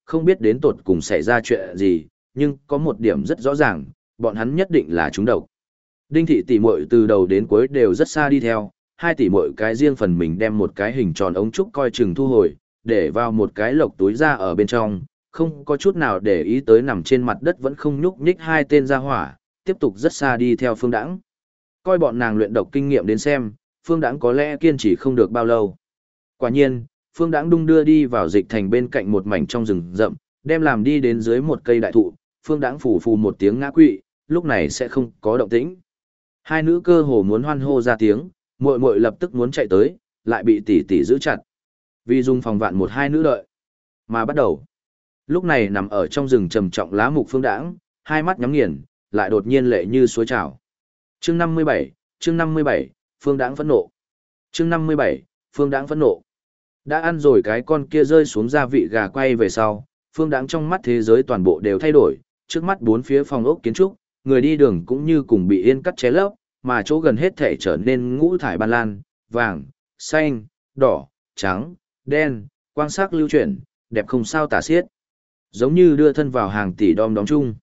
không biết đến tột cùng xảy ra chuyện gì, nhưng có một điểm rất rõ ràng, bọn hắn nhất định là trúng độc. Đinh thị tỷ muội từ đầu đến cuối đều rất xa đi theo, hai tỷ muội cái riêng phần mình đem một cái hình tròn ống trúc coi chừng thu hồi, để vào một cái lộc túi ra ở bên trong, không có chút nào để ý tới nằm trên mặt đất vẫn không nhúc nhích hai tên gia hỏa, tiếp tục rất xa đi theo Phương Đãng. Coi bọn nàng luyện độc kinh nghiệm đến xem, Phương Đãng có lẽ kiên trì không được bao lâu. Quả nhiên, Phương Đãng đung đưa đi vào dịch thành bên cạnh một mảnh trong rừng rậm, đem làm đi đến dưới một cây đại thụ, Phương Đãng phù phù một tiếng ngã quỵ, lúc này sẽ không có động tĩnh. Hai nữ cơ hồ muốn hoan hô ra tiếng, muội muội lập tức muốn chạy tới, lại bị tỷ tỷ giữ chặt. Vì dùng phòng vạn một hai nữ đợi. Mà bắt đầu. Lúc này nằm ở trong rừng trầm trọng lá mục Phương Đãng, hai mắt nhắm nghiền, lại đột nhiên lệ như suối trào. Chương 57, chương 57, Phương Đãng phẫn nộ. Chương 57, Phương Đãng phẫn nộ. Đã ăn rồi cái con kia rơi xuống gia vị gà quay về sau, Phương Đãng trong mắt thế giới toàn bộ đều thay đổi, trước mắt bốn phía phòng ốc kiến trúc, người đi đường cũng như cùng bị yên cắt ché lấp, mà chỗ gần hết thể trở nên ngũ thải ban lan, vàng, xanh, đỏ, trắng, đen, quang sắc lưu chuyển, đẹp không sao tả xiết. Giống như đưa thân vào hàng tỷ đom đóm chung.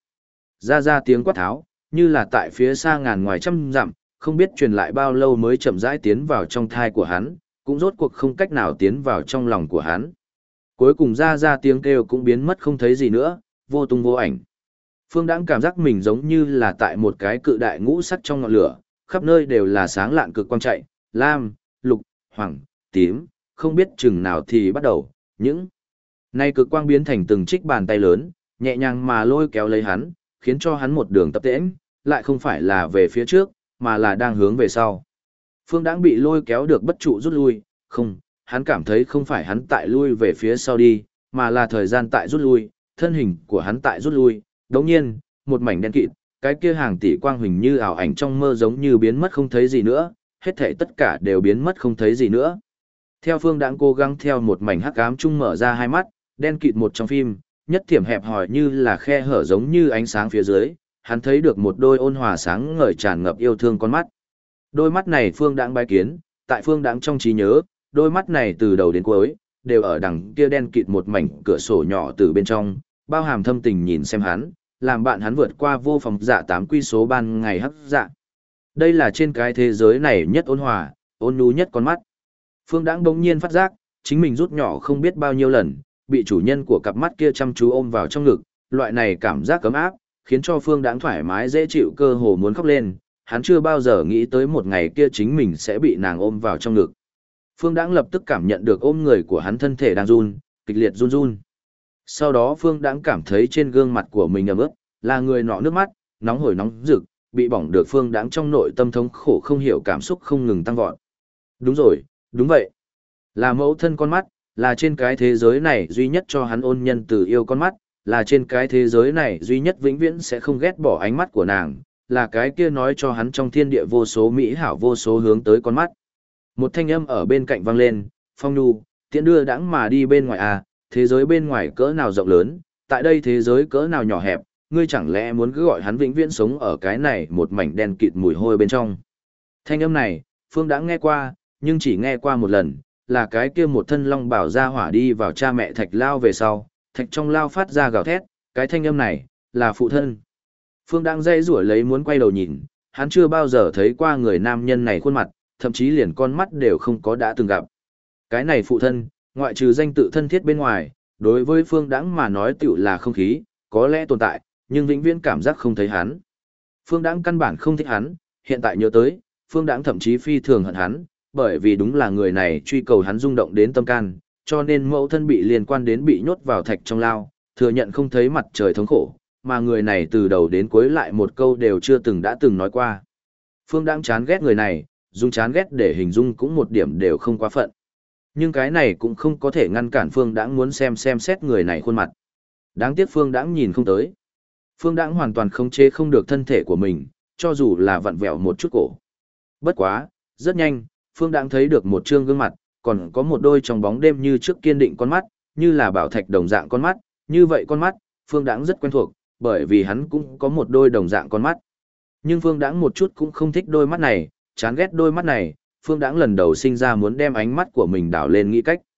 Ra tiếng quát tháo, như là tại phía xa ngàn ngoài trăm dặm, không biết truyền lại bao lâu mới chậm rãi tiến vào trong thai của hắn, cũng rốt cuộc không cách nào tiến vào trong lòng của hắn. Cuối cùng ra tiếng kêu cũng biến mất không thấy gì nữa, vô tung vô ảnh. Phương Đãng cảm giác mình giống như là tại một cái cự đại ngũ sắc trong ngọn lửa, khắp nơi đều là sáng lạn cực quang chạy, lam, lục, hoàng, tím, không biết chừng nào thì bắt đầu, những nay cực quang biến thành từng trích bàn tay lớn, nhẹ nhàng mà lôi kéo lấy hắn, khiến cho hắn một đường tập tễnh, lại không phải là về phía trước, mà là đang hướng về sau. Phương Đãng bị lôi kéo được bất trụ rút lui, không, hắn cảm thấy không phải hắn tại lui về phía sau đi, mà là thời gian tại rút lui, thân hình của hắn tại rút lui, đồng nhiên, một mảnh đen kịt, cái kia hàng tỷ quang hình như ảo ảnh trong mơ giống như biến mất không thấy gì nữa, hết thảy tất cả đều biến mất không thấy gì nữa. Theo Phương Đãng cố gắng theo một mảnh hắc ám chung mở ra hai mắt, đen kịt một trong phim, nhất thiểm hẹp hòi như là khe hở giống như ánh sáng phía dưới, hắn thấy được một đôi ôn hòa sáng ngời tràn ngập yêu thương con mắt. Đôi mắt này Phương Đãng bái kiến, tại Phương Đãng trong trí nhớ, đôi mắt này từ đầu đến cuối, đều ở đằng kia đen kịt một mảnh cửa sổ nhỏ từ bên trong, bao hàm thâm tình nhìn xem hắn, làm bạn hắn vượt qua vô phòng dạ 8 quy số ban ngày hấp dạ. Đây là trên cái thế giới này nhất ôn hòa, ôn nhu nhất con mắt. Phương Đãng bỗng nhiên phát giác, chính mình rút nhỏ không biết bao nhiêu lần, bị chủ nhân của cặp mắt kia chăm chú ôm vào trong ngực, loại này cảm giác cấm áp, khiến cho Phương Đãng thoải mái dễ chịu cơ hồ muốn khóc lên, hắn chưa bao giờ nghĩ tới một ngày kia chính mình sẽ bị nàng ôm vào trong ngực. Phương Đãng lập tức cảm nhận được ôm người của hắn thân thể đang run, kịch liệt run run. Sau đó Phương Đãng cảm thấy trên gương mặt của mình ẩm ướt, là người nọ nước mắt, nóng hổi nóng rực, bị bỏng được Phương Đãng trong nội tâm thống khổ không hiểu cảm xúc không ngừng tăng vọt. Đúng rồi, đúng vậy. Là mẫu thân con mắt, là trên cái thế giới này duy nhất cho hắn ôn nhân từ yêu con mắt, là trên cái thế giới này duy nhất vĩnh viễn sẽ không ghét bỏ ánh mắt của nàng, là cái kia nói cho hắn trong thiên địa vô số mỹ hảo vô số hướng tới con mắt. Một thanh âm ở bên cạnh vang lên, Phong Nhu, tiễn đưa đãng mà đi bên ngoài à, thế giới bên ngoài cỡ nào rộng lớn, tại đây thế giới cỡ nào nhỏ hẹp, ngươi chẳng lẽ muốn cứ gọi hắn vĩnh viễn sống ở cái này một mảnh đen kịt mùi hôi bên trong. Thanh âm này, Phương đã nghe qua, nhưng chỉ nghe qua một lần, là cái kia một thân long bảo ra hỏa đi vào cha mẹ Thạch lao về sau, Thạch trong lao phát ra gào thét, cái thanh âm này, là phụ thân. Phương đang dây rủa lấy muốn quay đầu nhìn, hắn chưa bao giờ thấy qua người nam nhân này khuôn mặt, thậm chí liền con mắt đều không có đã từng gặp. Cái này phụ thân, ngoại trừ danh tự thân thiết bên ngoài, đối với Phương Đãng mà nói tựu là không khí, có lẽ tồn tại, nhưng vĩnh viễn cảm giác không thấy hắn. Phương Đãng căn bản không thích hắn, hiện tại nhớ tới, Phương Đãng thậm chí phi thường hận hắn, bởi vì đúng là người này truy cầu hắn rung động đến tâm can, cho nên mẫu thân bị liên quan đến bị nhốt vào thạch trong lao, thừa nhận không thấy mặt trời thống khổ, mà người này từ đầu đến cuối lại một câu đều chưa từng đã từng nói qua. Phương Đãng chán ghét người này, dùng chán ghét để hình dung cũng một điểm đều không quá phận. Nhưng cái này cũng không có thể ngăn cản Phương Đãng muốn xem xét người này khuôn mặt. Đáng tiếc Phương Đãng nhìn không tới. Phương Đãng hoàn toàn khống chế không được thân thể của mình, cho dù là vặn vẹo một chút cổ. Bất quá, rất nhanh, Phương Đãng thấy được một trương gương mặt, còn có một đôi trong bóng đêm như trước kiên định con mắt, như là bảo thạch đồng dạng con mắt, như vậy con mắt, Phương Đãng rất quen thuộc, bởi vì hắn cũng có một đôi đồng dạng con mắt. Nhưng Phương Đãng một chút cũng không thích đôi mắt này, chán ghét đôi mắt này, Phương Đãng lần đầu sinh ra muốn đem ánh mắt của mình đảo lên nghĩ cách.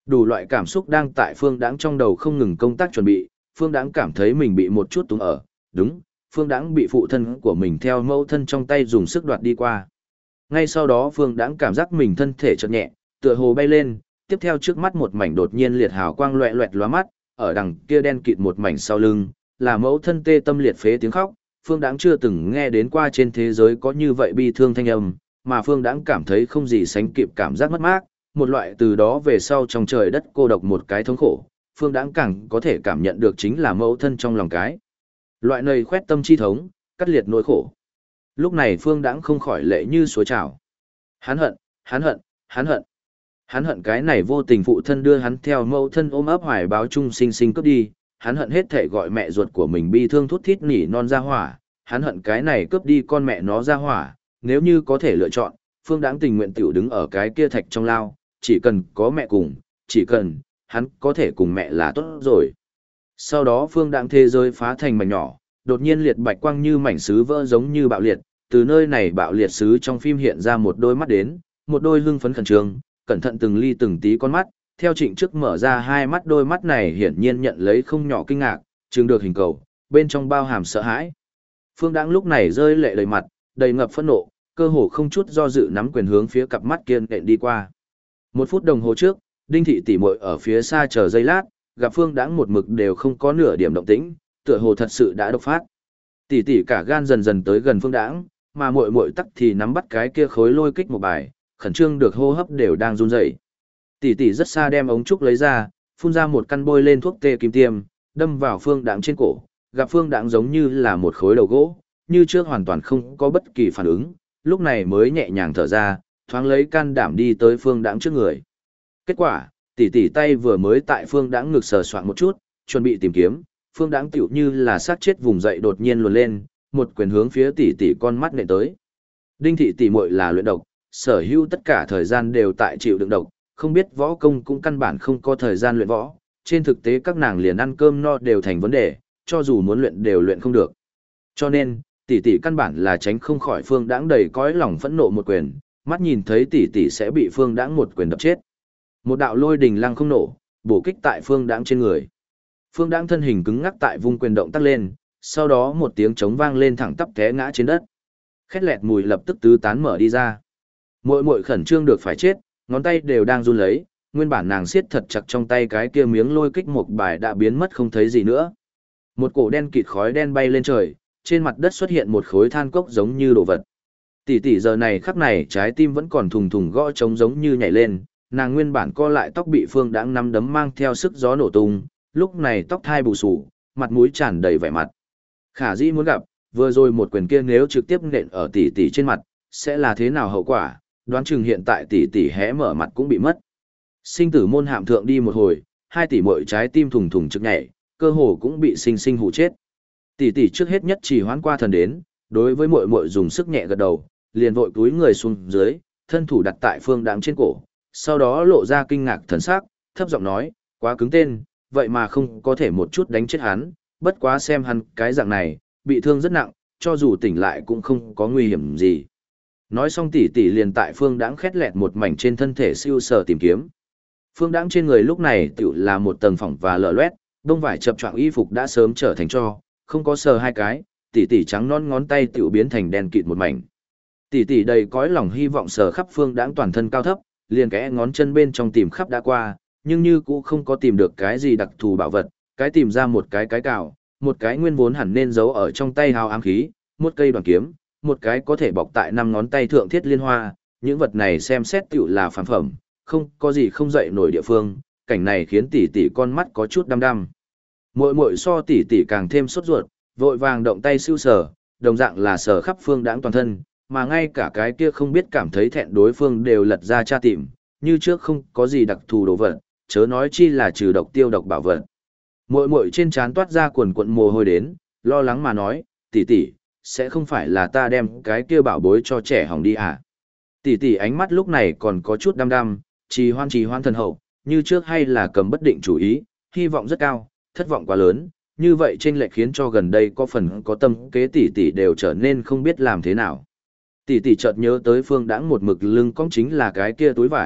Đủ loại cảm xúc đang tại Phương Đãng trong đầu không ngừng công tác chuẩn bị, Phương Đãng cảm thấy mình bị một chút túng ở, đúng, Phương Đãng bị phụ thân của mình theo mẫu thân trong tay dùng sức đoạt đi qua. Ngay sau đó Phương Đãng cảm giác mình thân thể chợt nhẹ, tựa hồ bay lên, tiếp theo trước mắt một mảnh đột nhiên liệt hào quang loẹt loẹt lóa mắt, ở đằng kia đen kịt một mảnh sau lưng, là mẫu thân tê tâm liệt phế tiếng khóc. Phương Đãng chưa từng nghe đến qua trên thế giới có như vậy bi thương thanh âm, mà Phương Đãng cảm thấy không gì sánh kịp cảm giác mất mát, một loại từ đó về sau trong trời đất cô độc một cái thống khổ. Phương Đãng càng có thể cảm nhận được chính là mẫu thân trong lòng cái. Loại này khoét tâm chi thống, cắt liệt nỗi khổ. Lúc này Phương Đãng không khỏi lệ như suối trào. Hắn hận, hắn hận, hắn hận. Hắn hận cái này vô tình phụ thân đưa hắn theo mẫu thân ôm ấp hoài báo chung sinh sinh cướp đi, hắn hận hết thể gọi mẹ ruột của mình bi thương thút thít nỉ non ra hỏa, hắn hận cái này cướp đi con mẹ nó ra hỏa, nếu như có thể lựa chọn, Phương Đãng tình nguyện tiểu đứng ở cái kia thạch trong lao, chỉ cần có mẹ cùng, chỉ cần hắn có thể cùng mẹ là tốt rồi. Sau đó Phương Đãng thế giới phá thành mảnh nhỏ, đột nhiên liệt bạch quang như mảnh sứ vỡ giống như bạo liệt, từ nơi này bạo liệt sứ trong phim hiện ra một đôi mắt đến, một đôi hưng phấn khẩn trương, cẩn thận từng ly từng tí con mắt, theo Trịnh Trước mở ra hai mắt, đôi mắt này hiển nhiên nhận lấy không nhỏ kinh ngạc, trừng được hình cầu, bên trong bao hàm sợ hãi. Phương Đãng lúc này rơi lệ đầy mặt, đầy ngập phẫn nộ, cơ hồ không chút do dự nắm quyền hướng phía cặp mắt kia nện đi qua. Một phút đồng hồ trước, Đinh thị tỷ muội ở phía xa chờ giây lát, gặp Phương Đãng một mực đều không có nửa điểm động tĩnh, tựa hồ thật sự đã độc phát. Tỷ tỷ cả gan dần dần tới gần Phương Đãng, mà muội muội tắc thì nắm bắt cái kia khối lôi kích một bài, khẩn trương được hô hấp đều đang run rẩy. Tỷ tỷ rất xa đem ống trúc lấy ra, phun ra một căn bôi lên thuốc tê kim tiêm, đâm vào Phương Đãng trên cổ, gặp Phương Đãng giống như là một khối đầu gỗ, như trước hoàn toàn không có bất kỳ phản ứng, lúc này mới nhẹ nhàng thở ra, thoáng lấy can đảm đi tới Phương Đãng trước người. Kết quả, tỷ tỷ tay vừa mới tại Phương Đãng ngực sờ soạn một chút, chuẩn bị tìm kiếm, Phương Đãng tựu như là sát chết vùng dậy đột nhiên luồn lên, một quyền hướng phía tỷ tỷ con mắt nện tới. Đinh thị tỷ muội là luyện độc, sở hữu tất cả thời gian đều tại chịu đựng độc, không biết võ công cũng căn bản không có thời gian luyện võ, trên thực tế các nàng liền ăn cơm no đều thành vấn đề, cho dù muốn luyện đều luyện không được. Cho nên, tỷ tỷ căn bản là tránh không khỏi Phương Đãng đầy cõi lòng phẫn nộ một quyền, mắt nhìn thấy tỷ tỷ sẽ bị Phương Đãng một quyền đập chết. Một đạo lôi đình lăng không nổ, bổ kích tại Phương Đãng trên người. Phương Đãng thân hình cứng ngắc tại vung quyền động tác lên, sau đó một tiếng trống vang lên thẳng tắp té ngã trên đất. Khét lẹt mùi lập tức tứ tán mở đi ra. Muội muội khẩn trương được phải chết, ngón tay đều đang run lấy, nguyên bản nàng siết thật chặt trong tay cái kia miếng lôi kích một bài đã biến mất không thấy gì nữa. Một cổ đen kịt khói đen bay lên trời, trên mặt đất xuất hiện một khối than cốc giống như đồ vật. Tỷ tỷ giờ này khắc này trái tim vẫn còn thùng thùng gõ trống giống như nhảy lên, nàng nguyên bản co lại tóc bị Phương Đãng nắm đấm mang theo sức gió nổ tung, lúc này tóc thai bù xù, mặt mũi tràn đầy vẻ mặt. Khả dĩ muốn gặp, vừa rồi một quyền kia nếu trực tiếp nện ở tỷ tỷ trên mặt, sẽ là thế nào hậu quả, đoán chừng hiện tại tỷ tỷ hé mở mặt cũng bị mất. Sinh tử môn hạm thượng đi một hồi, hai tỷ muội trái tim thùng thùng trực nhảy, cơ hồ cũng bị sinh sinh hù chết. Tỷ tỷ trước hết nhất chỉ hoán qua thần đến, đối với muội muội dùng sức nhẹ gật đầu, liền vội cúi người xuống dưới, thân thủ đặt tại Phương Đãng trên cổ, sau đó lộ ra kinh ngạc thần sắc, thấp giọng nói, quá cứng tên, vậy mà không có thể một chút đánh chết hắn, bất quá xem hắn cái dạng này, bị thương rất nặng, cho dù tỉnh lại cũng không có nguy hiểm gì. Nói xong tỷ tỷ liền tại Phương Đãng khét lẹt một mảnh trên thân thể siêu sờ tìm kiếm. Phương Đãng trên người lúc này tựu là một tầng phỏng và lở loét, đông vải chập choạng y phục đã sớm trở thành tro, không có sờ hai cái, tỷ tỷ trắng non ngón tay tựu biến thành đen kịt một mảnh. Tỷ tỷ đầy cõi lòng hy vọng sờ khắp Phương Đãng toàn thân cao thấp, liền kẽ ngón chân bên trong tìm khắp đã qua, nhưng như cũng không có tìm được cái gì đặc thù bảo vật, cái tìm ra một cái cào, một cái nguyên vốn hẳn nên giấu ở trong tay hào ám khí, một cây đoàn kiếm, một cái có thể bọc tại 5 ngón tay thượng thiết liên hoa, những vật này xem xét tựu là phàm phẩm, không có gì không dậy nổi địa phương, cảnh này khiến tỷ tỷ con mắt có chút đăm đăm. Muội muội so tỷ tỷ càng thêm sốt ruột, vội vàng động tay siêu sờ, đồng dạng là sờ khắp Phương Đãng toàn thân, mà ngay cả cái kia không biết cảm thấy thẹn đối phương đều lật ra tra tìm, như trước không có gì đặc thù đồ vật, chớ nói chi là trừ độc tiêu độc bảo vật. Muội muội trên trán toát ra quần quần mồ hôi đến, lo lắng mà nói, tỷ tỷ, sẽ không phải là ta đem cái kia bảo bối cho trẻ hỏng đi à? Tỷ tỷ ánh mắt lúc này còn có chút đăm đăm, trì hoan thần hậu, như trước hay là cầm bất định chủ ý, hy vọng rất cao, thất vọng quá lớn, như vậy chênh lệch khiến cho gần đây có phần có tâm kế tỷ tỷ đều trở nên không biết làm thế nào. Tỷ tỷ chợt nhớ tới Phương Đãng một mực lưng cong chính là cái kia túi vải,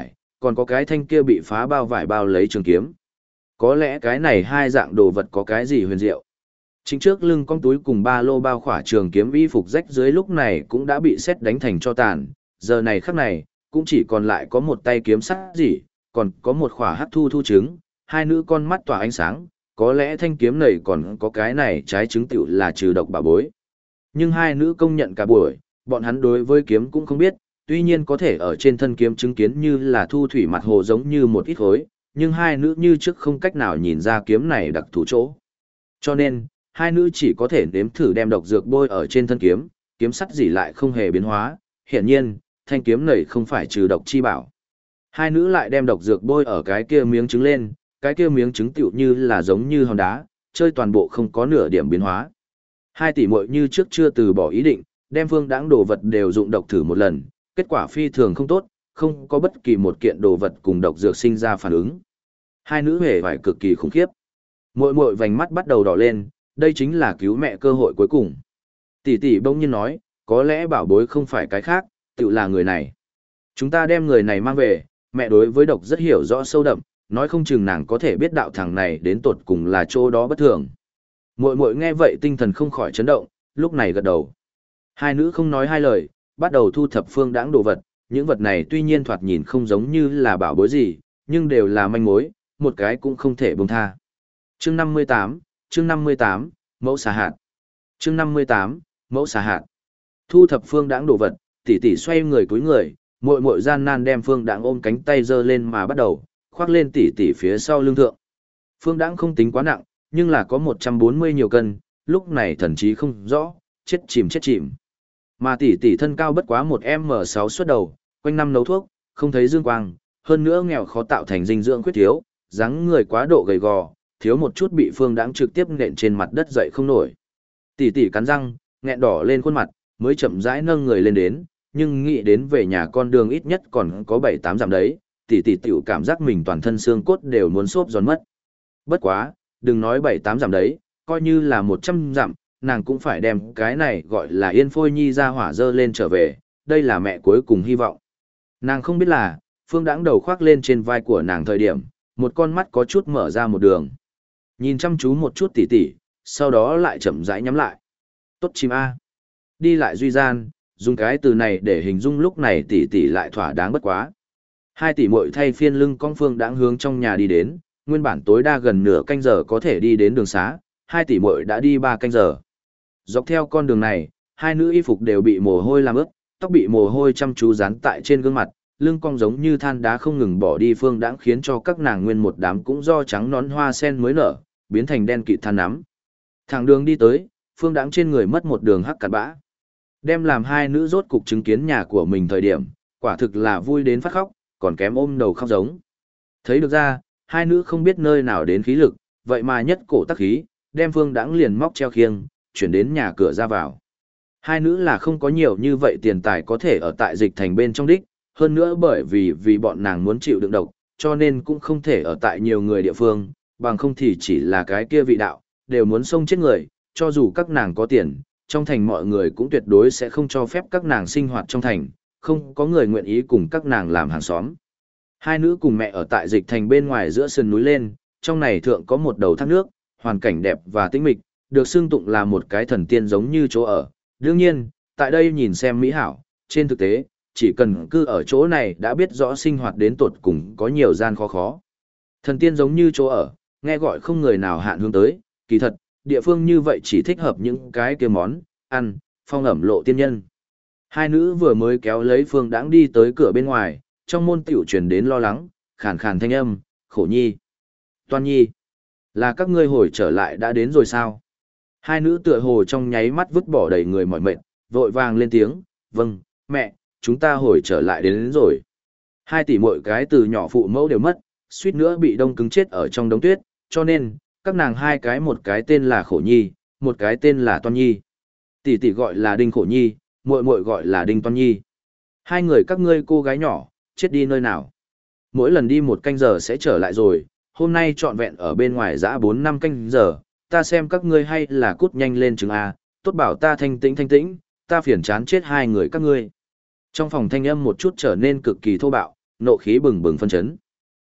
còn có cái thanh kia bị phá bao vải bao lấy trường kiếm. Có lẽ cái này hai dạng đồ vật có cái gì huyền diệu. Chính trước lưng con túi cùng ba lô bao khỏa trường kiếm y phục rách dưới lúc này cũng đã bị sét đánh thành cho tàn, giờ này khắc này, cũng chỉ còn lại có một tay kiếm sắt gì, còn có một khỏa hắc thu thu trứng, hai nữ con mắt tỏa ánh sáng, có lẽ thanh kiếm này còn có cái này trái trứng tiểu là trừ độc bảo bối. Nhưng hai nữ công nhận cả buổi, bọn hắn đối với kiếm cũng không biết, tuy nhiên có thể ở trên thân kiếm chứng kiến như là thu thủy mặt hồ giống như một ít khối, nhưng hai nữ như trước không cách nào nhìn ra kiếm này đặc thù chỗ. Cho nên, hai nữ chỉ có thể nếm thử đem độc dược bôi ở trên thân kiếm, kiếm sắt gì lại không hề biến hóa, hiển nhiên, thanh kiếm này không phải trừ độc chi bảo. Hai nữ lại đem độc dược bôi ở cái kia miếng trứng lên, cái kia miếng trứng tựu như là giống như hòn đá, chơi toàn bộ không có nửa điểm biến hóa. Hai tỷ muội như trước chưa từ bỏ ý định, đem phương đãng đồ vật đều dụng độc thử một lần, kết quả phi thường không tốt, không có bất kỳ một kiện đồ vật cùng độc dược sinh ra phản ứng. Hai nữ hề phải cực kỳ khủng khiếp. Muội muội vành mắt bắt đầu đỏ lên, đây chính là cứu mẹ cơ hội cuối cùng. Tỷ tỷ bỗng nhiên nói, có lẽ bảo bối không phải cái khác, tự là người này. Chúng ta đem người này mang về, mẹ đối với độc rất hiểu rõ sâu đậm, nói không chừng nàng có thể biết đạo thằng này đến tột cùng là chỗ đó bất thường. Muội muội nghe vậy tinh thần không khỏi chấn động, lúc này gật đầu. Hai nữ không nói hai lời, bắt đầu thu thập phương đãng đồ vật, những vật này tuy nhiên thoạt nhìn không giống như là bảo bối gì, nhưng đều là manh mối, một cái cũng không thể buông tha. Chương 58, mẫu xà hạt. Chương 58, mẫu xà hạt. Thu thập phương đãng đồ vật, tỷ tỷ xoay người cúi người, muội muội gian nan đem phương đãng ôm cánh tay giơ lên mà bắt đầu, khoác lên tỷ tỷ phía sau lưng thượng. Phương đãng không tính quá nặng, nhưng là có 140 nhiều cân, lúc này thần chí không rõ, chết chìm. Mà tỷ tỷ thân cao bất quá 1m6 xuất đầu, quanh năm nấu thuốc, không thấy dương quang, hơn nữa nghèo khó tạo thành dinh dưỡng khuyết thiếu, dáng người quá độ gầy gò, thiếu một chút bị phương đãng trực tiếp nện trên mặt đất dậy không nổi. Tỷ tỷ cắn răng, nghẹn đỏ lên khuôn mặt, mới chậm rãi nâng người lên đến, nhưng nghĩ đến về nhà con đường ít nhất còn có 7-8 dặm đấy, tỷ tỷ tiểu cảm giác mình toàn thân xương cốt đều muốn xốp giòn mất. Bất quá, đừng nói 7-8 dặm đấy, coi như là 100 dặm, nàng cũng phải đem cái này gọi là Yên Phôi Nhi ra hỏa dơ lên trở về, đây là mẹ cuối cùng hy vọng. Nàng không biết là, phương đãng đầu khoác lên trên vai của nàng thời điểm, một con mắt có chút mở ra một đường. Nhìn chăm chú một chút tỉ tỉ, sau đó lại chậm rãi nhắm lại. Tốt chim A. Đi lại duy gian, dùng cái từ này để hình dung lúc này tỉ tỉ lại thỏa đáng bất quá. Hai tỷ muội thay phiên lưng con phương đãng hướng trong nhà đi đến, nguyên bản tối đa gần nửa canh giờ có thể đi đến đường xá, hai tỷ muội đã đi 3 canh giờ. Dọc theo con đường này, hai nữ y phục đều bị mồ hôi làm ướt, tóc bị mồ hôi chăm chú dán tại trên gương mặt, lưng cong giống như than đá không ngừng bỏ đi phương đãng khiến cho các nàng nguyên một đám cũng do trắng nón hoa sen mới nở, biến thành đen kịt than nắm. Thẳng đường đi tới, phương đãng trên người mất một đường hắc cặn bã. Đem làm hai nữ rốt cục chứng kiến nhà của mình thời điểm, quả thực là vui đến phát khóc, còn kém ôm đầu khóc giống. Thấy được ra, hai nữ không biết nơi nào đến khí lực, vậy mà nhất cổ tắc khí, đem phương đãng liền móc treo khiêng, chuyển đến nhà cửa ra vào. Hai nữ là không có nhiều như vậy tiền tài có thể ở tại dịch thành bên trong đích, hơn nữa bởi vì bọn nàng muốn chịu đựng độc, cho nên cũng không thể ở tại nhiều người địa phương, bằng không thì chỉ là cái kia vị đạo, đều muốn xông chết người, cho dù các nàng có tiền, trong thành mọi người cũng tuyệt đối sẽ không cho phép các nàng sinh hoạt trong thành, không có người nguyện ý cùng các nàng làm hàng xóm. Hai nữ cùng mẹ ở tại dịch thành bên ngoài giữa sườn núi lên, trong này thượng có một đầu thác nước, hoàn cảnh đẹp và tĩnh mịch, được xưng tụng là một cái thần tiên giống như chỗ ở. Đương nhiên, tại đây nhìn xem mỹ hảo, trên thực tế, chỉ cần cư ở chỗ này đã biết rõ sinh hoạt đến tột cùng có nhiều gian khó khó. Thần tiên giống như chỗ ở, nghe gọi không người nào hạn hướng tới, kỳ thật, địa phương như vậy chỉ thích hợp những cái kia món, ăn, phong ẩm lộ tiên nhân. Hai nữ vừa mới kéo lấy phương đãng đi tới cửa bên ngoài, trong môn tiểu truyền đến lo lắng, khàn khàn thanh âm, khổ nhi. Toan nhi, là các ngươi hồi trở lại đã đến rồi sao? Hai nữ tựa hồ trong nháy mắt vứt bỏ đầy người mỏi mệt, vội vàng lên tiếng, vâng, mẹ, chúng ta hồi trở lại đến rồi. Hai tỷ muội cái từ nhỏ phụ mẫu đều mất, suýt nữa bị đông cứng chết ở trong đống tuyết, cho nên, các nàng hai cái một cái tên là Khổ Nhi, một cái tên là Toan Nhi. Tỷ tỷ gọi là Đinh Khổ Nhi, muội muội gọi là Đinh Toan Nhi. Hai người các ngươi cô gái nhỏ, chết đi nơi nào? Mỗi lần đi 1 canh giờ sẽ trở lại rồi, hôm nay trọn vẹn ở bên ngoài dã 4-5 canh giờ, ta xem các ngươi hay là cút nhanh lên chừng A, tốt bảo ta thanh tĩnh, ta phiền chán chết hai người các ngươi. Trong phòng thanh âm một chút trở nên cực kỳ thô bạo, nộ khí bừng bừng phân chấn.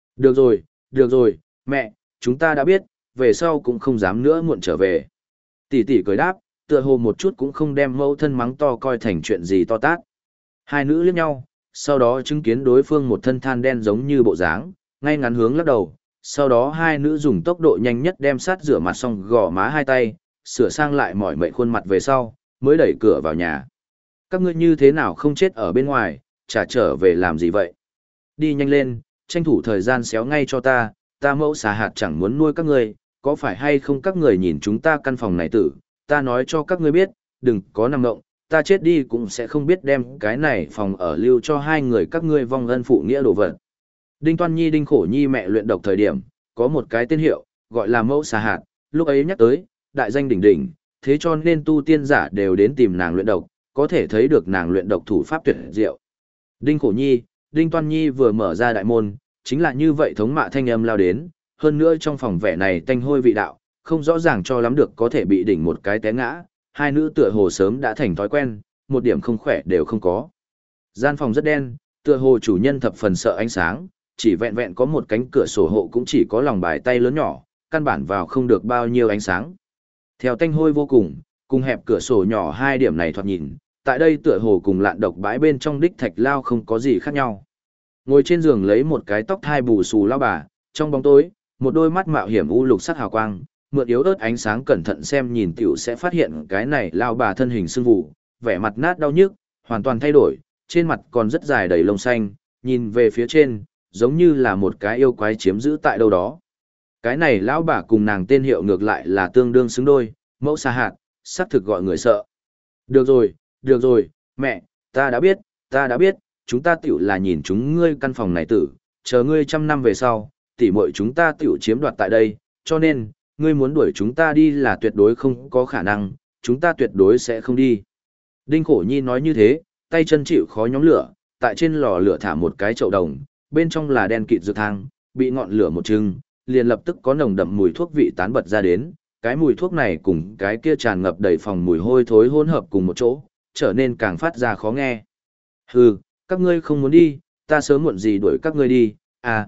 Được rồi, mẹ, chúng ta đã biết, về sau cũng không dám nữa muộn trở về. Tỷ tỷ cười đáp, tựa hồ một chút cũng không đem mẫu thân mắng to coi thành chuyện gì to tát. Hai nữ liếc nhau, sau đó chứng kiến đối phương một thân than đen giống như bộ dáng, ngay ngắn hướng lắc đầu, sau đó hai nữ dùng tốc độ nhanh nhất đem sát rửa mặt xong gò má hai tay, sửa sang lại mỏi mệt khuôn mặt về sau, mới đẩy cửa vào nhà. Các ngươi như thế nào không chết ở bên ngoài, chả trở về làm gì vậy? Đi nhanh lên, tranh thủ thời gian xéo ngay cho ta mẫu xà hạt chẳng muốn nuôi các ngươi, có phải hay không các người nhìn chúng ta căn phòng này tử, ta nói cho các ngươi biết, đừng có nằm ngộng, ta chết đi cũng sẽ không biết đem cái này phòng ở lưu cho hai người các ngươi vong ân phụ nghĩa đồ vật. Đinh Toan Nhi Đinh Khổ Nhi mẹ luyện độc thời điểm, có một cái tên hiệu, gọi là mẫu xà hạt, lúc ấy nhắc tới, đại danh đỉnh đỉnh, thế cho nên tu tiên giả đều đến tìm nàng luyện độc, có thể thấy được nàng luyện độc thủ pháp tuyệt diệu. Đinh Khổ Nhi, Đinh Toan Nhi vừa mở ra đại môn, chính là như vậy thống mạ thanh âm lao đến, hơn nữa trong phòng vẻ này tanh hôi vị đạo, không rõ ràng cho lắm được có thể bị đỉnh một cái té ngã, hai nữ tựa hồ sớm đã thành thói quen, một điểm không khỏe đều không có. Gian phòng rất đen, tựa hồ chủ nhân thập phần sợ ánh sáng, chỉ vẹn vẹn có một cánh cửa sổ hộ cũng chỉ có lòng bài tay lớn nhỏ, căn bản vào không được bao nhiêu ánh sáng. Theo tanh hôi vô cùng hẹp cửa sổ nhỏ hai điểm này thoạt nhìn, tại đây tựa hồ cùng lạn độc bãi bên trong đích thạch lao không có gì khác nhau. Ngồi trên giường lấy một cái tóc thai bù xù lao bà, trong bóng tối, một đôi mắt mạo hiểm u lục sắc hào quang, mượn yếu ớt ánh sáng cẩn thận xem nhìn tiểu sẽ phát hiện cái này lao bà thân hình sưng vù, vẻ mặt nát đau nhức, hoàn toàn thay đổi, trên mặt còn rất dài đầy lông xanh, nhìn về phía trên, giống như là một cái yêu quái chiếm giữ tại đâu đó. Cái này lão bà cùng nàng tên hiệu ngược lại là tương đương xứng đôi, mẫu xà hạt, sắc thực gọi người sợ. Được rồi, mẹ, ta đã biết, chúng ta tiểu là nhìn chúng ngươi căn phòng này tử, chờ ngươi 100 năm về sau, tỉ muội chúng ta tiểu chiếm đoạt tại đây, cho nên, ngươi muốn đuổi chúng ta đi là tuyệt đối không có khả năng, chúng ta tuyệt đối sẽ không đi. Đinh Khổ Nhi nói như thế, tay chân chịu khó nhóm lửa, tại trên lò lửa thả một cái chậu đồng, bên trong là đen kịt dược thang, bị ngọn lửa một trưng, liền lập tức có nồng đậm mùi thuốc vị tán bật ra đến, cái mùi thuốc này cùng cái kia tràn ngập đầy phòng mùi hôi thối hỗn hợp cùng một chỗ, trở nên càng phát ra khó nghe. Hừ, các ngươi không muốn đi, ta sớm muộn gì đuổi các ngươi đi,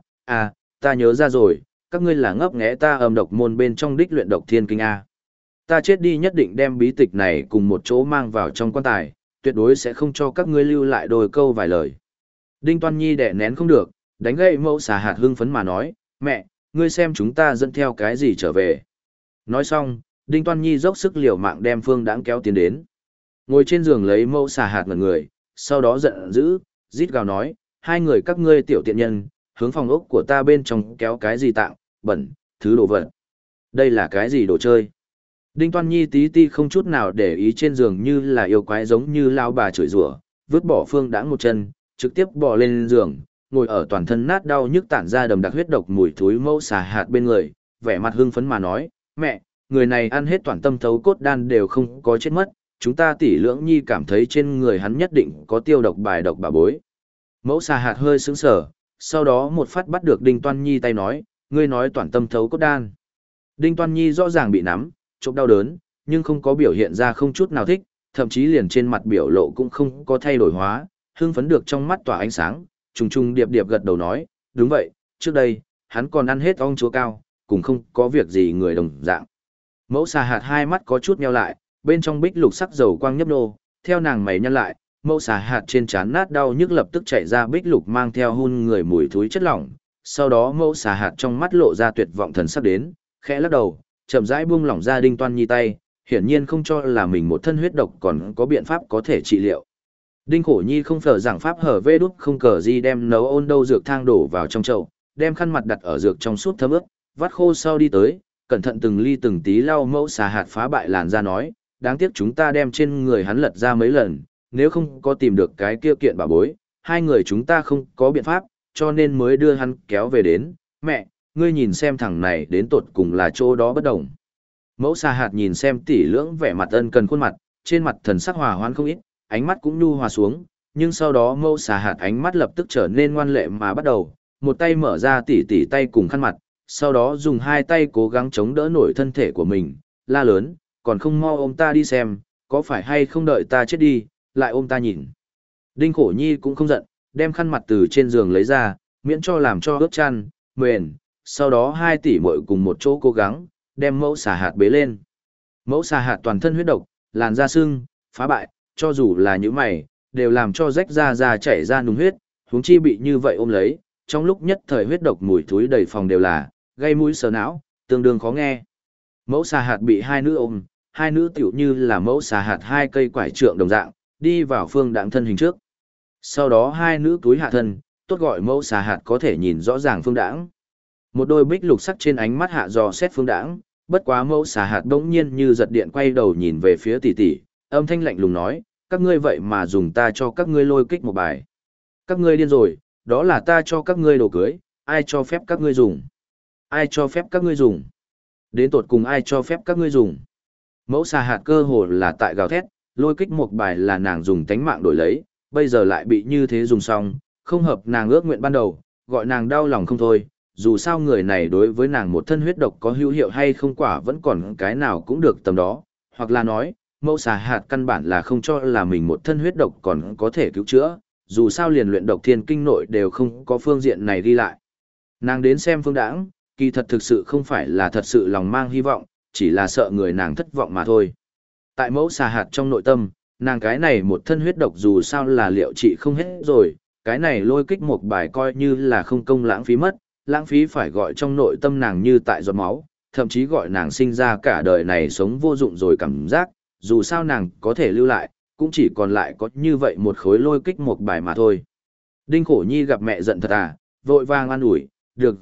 ta nhớ ra rồi, các ngươi là ngấp nghé ta âm độc môn bên trong đích luyện độc thiên kinh A. Ta chết đi nhất định đem bí tịch này cùng một chỗ mang vào trong quan tài, tuyệt đối sẽ không cho các ngươi lưu lại đôi câu vài lời. Đinh Toan Nhi đẻ nén không được, đánh gậy mẫu xà hạt hưng phấn mà nói, mẹ, ngươi xem chúng ta dẫn theo cái gì trở về. Nói xong, Đinh Toan Nhi dốc sức liều mạng đem Phương Đãng kéo tiến đến. Ngồi trên giường lấy mẫu xà hạt ngẩn người, sau đó giận dữ, rít gào nói, hai người các ngươi tiểu tiện nhân, hướng phòng ốc của ta bên trong kéo cái gì tạng, bẩn, thứ đồ vật. Đây là cái gì đồ chơi? Đinh Toan Nhi tí ti không chút nào để ý trên giường như là yêu quái giống như lao bà chửi rủa, vứt bỏ Phương Đãng một chân, trực tiếp bò lên giường, ngồi ở toàn thân nát đau nhức tản ra đầm đặc huyết độc mùi thối mẫu xà hạt bên người, vẻ mặt hưng phấn mà nói, mẹ, người này ăn hết toàn tâm thấu cốt đan đều không có chết mất, chúng ta tỷ lưỡng nhi cảm thấy trên người hắn nhất định có tiêu độc bài độc bà bối. Mẫu xà hạt hơi sững sờ, sau đó một phát bắt được Đinh Toan Nhi tay nói, ngươi nói toàn tâm thấu cốt đan. Đinh Toan Nhi rõ ràng bị nắm, chộp đau đớn, nhưng không có biểu hiện ra không chút nào thích, thậm chí liền trên mặt biểu lộ cũng không có thay đổi hóa, hưng phấn được trong mắt tỏa ánh sáng, trùng trùng điệp điệp gật đầu nói, đúng vậy, trước đây, hắn còn ăn hết ong chúa cao, cũng không có việc gì người đồng dạng. Mẫu xà hạt hai mắt có chút nheo lại, bên trong bích lục sắc dầu quang nhấp nô, theo nàng mày nhăn lại, mẫu xà hạt trên trán nát đau nhức lập tức chạy ra bích lục mang theo hun người mùi thối chất lỏng, sau đó mẫu xà hạt trong mắt lộ ra tuyệt vọng thần sắc đến, khẽ lắc đầu, chậm rãi buông lỏng ra Đinh Toan Nhi tay, hiển nhiên không cho là mình một thân huyết độc còn có biện pháp có thể trị liệu. Đinh Khổ Nhi không phở giảng pháp hở vê đút không cờ gì đem nấu ôn đâu dược thang đổ vào trong chậu, đem khăn mặt đặt ở dược trong suốt thấm ướt, vắt khô sau đi tới, cẩn thận từng ly từng tí lau mẫu xà hạt phá bại làn ra nói, đáng tiếc chúng ta đem trên người hắn lật ra mấy lần, nếu không có tìm được cái kia kiện bảo bối, hai người chúng ta không có biện pháp, cho nên mới đưa hắn kéo về đến, mẹ, ngươi nhìn xem thằng này đến tột cùng là chỗ đó bất đồng. Mẫu xà hạt nhìn xem tỷ lưỡng vẻ mặt ân cần khuôn mặt, trên mặt thần sắc hòa hoãn không ít, ánh mắt cũng nhu hòa xuống, nhưng sau đó mẫu xà hạt ánh mắt lập tức trở nên ngoan lệ mà bắt đầu, một tay mở ra tỉ tay cùng khăn mặt, sau đó dùng hai tay cố gắng chống đỡ nổi thân thể của mình, la lớn, còn không mau ôm ta đi xem, có phải hay không đợi ta chết đi, lại ôm ta nhìn. Đinh Khổ Nhi cũng không giận, đem khăn mặt từ trên giường lấy ra, miễn cho làm cho ướt chăn, mền, sau đó 2 tỷ muội cùng một chỗ cố gắng, đem mẫu xà hạt bế lên. Mẫu xà hạt toàn thân huyết độc, làn da sưng, phá bại, cho dù là những mày, đều làm cho rách da chảy ra nùng huyết, huống chi bị như vậy ôm lấy, trong lúc nhất thời huyết độc mùi thối đầy phòng đều là, gây mũi sờ não, tương đương khó nghe. Mẫu xà hạt bị 2 nữ ôm, 2 nữ tiểu như là mẫu xà hạt 2 cây quải trượng đồng dạng, đi vào Phương Đãng thân hình trước. Sau đó 2 nữ túi hạ thân, tốt gọi mẫu xà hạt có thể nhìn rõ ràng Phương Đãng. Một đôi bích lục sắc trên ánh mắt hạ dò xét Phương Đãng, bất quá mẫu xà hạt bỗng nhiên như giật điện quay đầu nhìn về phía tỷ tỷ, âm thanh lạnh lùng nói, các ngươi vậy mà dùng ta cho các ngươi lôi kích một bài. Các ngươi điên rồi, đó là ta cho các ngươi đồ cưới, ai cho phép các ngươi dùng? Ai cho phép các ngươi dùng? Đến tột cùng ai cho phép các ngươi dùng? Mẫu xà hạt cơ hồ là tại gào thét, lôi kích một bài là nàng dùng tánh mạng đổi lấy, bây giờ lại bị như thế dùng xong, không hợp nàng ước nguyện ban đầu, gọi nàng đau lòng không thôi, dù sao người này đối với nàng một thân huyết độc có hữu hiệu hay không quả vẫn còn cái nào cũng được tầm đó, hoặc là nói, mẫu xà hạt căn bản là không cho là mình một thân huyết độc còn có thể cứu chữa, dù sao liền luyện độc thiên kinh nội đều không có phương diện này đi lại. Nàng đến xem Phương Đãng, kỳ thật thực sự không phải là thật sự lòng mang hy vọng, chỉ là sợ người nàng thất vọng mà thôi. Tại mẫu xà hạt trong nội tâm, nàng cái này một thân huyết độc dù sao là liệu trị không hết rồi, cái này lôi kích một bài coi như là không công lãng phí mất, lãng phí phải gọi trong nội tâm nàng như tại giọt máu, thậm chí gọi nàng sinh ra cả đời này sống vô dụng rồi cảm giác, dù sao nàng có thể lưu lại, cũng chỉ còn lại có như vậy một khối lôi kích một bài mà thôi. Đinh Khổ Nhi gặp mẹ giận thật à, vội vàng an ủi,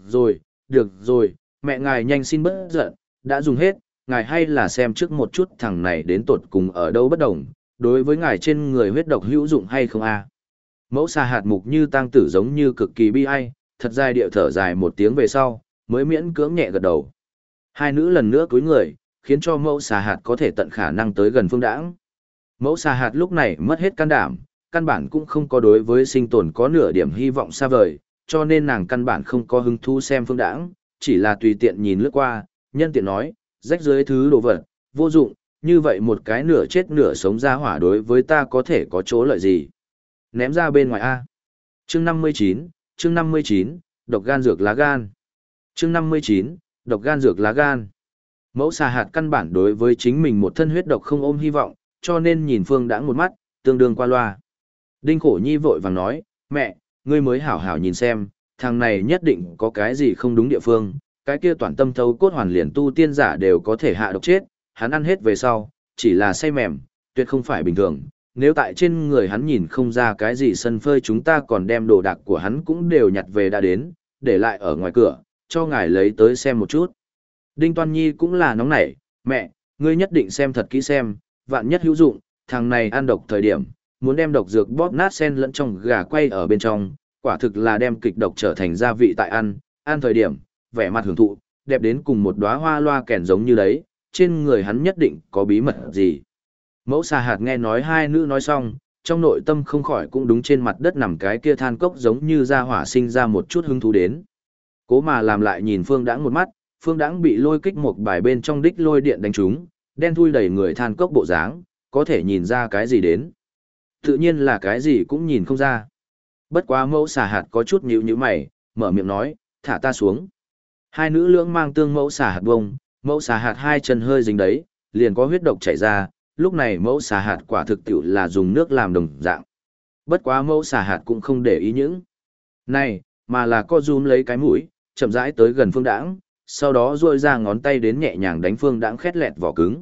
được rồi, mẹ ngài nhanh xin bớt giận, đã dùng hết, ngài hay là xem trước một chút thằng này đến tột cùng ở đâu bất đồng, đối với ngài trên người huyết độc hữu dụng hay không a? Mẫu xà hạt mục như tang tử giống như cực kỳ bi ai, thật dài điệu thở dài một tiếng về sau, mới miễn cưỡng nhẹ gật đầu. 2 nữ lần nữa cúi người, khiến cho mẫu xà hạt có thể tận khả năng tới gần Phương Đãng. Mẫu xà hạt lúc này mất hết can đảm, căn bản cũng không có đối với sinh tồn có nửa điểm hy vọng xa vời, cho nên nàng căn bản không có hứng thú xem Phương Đãng, chỉ là tùy tiện nhìn lướt qua, nhân tiện nói, rách dưới thứ đồ vật, vô dụng, như vậy một cái nửa chết nửa sống ra hỏa đối với ta có thể có chỗ lợi gì. Ném ra bên ngoài A. Chương 59, độc gan dược lá gan. Chương 59, độc gan dược lá gan. Mẫu xà hạt căn bản đối với chính mình một thân huyết độc không ôm hy vọng, cho nên nhìn Phương Đãng một mắt, tương đương qua loa. Đinh Khổ Nhi vội vàng nói, mẹ, ngươi mới hảo hảo nhìn xem, thằng này nhất định có cái gì không đúng địa phương, cái kia toàn tâm thấu cốt hoàn liền tu tiên giả đều có thể hạ độc chết, hắn ăn hết về sau, chỉ là say mềm, tuyệt không phải bình thường. Nếu tại trên người hắn nhìn không ra cái gì sân phơi chúng ta còn đem đồ đạc của hắn cũng đều nhặt về đã đến, để lại ở ngoài cửa, cho ngài lấy tới xem một chút. Đinh Toan Nhi cũng là nóng nảy, mẹ, ngươi nhất định xem thật kỹ xem, vạn nhất hữu dụng, thằng này ăn độc thời điểm, muốn đem độc dược bóp nát sen lẫn trong gà quay ở bên trong, quả thực là đem kịch độc trở thành gia vị tại ăn thời điểm, vẻ mặt hưởng thụ, đẹp đến cùng một đóa hoa loa kèn giống như đấy, trên người hắn nhất định có bí mật gì. Mẫu xà hạt nghe nói 2 nữ nói xong, trong nội tâm không khỏi cũng đúng trên mặt đất nằm cái kia than cốc giống như ra hỏa sinh ra một chút hứng thú đến. Cố mà làm lại nhìn Phương Đãng một mắt, Phương Đãng bị lôi kích một bài bên trong đích lôi điện đánh trúng, đen thui đầy người than cốc bộ dáng, có thể nhìn ra cái gì đến. Tự nhiên là cái gì cũng nhìn không ra. Bất quá mẫu xà hạt có chút nhíu nhíu mày, mở miệng nói, thả ta xuống. 2 nữ lưỡng mang tương mẫu xà hạt bông, mẫu xà hạt 2 chân hơi dính đấy, liền có huyết độc chảy ra, lúc này mẫu xà hạt quả thực tiệu là dùng nước làm đồng dạng. Bất quá mẫu xà hạt cũng không để ý những này, mà là co rúm lấy cái mũi, chậm rãi tới gần Phương Đãng, sau đó duỗi ra ngón tay đến nhẹ nhàng đánh Phương Đãng khét lẹt vỏ cứng.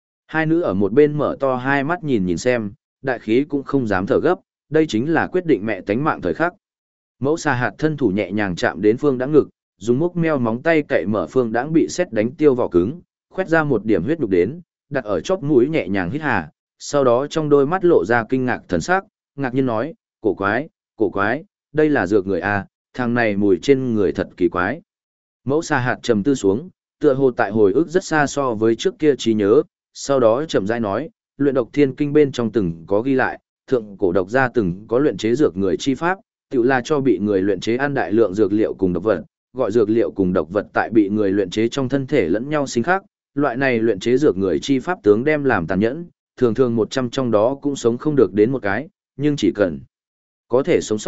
2 nữ ở một bên mở to 2 mắt nhìn xem, đại khí cũng không dám thở gấp, đây chính là quyết định mẹ tánh mạng thời khắc. Mẫu xà hạt thân thủ nhẹ nhàng chạm đến Phương Đãng ngực, dùng múc meo móng tay cậy mở Phương Đãng bị sét đánh tiêu vỏ cứng, khoét ra một điểm huyết đục đến, đặt ở chóp mũi nhẹ nhàng hít hà, sau đó trong đôi mắt lộ ra kinh ngạc thần sắc, ngạc nhiên nói, cổ quái, đây là dược người à, thằng này mùi trên người thật kỳ quái. Mẫu xà hạt trầm tư xuống, tựa hồ tại hồi ức rất xa so với trước kia trí nhớ, sau đó chậm rãi nói, luyện độc thiên kinh bên trong từng có ghi lại, thượng cổ độc gia từng có luyện chế dược người chi pháp, tự là cho bị người luyện chế ăn đại lượng dược liệu cùng độc vật, gọi dược liệu cùng độc vật tại bị người luyện chế trong thân thể lẫn nhau sinh khác, loại này luyện chế dược người chi pháp tướng đem làm tàn nhẫn, thường thường 100 trong đó cũng sống không được đến một cái, nhưng chỉ cần có thể sống sót,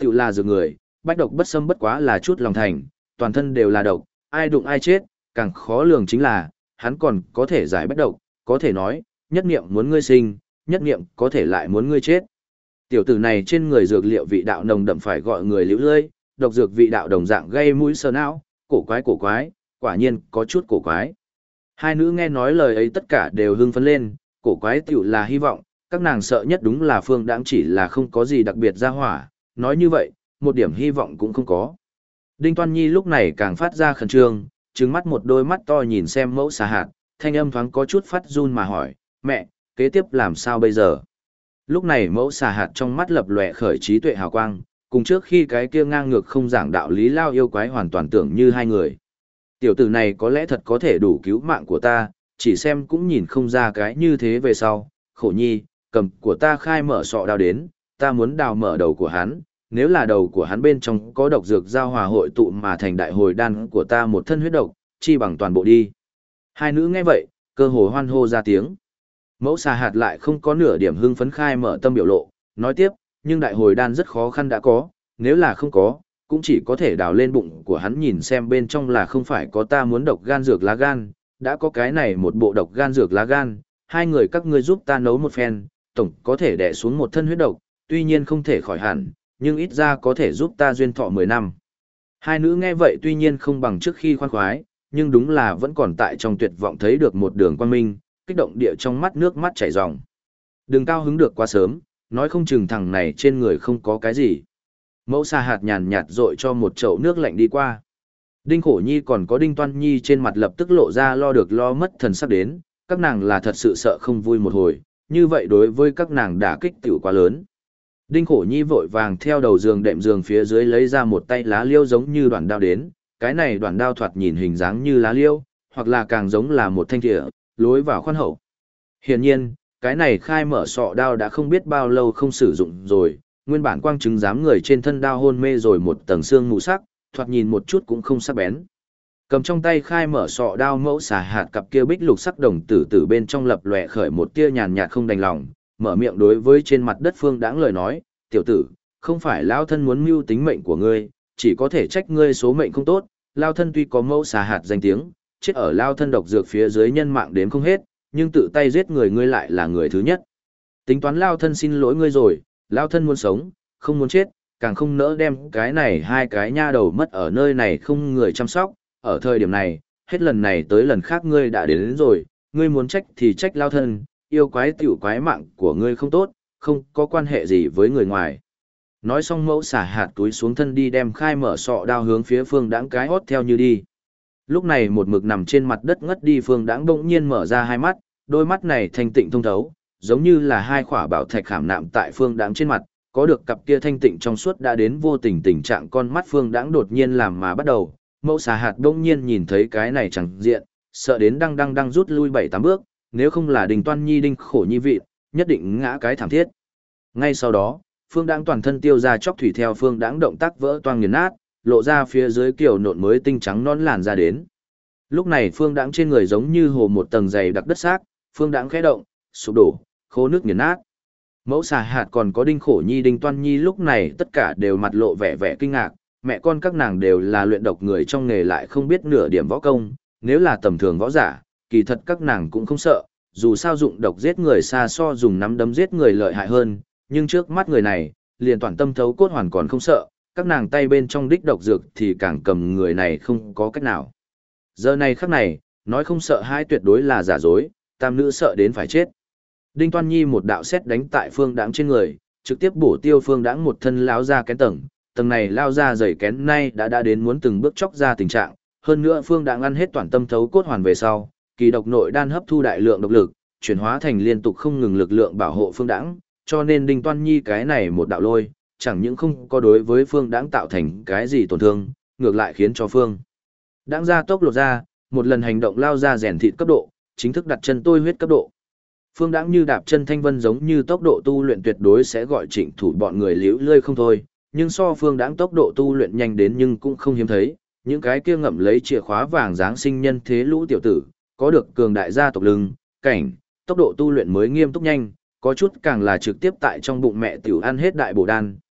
Tiểu là dược người, bách độc bất xâm bất quá là chút lòng thành, toàn thân đều là độc, ai đụng ai chết, càng khó lường chính là, hắn còn có thể giải bách độc, có thể nói, nhất niệm muốn ngươi sinh, nhất niệm có thể lại muốn ngươi chết. Tiểu tử này trên người dược liệu vị đạo nồng đậm phải gọi người liễu lơi, độc dược vị đạo đồng dạng gây mũi sờ não, cổ quái, quả nhiên có chút cổ quái. Hai nữ nghe nói lời ấy tất cả đều hưng phấn lên, cổ quái tiểu là hy vọng, các nàng sợ nhất đúng là Phương Đãng chỉ là không có gì đặc biệt ra hỏa, nói như vậy, một điểm hy vọng cũng không có. Đinh Toan Nhi lúc này càng phát ra khẩn trương, trừng mắt một đôi mắt to nhìn xem Mẫu Xà Hạt, thanh âm thoáng có chút phát run mà hỏi, mẹ, kế tiếp làm sao bây giờ? Lúc này Mẫu Xà Hạt trong mắt lập lòe khởi trí tuệ hào quang, cùng trước khi cái kia ngang ngược không giảng đạo lý lao yêu quái hoàn toàn tưởng như hai người. Tiểu tử này có lẽ thật có thể đủ cứu mạng của ta, chỉ xem cũng nhìn không ra cái như thế về sau. Khổ nhi, cầm của ta khai mở sọ đao đến, ta muốn đào mở đầu của hắn, nếu là đầu của hắn bên trong có độc dược giao hòa hội tụ mà thành đại hồi đan của ta một thân huyết độc, chi bằng toàn bộ đi. Hai nữ nghe vậy, cơ hồ hoan hô ra tiếng. Mẫu Xà Hạt lại không có nửa điểm hưng phấn khai mở tâm biểu lộ, nói tiếp, nhưng đại hồi đan rất khó khăn đã có, nếu là không có, cũng chỉ có thể đào lên bụng của hắn nhìn xem bên trong là không phải có ta muốn độc gan dược lá gan, đã có cái này một bộ độc gan dược lá gan, hai người các ngươi giúp ta nấu một phen, tổng có thể đè xuống một thân huyết độc, tuy nhiên không thể khỏi hẳn, nhưng ít ra có thể giúp ta duyên thọ 10 năm. Hai nữ nghe vậy tuy nhiên không bằng trước khi khoan khoái, nhưng đúng là vẫn còn tại trong tuyệt vọng thấy được một đường quang minh, kích động địa trong mắt nước mắt chảy ròng. Đừng cao hứng được quá sớm, nói không chừng thằng này trên người không có cái gì. Mẫu Xà Hạt nhàn nhạt dội cho một chậu nước lạnh đi qua. Đinh Khổ Nhi còn có Đinh Toan Nhi trên mặt lập tức lộ ra lo được lo mất thần sắc đến, các nàng là thật sự sợ không vui một hồi, như vậy đối với các nàng đả kích tiểu quá lớn. Đinh Khổ Nhi vội vàng theo đầu giường đệm giường phía dưới lấy ra một tay lá liêu giống như đoạn đao đến, cái này đoạn đao thoạt nhìn hình dáng như lá liêu, hoặc là càng giống là một thanh thìa, lối vào khoan hậu. Hiển nhiên, cái này khai mở sọ đao đã không biết bao lâu không sử dụng rồi, nguyên bản quang chứng giám người trên thân đao hôn mê rồi một tầng xương mù sắc, thoạt nhìn một chút cũng không sắc bén. Cầm trong tay khai mở sọ đao Mẫu Xà Hạt cặp kia bích lục sắc đồng tử tử bên trong lập lòe khởi một tia nhàn nhạt không đành lòng, mở miệng đối với trên mặt đất Phương Đãng lời nói, tiểu tử, không phải lao thân muốn mưu tính mệnh của ngươi, chỉ có thể trách ngươi số mệnh không tốt, lao thân tuy có Mẫu Xà Hạt danh tiếng, chết ở lao thân độc dược phía dưới nhân mạng đếm không hết, nhưng tự tay giết người ngươi lại là người thứ nhất. Tính toán lao thân xin lỗi ngươi rồi, lao thân muốn sống, không muốn chết, càng không nỡ đem cái này hai cái nha đầu mất ở nơi này không người chăm sóc, ở thời điểm này, hết lần này tới lần khác ngươi đã đến rồi, ngươi muốn trách thì trách lao thân, yêu quái tiểu quái mạng của ngươi không tốt, không có quan hệ gì với người ngoài. Nói xong Mẫu Xà Hạt túi xuống thân đi đem khai mở sọ đao hướng phía Phương Đãng cái hót theo như đi. Lúc này một mực nằm trên mặt đất ngất đi Phương Đãng bỗng nhiên mở ra hai mắt, đôi mắt này thanh tịnh thông thấu, giống như là hai khỏa bảo thạch khảm nạm tại Phương Đãng trên mặt, có được cặp kia thanh tịnh trong suốt đã đến vô tình tình trạng con mắt Phương Đãng đột nhiên làm mà bắt đầu. Mẫu Xà Hạt bỗng nhiên nhìn thấy cái này chẳng diện, sợ đến đang rút lui 7-8 bước, nếu không là Đinh Toan Nhi Đinh Khổ Nhi vị, nhất định ngã cái thảm thiết. Ngay sau đó, Phương Đãng toàn thân tiêu ra chóc thủy theo Phương Đãng động tác vỡ toang nghiền nát, lộ ra phía dưới kiểu nộn mới tinh trắng non làn ra đến. Lúc này Phương Đãng trên người giống như hồ một tầng dày đặc đất xác, Phương Đãng khẽ động, sụp đổ, khô nước nghiền nát. Mẫu Xà Hạt còn có Đinh Khổ Nhi Đinh Toan Nhi lúc này tất cả đều mặt lộ vẻ kinh ngạc, mẹ con các nàng đều là luyện độc người trong nghề lại không biết nửa điểm võ công, nếu là tầm thường võ giả, kỳ thật các nàng cũng không sợ, dù sao dụng độc giết người xa so dùng nắm đấm giết người lợi hại hơn, nhưng trước mắt người này, liền toàn tâm thấu cốt hoàn còn không sợ, các nàng tay bên trong đích độc dược thì càng cầm người này không có cách nào. Giờ này khắc này, nói không sợ hai tuyệt đối là giả dối, tam nữ sợ đến phải chết. Đinh Toan Nhi một đạo sét đánh tại Phương Đãng trên người, trực tiếp bổ tiêu Phương Đãng một thân láo ra kén tầng này lao ra dày kén nay đã đến muốn từng bước chóc ra tình trạng, hơn nữa Phương Đãng ăn hết toàn tâm thấu cốt hoàn về sau, kỳ độc nội đan hấp thu đại lượng độc lực, chuyển hóa thành liên tục không ngừng lực lượng bảo hộ Phương Đãng, cho nên Đinh Toan Nhi cái này một đạo lôi, chẳng những không có đối với Phương Đãng tạo thành cái gì tổn thương, ngược lại khiến cho Phương Đãng ra tốc lột ra, một lần hành động lao ra rèn thịt cấp độ, chính thức đặt chân tôi huyết cấp độ. Phương Đãng như đạp chân thanh vân giống như tốc độ tu luyện tuyệt đối sẽ gọi Trịnh Thủ bọn người liễu lơi không thôi, nhưng so Phương Đãng tốc độ tu luyện nhanh đến nhưng cũng không hiếm thấy, những cái kia ngậm lấy chìa khóa vàng giáng sinh nhân thế lũ tiểu tử, có được cường đại gia tộc lưng, cảnh, tốc độ tu luyện mới nghiêm túc nhanh, có chút càng là trực tiếp tại trong bụng mẹ tiểu ăn hết đại bổ đan,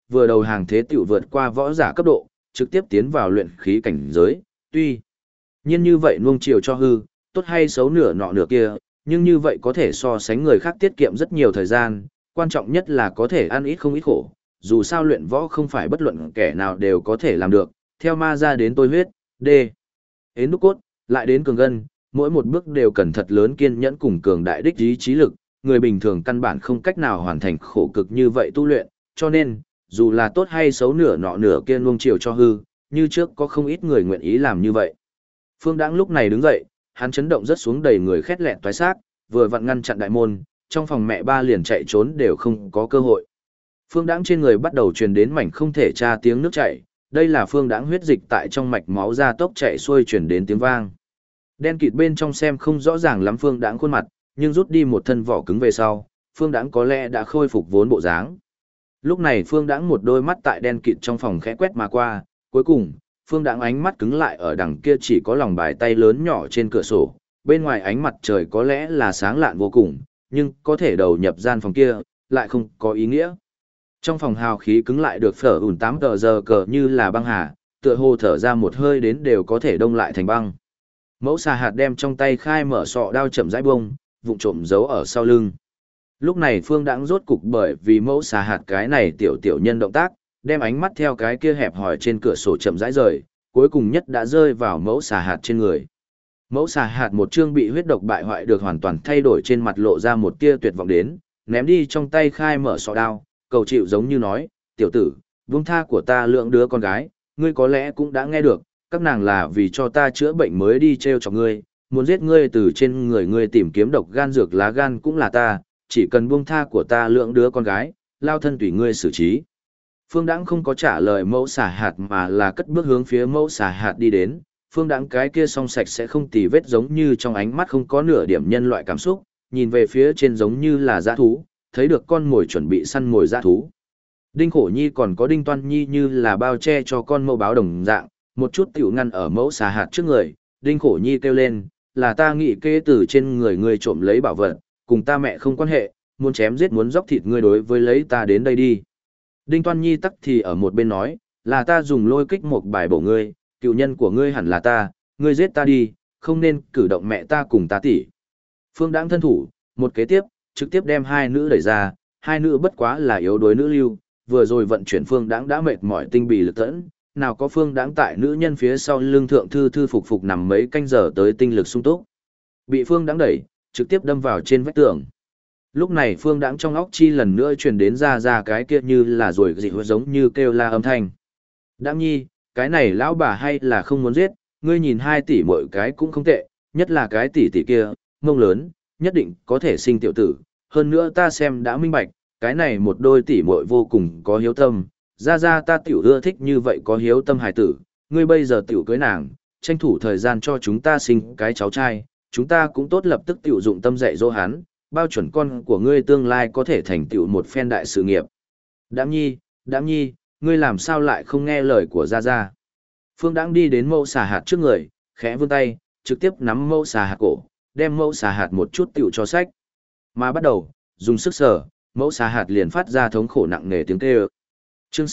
vừa đầu hàng thế tiểu vượt qua võ giả cấp độ, trực tiếp tiến vào luyện khí cảnh giới, tuy nhiên như vậy nuông chiều cho hư, tốt hay xấu nửa nọ nửa kia, nhưng như vậy có thể so sánh người khác tiết kiệm rất nhiều thời gian, quan trọng nhất là có thể ăn ít không ít khổ, dù sao luyện võ không phải bất luận kẻ nào đều có thể làm được, theo ma ra đến tôi huyết, đến đúc cốt, lại đến cường gân, mỗi một bước đều cần thật lớn kiên nhẫn cùng cường đại đích ý chí lực, người bình thường căn bản không cách nào hoàn thành khổ cực như vậy tu luyện, cho nên, dù là tốt hay xấu nửa nọ nửa kia nuông chiều cho hư, như trước có không ít người nguyện ý làm như vậy. Phương Đãng lúc này đứng dậy, hắn chấn động rất xuống đầy người khét lẹn toái xác, vừa vặn ngăn chặn đại môn, trong phòng mẹ ba liền chạy trốn đều không có cơ hội. Phương Đãng trên người bắt đầu truyền đến mảnh không thể tra tiếng nước chảy, đây là Phương Đãng huyết dịch tại trong mạch máu ra tốc chạy xuôi truyền đến tiếng vang. Đen kịt bên trong xem không rõ ràng lắm Phương Đãng khuôn mặt, nhưng rút đi một thân vỏ cứng về sau, Phương Đãng có lẽ đã khôi phục vốn bộ dáng. Lúc này Phương Đãng một đôi mắt tại đen kịt trong phòng khẽ quét mà qua, cuối cùng, Phương Đãng ánh mắt cứng lại ở đằng kia chỉ có lòng bài tay lớn nhỏ trên cửa sổ, bên ngoài ánh mặt trời có lẽ là sáng lạn vô cùng, nhưng có thể đầu nhập gian phòng kia, lại không có ý nghĩa. Trong phòng hào khí cứng lại được phở ủn 8 giờ cờ như là băng hà, tựa hồ thở ra một hơi đến đều có thể đông lại thành băng. Mẫu xà hạt đem trong tay khai mở sọ đao chậm rãi bông, vụng trộm giấu ở sau lưng. Lúc này Phương Đãng rốt cục bởi vì mẫu xà hạt cái này tiểu nhân động tác, đem ánh mắt theo cái kia hẹp hòi trên cửa sổ chậm rãi rời, cuối cùng nhất đã rơi vào mẫu xà hạt trên người. Mẫu xà hạt một chương bị huyết độc bại hoại được hoàn toàn thay đổi trên mặt lộ ra một tia tuyệt vọng đến, ném đi trong tay khai mở sọ đao, cầu chịu giống như nói, tiểu tử, buông tha của ta lượng đứa con gái, ngươi có lẽ cũng đã nghe được, các nàng là vì cho ta chữa bệnh mới đi treo chọc ngươi, muốn giết ngươi từ trên người ngươi tìm kiếm độc gan dược lá gan cũng là ta, chỉ cần buông tha của ta lượng đứa con gái, lao thân tùy ngươi xử trí. Phương Đãng không có trả lời mẫu xà hạt mà là cất bước hướng phía mẫu xà hạt đi đến, Phương Đãng cái kia song sạch sẽ không tì vết giống như trong ánh mắt không có nửa điểm nhân loại cảm xúc, nhìn về phía trên giống như là dã thú, thấy được con mồi chuẩn bị săn mồi dã thú. Đinh Khổ Nhi còn có Đinh Toan Nhi như là bao che cho con mâu báo đồng dạng, một chút tiểu ngăn ở mẫu xà hạt trước người, Đinh Khổ Nhi kêu lên, là ta nghĩ kê từ trên người ngươi trộm lấy bảo vật, cùng ta mẹ không quan hệ, muốn chém giết muốn dóc thịt ngươi đối với lấy ta đến đây đi. Đinh Toan Nhi tắc thì ở một bên nói, là ta dùng lôi kích một bài bổ ngươi, cựu nhân của ngươi hẳn là ta, ngươi giết ta đi, không nên cử động mẹ ta cùng ta tỷ. Phương Đãng thân thủ, một kế tiếp, trực tiếp đem hai nữ đẩy ra, hai nữ bất quá là yếu đuối nữ lưu, vừa rồi vận chuyển Phương Đãng đã mệt mỏi tinh bì lực tẫn, nào có Phương Đãng tại nữ nhân phía sau lưng thượng thư thư phục phục nằm mấy canh giờ tới tinh lực sung túc. Bị Phương Đãng đẩy, trực tiếp đâm vào trên vách tường. Lúc này Phương Đãng trong óc chi lần nữa truyền đến ra cái kia như là rồi dị giống như kêu la âm thanh. Đãng nhi, cái này lão bà hay là không muốn giết, ngươi nhìn 2 tỷ mỗi cái cũng không tệ, nhất là cái tỷ kia, mông lớn, nhất định có thể sinh tiểu tử. Hơn nữa ta xem đã minh bạch, cái này một đôi tỷ muội vô cùng có hiếu tâm, ra ta tiểu ưa thích như vậy có hiếu tâm hài tử, ngươi bây giờ tiểu cưới nàng, tranh thủ thời gian cho chúng ta sinh cái cháu trai, chúng ta cũng tốt lập tức tiểu dụng tâm dạy dỗ hắn, bao chuẩn con của ngươi tương lai có thể thành tựu một phen đại sự nghiệp. Đãng nhi, ngươi làm sao lại không nghe lời của Gia? Phương Đãng đi đến mẫu xà hạt trước người, khẽ vươn tay, trực tiếp nắm mẫu xà hạt cổ, đem mẫu xà hạt một chút tiểu cho sách. Mà bắt đầu, dùng sức sở, mẫu xà hạt liền phát ra thống khổ nặng nề tiếng kêu. Chương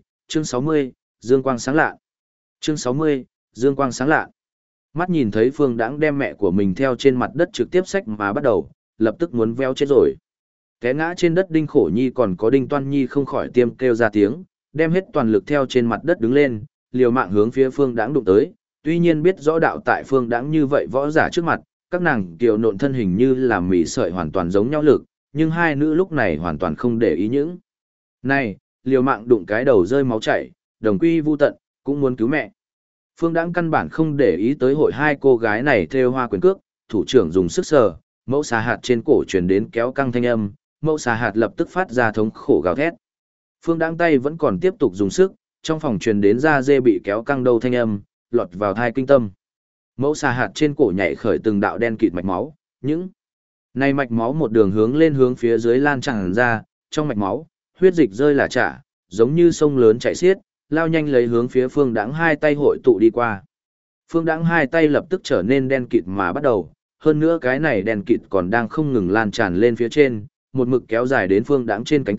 60, Dương quang sáng lạ. Chương 60, Dương quang sáng lạ. Mắt nhìn thấy Phương Đãng đem mẹ của mình theo trên mặt đất trực tiếp xách mà bắt đầu, lập tức muốn veo chết rồi. Té ngã trên đất Đinh Khổ Nhi còn có Đinh Toan Nhi không khỏi tiêm kêu ra tiếng, đem hết toàn lực theo trên mặt đất đứng lên, liều mạng hướng phía Phương Đãng đụng tới. Tuy nhiên biết rõ đạo tại Phương Đãng như vậy võ giả trước mặt, các nàng kiều nộn thân hình như là mỉ sợi hoàn toàn giống nhau lực, nhưng hai nữ lúc này hoàn toàn không để ý những. Này, liều mạng đụng cái đầu rơi máu chảy, đồng quy vu tận, cũng muốn cứu mẹ. Phương Đãng căn bản không để ý tới hội hai cô gái này thêu hoa quyền cước, thủ trưởng dùng sức sờ, mẫu xà hạt trên cổ truyền đến kéo căng thanh âm, mẫu xà hạt lập tức phát ra thống khổ gào thét. Phương Đãng tay vẫn còn tiếp tục dùng sức, trong phòng truyền đến da dê bị kéo căng đầu thanh âm, lọt vào thai kinh tâm. Mẫu xà hạt trên cổ nhảy khởi từng đạo đen kịt mạch máu, những này mạch máu một đường hướng lên hướng phía dưới lan tràn ra, trong mạch máu, huyết dịch rơi lả chả, giống như sông lớn chảy xiết, lao nhanh lấy hướng phía Phương Đãng hai tay hội tụ đi qua. Phương Đãng hai tay lập tức trở nên đen kịt mà bắt đầu, hơn nữa cái này đen kịt còn đang không ngừng lan tràn lên phía trên, một mực kéo dài đến Phương Đãng trên cánh tay,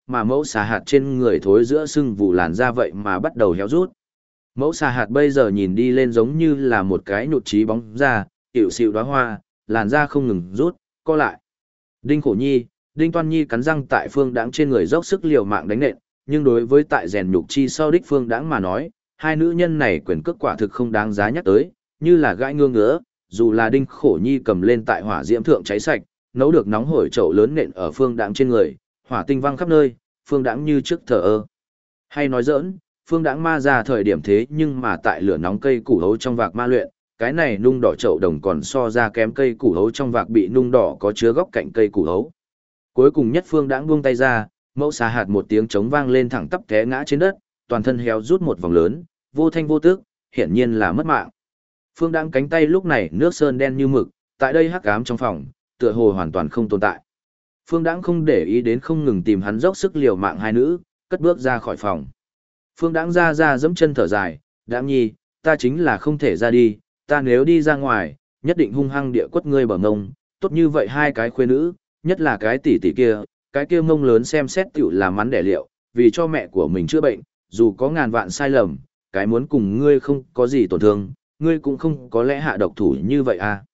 mà mẫu xà hạt trên người thối giữa sưng vụ làn da vậy mà bắt đầu héo rút. Mẫu xà hạt bây giờ nhìn đi lên giống như là một cái nhụt chí bóng da, hiệu xịu đóa hoa, làn da không ngừng rút, co lại. Đinh Khổ Nhi, Đinh Toan Nhi cắn răng tại Phương Đãng trên người dốc sức liều mạng đánh nện, nhưng đối với tại rèn nhục chi sau đích Phương Đãng mà nói, hai nữ nhân này quyền cước quả thực không đáng giá nhắc tới, như là gãi ngương ngứa, dù là Đinh Khổ Nhi cầm lên tại hỏa diễm thượng cháy sạch, nấu được nóng hổi chậu lớn nện ở Phương Đãng trên người, hỏa tinh văng khắp nơi, Phương Đãng như trước thờ ơ. Hay nói giỡn, Phương Đãng ma ra thời điểm thế nhưng mà tại lửa nóng cây củ hấu trong vạc ma luyện, cái này nung đỏ chậu đồng còn so ra kém cây củ hấu trong vạc bị nung đỏ có chứa góc cạnh cây củ hấu. Cuối cùng nhất Phương Đãng buông tay ra, mẫu xà hạt một tiếng trống vang lên thẳng tắp té ngã trên đất, toàn thân héo rút một vòng lớn, vô thanh vô tức, hiển nhiên là mất mạng. Phương Đãng cánh tay lúc này nước sơn đen như mực, tại đây hắc ám trong phòng, tựa hồ hoàn toàn không tồn tại. Phương Đãng không để ý đến không ngừng tìm hắn dốc sức liều mạng hai nữ, cất bước ra khỏi phòng. Phương Đãng ra giẫm chân thở dài, "Đãng Nhi, ta chính là không thể ra đi, ta nếu đi ra ngoài, nhất định hung hăng địa quất ngươi bờ ngông, tốt như vậy hai cái khuê nữ, nhất là cái tỷ tỷ kia, cái kia mông lớn xem xét tiểu là mắn đẻ liệu, vì cho mẹ của mình chữa bệnh, dù có ngàn vạn sai lầm, cái muốn cùng ngươi không có gì tổn thương, ngươi cũng không có lẽ hạ độc thủ như vậy à."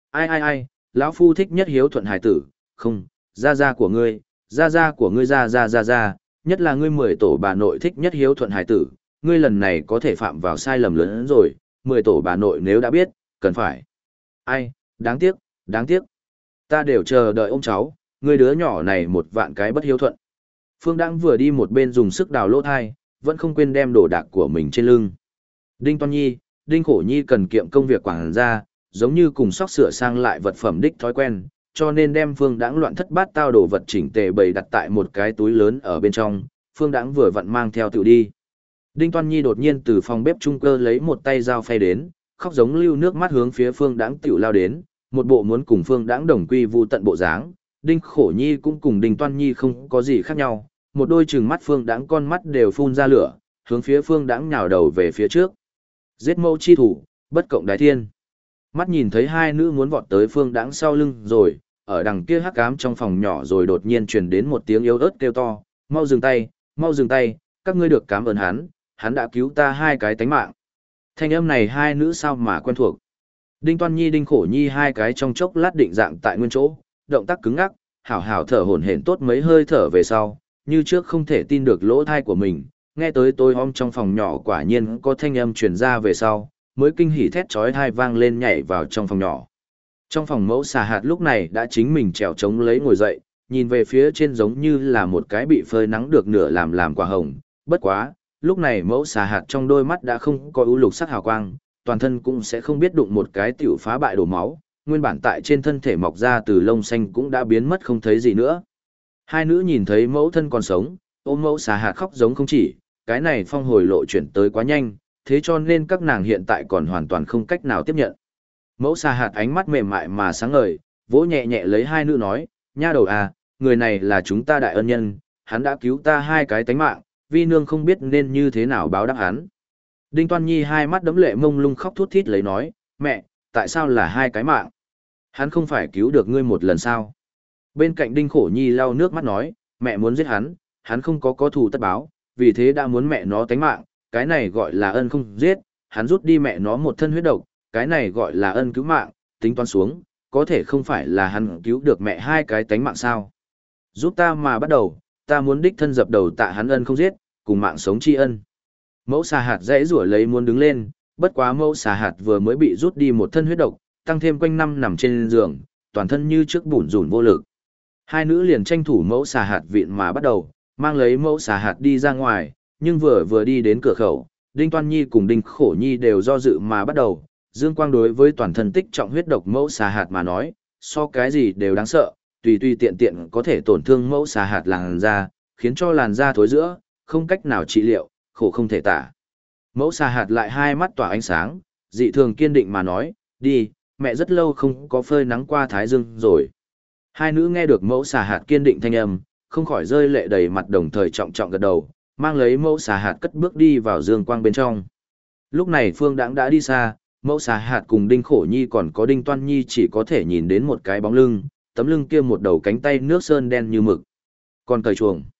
Ai, lão phu thích nhất hiếu thuận hài tử, không, gia của ngươi, gia của ngươi gia, nhất là ngươi 10 tổ bà nội thích nhất hiếu thuận hài tử, ngươi lần này có thể phạm vào sai lầm lớn hơn rồi, 10 tổ bà nội nếu đã biết, cần phải. Ai, đáng tiếc. Ta đều chờ đợi ông cháu, ngươi đứa nhỏ này một vạn cái bất hiếu thuận. Phương Đãng vừa đi một bên dùng sức đào lỗ thai, vẫn không quên đem đồ đạc của mình trên lưng. Đinh Toan Nhi, Đinh Khổ Nhi cần kiệm công việc quảng gia, giống như cùng sóc sửa sang lại vật phẩm đích thói quen, cho nên đem Phương Đãng loạn thất bát tao đồ vật chỉnh tề bày đặt tại một cái túi lớn ở bên trong, Phương Đãng vừa vặn mang theo tự đi. Đinh Toan Nhi đột nhiên từ phòng bếp trung cơ lấy một tay dao phay đến, khóc giống lưu nước mắt hướng phía Phương Đãng tiểu lao đến, một bộ muốn cùng Phương Đãng đồng quy vu tận bộ dáng. Đinh Khổ Nhi cũng cùng Đinh Toan Nhi không có gì khác nhau, một đôi trừng mắt Phương Đãng con mắt đều phun ra lửa, hướng phía Phương Đãng nhào đầu về phía trước. Giết mẫu chi thủ, bất cộng đái thiên. Mắt nhìn thấy hai nữ muốn vọt tới Phương Đãng sau lưng rồi, ở đằng kia hắc ám trong phòng nhỏ rồi đột nhiên truyền đến một tiếng yếu ớt kêu to, mau dừng tay, các ngươi được cảm ơn hắn đã cứu ta hai cái tánh mạng. Thanh âm này hai nữ sao mà quen thuộc. Đinh Toan Nhi Đinh Khổ Nhi hai cái trong chốc lát định dạng tại nguyên chỗ, động tác cứng ngắc, hảo hảo thở hổn hển tốt mấy hơi thở về sau, như trước không thể tin được lỗ thai của mình, nghe tới tối om trong phòng nhỏ quả nhiên có thanh âm truyền ra về sau, mới kinh hỉ thét chói tai vang lên nhảy vào trong phòng nhỏ. Trong phòng mẫu xà hạt lúc này đã chính mình trèo trống lấy ngồi dậy, nhìn về phía trên giống như là một cái bị phơi nắng được nửa làm quả hồng, bất quá, lúc này mẫu xà hạt trong đôi mắt đã không có ưu lục sắc hào quang, toàn thân cũng sẽ không biết đụng một cái tiểu phá bại đổ máu, nguyên bản tại trên thân thể mọc ra từ lông xanh cũng đã biến mất không thấy gì nữa. Hai nữ nhìn thấy mẫu thân còn sống, ôm mẫu xà hạt khóc giống không chỉ, cái này phong hồi lộ chuyển tới quá nhanh, thế cho nên các nàng hiện tại còn hoàn toàn không cách nào tiếp nhận. Mẫu xà hạt ánh mắt mềm mại mà sáng ngời, vỗ nhẹ nhẹ lấy hai nữ nói, nha đầu à, người này là chúng ta đại ân nhân, hắn đã cứu ta hai cái tánh mạng, vi nương không biết nên như thế nào báo đáp hắn. Đinh Toan Nhi hai mắt đẫm lệ mông lung khóc thút thít lấy nói, mẹ, tại sao là hai cái mạng? Hắn không phải cứu được ngươi một lần sao? Bên cạnh Đinh Khổ Nhi lau nước mắt nói, mẹ muốn giết hắn không có thù tất báo, vì thế đã muốn mẹ nó tánh mạng, cái này gọi là ân không giết, hắn rút đi mẹ nó một thân huyết độc, cái này gọi là ân cứu mạng, tính toán xuống, có thể không phải là hắn cứu được mẹ hai cái tánh mạng sao? Giúp ta mà bắt đầu, ta muốn đích thân dập đầu tạ hắn ân không giết, cùng mạng sống tri ân. Mẫu xà hạt dãy rủa lấy muốn đứng lên, bất quá mẫu xà hạt vừa mới bị rút đi một thân huyết độc, tăng thêm quanh năm nằm trên giường, toàn thân như trước bủn rủn vô lực. Hai nữ liền tranh thủ mẫu xà hạt vịn mà bắt đầu, mang lấy mẫu xà hạt đi ra ngoài, nhưng vừa đi đến cửa khẩu, Đinh Toan Nhi cùng Đinh Khổ Nhi đều do dự mà bắt đầu. Dương Quang đối với toàn thân tích trọng huyết độc mẫu xà hạt mà nói, so cái gì đều đáng sợ, tùy tiện có thể tổn thương mẫu xà hạt làn da, khiến cho làn da thối rữa, không cách nào trị liệu, khổ không thể tả. Mẫu xà hạt lại hai mắt tỏa ánh sáng, dị thường kiên định mà nói, đi, mẹ rất lâu không có phơi nắng qua thái dương rồi. Hai nữ nghe được mẫu xà hạt kiên định thanh âm, không khỏi rơi lệ đầy mặt đồng thời trọng gật đầu, mang lấy mẫu xà hạt cất bước đi vào dương quang bên trong. Lúc này Phương Đãng đã đi xa, mẫu xà hạt cùng Đinh Khổ Nhi còn có Đinh Toan Nhi chỉ có thể nhìn đến một cái bóng lưng, tấm lưng kia một đầu cánh tay nước sơn đen như mực. Còn cởi chuồng.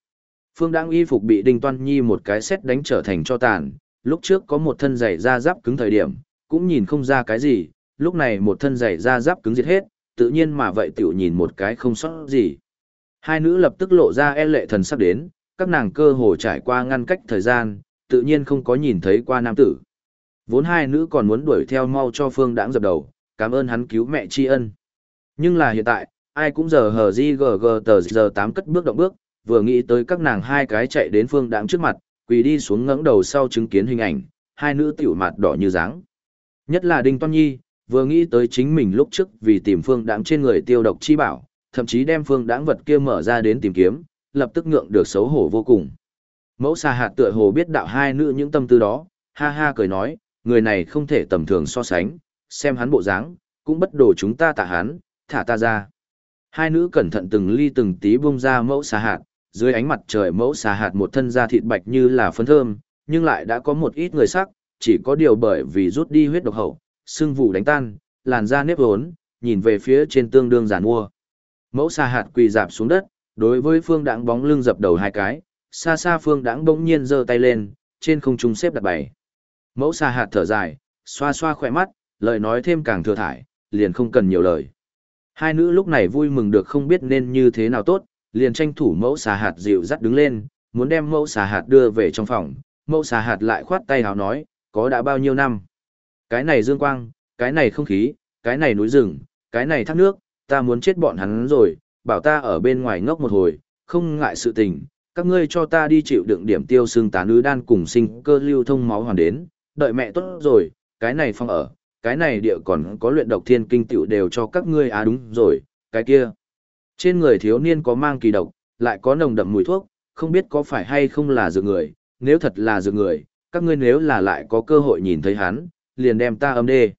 Phương Đãng y phục bị Đinh Toan Nhi một cái sét đánh trở thành tro tàn, lúc trước có một thân giày da giáp cứng thời điểm, cũng nhìn không ra cái gì, lúc này một thân giày da giáp cứng diệt hết, tự nhiên mà vậy tiểu nhìn một cái không sót gì. Hai nữ lập tức lộ ra e lệ thần sắc đến, các nàng cơ hồ trải qua ngăn cách thời gian, tự nhiên không có nhìn thấy qua nam tử. Vốn hai nữ còn muốn đuổi theo mau cho Phương Đãng dập đầu, cảm ơn hắn cứu mẹ tri ân. Nhưng là hiện tại, ai cũng giờ hờ di gg tờ giờ 8 cất bước động bước, vừa nghĩ tới các nàng hai cái chạy đến Phương Đãng trước mặt, quỳ đi xuống ngẩng đầu sau chứng kiến hình ảnh, hai nữ tiểu mặt đỏ như dáng. Nhất là Đinh Toan Nhi, vừa nghĩ tới chính mình lúc trước vì tìm Phương Đãng trên người tiêu độc chi bảo, thậm chí đem Phương Đãng vật kia mở ra đến tìm kiếm, lập tức ngượng được xấu hổ vô cùng. Mẫu Xà Hạt tựa hồ biết đạo hai nữ những tâm tư đó, ha ha cười nói, người này không thể tầm thường so sánh, xem hắn bộ dáng, cũng bất đồ chúng ta tạ hắn, thả ta ra. Hai nữ cẩn thận từng ly từng tí bung ra Mẫu Xà Hạt, dưới ánh mặt trời Mẫu Xà Hạt một thân da thịt bạch như là phấn thơm, nhưng lại đã có một ít người sắc, chỉ có điều bởi vì rút đi huyết độc hậu, xương vụ đánh tan, làn da nếp vốn, nhìn về phía trên tương đương giàn mua. Mẫu Xà Hạt quỳ dạp xuống đất, đối với Phương Đãng bóng lưng dập đầu hai cái, xa xa Phương Đãng bỗng nhiên giơ tay lên, trên không trung xếp đặt bảy. Mẫu Xà Hạt thở dài, xoa xoa khỏe mắt, lời nói thêm càng thừa thải, liền không cần nhiều lời. Hai nữ lúc này vui mừng được không biết nên như thế nào tốt, liền tranh thủ Mẫu Xà Hạt dịu dắt đứng lên, muốn đem Mẫu Xà Hạt đưa về trong phòng. Mẫu Xà Hạt lại khoát tay hào nói, có đã bao nhiêu năm? Cái này dương quang, cái này không khí, cái này núi rừng, cái này thác nước, ta muốn chết bọn hắn rồi, bảo ta ở bên ngoài ngốc một hồi, không ngại sự tình, các ngươi cho ta đi chịu đựng điểm tiêu xương tá nữ đan cùng sinh cơ lưu thông máu hoàn đến, đợi mẹ tốt rồi, cái này phong ở, cái này địa còn có luyện độc thiên kinh tiểu đều cho các ngươi đúng rồi, cái kia. Trên người thiếu niên có mang kỳ độc, lại có nồng đậm mùi thuốc, không biết có phải hay không là dược người, nếu thật là dược người, các ngươi nếu là lại có cơ hội nhìn thấy hắn, liền đem ta âm đê.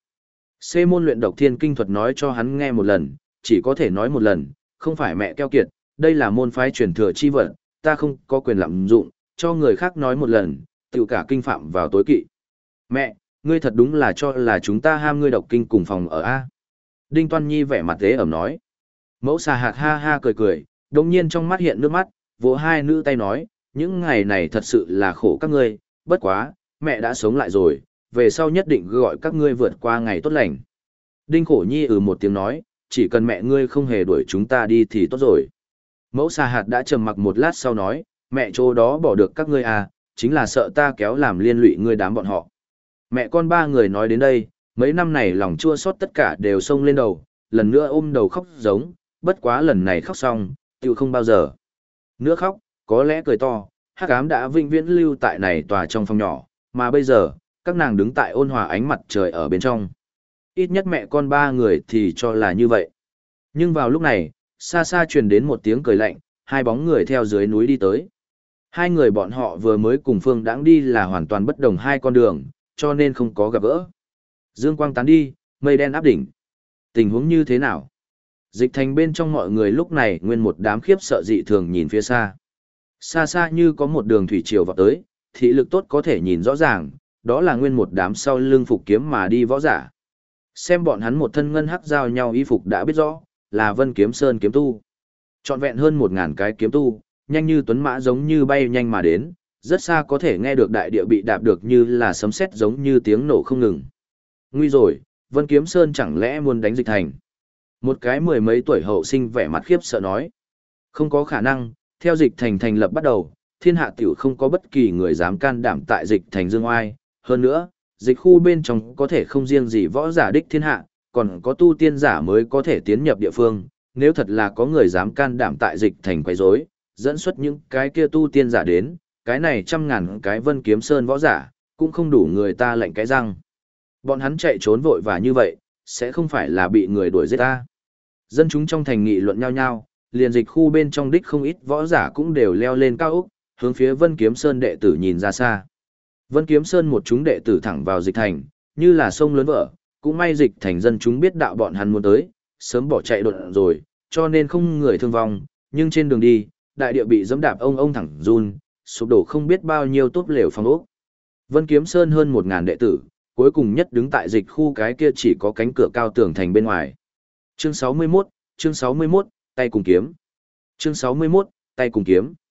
C môn luyện độc thiên kinh thuật nói cho hắn nghe một lần, chỉ có thể nói một lần, không phải mẹ keo kiệt, đây là môn phái truyền thừa chi vật, ta không có quyền lạm dụng, cho người khác nói một lần, tự cả kinh phạm vào tối kỵ. Mẹ, ngươi thật đúng là cho là chúng ta ham ngươi độc kinh cùng phòng ở A. Đinh Toan Nhi vẻ mặt tế ẩm nói. Mẫu Xà Hạt ha ha cười cười, đồng nhiên trong mắt hiện nước mắt, vỗ hai nữ tay nói, những ngày này thật sự là khổ các ngươi, bất quá, mẹ đã sống lại rồi, về sau nhất định gọi các ngươi vượt qua ngày tốt lành. Đinh Khổ Nhi một tiếng nói, chỉ cần mẹ ngươi không hề đuổi chúng ta đi thì tốt rồi. Mẫu Xà Hạt đã trầm mặc một lát sau nói, mẹ chỗ đó bỏ được các ngươi à, chính là sợ ta kéo làm liên lụy ngươi đám bọn họ. Mẹ con ba người nói đến đây, mấy năm này lòng chua xót tất cả đều xông lên đầu, lần nữa ôm đầu khóc giống, bất quá lần này khóc xong, tiêu không bao giờ. Nữa khóc, có lẽ cười to, hắc ám đã vĩnh viễn lưu tại này tòa trong phòng nhỏ, mà bây giờ, các nàng đứng tại ôn hòa ánh mặt trời ở bên trong. Ít nhất mẹ con ba người thì cho là như vậy. Nhưng vào lúc này, xa xa truyền đến một tiếng cười lạnh, hai bóng người theo dưới núi đi tới. Hai người bọn họ vừa mới cùng Phương Đãng đi là hoàn toàn bất đồng hai con đường, cho nên không có gặp gỡ. Dương quang tán đi, mây đen áp đỉnh. Tình huống như thế nào? Dịch thành bên trong mọi người lúc này nguyên một đám khiếp sợ dị thường nhìn phía xa. Xa xa như có một đường thủy triều vào tới, thị lực tốt có thể nhìn rõ ràng, đó là nguyên một đám sau lưng phục kiếm mà đi võ giả. Xem bọn hắn một thân ngân hắc giao nhau y phục đã biết rõ, là Vân Kiếm Sơn kiếm tu. Trọn vẹn hơn 1000 cái kiếm tu, nhanh như tuấn mã giống như bay nhanh mà đến, rất xa có thể nghe được đại địa bị đạp được như là sấm sét giống như tiếng nổ không ngừng. Nguy rồi, Vân Kiếm Sơn chẳng lẽ muốn đánh Dịch thành? Một cái mười mấy tuổi hậu sinh vẻ mặt khiếp sợ nói. Không có khả năng, theo Dịch thành thành lập bắt đầu, thiên hạ tiểu không có bất kỳ người dám can đảm tại Dịch thành dương oai. Hơn nữa, dịch khu bên trong có thể không riêng gì võ giả đích thiên hạ, còn có tu tiên giả mới có thể tiến nhập địa phương. Nếu thật là có người dám can đảm tại Dịch thành quấy rối, dẫn xuất những cái kia tu tiên giả đến, cái này 100.000 cái Vân Kiếm Sơn võ giả, cũng không đủ người ta lệnh cái răng. Bọn hắn chạy trốn vội và như vậy, sẽ không phải là bị người đuổi giết ta. Dân chúng trong thành nghị luận nhau nhau, liền dịch khu bên trong đích không ít võ giả cũng đều leo lên cao ốc, hướng phía Vân Kiếm Sơn đệ tử nhìn ra xa. Vân Kiếm Sơn một chúng đệ tử thẳng vào dịch thành, như là sông lớn vỡ, cũng may dịch thành dân chúng biết đạo bọn hắn muốn tới, sớm bỏ chạy đột rồi, cho nên không người thương vong, nhưng trên đường đi, đại địa bị giẫm đạp ông thẳng run, sụp đổ không biết bao nhiêu túp lều phòng ốc. Vân Kiếm Sơn hơn 1000 đệ tử, cuối cùng nhất đứng tại dịch khu cái kia chỉ có cánh cửa cao tường thành bên ngoài. Chương 61, tay cùng kiếm. Chương 61, tay cùng kiếm.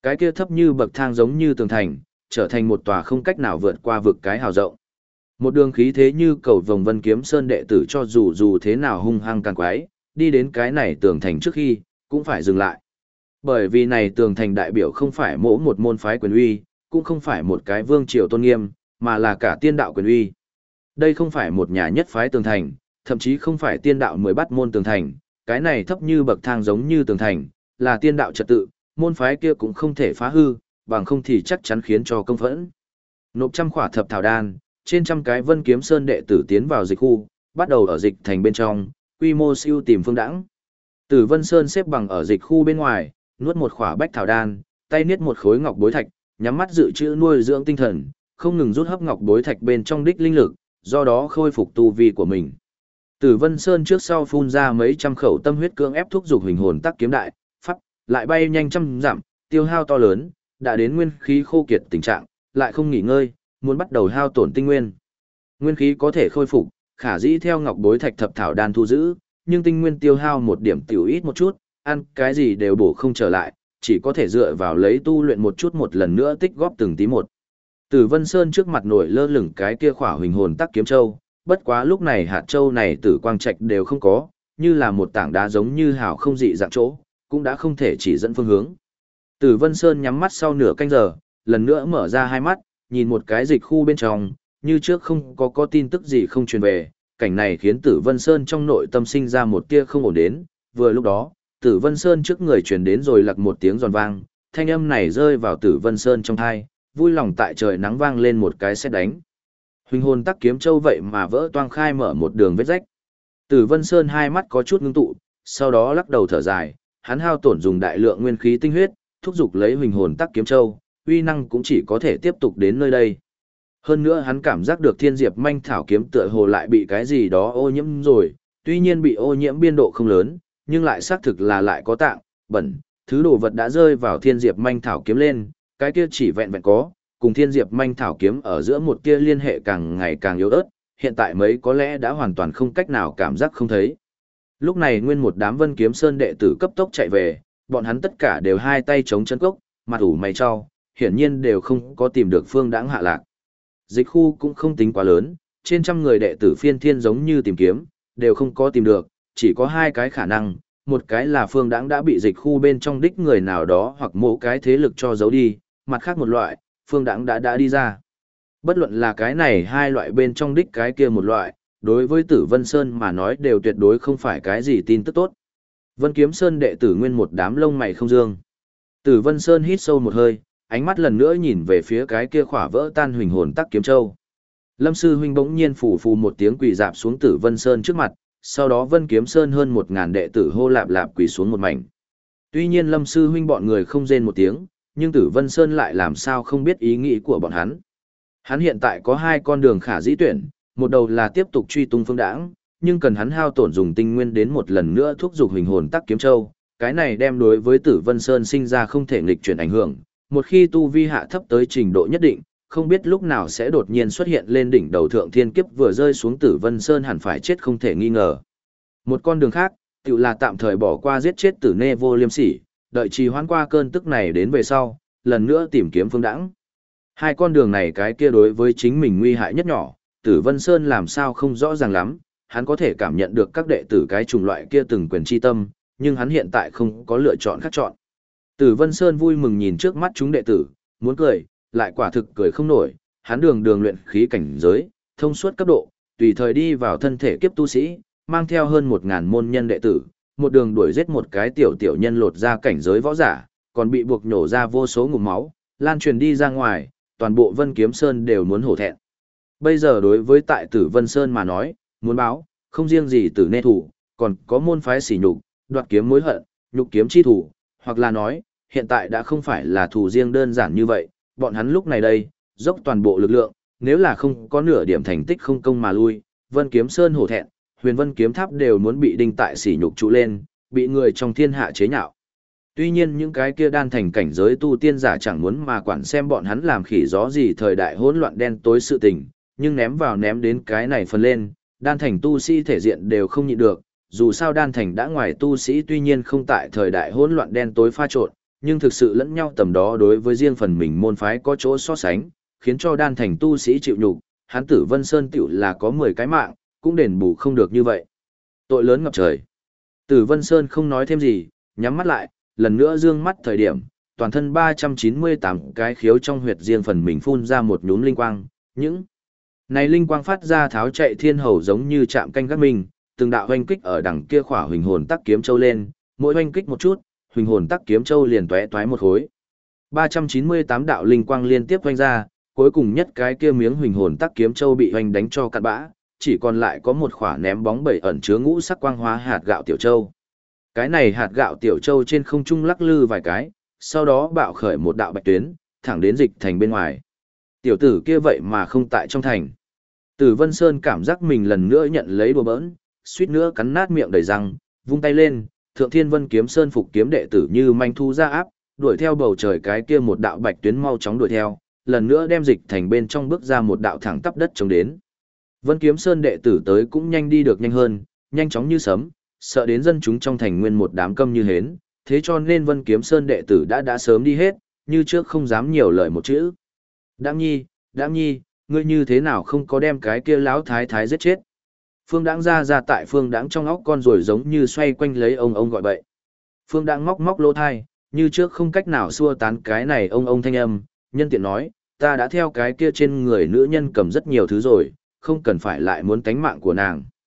Cái kia thấp như bậc thang giống như tường thành, trở thành một tòa không cách nào vượt qua vực cái hào rộng. Một đường khí thế như cầu vồng Vân Kiếm Sơn đệ tử cho dù thế nào hung hăng càng quái, đi đến cái này tường thành trước khi, cũng phải dừng lại. Bởi vì này tường thành đại biểu không phải mỗi một môn phái quyền uy, cũng không phải một cái vương triều tôn nghiêm, mà là cả tiên đạo quyền uy. Đây không phải một nhà nhất phái tường thành, thậm chí không phải tiên đạo 10 bát môn tường thành, cái này thấp như bậc thang giống như tường thành, là tiên đạo trật tự, môn phái kia cũng không thể phá hư, bằng không thì chắc chắn khiến cho công phẫn. Nộp trăm khỏa thập thảo đan, trên trăm cái Vân Kiếm Sơn đệ tử tiến vào dịch khu, bắt đầu ở dịch thành bên trong, quy mô siêu tìm phương đãng. Tử Vân Sơn xếp bằng ở dịch khu bên ngoài, nuốt một khỏa bách thảo đan, tay niết một khối ngọc bối thạch, nhắm mắt dự trữ nuôi dưỡng tinh thần, không ngừng rút hấp ngọc bối thạch bên trong đích linh lực, do đó khôi phục tu vi của mình. Tử Vân Sơn trước sau phun ra mấy trăm khẩu tâm huyết cưỡng ép thúc dục hình hồn tắc kiếm đại, pháp, lại bay nhanh trăm dặm, tiêu hao to lớn, đã đến nguyên khí khô kiệt tình trạng, lại không nghỉ ngơi, muốn bắt đầu hao tổn tinh nguyên. Nguyên khí có thể khôi phục, khả dĩ theo ngọc bối thạch thập thảo đan thu giữ, nhưng tinh nguyên tiêu hao một điểm tiểu ít một chút, ăn cái gì đều bổ không trở lại, chỉ có thể dựa vào lấy tu luyện một chút một lần nữa tích góp từng tí một. Tử Vân Sơn trước mặt nổi lơ lửng cái kia khỏa huỳnh hồn tắc kiếm châu, bất quá lúc này hạt châu này tử quang trạch đều không có, như là một tảng đá giống như hào không dị dạng chỗ, cũng đã không thể chỉ dẫn phương hướng. Tử Vân Sơn nhắm mắt sau nửa canh giờ, lần nữa mở ra hai mắt, nhìn một cái dịch khu bên trong, như trước không có tin tức gì không truyền về, cảnh này khiến Tử Vân Sơn trong nội tâm sinh ra một tia không ổn đến, vừa lúc đó, Tử Vân Sơn trước người truyền đến rồi lặc một tiếng giòn vang, thanh âm này rơi vào Tử Vân Sơn trong tai, vui lòng tại trời nắng vang lên một cái sét đánh. Huỳnh hồn tắc kiếm châu vậy mà vỡ toang khai mở một đường vết rách. Tử Vân Sơn hai mắt có chút ngưng tụ, sau đó lắc đầu thở dài, hắn hao tổn dùng đại lượng nguyên khí tinh huyết, thúc giục lấy huỳnh hồn tắc kiếm châu, uy năng cũng chỉ có thể tiếp tục đến nơi đây. Hơn nữa hắn cảm giác được thiên diệp manh thảo kiếm tựa hồ lại bị cái gì đó ô nhiễm rồi, tuy nhiên bị ô nhiễm biên độ không lớn, nhưng lại xác thực là lại có tạng, bẩn, thứ đồ vật đã rơi vào thiên diệp manh thảo kiếm lên, cái kia chỉ vẹn vẹn có, cùng thiên diệp manh thảo kiếm ở giữa một kia liên hệ càng ngày càng yếu ớt, hiện tại mấy có lẽ đã hoàn toàn không cách nào cảm giác không thấy. Lúc này nguyên một đám Vân Kiếm Sơn đệ tử cấp tốc chạy về, bọn hắn tất cả đều hai tay chống chân cốc, mặt ủ mày cho, hiển nhiên đều không có tìm được phương đãng hạ lạc. Dịch khu cũng không tính quá lớn, trên trăm người đệ tử phiên thiên giống như tìm kiếm, đều không có tìm được, chỉ có hai cái khả năng, một cái là phương đãng đã bị dịch khu bên trong đích người nào đó hoặc mỗi cái thế lực cho giấu đi, mặt khác một loại, phương đãng đã đi ra. Bất luận là cái này hai loại bên trong đích cái kia một loại, đối với Tử Vân Sơn mà nói đều tuyệt đối không phải cái gì tin tức tốt. Vân Kiếm Sơn đệ tử nguyên một đám lông mày không dương. Tử Vân Sơn hít sâu một hơi, ánh mắt lần nữa nhìn về phía cái kia khỏa vỡ tan huỳnh hồn tắc kiếm châu. Lâm sư huynh bỗng nhiên phủ phù một tiếng quỳ dạp xuống Tử Vân Sơn trước mặt, sau đó Vân Kiếm Sơn hơn 1000 đệ tử hô lạp lạp quỳ xuống một mảnh. Tuy nhiên Lâm sư huynh bọn người không rên một tiếng, nhưng Tử Vân Sơn lại làm sao không biết ý nghĩ của bọn hắn. Hắn hiện tại có hai con đường khả dĩ tuyển, một đầu là tiếp tục truy tung phương đãng, nhưng cần hắn hao tổn dùng tinh nguyên đến một lần nữa thúc giục huỳnh hồn tắc kiếm châu, cái này đem đối với Tử Vân Sơn sinh ra không thể nghịch chuyển ảnh hưởng, một khi tu vi hạ thấp tới trình độ nhất định, không biết lúc nào sẽ đột nhiên xuất hiện lên đỉnh đầu thượng thiên kiếp vừa rơi xuống Tử Vân Sơn hẳn phải chết không thể nghi ngờ. Một con đường khác, tự là tạm thời bỏ qua giết chết Tử Nê Vô Liêm Sỉ, đợi trì hoãn qua cơn tức này đến về sau, lần nữa tìm kiếm phương đãng. Hai con đường này cái kia đối với chính mình nguy hại nhất nhỏ, Tử Vân Sơn làm sao không rõ ràng lắm, hắn có thể cảm nhận được các đệ tử cái chủng loại kia từng quyền chi tâm, nhưng hắn hiện tại không có lựa chọn khác chọn. Tử Vân Sơn vui mừng nhìn trước mắt chúng đệ tử, muốn cười, lại quả thực cười không nổi, hắn đường đường luyện khí cảnh giới, thông suốt cấp độ, tùy thời đi vào thân thể kiếp tu sĩ, mang theo hơn 1000 môn nhân đệ tử, một đường đuổi giết một cái tiểu nhân lột ra cảnh giới võ giả, còn bị buộc nhổ ra vô số ngụm máu, lan truyền đi ra ngoài, toàn bộ Vân Kiếm Sơn đều muốn hổ thẹn. Bây giờ đối với tại Tử Vân Sơn mà nói, muốn báo, không riêng gì Tử Nê thủ, còn có môn phái sỉ nhục, đoạt kiếm mối hận, nhục kiếm chi thủ, hoặc là nói, hiện tại đã không phải là thù riêng đơn giản như vậy, bọn hắn lúc này đây, dốc toàn bộ lực lượng, nếu là không có nửa điểm thành tích không công mà lui, Vân Kiếm Sơn hổ thẹn, Huyền Vân Kiếm Tháp đều muốn bị đinh tại sỉ nhục trụ lên, bị người trong thiên hạ chế nhạo. Tuy nhiên những cái kia đan thành cảnh giới tu tiên giả chẳng muốn mà quản xem bọn hắn làm khỉ gió gì thời đại hỗn loạn đen tối sự tình, nhưng ném đến cái này phần lên, đan thành tu sĩ thể diện đều không nhịn được, dù sao đan thành đã ngoài tu sĩ tuy nhiên không tại thời đại hỗn loạn đen tối pha trộn, nhưng thực sự lẫn nhau tầm đó đối với riêng phần mình môn phái có chỗ so sánh, khiến cho đan thành tu sĩ chịu nhục, hắn Tử Vân Sơn tiểu là có 10 cái mạng, cũng đền bù không được như vậy. Tội lớn ngập trời. Tử Vân Sơn không nói thêm gì, nhắm mắt lại, lần nữa dương mắt thời điểm, toàn thân 398 cái khiếu trong huyệt riêng phần mình phun ra một nhúm linh quang, những này linh quang phát ra tháo chạy thiên hầu giống như chạm canh gác mình, từng đạo hoanh kích ở đằng kia khỏa huỳnh hồn tắc kiếm châu lên, mỗi hoanh kích một chút, huỳnh hồn tắc kiếm châu liền tóe toái một khối. 398 đạo linh quang liên tiếp hoanh ra, cuối cùng nhất cái kia miếng huỳnh hồn tắc kiếm châu bị hoanh đánh cho cạn bã, chỉ còn lại có một khỏa ném bóng bẩy ẩn chứa ngũ sắc quang hóa hạt gạo tiểu châu. Cái này hạt gạo tiểu châu trên không trung lắc lư vài cái, sau đó bạo khởi một đạo bạch tuyến, thẳng đến dịch thành bên ngoài. Tiểu tử kia vậy mà không tại trong thành. Tử Vân Sơn cảm giác mình lần nữa nhận lấy đùa bỡn, suýt nữa cắn nát miệng đầy răng, vung tay lên, Thượng Thiên Vân Kiếm Sơn phục kiếm đệ tử như manh thu ra áp, đuổi theo bầu trời cái kia một đạo bạch tuyến mau chóng đuổi theo, lần nữa đem dịch thành bên trong bước ra một đạo thẳng tắp đất chống đến. Vân Kiếm Sơn đệ tử tới cũng nhanh đi được nhanh hơn, nhanh chóng như sấm, sợ đến dân chúng trong thành nguyên một đám câm như hến, thế cho nên Vân Kiếm Sơn đệ tử đã sớm đi hết, như trước không dám nhiều lời một chữ. Đãng nhi, ngươi như thế nào không có đem cái kia lão thái thái giết chết? Phương Đãng ra tại Phương Đãng trong óc con rồi giống như xoay quanh lấy ông gọi bậy. Phương Đãng móc lỗ thai, như trước không cách nào xua tán cái này ông thanh âm, nhân tiện nói, ta đã theo cái kia trên người nữ nhân cầm rất nhiều thứ rồi, không cần phải lại muốn tánh mạng của nàng.